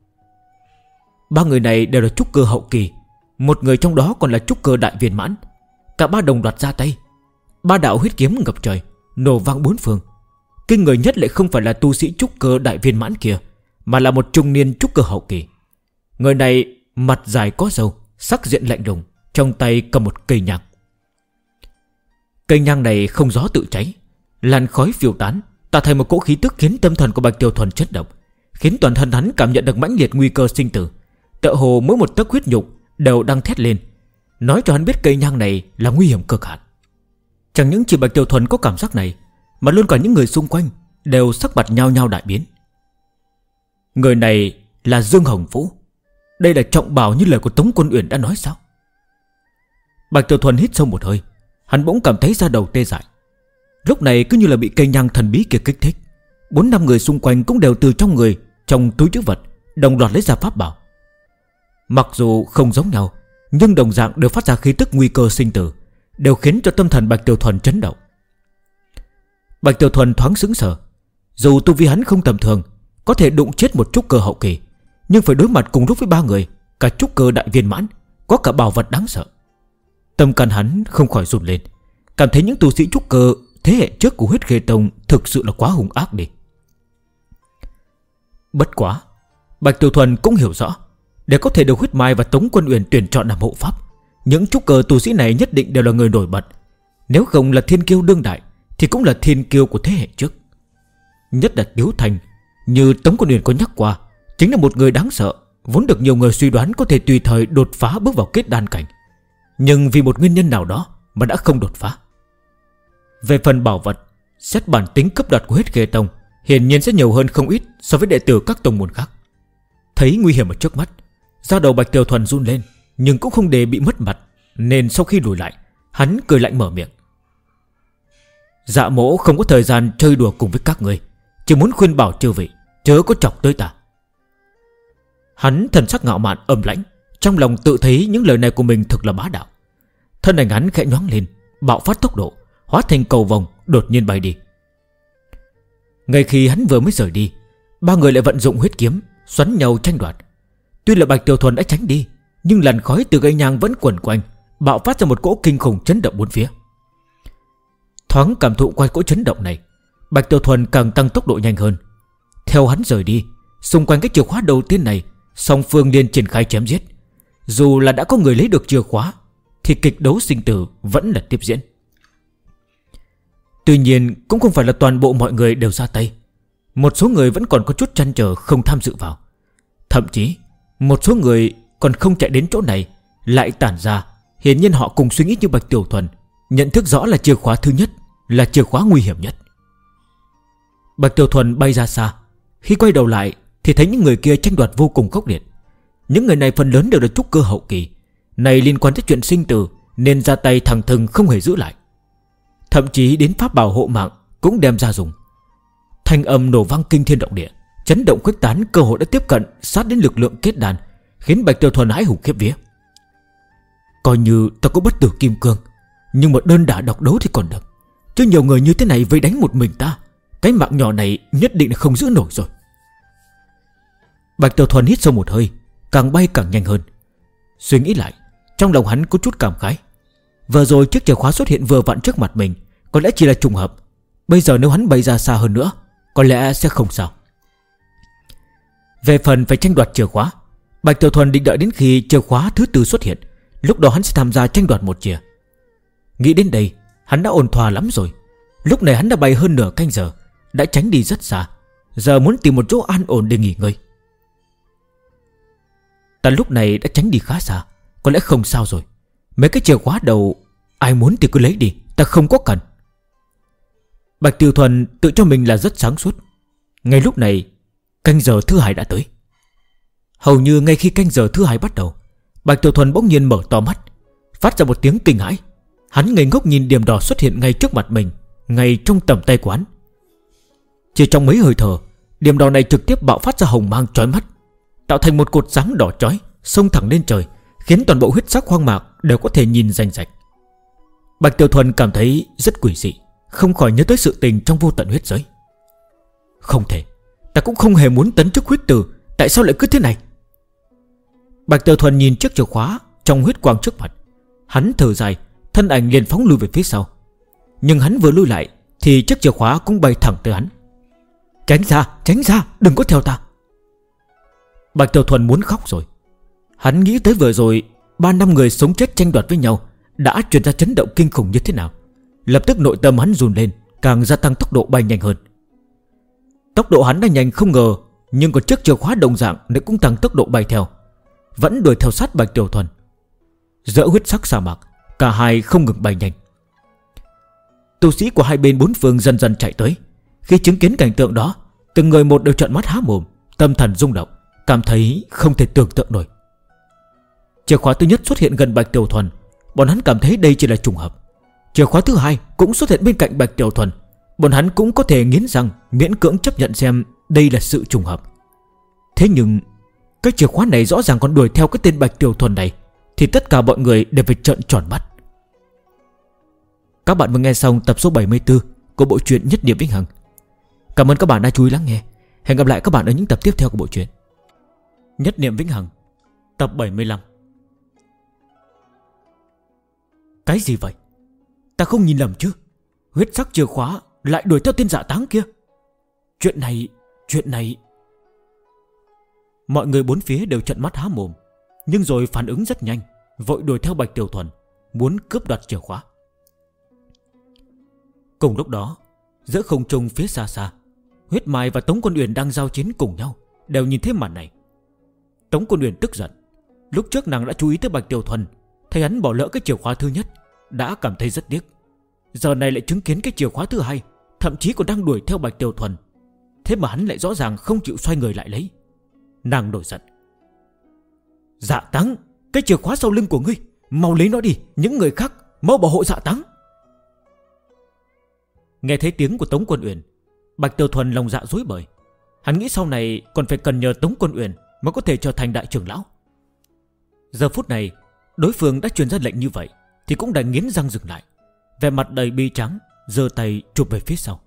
3 người này đều là trúc cơ hậu kỳ, một người trong đó còn là trúc cơ đại viên mãn. Cả 3 đồng loạt ra tay, 3 đạo huyết kiếm ngập trời, nổ vang bốn phương. Kinh người nhất lại không phải là tu sĩ trúc cơ đại viên mãn kia, mà là một trung niên trúc cơ hậu kỳ. Người này mặt dài có râu, sắc diện lạnh lùng, trong tay cầm một cây nhang. Cây nhang này không gió tự cháy, làn khói phiêu tán, tạo thành một cỗ khí tức khiến tâm thần của Bạch Tiểu Thuần chấn động, khiến toàn thân hắn cảm nhận được mãnh liệt nguy cơ sinh tử. Tựa hồ mỗi một tấc huyết nhục đều đang thét lên, nói cho hắn biết cây nhang này là nguy hiểm cực hạn. Chẳng những chỉ Bạch Tiểu Thuần có cảm giác này, mà luôn cả những người xung quanh đều sắc mặt nhao nhao đại biến. Người này là Dương Hồng Vũ. Đây là trọng bảo như lời của Tống Quân Uyển đã nói sao? Bạch Tiểu Thuần hít sâu một hơi, hắn bỗng cảm thấy da đầu tê dại. Lúc này cứ như là bị cây nhang thần bí kia kích thích. 4-5 người xung quanh cũng đều từ trong người, trong túi trữ vật đồng loạt lấy ra pháp bảo. Mặc dù không giống nhau, nhưng đồng dạng đều phát ra khí tức nguy cơ sinh tử, đều khiến cho tâm thần Bạch Tiểu Thuần chấn động. Bạch Tiểu Thuần thoáng sững sờ. Dù tu vi hắn không tầm thường, có thể đụng chết một trúc cơ hậu kỳ, nhưng phải đối mặt cùng lúc với 3 người, cả trúc cơ đại viên mãn, có cả bảo vật đáng sợ. Tâm can hắn không khỏi run lên, cảm thấy những tu sĩ trúc cơ thế hệ trước của Huyết Khê Tông thực sự là quá hung ác đi. Bất quá, Bạch Tiểu Thuần cũng hiểu rõ, để có thể được Huyết Mai và Tống Quân Uyển tuyển chọn làm hộ pháp, những trúc cơ tu sĩ này nhất định đều là người nổi bật. Nếu không là thiên kiêu đương đại thì cũng là thiên kiêu của thế hệ trước. Nhất là Tiếu Thành, như Tống Quân Uyển có nhắc qua, chính là một người đáng sợ, vốn được nhiều người suy đoán có thể tùy thời đột phá bước vào kết đan cảnh, nhưng vì một nguyên nhân nào đó mà đã không đột phá. Về phần bảo vật, xét bản tính cấp đoạt của Huyết Khê Tông hiển nhiên sẽ nhiều hơn không ít so với đệ tử các tông môn khác. Thấy nguy hiểm ở trước mắt, da đầu Bạch Tiểu Thuần run lên, nhưng cũng không để bị mất mặt, nên sau khi lùi lại, hắn cười lạnh mở miệng: Dạ mỗ không có thời gian chơi đùa cùng với các người, chỉ muốn khuyên bảo chư vị chớ có chọc tới ta. Hắn thần sắc ngạo mạn âm lãnh, trong lòng tự thấy những lời này của mình thực là bá đạo. Thân ảnh hắn khẽ nhoáng lên, bạo phát tốc độ, hóa thành cầu vồng đột nhiên bay đi. Ngay khi hắn vừa mới rời đi, 3 người lại vận dụng huyết kiếm xoắn nhau tranh đoạt. Tuy là Bạch Tiểu Thuần đã tránh đi, nhưng làn khói từ cây nhang vẫn quẩn quanh, bạo phát ra một cỗ kinh khủng chấn động bốn phía. Thoáng cảm thụ qua cỗ chấn động này, Bạch Tiểu Thuần càng tăng tốc độ nhanh hơn. Theo hắn rời đi, xung quanh cái chìa khóa đầu tiên này, song phương liên triển khai chém giết. Dù là đã có người lấy được chìa khóa, thì kịch đấu sinh tử vẫn là tiếp diễn. Tuy nhiên cũng không phải là toàn bộ mọi người đều ra tay. Một số người vẫn còn có chút trăn trở không tham dự vào. Thậm chí một số người còn không chạy đến chỗ này, lại tản ra. Hiển nhiên họ cùng suy nghĩ như Bạch Tiểu Thuần, nhận thức rõ là chìa khóa thứ nhất là chìa khóa nguy hiểm nhất. Bạch Tiểu Thuần bay ra xa, khi quay đầu lại thì thấy những người kia tranh đoạt vô cùng khốc liệt. Những người này phần lớn đều là trúc cơ hậu kỳ, này liên quan tới chuyện sinh tử nên ra tay thẳng thừng không hề giữ lại. Thậm chí đến pháp bảo hộ mạng cũng đem ra dùng. Thanh âm nổ vang kinh thiên động địa, chấn động khuếch tán, cơ hội đã tiếp cận sát đến lực lượng kết đan, khiến Bạch Tiểu Thuần hãi hùng khiếp vía. Coi như ta có bất tử kim cương, nhưng một đơn đả độc đấu thì còn được, chứ nhiều người như thế này vây đánh một mình ta, cái mạng nhỏ này nhất định là không giữ nổi rồi. Bạch Tiểu Thuần hít sâu một hơi, càng bay càng nhanh hơn. Suy nghĩ lại, trong lòng hắn có chút cảm khái. Vừa rồi chiếc chìa khóa xuất hiện vừa vặn trước mặt mình, có lẽ chỉ là trùng hợp. Bây giờ nếu hắn bay ra xa hơn nữa, có lẽ sẽ không sao. Về phần phải tranh đoạt chìa khóa, Bạch Tiểu Thuần định đợi đến khi chìa khóa thứ 4 xuất hiện, lúc đó hắn sẽ tham gia tranh đoạt một chìa. Nghĩ đến đây, hắn đã ổn thỏa lắm rồi. Lúc này hắn đã bay hơn nửa canh giờ, đã tránh đi rất xa. Giờ muốn tìm một chỗ an ổn để nghỉ ngơi. Ta lúc này đã tránh đi khá xa, có lẽ không sao rồi. Mấy cái chìa khóa đầu ai muốn thì cứ lấy đi, ta không có cần. Bạch Tiểu Thuần tự cho mình là rất sáng suốt. Ngay lúc này, canh giờ thứ 2 đã tới. Hầu như ngay khi canh giờ thứ 2 bắt đầu, Bạch Tiểu Thuần bỗng nhiên mở to mắt, phát ra một tiếng kinh hãi. Hắn ngây ngốc nhìn điểm đỏ xuất hiện ngay trước mặt mình, ngay trong tầm tay của hắn. Chỉ trong mấy hơi thở, điểm đỏ này trực tiếp bạo phát ra hồng mang chói mắt, tạo thành một cột sáng đỏ chói xông thẳng lên trời, khiến toàn bộ huyết sắc hoang mạc đều có thể nhìn rành rạch. Bạch Tiểu Thuần cảm thấy rất quỷ dị, không khỏi nhớ tới sự tình trong vô tận huyết giới. Không thể, ta cũng không hề muốn tấn chức huyết tử, tại sao lại cứ thế này? Bạch Tiểu Thuần nhìn chiếc chìa khóa trong huyết quang trước mặt, hắn thở dài, thân ảnh liền phóng lui về phía sau. Nhưng hắn vừa lui lại thì chiếc chìa khóa cũng bay thẳng tới hắn. Tránh ra, đừng có theo ta. Bạch Tiểu Thuần muốn khóc rồi. Hắn nghĩ tới vừa rồi 3 năm người sống chết tranh đoạt với nhau đã truyền ra chấn động kinh khủng như thế nào. Lập tức nội tâm hắn run lên, càng gia tăng tốc độ bay nhanh hơn. Tốc độ hắn đã nhanh không ngờ, nhưng còn chiếc chìa khóa đồng dạng lại cũng tăng tốc độ bay theo, vẫn đuổi theo sát Bạch Tiểu Thuần. Giữa huyết sắc sa mạc, cả hai không ngừng bay nhanh. Tu sĩ của hai bên bốn phương dần dần chạy tới. Khi chứng kiến cảnh tượng đó, từng người một đều trợn mắt há mồm, tâm thần rung động, cảm thấy không thể tưởng tượng nổi. Chìa khóa thứ nhất xuất hiện gần Bạch Tiểu Thuần, bọn hắn cảm thấy đây chỉ là trùng hợp. Chìa khóa thứ 2 cũng xuất hiện bên cạnh Bạch Tiểu Thuần, bọn hắn cũng có thể nghiến răng miễn cưỡng chấp nhận xem đây là sự trùng hợp. Thế nhưng cái chìa khóa này rõ ràng còn đuổi theo cái tên Bạch Tiểu Thuần này, thì tất cả mọi người đều phải trợn tròn mắt. Các bạn vừa nghe xong tập số 74 của bộ truyện Nhất Niệm Vĩnh Hằng. Cảm ơn các bạn đã chú ý lắng nghe. Hẹn gặp lại các bạn ở những tập tiếp theo của bộ truyện Nhất Niệm Vĩnh Hằng tập 75. Cái gì vậy? Ta không nhìn lầm chứ? Huyết sắc chìa khóa lại đuổi theo tên Dạ Táng kia. Chuyện này. Mọi người bốn phía đều trợn mắt há mồm, nhưng rồi phản ứng rất nhanh, vội đuổi theo Bạch Tiểu Thuần, muốn cướp đoạt chìa khóa. Cùng lúc đó, giữa không trung phía xa xa, Huyết Mai và Tống Quân Uyển đang giao chiến cùng nhau, đều nhìn thấy màn này. Tống Quân Uyển tức giận. Lúc trước nàng đã chú ý tới Bạch Tiểu Thuần, thấy hắn bỏ lỡ cái chìa khóa thứ nhất, đã cảm thấy rất tiếc. Giờ này lại chứng kiến cái chìa khóa thứ 2, thậm chí còn đang đuổi theo Bạch Tiểu Thuần. Thế mà hắn lại rõ ràng không chịu xoay người lại lấy. Nàng nổi giận. Dạ Táng, cái chìa khóa sau lưng của ngươi, mau lấy nó đi, những người khác mau bảo hộ Dạ Táng. Nghe thấy tiếng của Tống Quân Uyển, Bạch Tiểu Thuần lòng dạ rối bời. Hắn nghĩ sau này còn phải cần nhờ Tống Quân Uyển mới có thể trở thành đại trưởng lão. Giờ phút này đối phương đã truyền ra lệnh như vậy thì cũng đành nghiến răng dừng lại, vẻ mặt đầy bi trắng, giơ tay chụp về phía sau.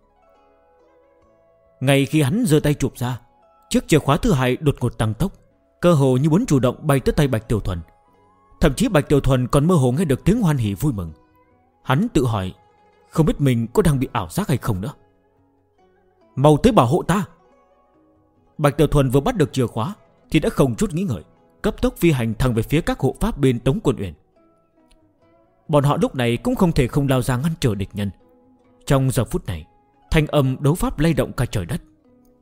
Ngay khi hắn giơ tay chụp ra, chiếc chìa khóa thứ 2 đột ngột tăng tốc, cơ hồ như muốn chủ động bay tới tay Bạch Tiểu Thuần. Thậm chí Bạch Tiểu Thuần còn mơ hồ nghe được tiếng hoan hỉ vui mừng. Hắn tự hỏi, không biết mình có đang bị ảo giác hay không nữa. Mau tới bảo hộ ta. Bạch Tiểu Thuần vừa bắt được chìa khóa thì đã không chút nghĩ ngợi, cấp tốc phi hành thẳng về phía các hộ pháp bên Tống Quân Uyển. Bọn họ lúc này cũng không thể không lao ra ngăn trở địch nhân. Trong giờ phút này, thanh âm đấu pháp lay động cả trời đất.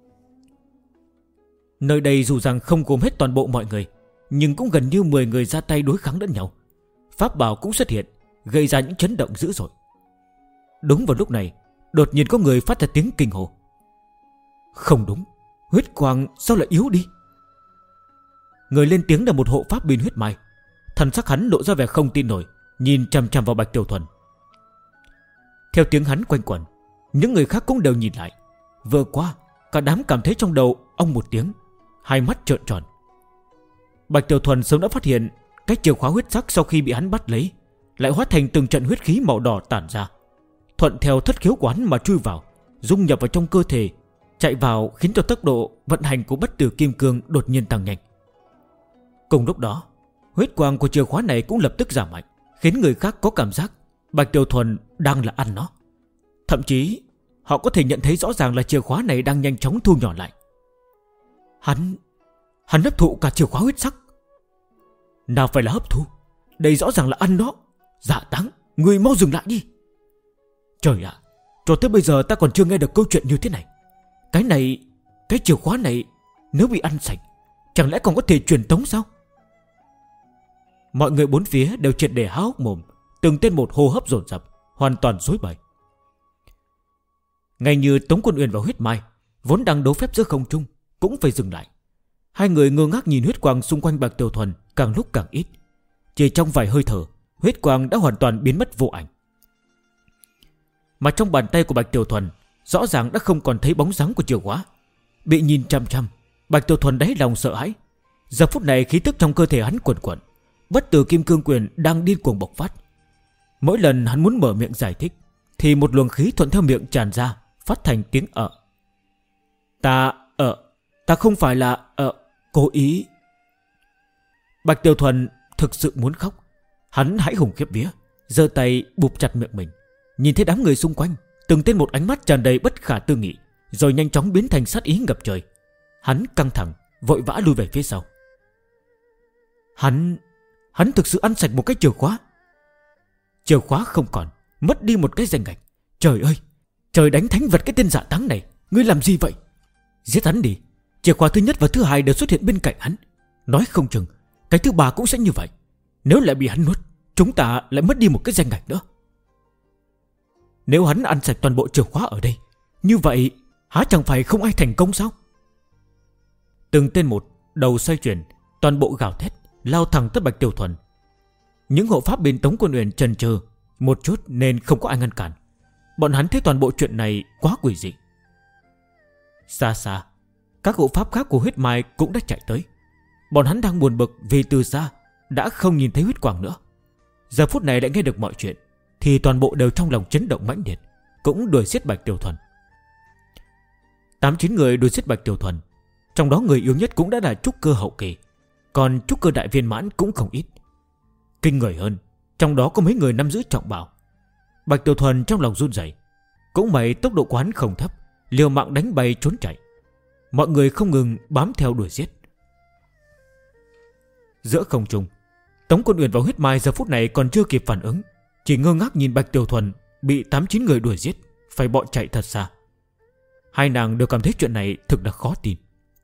Nơi đây dù rằng không gồm hết toàn bộ mọi người, nhưng cũng gần như 10 người ra tay đối kháng lẫn nhau. Pháp bảo cũng xuất hiện, gây ra những chấn động dữ dội. Đúng vào lúc này, đột nhiên có người phát ra tiếng kinh hồ. Không đúng, huyết quang sao lại yếu đi? Người lên tiếng là một hộ pháp bên Huyết Mai. Thần sắc hắn lộ ra vẻ không tin nổi, nhìn chằm chằm vào Bạch Tiểu Thuần. Theo tiếng hắn quanh quẩn, những người khác cũng đều nhìn lại. Vừa qua, cả đám cảm thấy trong đầu ong một tiếng, hai mắt trợn tròn. Bạch Tiểu Thuần sớm đã phát hiện cái chìa khóa huyết sắc sau khi bị hắn bắt lấy lại hóa thành từng trận huyết khí màu đỏ tản ra, thuận theo thất khiếu của hắn mà chui vào, dung nhập vào trong cơ thể, chạy vào khiến cho tốc độ vận hành của bất tử kim cương đột nhiên tăng nhanh. Cùng lúc đó, huyết quang của chìa khóa này cũng lập tức giảm mạnh, khiến người khác có cảm giác Bạch Tiểu Thuần đang là ăn nó. Thậm chí họ có thể nhận thấy rõ ràng là chìa khóa này đang nhanh chóng thu nhỏ lại. Hắn hấp thụ cả chìa khóa huyết sắc. Nào phải là hấp thu, đây rõ ràng là ăn nó. Dạ Táng, người mau dừng lại đi. Trời ạ, cho tới bây giờ ta còn chưa nghe được câu chuyện như thế này. Cái chìa khóa này nếu bị ăn sạch, chẳng lẽ còn có thể truyền tống sao? Mọi người bốn phía đều triệt để há hốc mồm, từng tên một hô hấp dồn dập, hoàn toàn rối bời. Ngay như Tống Quân Uyển và Huyết Mai vốn đang đấu phép giữa không trung cũng phải dừng lại. Hai người ngơ ngác nhìn huyết quang xung quanh Bạch Tiểu Thuần càng lúc càng ít. Chỉ trong vài hơi thở, huyết quang đã hoàn toàn biến mất vô ảnh. Mà trong bàn tay của Bạch Tiểu Thuần rõ ràng đã không còn thấy bóng dáng của chìa khóa. Bị nhìn chăm chăm, Bạch Tiểu Thuần đáy lòng sợ hãi. Giờ phút này khí tức trong cơ thể hắn cuồn cuộn, bất tử kim cương quyền đang điên cuồng bộc phát. Mỗi lần hắn muốn mở miệng giải thích thì một luồng khí thuận theo miệng tràn ra, phát thành tiếng ợ. Ta không phải là cố ý. Bạch Tiểu Thuần thực sự muốn khóc. Hắn hãi hùng khiếp vía, giơ tay bụp chặt miệng mình. Nhìn thấy đám người xung quanh, từng tên một ánh mắt tràn đầy bất khả tư nghị, rồi nhanh chóng biến thành sát ý ngập trời. Hắn căng thẳng, vội vã lui về phía sau. Hắn thực sự ăn sạch một cái chìa khóa. Chìa khóa không còn, mất đi một cái danh ngạch. Trời ơi, trời đánh thánh vật cái tên Dạ Táng này, ngươi làm gì vậy? Giết hắn đi. Chìa khóa thứ nhất và thứ hai đều xuất hiện bên cạnh hắn. Nói không chừng cái thứ ba cũng sẽ như vậy. Nếu lại bị hắn nuốt, chúng ta lại mất đi một cái danh ngạch nữa. Nếu hắn ăn sạch toàn bộ chìa khóa ở đây, như vậy há chẳng phải không ai thành công sao? Từng tên một đầu xoay chuyển, toàn bộ gào thét lao thẳng tới Bạch Tiểu Thuần. Những hộ pháp bên Tống Quân Uyển chần chừ một chút nên không có ai ngăn cản. Bọn hắn thấy toàn bộ chuyện này quá quỷ dị. Xa xa, các hộ pháp khác của Huyết Mai cũng đã chạy tới. Bọn hắn đang buồn bực vì từ xa đã không nhìn thấy huyết quang nữa. Giờ phút này đã nghe được mọi chuyện thì toàn bộ đều trong lòng chấn động mãnh liệt, cũng đuổi giết Bạch Tiểu Thuần. 8-9 người đuổi giết Bạch Tiểu Thuần, trong đó người yếu nhất cũng đã là trúc cơ hậu kỳ, còn trúc cơ đại viên mãn cũng không ít. Kinh người hơn, trong đó có mấy người nắm giữ trọng bảo. Bạch Tiểu Thuần trong lòng run rẩy, cũng may tốc độ quán không thấp, liều mạng đánh bay trốn chạy. Mọi người không ngừng bám theo đuổi giết. Giữa không trung, Tống Quân Uyển và Huyết Mai giờ phút này còn chưa kịp phản ứng, chỉ ngơ ngác nhìn Bạch Tiểu Thuần bị 8-9 người đuổi giết, phải bỏ chạy thật xa. Hai nàng đều cảm thấy chuyện này thực là khó tin.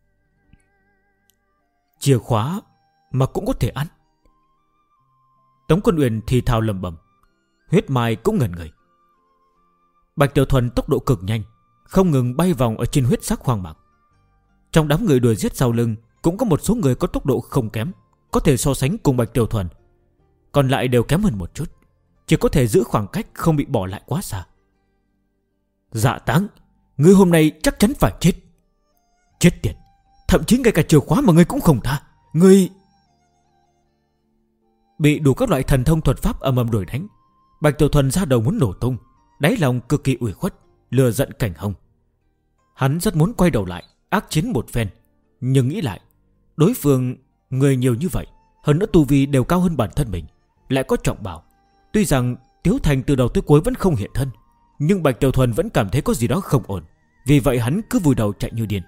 Chìa khóa mà cũng có thể ăn. Tống Quân Uyển thì thào lẩm bẩm, Huyết Mai cũng ngẩn người. Bạch Tiểu Thuần tốc độ cực nhanh, không ngừng bay vòng ở trên huyết sắc hoang mạc. Trong đám người đuổi giết sau lưng cũng có một số người có tốc độ không kém, có thể so sánh cùng Bạch Tiểu Thuần. Còn lại đều kém hơn một chút, chỉ có thể giữ khoảng cách không bị bỏ lại quá xa. Dạ Táng, ngươi hôm nay chắc chắn phải chết. Chết tiệt, thậm chí ngay cả chìa khóa mà ngươi cũng không tha. Ngươi bị đủ các loại thần thông thuật pháp ầm ầm đuổi đánh. Bạch Tiểu Thuần ra đầu muốn nổ tung, đáy lòng cực kỳ ủy khuất, lừa giận Cảnh Hồng. Hắn rất muốn quay đầu lại ác chiến một phen, nhưng nghĩ lại, đối phương người nhiều như vậy, hơn nữa tu vi đều cao hơn bản thân mình, lại có trọng bảo. Tuy rằng Tiếu Thành từ đầu tới cuối vẫn không hiện thân, nhưng Bạch Tiểu Thuần vẫn cảm thấy có gì đó không ổn. Vì vậy hắn cứ vùi đầu chạy như điên.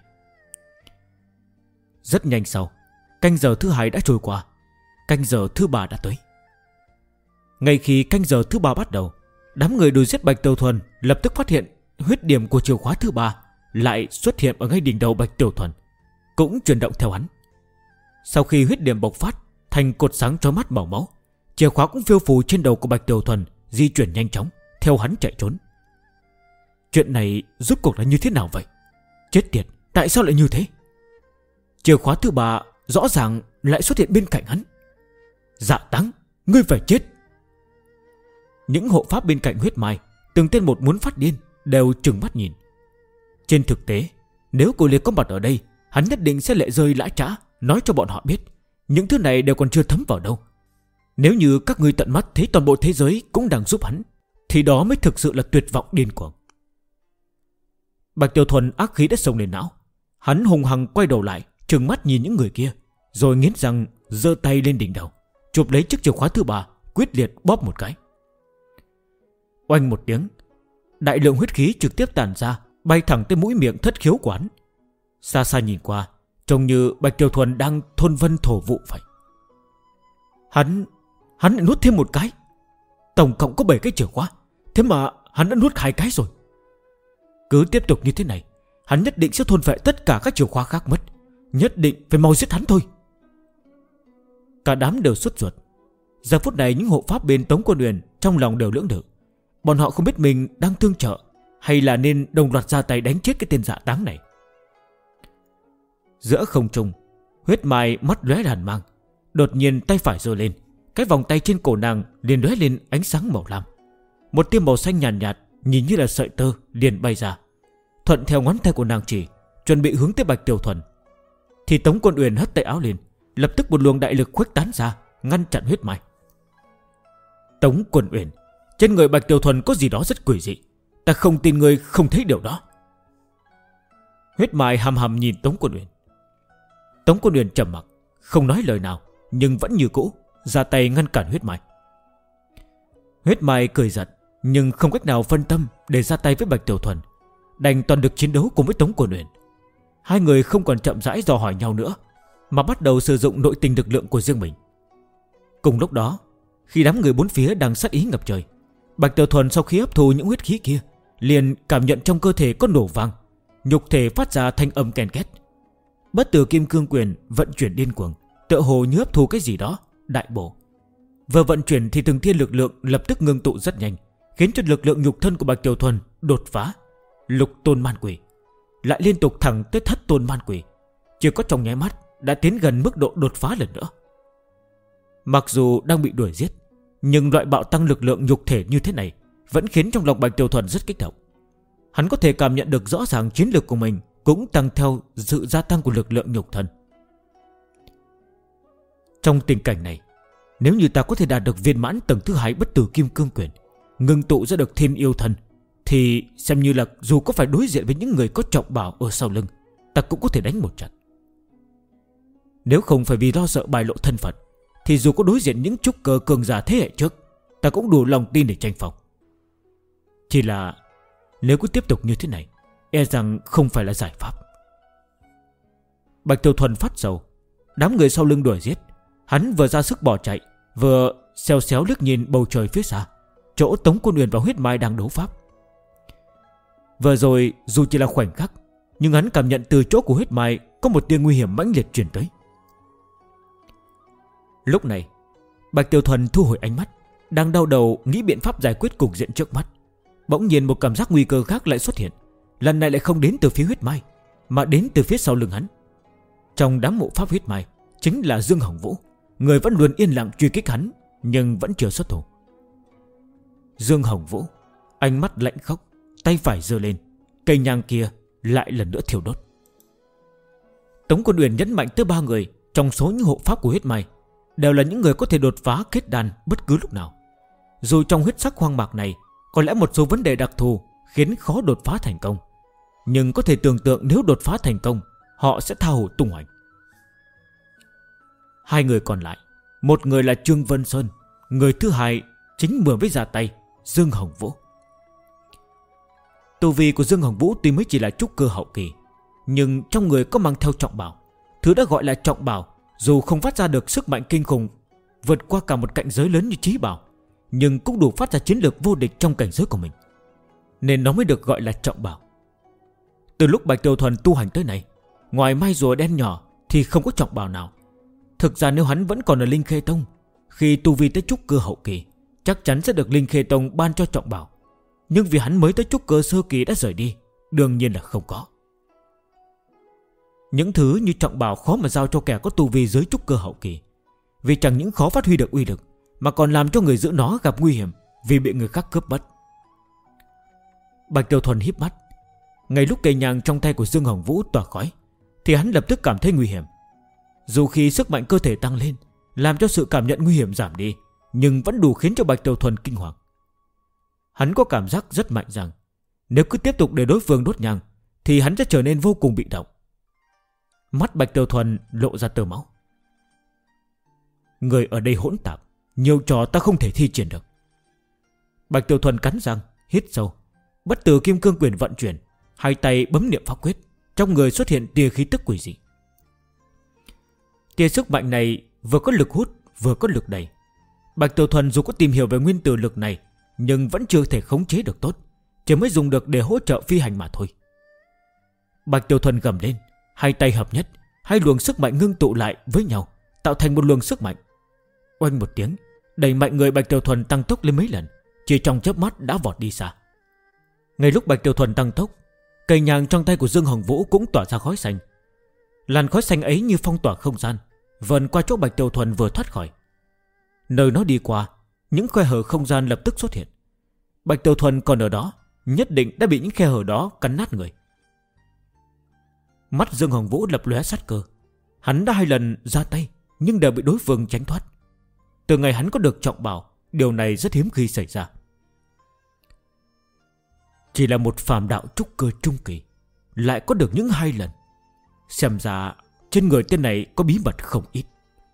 Rất nhanh sau, canh giờ thứ 2 đã trôi qua, canh giờ thứ 3 đã tới. Ngay khi canh giờ thứ 3 bắt đầu, đám người đuổi giết Bạch Tiểu Thuần lập tức phát hiện huyết điểm của chìa khóa thứ 3 lại xuất hiện ở ngay đỉnh đầu Bạch Tiểu Thuần, cũng chuyển động theo hắn. Sau khi huyết điểm bộc phát thành cột sáng chói mắt màu máu, chìa khóa cũng phiêu phù trên đầu của Bạch Tiểu Thuần, di chuyển nhanh chóng theo hắn chạy trốn. Chuyện này rốt cuộc là như thế nào vậy? Chết tiệt, tại sao lại như thế? Chìa khóa thứ 3 rõ ràng lại xuất hiện bên cạnh hắn. Dạ Táng, ngươi phải chết. Những hộ pháp bên cạnh Huyết Mai từng tên một muốn phát điên, đều trừng mắt nhìn. Trên thực tế, nếu cô Liệt có mặt ở đây, hắn nhất định sẽ lệ rơi lã trã, nói cho bọn họ biết những thứ này đều còn chưa thấm vào đâu. Nếu như các ngươi tận mắt thấy toàn bộ thế giới cũng đang giúp hắn, thì đó mới thực sự là tuyệt vọng điên cuồng. Bạch Tiểu Thuần ác khí đã xông lên não. Hắn hùng hăng quay đầu lại, trừng mắt nhìn những người kia, rồi nghiến răng giơ tay lên đỉnh đầu, chụp lấy chiếc chìa khóa thứ 3, quyết liệt bóp một cái. Oanh một tiếng, đại lượng huyết khí trực tiếp tản ra, bay thẳng tới mũi miệng thất khiếu quán. Xa xa nhìn qua, trông như Bạch Tiểu Thuần đang thôn vân thổ vụ vậy. Hắn lại nuốt thêm một cái. Tổng cộng có 7 cái chìa khóa, thế mà hắn đã nuốt 2 cái rồi. Cứ tiếp tục như thế này, hắn nhất định sẽ thôn phệ tất cả các chìa khóa khác mất. Nhất định phải mau giết hắn thôi. Cả đám đều sốt ruột. Giờ phút này những hộ pháp bên Tống Quân Uyển trong lòng đều lưỡng lự. Bọn họ không biết mình đang thương trợ hay là nên đồng loạt ra tay đánh chết cái tên dạ táng này. Giữa không trung, Huyết Mai mắt lóe hàn mang, đột nhiên tay phải giơ lên, cái vòng tay trên cổ nàng liền lóe lên ánh sáng màu lam. Một tia màu xanh nhàn nhạt, nhìn như là sợi tơ liền bay ra, thuận theo ngón tay của nàng chỉ, chuẩn bị hướng tới Bạch Tiểu Thuần. Thì Tống Quân Uyển hất tay áo lên, lập tức một luồng đại lực khuếch tán ra, ngăn chặn Huyết Mai. Tống Quân Uyển, trên người Bạch Tiểu Thuần có gì đó rất quỷ dị, ta không tin ngươi không thấy điều đó. Huyết Mai hầm hầm nhìn Tống Quân Uyển. Tống Quân Uyển trầm mặc, không nói lời nào, nhưng vẫn như cũ ra tay ngăn cản Huyết Mai. Huyết Mai cười giận, nhưng không cách nào phân tâm để ra tay với Bạch Tiểu Thuần, đành toàn lực chiến đấu cùng với Tống Quân Uyển. Hai người không còn chậm rãi dò hỏi nhau nữa, mà bắt đầu sử dụng nội tình lực lượng của riêng mình. Cùng lúc đó, khi đám người bốn phía đang sát ý ngập trời, Bạch Tiểu Thuần sau khi hấp thu những huyết khí kia, liền cảm nhận trong cơ thể có nổ vang, nhục thể phát ra thanh âm ken két. Bất tử kim cương quyền vận chuyển điên cuồng, tựa hồ như hấp thu cái gì đó, đại bổ. Vừa vận chuyển thì từng thiên lực lượng lập tức ngưng tụ rất nhanh, khiến cho lực lượng nhục thân của Bạch Tiểu Thuần đột phá lục tôn man quỷ, lại liên tục thẳng tới thất tôn man quỷ, chưa có trong nháy mắt đã tiến gần mức độ đột phá lần nữa. Mặc dù đang bị đuổi giết, nhưng loại bạo tăng lực lượng nhục thể như thế này vẫn khiến trong lòng Bạch Tiểu Thuần rất kích động. Hắn có thể cảm nhận được rõ ràng chiến lược của mình cũng tăng theo sự gia tăng của lực lượng nhục thân. Trong tình cảnh này, nếu như ta có thể đạt được viên mãn tầng thứ 2 bất tử kim cương quyền, ngưng tụ ra được thiên yêu thân, thì xem như là dù có phải đối diện với những người có trọng bảo ở sau lưng, ta cũng có thể đánh một trận. Nếu không phải vì lo sợ bại lộ thân phận, thì dù có đối diện những trúc cơ cường giả thế hệ trước, ta cũng đủ lòng tin để tranh phong. Chỉ là nếu cứ tiếp tục như thế này, e rằng không phải là giải pháp. Bạch Tiểu Thuần phát sầu, đám người sau lưng đuổi giết, hắn vừa ra sức bỏ chạy, vừa xéo xéo liếc nhìn bầu trời phía xa, chỗ Tống Quân Uyển và Huyết Mai đang đấu pháp. Vừa rồi dù chỉ là khoảnh khắc, nhưng hắn cảm nhận từ chỗ của Huyết Mai có một tia nguy hiểm mãnh liệt truyền tới. Lúc này, Bạch Tiểu Thuần thu hồi ánh mắt, đang đau đầu nghĩ biện pháp giải quyết cục diện trước mắt. Bỗng nhiên một cảm giác nguy cơ khác lại xuất hiện, lần này lại không đến từ phía Huyết Mai, mà đến từ phía sau lưng hắn. Trong đám mộ pháp Huyết Mai chính là Dương Hồng Vũ, người vẫn luôn yên lặng truy kích hắn, nhưng vẫn chưa xuất thủ. Dương Hồng Vũ ánh mắt lạnh khốc, tay phải giơ lên, cây nhang kia lại lần nữa thiêu đốt. Tống Quân Uyển nhấn mạnh tới 3 người trong số những hộ pháp của Huyết Mai đều là những người có thể đột phá kết đan bất cứ lúc nào. Dù trong huyết sắc hoang mạc này có lẽ một số vấn đề đặc thù khiến khó đột phá thành công, nhưng có thể tưởng tượng nếu đột phá thành công, họ sẽ tha hồ tung hoành. 2 người còn lại, một người là Trương Vân Sơn, người thứ hai chính vừa mới ra tay, Dương Hồng Vũ. Tu vi của Dương Hồng Vũ tuy mới chỉ là trúc cơ hậu kỳ, nhưng trong người có mang theo trọng bảo. Thứ đã gọi là trọng bảo, dù không phát ra được sức mạnh kinh khủng vượt qua cả một cảnh giới lớn như trí bảo, nhưng cũng đủ phát ra chiến lược vô địch trong cảnh giới của mình, nên nó mới được gọi là trọng bảo. Từ lúc Bạch Tiểu Thuần tu hành tới nay, ngoài mai rùa đen nhỏ thì không có trọng bảo nào. Thực ra nếu hắn vẫn còn ở Linh Khê Tông, khi tu vi tới trúc cơ hậu kỳ, chắc chắn sẽ được Linh Khê Tông ban cho trọng bảo. Nhưng vì hắn mới tới trúc cơ sơ kỳ đã rời đi, đương nhiên là không có. Những thứ như trọng bảo khó mà giao cho kẻ có tu vi dưới trúc cơ hậu kỳ, vì chẳng những khó phát huy được uy lực, mà còn làm cho người giữ nó gặp nguy hiểm vì bị người khác cướp mất. Bạch Tiểu Thuần híp mắt, ngay lúc cây nhang trong tay của Dương Hồng Vũ tỏa khói, thì hắn lập tức cảm thấy nguy hiểm. Dù khi sức mạnh cơ thể tăng lên, làm cho sự cảm nhận nguy hiểm giảm đi, nhưng vẫn đủ khiến cho Bạch Tiểu Thuần kinh hoàng. Hắn có cảm giác rất mạnh rằng nếu cứ tiếp tục để đối phương đốt nhang, thì hắn sẽ trở nên vô cùng bị động. Mắt Bạch Tiểu Thuần lộ ra tơ máu. Người ở đây hỗn tạp, nhiều trò ta không thể thi triển được. Bạch Tiểu Thuần cắn răng, hít sâu. Bất tử kim cương quyền vận chuyển, hai tay bấm niệm pháp quyết. Trong người xuất hiện tia khí tức quỷ dị. Tia sức mạnh này vừa có lực hút, vừa có lực đẩy. Bạch Tiểu Thuần dù có tìm hiểu về nguyên tử lực này, nhưng vẫn chưa thể khống chế được tốt, chỉ mới dùng được để hỗ trợ phi hành mà thôi. Bạch Tiểu Thuần gầm lên, hai tay hợp nhất, hai luồng sức mạnh ngưng tụ lại với nhau, tạo thành một luồng sức mạnh. Oanh một tiếng, đẩy mạnh người Bạch Tiểu Thuần tăng tốc lên mấy lần, chỉ trong chớp mắt đã vọt đi xa. Ngay lúc Bạch Tiểu Thuần tăng tốc, cây nhang trong tay của Dương Hồng Vũ cũng tỏa ra khói xanh. Làn khói xanh ấy như phong tỏa không gian, vần qua chỗ Bạch Tiểu Thuần vừa thoát khỏi. Nơi nó đi qua, những khe hở không gian lập tức xuất hiện. Bạch Tiểu Thuần còn ở đó, nhất định đã bị những khe hở đó cắn nát người. Mắt Dương Hồng Vũ lập lóe sát cơ. Hắn đã 2 lần ra tay, nhưng đều bị đối phương tránh thoát. Từ ngày hắn có được trọng bảo, điều này rất hiếm khi xảy ra. Chỉ là một phàm đạo trúc cơ trung kỳ, lại có được những 2 lần. Xem ra trên người tên này có bí mật không ít.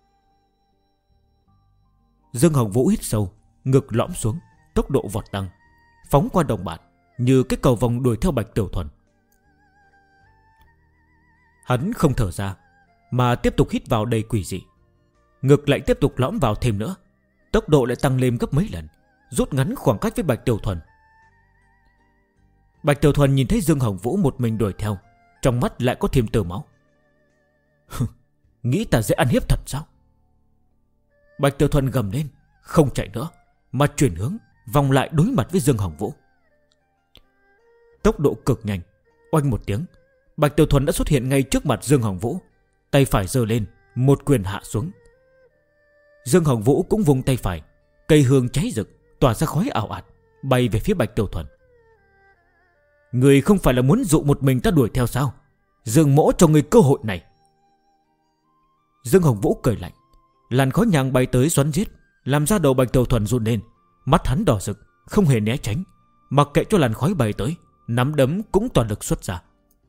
Dương Hồng Vũ hít sâu, ngực lõm xuống, tốc độ vọt tăng, phóng qua đồng bạn, như cái cầu vòng đuổi theo Bạch Tiểu Thuần. Hắn không thở ra, mà tiếp tục hít vào đầy quỷ dị. Ngực lại tiếp tục lõm vào thêm nữa, tốc độ lại tăng lên gấp mấy lần, rút ngắn khoảng cách với Bạch Tiểu Thuần. Bạch Tiểu Thuần nhìn thấy Dương Hồng Vũ một mình đuổi theo, trong mắt lại có thêm tơ máu. Nghĩ ta dễ ăn hiếp thật sao? Bạch Tiểu Thuần gầm lên, không chạy nữa, mà chuyển hướng, vòng lại đối mặt với Dương Hồng Vũ. Tốc độ cực nhanh, oanh một tiếng, Bạch Tiểu Thuần đã xuất hiện ngay trước mặt Dương Hồng Vũ. Tay phải giơ lên, một quyền hạ xuống. Dương Hồng Vũ cũng vùng tay phải, cây hương cháy rực, tỏa ra khói ảo ạt, bay về phía Bạch Tiểu Thuần. Người không phải là muốn dụ một mình ta đuổi theo sao? Dương mỗ cho người cơ hội này. Dương Hồng Vũ cười lạnh, làn khói nhang bay tới xoắn giết, làm ra đầu Bạch Tiểu Thuần run lên. Mắt hắn đỏ rực, không hề né tránh, mặc kệ cho làn khói bay tới, nắm đấm cũng toàn lực xuất ra.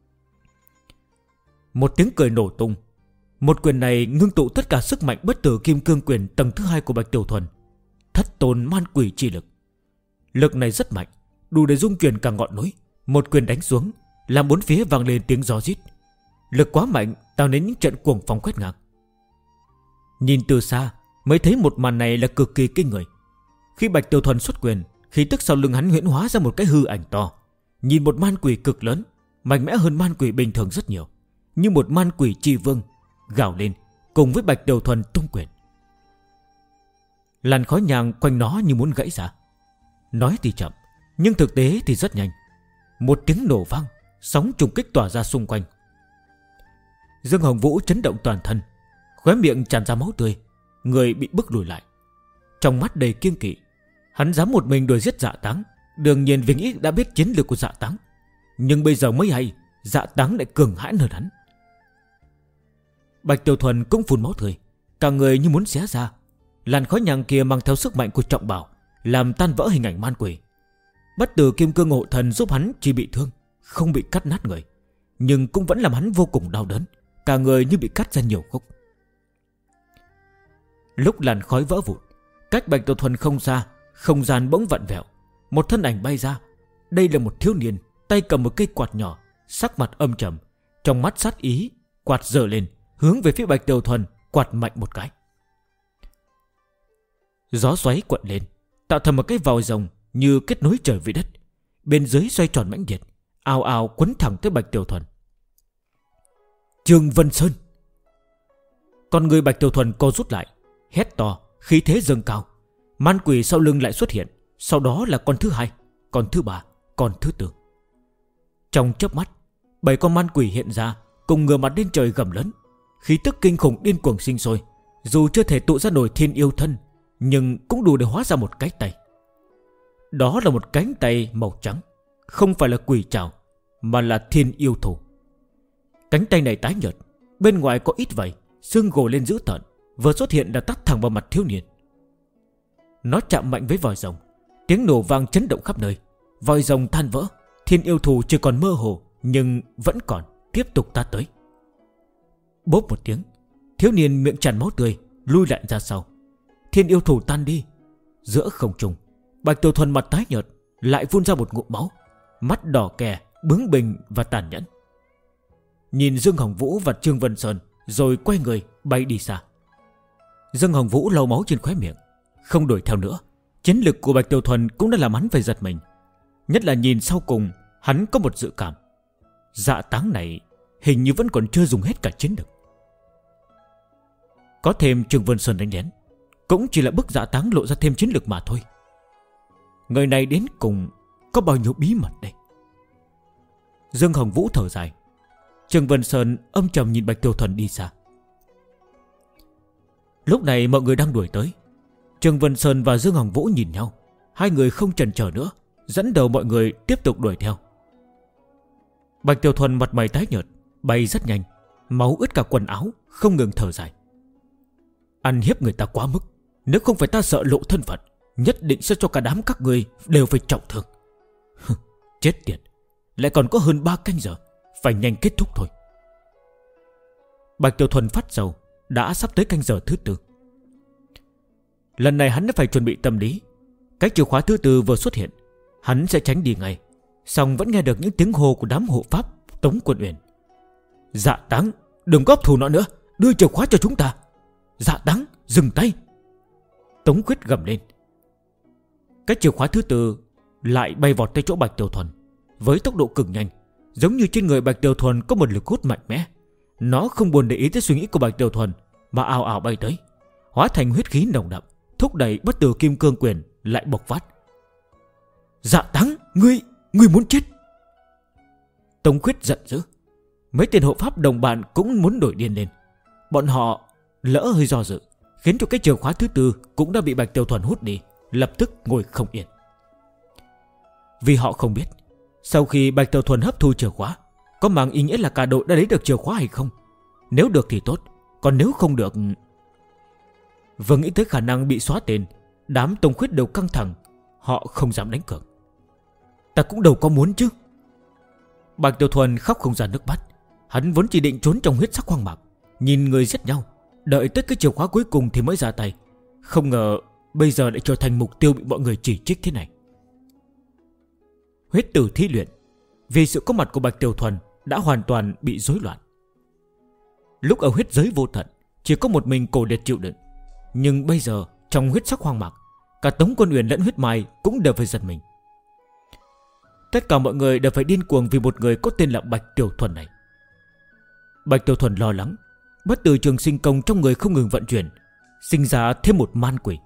Một tiếng cười nổ tung. Một quyền này ngưng tụ tất cả sức mạnh bất tử kim cương quyền tầng thứ 2 của Bạch Tiểu Thuần, thất tôn man quỷ chi lực. Lực này rất mạnh, đủ để rung chuyển cả ngọn núi. Một quyền đánh xuống, làm bốn phía vang lên tiếng gió rít. Lực quá mạnh, tạo nên những trận cuồng phong quét ngang. Nhìn từ xa mới thấy một màn này là cực kỳ kinh người. Khi Bạch Tiểu Thuần xuất quyền, khí tức sau lưng hắn huyễn hóa ra một cái hư ảnh to, nhìn một man quỷ cực lớn, mạnh mẽ hơn man quỷ bình thường rất nhiều, như một man quỷ chi vương, gào lên cùng với Bạch Tiểu Thuần tung quyền. Làn khói nhang quanh nó như muốn gãy ra. Nói thì chậm, nhưng thực tế thì rất nhanh. Một tiếng nổ vang, sóng trùng kích tỏa ra xung quanh. Dương Hồng Vũ chấn động toàn thân, khóe miệng tràn ra máu tươi, người bị bức lùi lại. Trong mắt đầy kiêng kỵ, hắn dám một mình đuổi giết Dạ Táng. Đương nhiên vì nghĩ đã biết chiến lược của Dạ Táng, nhưng bây giờ mới hay Dạ Táng lại cường hãn hơn hắn. Bạch Tiểu Thuần cũng phun máu tươi, cả người như muốn xé ra. Làn khói nhang kia mang theo sức mạnh của trọng bảo, làm tan vỡ hình ảnh man quỷ. Bất tử kim cương hộ thần giúp hắn chỉ bị thương, không bị cắt nát người, nhưng cũng vẫn làm hắn vô cùng đau đớn, cả người như bị cắt ra nhiều khúc. Lúc làn khói vỡ vụn, cách Bạch Tiểu Thuần không xa, không gian bỗng vặn vẹo, một thân ảnh bay ra. Đây là một thiếu niên, tay cầm một cây quạt nhỏ, sắc mặt âm trầm, trong mắt sát ý, quạt giơ lên, hướng về phía Bạch Tiểu Thuần quạt mạnh một cái. Gió xoáy cuộn lên, tạo thành một cái vòi rồng như kết nối trời với đất, bên dưới xoay tròn mãnh liệt, ào ào quấn thẳng tới Bạch Tiểu Thuần. Trương Vân Sơn. Con người Bạch Tiểu Thuần co rút lại, hét to, khí thế dâng cao. Man quỷ sau lưng lại xuất hiện, sau đó là con thứ 2, con thứ 3, con thứ 4. Trong chớp mắt, 7 con man quỷ hiện ra, cùng ngửa mặt lên trời gầm lớn, khí tức kinh khủng điên cuồng sinh sôi. Dù chưa thể tụ ra nổi thiên yêu thân, nhưng cũng đủ để hóa ra một cái tay. Đó là một cánh tay màu trắng, không phải là quỷ trảo, mà là thiên yêu thủ. Cánh tay này tái nhợt, bên ngoài có ít vảy, xương gồ lên dữ tợn, vừa xuất hiện đã tát thẳng vào mặt thiếu niên. Nó chạm mạnh với vòi rồng, tiếng nổ vang chấn động khắp nơi. Vòi rồng tan vỡ, thiên yêu thủ chỉ còn mơ hồ, nhưng vẫn còn tiếp tục tát tới. Bốp một tiếng, thiếu niên miệng tràn máu tươi, lui lại ra sau. Thiên yêu thủ tan đi. Giữa không trung, Bạch Tiểu Thuần mặt tái nhợt, lại phun ra một ngụm máu, mắt đỏ kè, bướng bỉnh và tàn nhẫn. Nhìn Dương Hồng Vũ và Trương Vân Sơn, rồi quay người bay đi xa. Dương Hồng Vũ lau máu trên khóe miệng, không đuổi theo nữa. Chiến lực của Bạch Tiểu Thuần cũng đã làm hắn phải giật mình. Nhất là nhìn sau cùng, hắn có một dự cảm, Dạ Táng này hình như vẫn còn chưa dùng hết cả chiến lực. Có thêm Trương Vân Sơn đánh lén, cũng chỉ là bức Dạ Táng lộ ra thêm chiến lực mà thôi. Người này đến cùng có bao nhiêu bí mật đây? Dương Hồng Vũ thở dài. Trương Vân Sơn âm trầm nhìn Bạch Tiểu Thuần đi xa. Lúc này mọi người đang đuổi tới. Trương Vân Sơn và Dương Hồng Vũ nhìn nhau, hai người không chần chờ nữa, dẫn đầu mọi người tiếp tục đuổi theo. Bạch Tiểu Thuần mặt mày tái nhợt, bay rất nhanh, máu ướt cả quần áo, không ngừng thở dài. Ăn hiếp người ta quá mức, nếu không phải ta sợ lộ thân phận, nhất định sẽ cho cả đám các ngươi đều phải trọng thương. Chết tiệt, lại còn có hơn 3 canh giờ, phải nhanh kết thúc thôi. Bạch Tiểu Thuần phát sầu, đã sắp tới canh giờ thứ 4. Lần này hắn đã phải chuẩn bị tâm lý. Cái chìa khóa thứ 4 vừa xuất hiện, hắn sẽ tránh đi ngay. Xong vẫn nghe được những tiếng hô của đám hộ pháp Tống Quân Uyển. Dạ Táng, đừng góp thù nó nữa, đưa chìa khóa cho chúng ta. Dạ Táng, dừng tay. Tống Quyết gầm lên. Cái chìa khóa thứ 4 lại bay vọt tới chỗ Bạch Tiểu Thuần với tốc độ cực nhanh, giống như trên người Bạch Tiểu Thuần có một lực hút mạnh mẽ. Nó không buồn để ý tới suy nghĩ của Bạch Tiểu Thuần, mà ào ào bay tới, hóa thành huyết khí nồng đậm, thúc đẩy bất tử kim cương quyền lại bộc phát. Dạ Táng, ngươi muốn chết. Tống Quyết giận dữ. Mấy tên hộ pháp đồng bạn cũng muốn nổi điên lên. Bọn họ lỡ hơi do dự, khiến cho cái chìa khóa thứ 4 cũng đã bị Bạch Tiểu Thuần hút đi, lập tức ngồi không yên. Vì họ không biết, sau khi Bạch Tiểu Thuần hấp thu chìa khóa, có mang ý nghĩa là cả đội đã lấy được chìa khóa hay không. Nếu được thì tốt, còn nếu không được... Vừa nghĩ tới khả năng bị xóa tên, đám Tông Khuyết đều căng thẳng, họ không dám đánh cược. Ta cũng đâu có muốn chứ. Bạch Tiểu Thuần khóc không ra nước mắt. Hắn vốn chỉ định trốn trong huyết sắc hoang mạc, nhìn người giết nhau, đợi tới cái chìa khóa cuối cùng thì mới ra tay. Không ngờ bây giờ lại trở thành mục tiêu bị mọi người chỉ trích thế này. Huyết tử thí luyện, vì sự có mặt của Bạch Tiểu Thuần đã hoàn toàn bị rối loạn. Lúc ở huyết giới vô tận, chỉ có một mình Cổ Liệt chịu đựng. Nhưng bây giờ trong huyết sắc hoang mạc, cả Tống Quân Uyển lẫn huyết mai cũng đều phải giật mình. Tất cả mọi người đều phải điên cuồng vì một người có tên là Bạch Tiểu Thuần này. Bạch Tiểu Thuần lo lắng, bất tử trường sinh công trong người không ngừng vận chuyển, sinh ra thêm một man quỷ.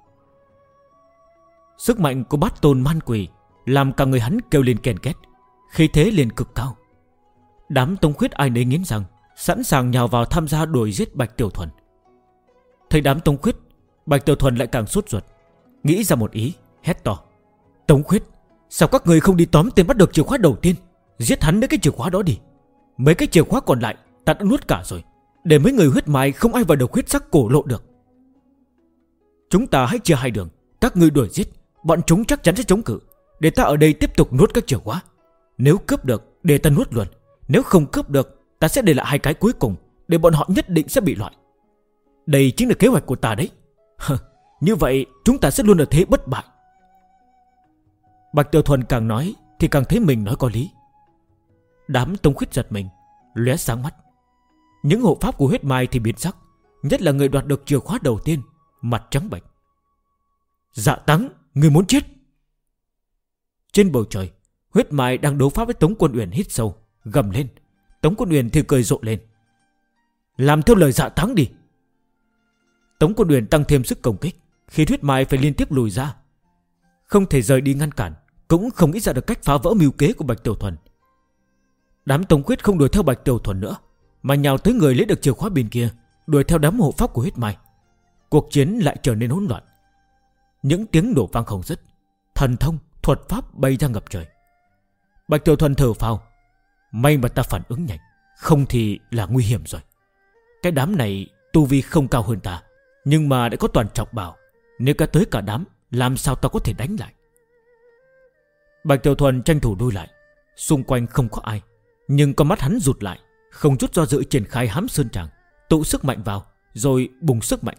Sức mạnh của bát tôn man quỷ làm cả người hắn kêu lên ken két, khí thế liền cực cao. Đám Tông Khuyết ai nấy nghiến răng, sẵn sàng nhào vào tham gia đuổi giết Bạch Tiểu Thuần. Thấy đám Tông Khuyết, Bạch Tiểu Thuần lại càng sốt ruột, nghĩ ra một ý, hét to. Tông Khuyết, sao các người không đi tóm tên bắt được chìa khóa đầu tiên, giết hắn lấy cái chìa khóa đó đi. Mấy cái chìa khóa còn lại ta đã nuốt cả rồi, để mấy người huyết mài không ai vào được huyết sắc cổ lộ được. Chúng ta hãy chia hai đường, các ngươi đuổi giết, bọn chúng chắc chắn sẽ chống cự, để ta ở đây tiếp tục nuốt các chìa khóa. Nếu cướp được để ta nuốt luôn, nếu không cướp được ta sẽ để lại hai cái cuối cùng, để bọn họ nhất định sẽ bị loại. Đây chính là kế hoạch của ta đấy. Như vậy chúng ta sẽ luôn ở thế bất bại. Bạch Tiểu Thuần càng nói thì càng thấy mình nói có lý. Đám Tông Khuyết giật mình, lóe sáng mắt. Những hộ pháp của huyết mai thì biến sắc, nhất là người đoạt được chìa khóa đầu tiên, mặt trắng bệch. Dạ Táng, người muốn chết. Trên bầu trời, huyết mai đang đấu pháp với Tống Quân Uyển hít sâu, gầm lên. Tống Quân Uyển thì cười rộ lên. Làm theo lời Dạ Táng đi. Tống Quân Uyển tăng thêm sức công kích, khi huyết mai phải liên tiếp lùi ra, không thể rời đi ngăn cản, cũng không nghĩ ra được cách phá vỡ mưu kế của Bạch Tiểu Thuần. Đám Tông Khuyết không đuổi theo Bạch Tiểu Thuần nữa, mà nhào tới người lấy được chìa khóa bên kia, đuổi theo đám hộ pháp của huyết mai. Cuộc chiến lại trở nên hỗn loạn. Những tiếng nổ vang không dứt, thần thông, thuật pháp bay ra ngập trời. Bạch Tiểu Thuần thở phào, may mà ta phản ứng nhanh, không thì là nguy hiểm rồi. Cái đám này tu vi không cao hơn ta, nhưng mà đã có toàn trọng bảo, nếu cả tới cả đám, làm sao ta có thể đánh lại. Bạch Tiểu Thuần tranh thủ lui lại, xung quanh không có ai, nhưng con mắt hắn rụt lại, không chút do dự triển khai hám sơn tràng, tụ sức mạnh vào, rồi bùng sức mạnh ra,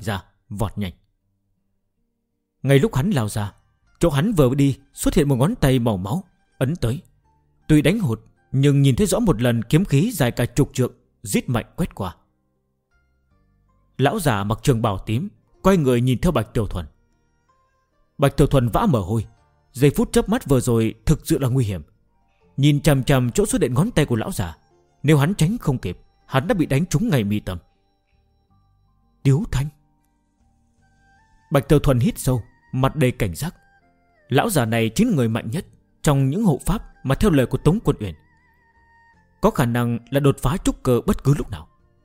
vọt nhanh. Ngay lúc hắn lao ra, chỗ hắn vừa đi xuất hiện một ngón tay màu máu ấn tới. Tuy đánh hụt nhưng nhìn thấy rõ một lần kiếm khí dài cả chục trượng rít mạnh quét qua. Lão già mặc trường bào tím quay người nhìn theo Bạch Tiểu Thuần. Bạch Tiểu Thuần vã mồ hôi. Giây phút chớp mắt vừa rồi thực sự là nguy hiểm. Nhìn chằm chằm chỗ xuất hiện ngón tay của lão già, nếu hắn tránh không kịp, hắn đã bị đánh trúng ngay mi tâm. Tiếu Thanh. Bạch Tiểu Thuần hít sâu, mặt đầy cảnh giác. Lão già này chính là người mạnh nhất trong những hộ pháp mà theo lời của Tống Quân Uyển, có khả năng là đột phá trúc cơ bất cứ lúc nào.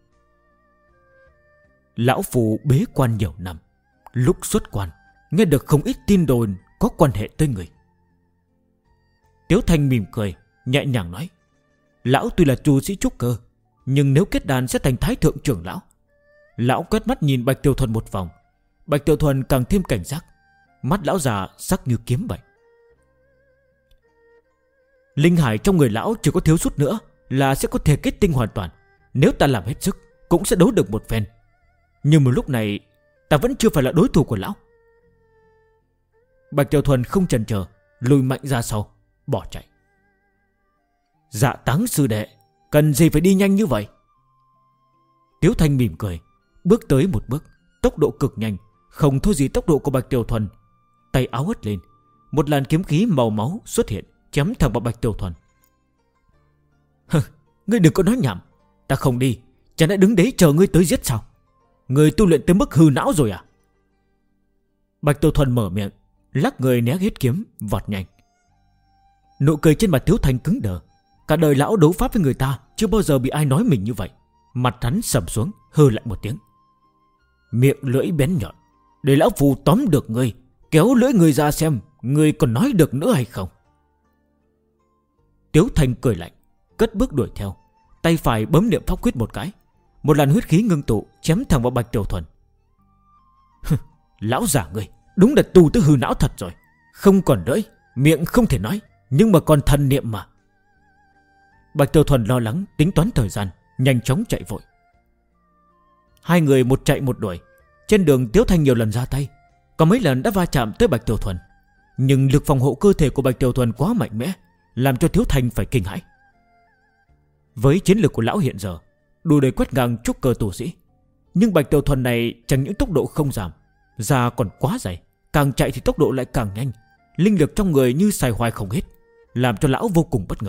Lão phù bế quan nhiều năm, lúc xuất quan nghe được không ít tin đồn có quan hệ tới người. Tiếu Thanh mỉm cười, nhẹ nhàng nói: Lão tuy là tu sĩ trúc cơ, nhưng nếu kết đàn sẽ thành thái thượng trưởng lão. Lão quét mắt nhìn Bạch Tiểu Thuần một vòng. Bạch Tiểu Thuần càng thêm cảnh giác. Mắt lão già sắc như kiếm vậy. Linh hải trong người lão chỉ có thiếu chút nữa là sẽ có thể kết tinh hoàn toàn. Nếu ta làm hết sức cũng sẽ đấu được một phen. Nhưng một lúc này ta vẫn chưa phải là đối thủ của lão. Bạch Tiểu Thuần không chần chờ, lùi mạnh ra sau, bỏ chạy. Dạ Táng sư đệ, cần gì phải đi nhanh như vậy? Tiếu Thanh mỉm cười, bước tới một bước, tốc độ cực nhanh, không thua gì tốc độ của Bạch Tiểu Thuần. Tay áo hất lên, một làn kiếm khí màu máu xuất hiện, chém thẳng vào Bạch Tiểu Thuần. Hừ, ngươi đừng có nói nhảm, ta không đi, chẳng lẽ đứng đấy chờ ngươi tới giết sao? Ngươi tu luyện tới mức hư não rồi à? Bạch Tiểu Thuần mở miệng, lắc người né hết kiếm, vọt nhanh. Nụ cười trên mặt Tiếu Thanh cứng đờ. Cả đời lão đấu pháp với người ta chưa bao giờ bị ai nói mình như vậy. Mặt hắn sầm xuống, hừ lại một tiếng. Miệng lưỡi bén nhọn, để lão phù tóm được ngươi, kéo lưỡi ngươi ra xem ngươi còn nói được nữa hay không. Tiếu Thanh cười lạnh, cất bước đuổi theo, tay phải bấm niệm pháp quyết một cái. Một làn huyết khí ngưng tụ chém thẳng vào Bạch Tiểu Thuần. Lão già ngươi đúng là tu tới hư não thật rồi. Không còn lưỡi, miệng không thể nói, nhưng mà còn thần niệm mà. Bạch Tiểu Thuần lo lắng tính toán thời gian, nhanh chóng chạy vội. Hai người một chạy một đuổi. Trên đường Tiếu Thanh nhiều lần ra tay, có mấy lần đã va chạm tới Bạch Tiểu Thuần, nhưng lực phòng hộ cơ thể của Bạch Tiểu Thuần quá mạnh mẽ, làm cho Tiếu Thanh phải kinh hãi. Với chiến lược của lão hiện giờ đủ để quét ngang trúc cơ tu sĩ, nhưng Bạch Tiểu Thuần này chẳng những tốc độ không giảm, da còn quá dày, càng chạy thì tốc độ lại càng nhanh, linh lực trong người như xài hoài không hết, làm cho lão vô cùng bất ngờ.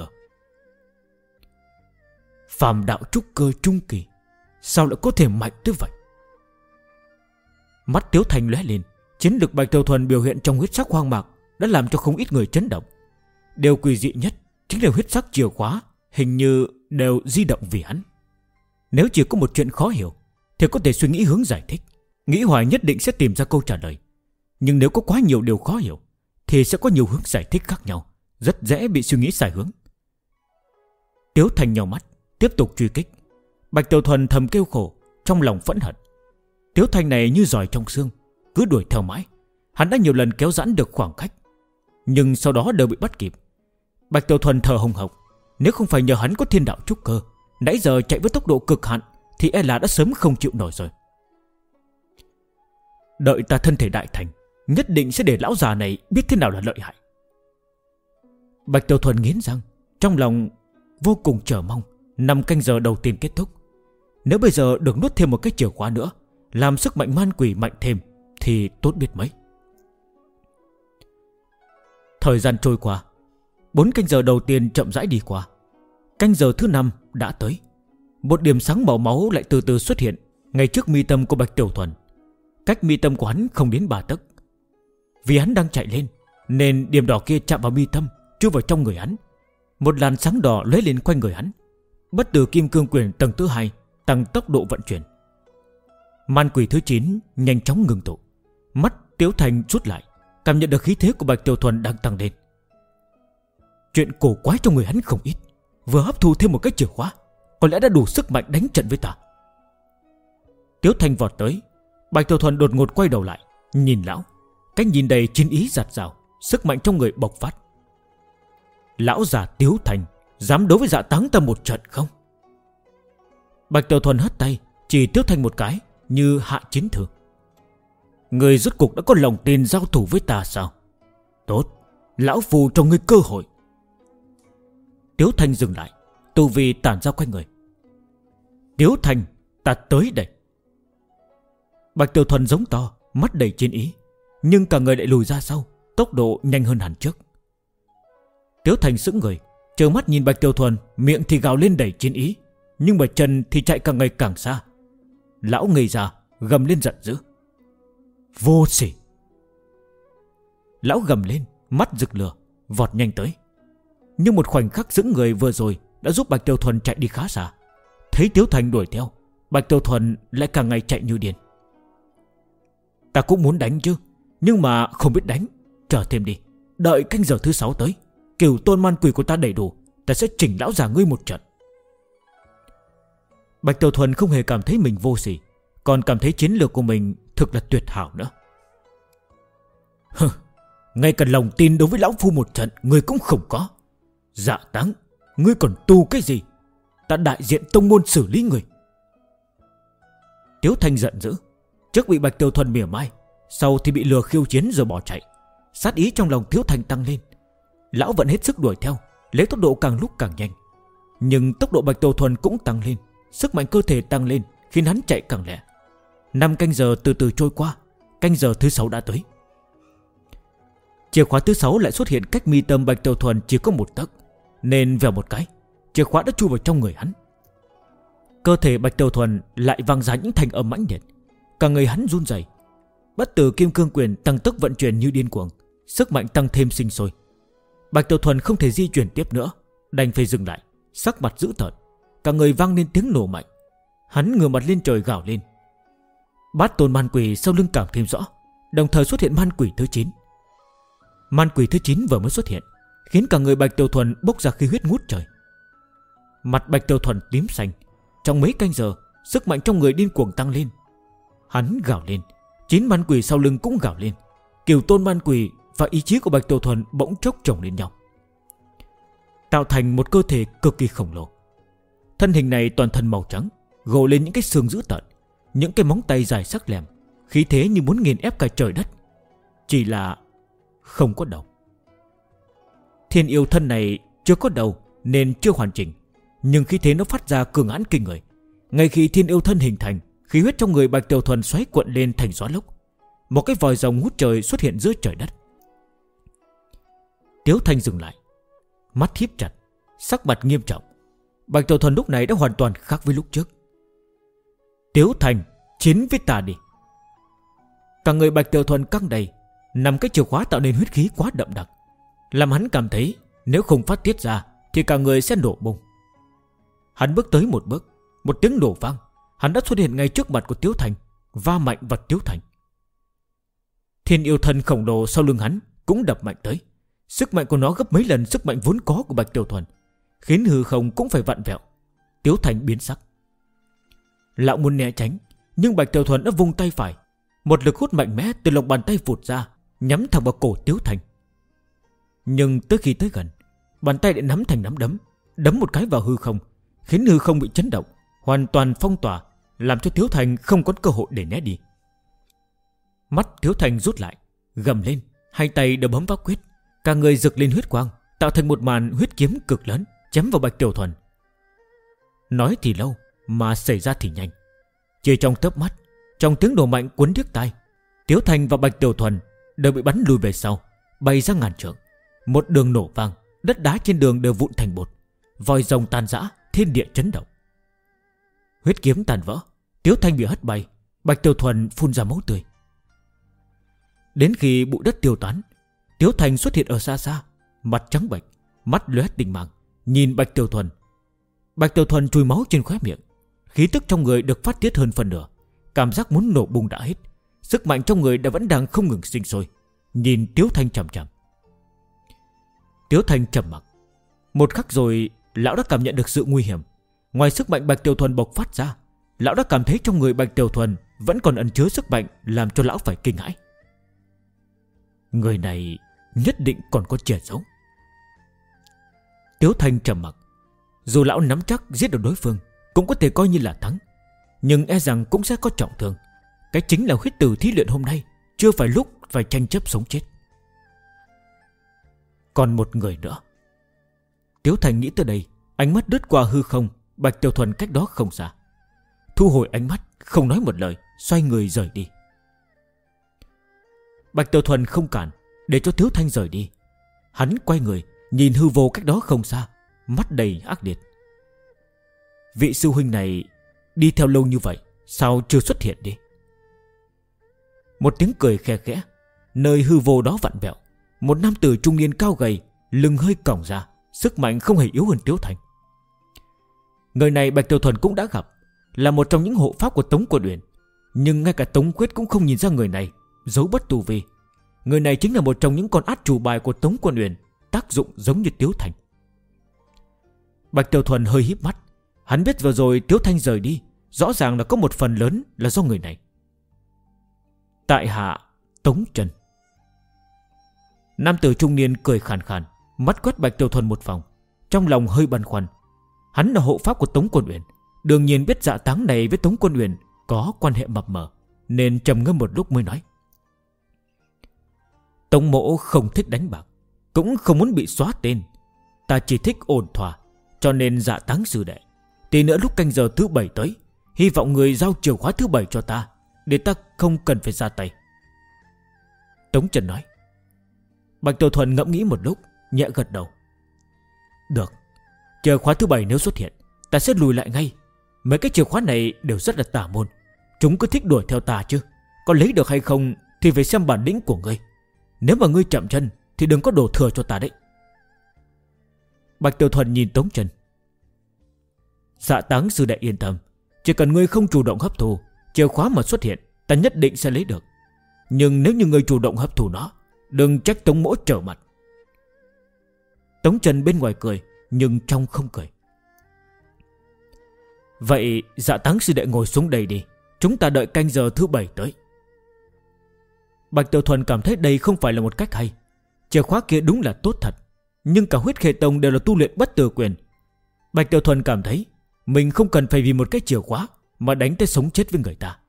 Phàm đạo trúc cơ trung kỳ, sao lại có thể mạnh tới vậy? Mắt Tiếu Thanh lóe lên, chiến lực Bạch Tiểu Thuần biểu hiện trong huyết sắc hoang mạc đã làm cho không ít người chấn động. Điều quỷ dị nhất chính là huyết sắc chìa khóa hình như đều di động vì hắn. Nếu chỉ có một chuyện khó hiểu thì có thể suy nghĩ hướng giải thích, nghĩ hoài nhất định sẽ tìm ra câu trả lời. Nhưng nếu có quá nhiều điều khó hiểu thì sẽ có nhiều hướng giải thích khác nhau, rất dễ bị suy nghĩ sai hướng. Tiếu Thanh nhào mắt, tiếp tục truy kích. Bạch Tiểu Thuần thầm kêu khổ, trong lòng phẫn hận. Tiếu Thanh này như giỏi trong xương, cứ đuổi theo mãi. Hắn đã nhiều lần kéo giãn được khoảng cách, nhưng sau đó đều bị bắt kịp. Bạch Tiểu Thuần thở hồng hộc, nếu không phải nhờ hắn có thiên đạo trúc cơ, nãy giờ chạy với tốc độ cực hạn thì e là đã sớm không chịu nổi rồi. Đợi ta thân thể đại thành, nhất định sẽ để lão già này biết thế nào là lợi hại. Bạch Tiểu Thuần nghiến răng, trong lòng vô cùng chờ mong 5 canh giờ đầu tiên kết thúc. Nếu bây giờ được nuốt thêm một cái chìa khóa nữa, làm sức mạnh man quỷ mạnh thêm thì tốt biết mấy. Thời gian trôi qua, 4 canh giờ đầu tiên chậm rãi đi qua. Canh giờ thứ 5 đã tới. Một điểm sáng màu máu lại từ từ xuất hiện ngay trước mi tâm của Bạch Tiểu Thuần. Cách mi tâm của hắn không đến 3 tấc. Vì hắn đang chạy lên nên điểm đỏ kia chạm vào mi tâm, chui vào trong người hắn. Một làn sáng đỏ lóe lên quanh người hắn. Bất tử kim cương quyền tầng thứ 2 tăng tốc độ vận chuyển. Man quỷ thứ 9 nhanh chóng ngừng tụ. Mắt Tiếu Thanh rút lại, cảm nhận được khí thế của Bạch Tiểu Thuần đang tăng lên. Chuyện cổ quái trong người hắn không ít, vừa hấp thu thêm một cái chìa khóa, có lẽ đã đủ sức mạnh đánh trận với ta. Tiếu Thanh vọt tới. Bạch Tiểu Thuần đột ngột quay đầu lại, nhìn lão, cái nhìn đầy chiến ý dạt dào, sức mạnh trong người bộc phát. Lão già Tiếu Thanh dám đối với Dạ Táng ta một trận không? Bạch Tiểu Thuần hất tay chỉ Tiếu Thanh một cái như hạ chiến thư. Người rốt cuộc đã có lòng tin giao thủ với ta sao? Tốt, lão phù cho ngươi cơ hội. Tiếu Thanh dừng lại, tu vi tản ra quanh người. Tiếu Thanh, ta tới đây. Bạch Tiểu Thuần giống to, mắt đầy chiến ý, nhưng cả người lại lùi ra sau, tốc độ nhanh hơn hẳn trước. Tiếu Thanh sững người, trợn mắt nhìn Bạch Tiểu Thuần, miệng thì gào lên đầy chiến ý, nhưng mà chân thì chạy càng ngày càng xa. Lão ngây ra, gầm lên giận dữ. Vô sỉ! Lão gầm lên, mắt rực lửa, vọt nhanh tới. Nhưng một khoảnh khắc sững người vừa rồi đã giúp Bạch Tiểu Thuần chạy đi khá xa. Thấy Tiếu Thanh đuổi theo, Bạch Tiểu Thuần lại càng ngày chạy như điên. Ta cũng muốn đánh chứ, nhưng mà không biết đánh. Chờ thêm đi, đợi canh giờ thứ 6 tới, Cửu Tôn Man Quỷ của ta đầy đủ, ta sẽ chỉnh lão già ngươi một trận. Bạch Tiểu Thuần không hề cảm thấy mình vô sỉ, còn cảm thấy chiến lược của mình thực là tuyệt hảo nữa. Hừ, ngay cả lòng tin đối với lão phu một trận ngươi cũng không có. Dạ Táng, ngươi còn tu cái gì? Ta đại diện tông môn xử lý ngươi. Tiếu Thanh giận dữ, trước bị Bạch Tiểu Thuần mỉa mai, sau thì bị lừa khiêu chiến rồi bỏ chạy. Sát ý trong lòng Tiếu Thanh tăng lên. Lão vẫn hết sức đuổi theo, lấy tốc độ càng lúc càng nhanh. Nhưng tốc độ Bạch Tiểu Thuần cũng tăng lên, sức mạnh cơ thể tăng lên, khiến hắn chạy càng lẹ. 5 canh giờ từ từ trôi qua, canh giờ thứ 6 đã tới. Chìa khóa thứ 6 lại xuất hiện cách mi tâm Bạch Tiểu Thuần chỉ có 1 tấc, nên vèo một cái, chìa khóa đã chui vào trong người hắn. Cơ thể Bạch Tiểu Thuần lại vang ra những thanh âm mãnh liệt, cả người hắn run rẩy. Bất tử kim cương quyền tăng tốc vận chuyển như điên cuồng, sức mạnh tăng thêm sinh sôi. Bạch Tiểu Thuần không thể di chuyển tiếp nữa, đành phải dừng lại, sắc mặt dữ tợn, cả người vang lên tiếng nổ mạnh. Hắn ngửa mặt lên trời gào lên. Bát Tôn Man Quỷ sau lưng càng thêm rõ, đồng thời xuất hiện Man Quỷ thứ 9. Man Quỷ thứ 9 vừa mới xuất hiện, khiến cả người Bạch Tiểu Thuần bốc ra khí huyết ngút trời. Mặt Bạch Tiểu Thuần tím xanh. Trong mấy canh giờ, sức mạnh trong người điên cuồng tăng lên. Hắn gào lên, 9 Man Quỷ sau lưng cũng gào lên. Cửu Tôn Man Quỷ và ý chí của Bạch Tiểu Thuần bỗng chốc chồng lên nhau, tạo thành một cơ thể cực kỳ khổng lồ. Thân hình này toàn thân màu trắng, gồ lên những cái xương dữ tợn, những cái móng tay dài sắc lẹm, khí thế như muốn nghiền ép cả trời đất. Chỉ là không có đầu. Thiên yêu thân này chưa có đầu nên chưa hoàn chỉnh, nhưng khí thế nó phát ra cường hãn kinh người. Ngay khi thiên yêu thân hình thành, khí huyết trong người Bạch Tiểu Thuần xoáy cuộn lên thành gió lốc. Một cái vòi rồng ngút trời xuất hiện giữa trời đất. Tiếu Thanh dừng lại, mắt híp chặt, sắc mặt nghiêm trọng. Bạch Tiểu Thuần lúc này đã hoàn toàn khác với lúc trước. Tiếu Thanh, chiến với ta đi. Cả người Bạch Tiểu Thuần căng đầy, nằm cái chìa khóa tạo nên huyết khí quá đậm đặc, làm hắn cảm thấy nếu không phát tiết ra thì cả người sẽ nổ bung. Hắn bước tới một bước, một tiếng nổ vang, hắn đã xuất hiện ngay trước mặt của Tiếu Thanh, va mạnh vào Tiếu Thanh. Thiên yêu thân khổng lồ sau lưng hắn cũng đập mạnh tới. Sức mạnh của nó gấp mấy lần sức mạnh vốn có của Bạch Tiểu Thuần, khiến hư không cũng phải vặn vẹo. Tiếu Thanh biến sắc. Lão muốn né tránh, nhưng Bạch Tiểu Thuần đã vung tay phải, một lực hút mạnh mẽ từ lòng bàn tay vụt ra, nhắm thẳng vào cổ Tiếu Thanh. Nhưng tới khi tới gần, bàn tay lại nắm thành nắm đấm, đấm một cái vào hư không, khiến hư không bị chấn động, hoàn toàn phong tỏa, làm cho Tiếu Thanh không có cơ hội để né đi. Mắt Tiếu Thanh rút lại, gầm lên, hai tay đấm bấm pháp quyết, cả người rực lên huyết quang, tạo thành một màn huyết kiếm cực lớn chém vào Bạch Tiểu Thuần. Nói thì lâu mà xảy ra thì nhanh. Chỉ trong chớp mắt, trong tiếng nổ mạnh cuốn điếc tai, Tiếu Thanh và Bạch Tiểu Thuần đều bị bắn lùi về sau, bay ra ngàn trượng. Một đường nổ vang, đất đá trên đường đều vụn thành bột, vòi rồng tan rã, thiên địa chấn động. Huyết kiếm tàn vỡ, Tiếu Thanh bị hất bay, Bạch Tiểu Thuần phun ra máu tươi. Đến khi bụi đất tiêu tán, Tiếu Thanh xuất hiện ở xa xa, mặt trắng bệch, mắt lóe tinh mang, nhìn Bạch Tiểu Thuần. Bạch Tiểu Thuần chùi máu trên khóe miệng, khí tức trong người được phát tiết hơn phần nửa, cảm giác muốn nổ bung đã hết, sức mạnh trong người đã vẫn đang không ngừng sinh sôi, nhìn Tiếu Thanh chằm chằm. Tiếu Thanh trầm mặc. Một khắc rồi, lão đã cảm nhận được sự nguy hiểm. Ngoài sức mạnh Bạch Tiểu Thuần bộc phát ra, lão đã cảm thấy trong người Bạch Tiểu Thuần vẫn còn ẩn chứa sức mạnh làm cho lão phải kinh hãi. Người này nhất định còn có che giấu. Tiếu Thanh trầm mặc. Dù lão nắm chắc giết được đối phương, cũng có thể coi như là thắng, nhưng e rằng cũng sẽ có trọng thương. Cái chính là huyết tử thí luyện hôm nay chưa phải lúc phải tranh chấp sống chết. Còn một người nữa. Tiếu Thành nghĩ tới đây, ánh mắt đứt qua hư không. Bạch Tiểu Thuần cách đó không xa, thu hồi ánh mắt, không nói một lời, xoay người rời đi. Bạch Tiểu Thuần không cản, để cho Tiếu Thanh rời đi. Hắn quay người nhìn hư vô cách đó không xa, mắt đầy ác liệt. Vị sư huynh này đi theo lâu như vậy, sao chưa xuất hiện đi? Một tiếng cười khe khẽ. Nơi hư vô đó vặn vẹo, một nam tử trung niên cao gầy, lưng hơi còng ra, sức mạnh không hề yếu hơn Tiếu Thành. Người này Bạch Tiểu Thuần cũng đã gặp, là một trong những hộ pháp của Tống Quân Uyển. Nhưng ngay cả Tống Quyết cũng không nhìn ra người này giấu bất tu vi. Người này chính là một trong những con át chủ bài của Tống Quân Uyển, tác dụng giống như Tiếu Thành. Bạch Tiểu Thuần hơi híp mắt. Hắn biết vừa rồi Tiếu Thanh rời đi, rõ ràng là có một phần lớn là do người này. Tại hạ Tống Trần. Nam tử trung niên cười khàn khàn, mắt quét Bạch Tiểu Thuần một vòng, trong lòng hơi băn khoăn. Hắn là hộ pháp của Tống Quân Uyển, đương nhiên biết Dạ Táng này với Tống Quân Uyển có quan hệ mập mờ, nên trầm ngâm một lúc mới nói: Tống mỗ không thích đánh bạc, cũng không muốn bị xóa tên. Ta chỉ thích ổn thỏa, cho nên Dạ Táng sư đệ, tí nữa lúc canh giờ thứ 7 tới, hy vọng người giao chìa khóa thứ 7 cho ta, để ta không cần phải ra tay. Tống Trần nói. Bạch Tiểu Thuần ngẫm nghĩ một lúc, nhẹ gật đầu. Được, chìa khóa thứ 7 nếu xuất hiện, ta sẽ lùi lại ngay. Mấy cái chìa khóa này đều rất là tà môn, chúng cứ thích đuổi theo ta chứ. Có lấy được hay không thì phải xem bản lĩnh của ngươi. Nếu mà ngươi chậm chân thì đừng có đổ thừa cho ta đấy. Bạch Tiểu Thuần nhìn Tống Trần. Dạ Táng sư đệ yên tâm, chỉ cần ngươi không chủ động hấp thu, chìa khóa mà xuất hiện, ta nhất định sẽ lấy được. Nhưng nếu như ngươi chủ động hấp thu nó, đừng trách Tống mỗ trở mặt. Tống Trần bên ngoài cười, nhưng trong không cười. Vậy Dạ Táng sư đệ ngồi xuống đây đi, chúng ta đợi canh giờ thứ 7 tới. Bạch Tiểu Thuần cảm thấy đây không phải là một cách hay. Chìa khóa kia đúng là tốt thật, nhưng cả Huyết Khê Tông đều là tu luyện bất tử quyền. Bạch Tiểu Thuần cảm thấy mình không cần phải vì một cái chìa khóa mà đánh tới sống chết với người ta.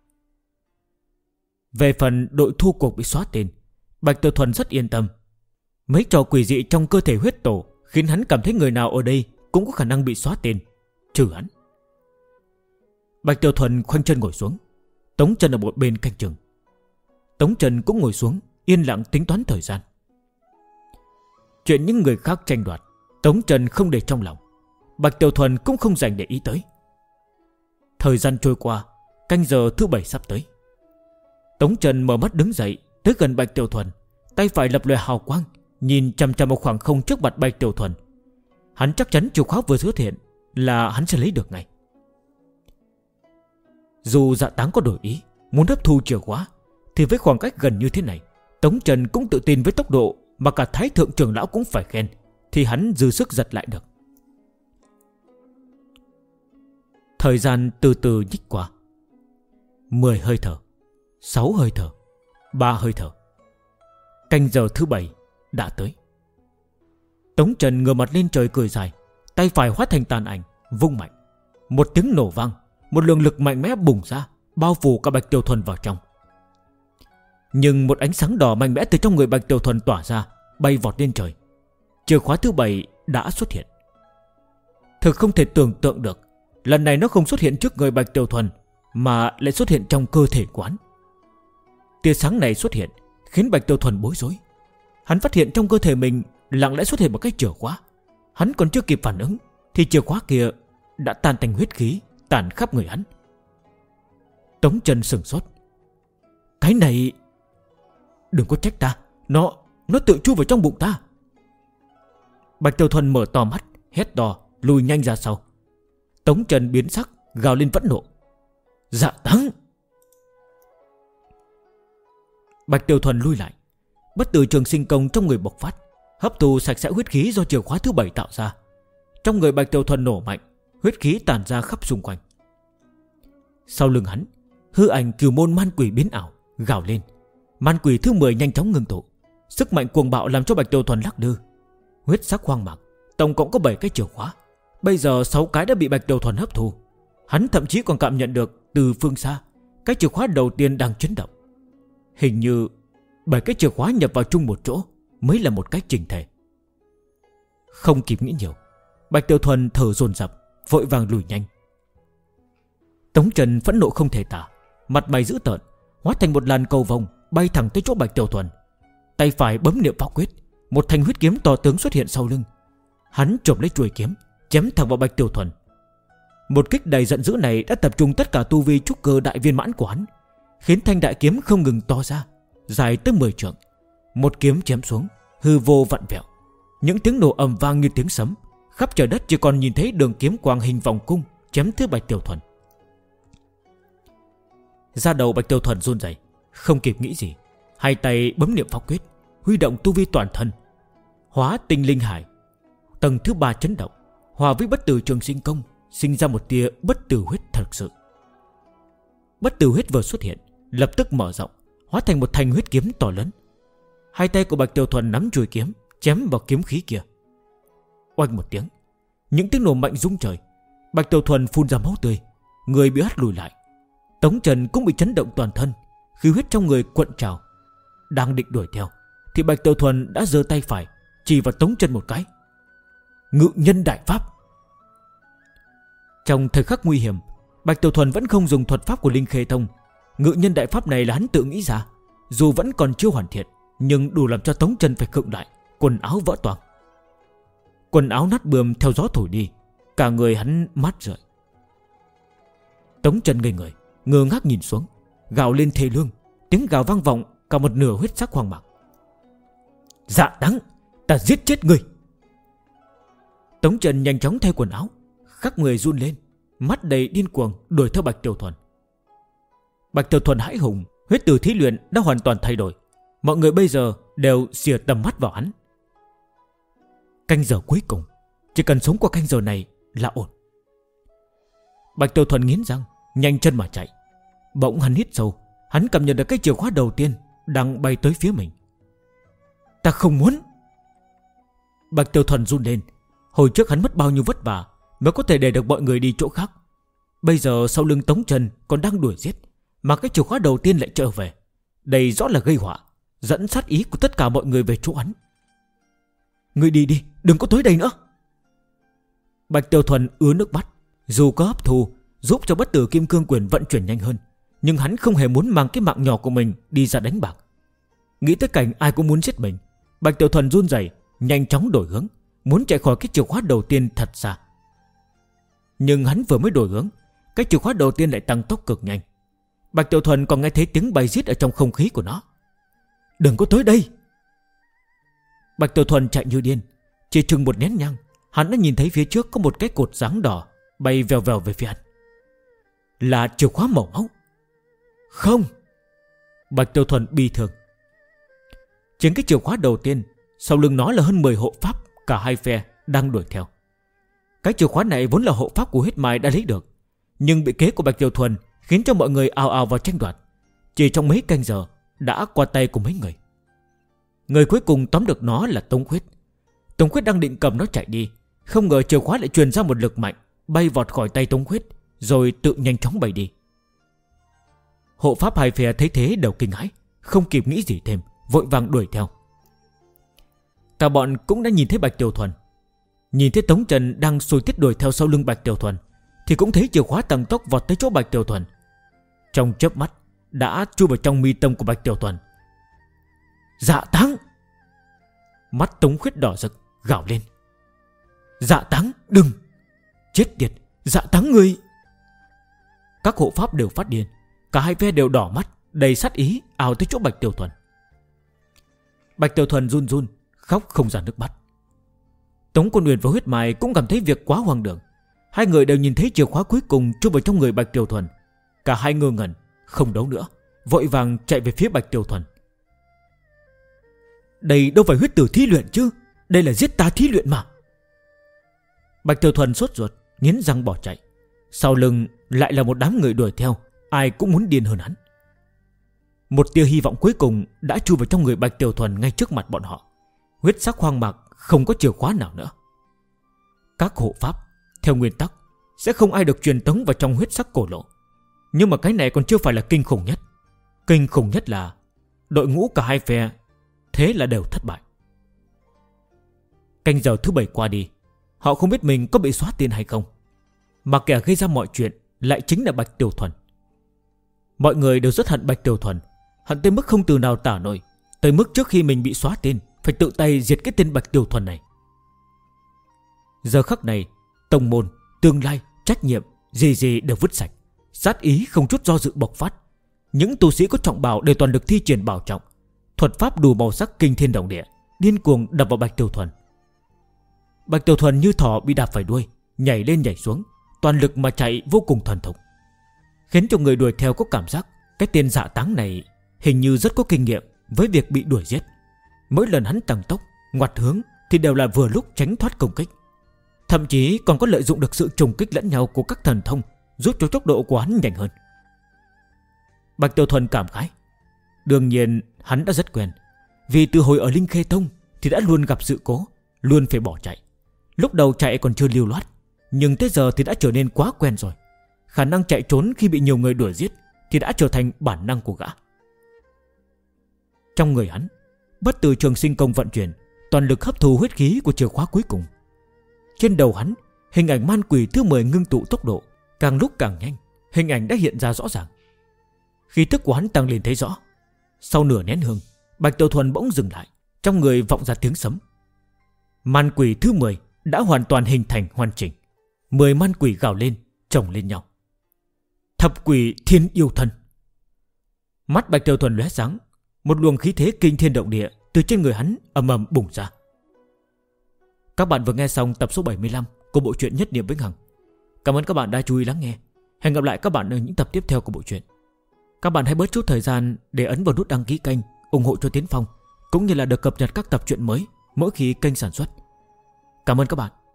Về phần đội thua cuộc bị xóa tên, Bạch Tiểu Thuần rất yên tâm. Mấy trò quỷ dị trong cơ thể huyết tổ khiến hắn cảm thấy người nào ở đây cũng có khả năng bị xóa tên, trừ hắn. Bạch Tiểu Thuần khoanh chân ngồi xuống, Tống Trần ở một bên canh chừng. Tống Trần cũng ngồi xuống, yên lặng tính toán thời gian. Chuyện những người khác tranh đoạt, Tống Trần không để trong lòng, Bạch Tiểu Thuần cũng không dành để ý tới. Thời gian trôi qua, canh giờ thứ 7 sắp tới. Tống Trần mở mắt đứng dậy, tới gần Bạch Tiểu Thuần, tay phải lập lòe hào quang, nhìn chằm chằm vào khoảng không trước mặt Bạch Tiểu Thuần. Hắn chắc chắn chìa khóa vừa xuất hiện là hắn sẽ lấy được ngay. Dù Dạ Táng có đổi ý muốn hấp thu chìa khóa, thì với khoảng cách gần như thế này, Tống Trần cũng tự tin với tốc độ mà cả Thái Thượng trưởng lão cũng phải khen, thì hắn dư sức giật lại được. Thời gian từ từ nhích qua. 10 hơi thở, 6 hơi thở, 3 hơi thở. Canh giờ thứ 7 đã tới. Tống Trần ngửa mặt lên trời cười dài, tay phải hóa thành tàn ảnh, vung mạnh. Một tiếng nổ vang, một lượng lực mạnh mẽ bùng ra, bao phủ cả Bạch Tiểu Thuần vào trong. Nhưng một ánh sáng đỏ mạnh mẽ từ trong người Bạch Tiểu Thuần tỏa ra, bay vọt lên trời. Chìa khóa thứ 7 đã xuất hiện. Thực không thể tưởng tượng được, lần này nó không xuất hiện trước người Bạch Tiểu Thuần, mà lại xuất hiện trong cơ thể quán. Tia sáng này xuất hiện khiến Bạch Tiểu Thuần bối rối. Hắn phát hiện trong cơ thể mình lặng lẽ xuất hiện một cái chìa khóa. Hắn còn chưa kịp phản ứng thì chìa khóa kia đã tan thành huyết khí, tản khắp người hắn. Tống Trần sửng sốt. Cái này... Đừng có trách ta, Nó tự chui vào trong bụng ta. Bạch Tiểu Thuần mở to mắt, hét to, lùi nhanh ra sau. Tống Trần biến sắc, gào lên phẫn nộ. Dạ Táng! Bạch Tiểu Thuần lui lại. Bất tử trường sinh công trong người bộc phát, hấp thu sạch sẽ huyết khí do chìa khóa thứ 7 tạo ra. Trong người Bạch Tiểu Thuần nổ mạnh, huyết khí tản ra khắp xung quanh. Sau lưng hắn, hư ảnh Cửu Môn Man Quỷ biến ảo, gào lên. Man Quỷ thứ 10 nhanh chóng ngưng tụ. Sức mạnh cuồng bạo làm cho Bạch Tiểu Thuần lắc lư. Huyết sắc hoang mạc, tổng cộng có 7 cái chìa khóa. Bây giờ 6 cái đã bị Bạch Tiểu Thuần hấp thu. Hắn thậm chí còn cảm nhận được từ phương xa cái chìa khóa đầu tiên đang chấn động. Hình như 7 cái chìa khóa nhập vào chung một chỗ mới là một cách chỉnh thể. Không kịp nghĩ nhiều, Bạch Tiểu Thuần thở dồn dập, vội vàng lùi nhanh. Tống Trần phẫn nộ không thể tả, mặt mày dữ tợn, hóa thành một làn cầu vồng bay thẳng tới chỗ Bạch Tiểu Thuần. Tay phải bấm niệm pháp quyết, một thanh huyết kiếm to tướng xuất hiện sau lưng. Hắn chộp lấy chuôi kiếm, chém thẳng vào Bạch Tiểu Thuần. Một kích đầy giận dữ này đã tập trung tất cả tu vi trúc cơ đại viên mãn của hắn, khiến thanh đại kiếm không ngừng to ra, dài tới 10 trượng. Một kiếm chém xuống, hư vô vặn vẹo, những tiếng nổ ầm vang như tiếng sấm. Khắp trời đất chỉ còn nhìn thấy đường kiếm quang hình vòng cung chém tới Bạch Tiểu Thuần. Da đầu Bạch Tiểu Thuần run rẩy, không kịp nghĩ gì, hai tay bấm niệm pháp quyết, huy động tu vi toàn thân, hóa tinh linh hải tầng thứ 3 chấn động, hòa với bất tử trường sinh công, sinh ra một tia bất tử huyết thật sự. Bất tử huyết vừa xuất hiện, lập tức mở rộng, hóa thành một thanh huyết kiếm to lớn. Hai tay của Bạch Tiểu Thuần nắm chuôi kiếm, chém vào kiếm khí kia. Oanh một tiếng, những tiếng nổ mạnh rung trời. Bạch Tiểu Thuần phun ra máu tươi, người bị hất lùi lại. Tống Trần cũng bị chấn động toàn thân, khí huyết trong người cuộn trào. Đang định đuổi theo thì Bạch Tiểu Thuần đã giơ tay phải chỉ vào Tống Trần một cái. Ngự nhân đại pháp. Trong thời khắc nguy hiểm, Bạch Tiểu Thuần vẫn không dùng thuật pháp của Linh Khê Tông. Ngự nhân đại pháp này là hắn tự nghĩ ra, dù vẫn còn chưa hoàn thiện, nhưng đủ làm cho Tống Trần phải khựng lại, quần áo vỡ toang. Quần áo nát bươm theo gió thổi đi, cả người hắn mát rượi. Tống Trần ngây người, ngơ ngác nhìn xuống, gào lên thê lương, tiếng gào vang vọng cả một nửa huyết sắc hoang mạc. Dạ đáng, ta giết chết người. Tống Trần nhanh chóng thay quần áo, khắp người run lên, mắt đầy điên cuồng đuổi theo Bạch Tiểu Thuần. Bạch Tiểu Thuần hãi hùng, huyết tử thí luyện đã hoàn toàn thay đổi. Mọi người bây giờ đều xìa tầm mắt vào hắn. Canh giờ cuối cùng, chỉ cần sống qua canh giờ này là ổn. Bạch Tiểu Thuần nghiến răng, nhanh chân mà chạy. Bỗng hắn hít sâu, hắn cảm nhận được cái chìa khóa đầu tiên đang bay tới phía mình. Ta không muốn. Bạch Tiểu Thuần run lên. Hồi trước hắn mất bao nhiêu vất vả mới có thể để được mọi người đi chỗ khác. Bây giờ sau lưng Tống Trần còn đang đuổi giết, mà cái chìa khóa đầu tiên lại trở về. Đây rõ là gây họa, dẫn sát ý của tất cả mọi người về chỗ hắn. Ngươi đi đi, đừng có tới đây nữa. Bạch Tiểu Thuần ứa nước mắt. Dù có hấp thu giúp cho bất tử kim cương quyền vận chuyển nhanh hơn, nhưng hắn không hề muốn mang cái mạng nhỏ của mình đi ra đánh bạc. Nghĩ tới cảnh ai cũng muốn giết mình, Bạch Tiểu Thuần run rẩy, nhanh chóng đổi hướng, muốn chạy khỏi cái chìa khóa đầu tiên thật xa. Nhưng hắn vừa mới đổi hướng, cái chìa khóa đầu tiên lại tăng tốc cực nhanh. Bạch Tiểu Thuần còn nghe thấy tiếng bay giết ở trong không khí của nó. Đừng có tới đây. Bạch Tiểu Thuần chạy như điên. Chỉ chừng một nén nhang, hắn đã nhìn thấy phía trước có một cái cột dáng đỏ bay vèo vèo về phía hắn. Là chìa khóa màu máu. Không. Bạch Tiểu Thuần bi thương. Trên cái chìa khóa đầu tiên, sau lưng nó là hơn 10 hộ pháp, cả hai phe đang đuổi theo. Cái chìa khóa này vốn là hộ pháp của huyết mai đã lấy được, nhưng bị kế của Bạch Tiểu Thuần khiến cho mọi người ào ào vào tranh đoạt. Chỉ trong mấy canh giờ đã qua tay của mấy người. Người cuối cùng tóm được nó là Tống Khuyết. Tống Khuyết đang định cầm nó chạy đi, không ngờ chìa khóa lại truyền ra một lực mạnh, bay vọt khỏi tay Tống Khuyết, rồi tự nhanh chóng bay đi. Hộ pháp hai phe thấy thế đều kinh hãi, không kịp nghĩ gì thêm, vội vàng đuổi theo. Cả bọn cũng đã nhìn thấy Bạch Tiểu Thuần. Nhìn thấy Tống Trần đang sôi tiết đuổi theo sau lưng Bạch Tiểu Thuần, thì cũng thấy chìa khóa tăng tốc vọt tới chỗ Bạch Tiểu Thuần. Trong chớp mắt đã chui vào trong mi tâm của Bạch Tiểu Thuần. Dạ Táng. Mắt Tống Khuyết đỏ rực, gào lên. Dạ Táng, đừng. Chết tiệt, Dạ Táng ngươi. Các hộ pháp đều phát điên, cả hai phe đều đỏ mắt, đầy sát ý ào tới chỗ Bạch Tiểu Thuần. Bạch Tiểu Thuần run run, khóc không ra nước mắt. Tống Quân Uyển và Huyết Mai cũng cảm thấy việc quá hoang đường. Hai người đều nhìn thấy chìa khóa cuối cùng chui vào trong người Bạch Tiểu Thuần. Cả hai ngơ ngẩn, không đấu nữa, vội vàng chạy về phía Bạch Tiểu Thuần. Đây đâu phải huyết tử thí luyện chứ, đây là giết ta thí luyện mà. Bạch Tiểu Thuần sốt ruột, nghiến răng bỏ chạy. Sau lưng lại là một đám người đuổi theo, ai cũng muốn điên hơn hắn. Một tia hy vọng cuối cùng đã chui vào trong người Bạch Tiểu Thuần ngay trước mặt bọn họ. Huyết sắc hoang mạc không có chìa khóa nào nữa. Các hộ pháp theo nguyên tắc sẽ không ai được truyền tống vào trong huyết sắc cổ lộ. Nhưng mà cái này còn chưa phải là kinh khủng nhất. Kinh khủng nhất là đội ngũ cả hai phe thế là đều thất bại. Canh giờ thứ 7 qua đi, họ không biết mình có bị xóa tên hay không, mà kẻ gây ra mọi chuyện lại chính là Bạch Tiểu Thuần. Mọi người đều rất hận Bạch Tiểu Thuần, hận tới mức không từ nào tả nổi, tới mức trước khi mình bị xóa tên phải tự tay diệt cái tên Bạch Tiểu Thuần này. Giờ khắc này, tông môn, tương lai, trách nhiệm gì đều vứt sạch, sát ý không chút do dự bộc phát. Những tu sĩ có trọng bảo đều toàn lực thi triển bảo trọng, thuật pháp đủ màu sắc kinh thiên động địa, điên cuồng đập vào Bạch Tiểu Thuần. Bạch Tiểu Thuần như thỏ bị đạp phải đuôi, nhảy lên nhảy xuống, toàn lực mà chạy vô cùng thuần thục, khiến cho người đuổi theo có cảm giác cái tên dạ táng này hình như rất có kinh nghiệm với việc bị đuổi giết. Mỗi lần hắn tăng tốc, ngoặt hướng thì đều là vừa lúc tránh thoát công kích, thậm chí còn có lợi dụng được sự trùng kích lẫn nhau của các thần thông, giúp cho tốc độ của hắn nhanh hơn. Bạch Tiểu Thuần cảm khái. Đương nhiên hắn đã rất quen, vì từ hồi ở Linh Khê Tông thì đã luôn gặp sự cố, luôn phải bỏ chạy. Lúc đầu chạy còn chưa lưu loát, nhưng tới giờ thì đã trở nên quá quen rồi. Khả năng chạy trốn khi bị nhiều người đuổi giết thì đã trở thành bản năng của gã. Trong người hắn, bất tử trường sinh công vận chuyển, toàn lực hấp thu huyết khí của chìa khóa cuối cùng. Trên đầu hắn, hình ảnh man quỷ thứ 10 ngưng tụ tốc độ, càng lúc càng nhanh, hình ảnh đã hiện ra rõ ràng. Khí tức của hắn tăng lên thấy rõ. Sau nửa nén hương, Bạch Tiểu Thuần bỗng dừng lại, trong người vọng ra tiếng sấm. Man quỷ thứ 10 đã hoàn toàn hình thành hoàn chỉnh. 10 man quỷ gào lên, chồng lên nhau. Thập quỷ thiên yêu thân. Mắt Bạch Tiểu Thuần lóe sáng, một luồng khí thế kinh thiên động địa từ trên người hắn ầm ầm bùng ra. Các bạn vừa nghe xong tập số 75 của bộ truyện Nhất Niệm Vĩnh Hằng. Cảm ơn các bạn đã chú ý lắng nghe. Hẹn gặp lại các bạn ở những tập tiếp theo của bộ truyện. Các bạn hãy bớt chút thời gian để ấn vào nút đăng ký kênh, ủng hộ cho Tiến Phong, cũng như là được cập nhật các tập truyện mới mỗi khi kênh sản xuất. Cảm ơn các bạn.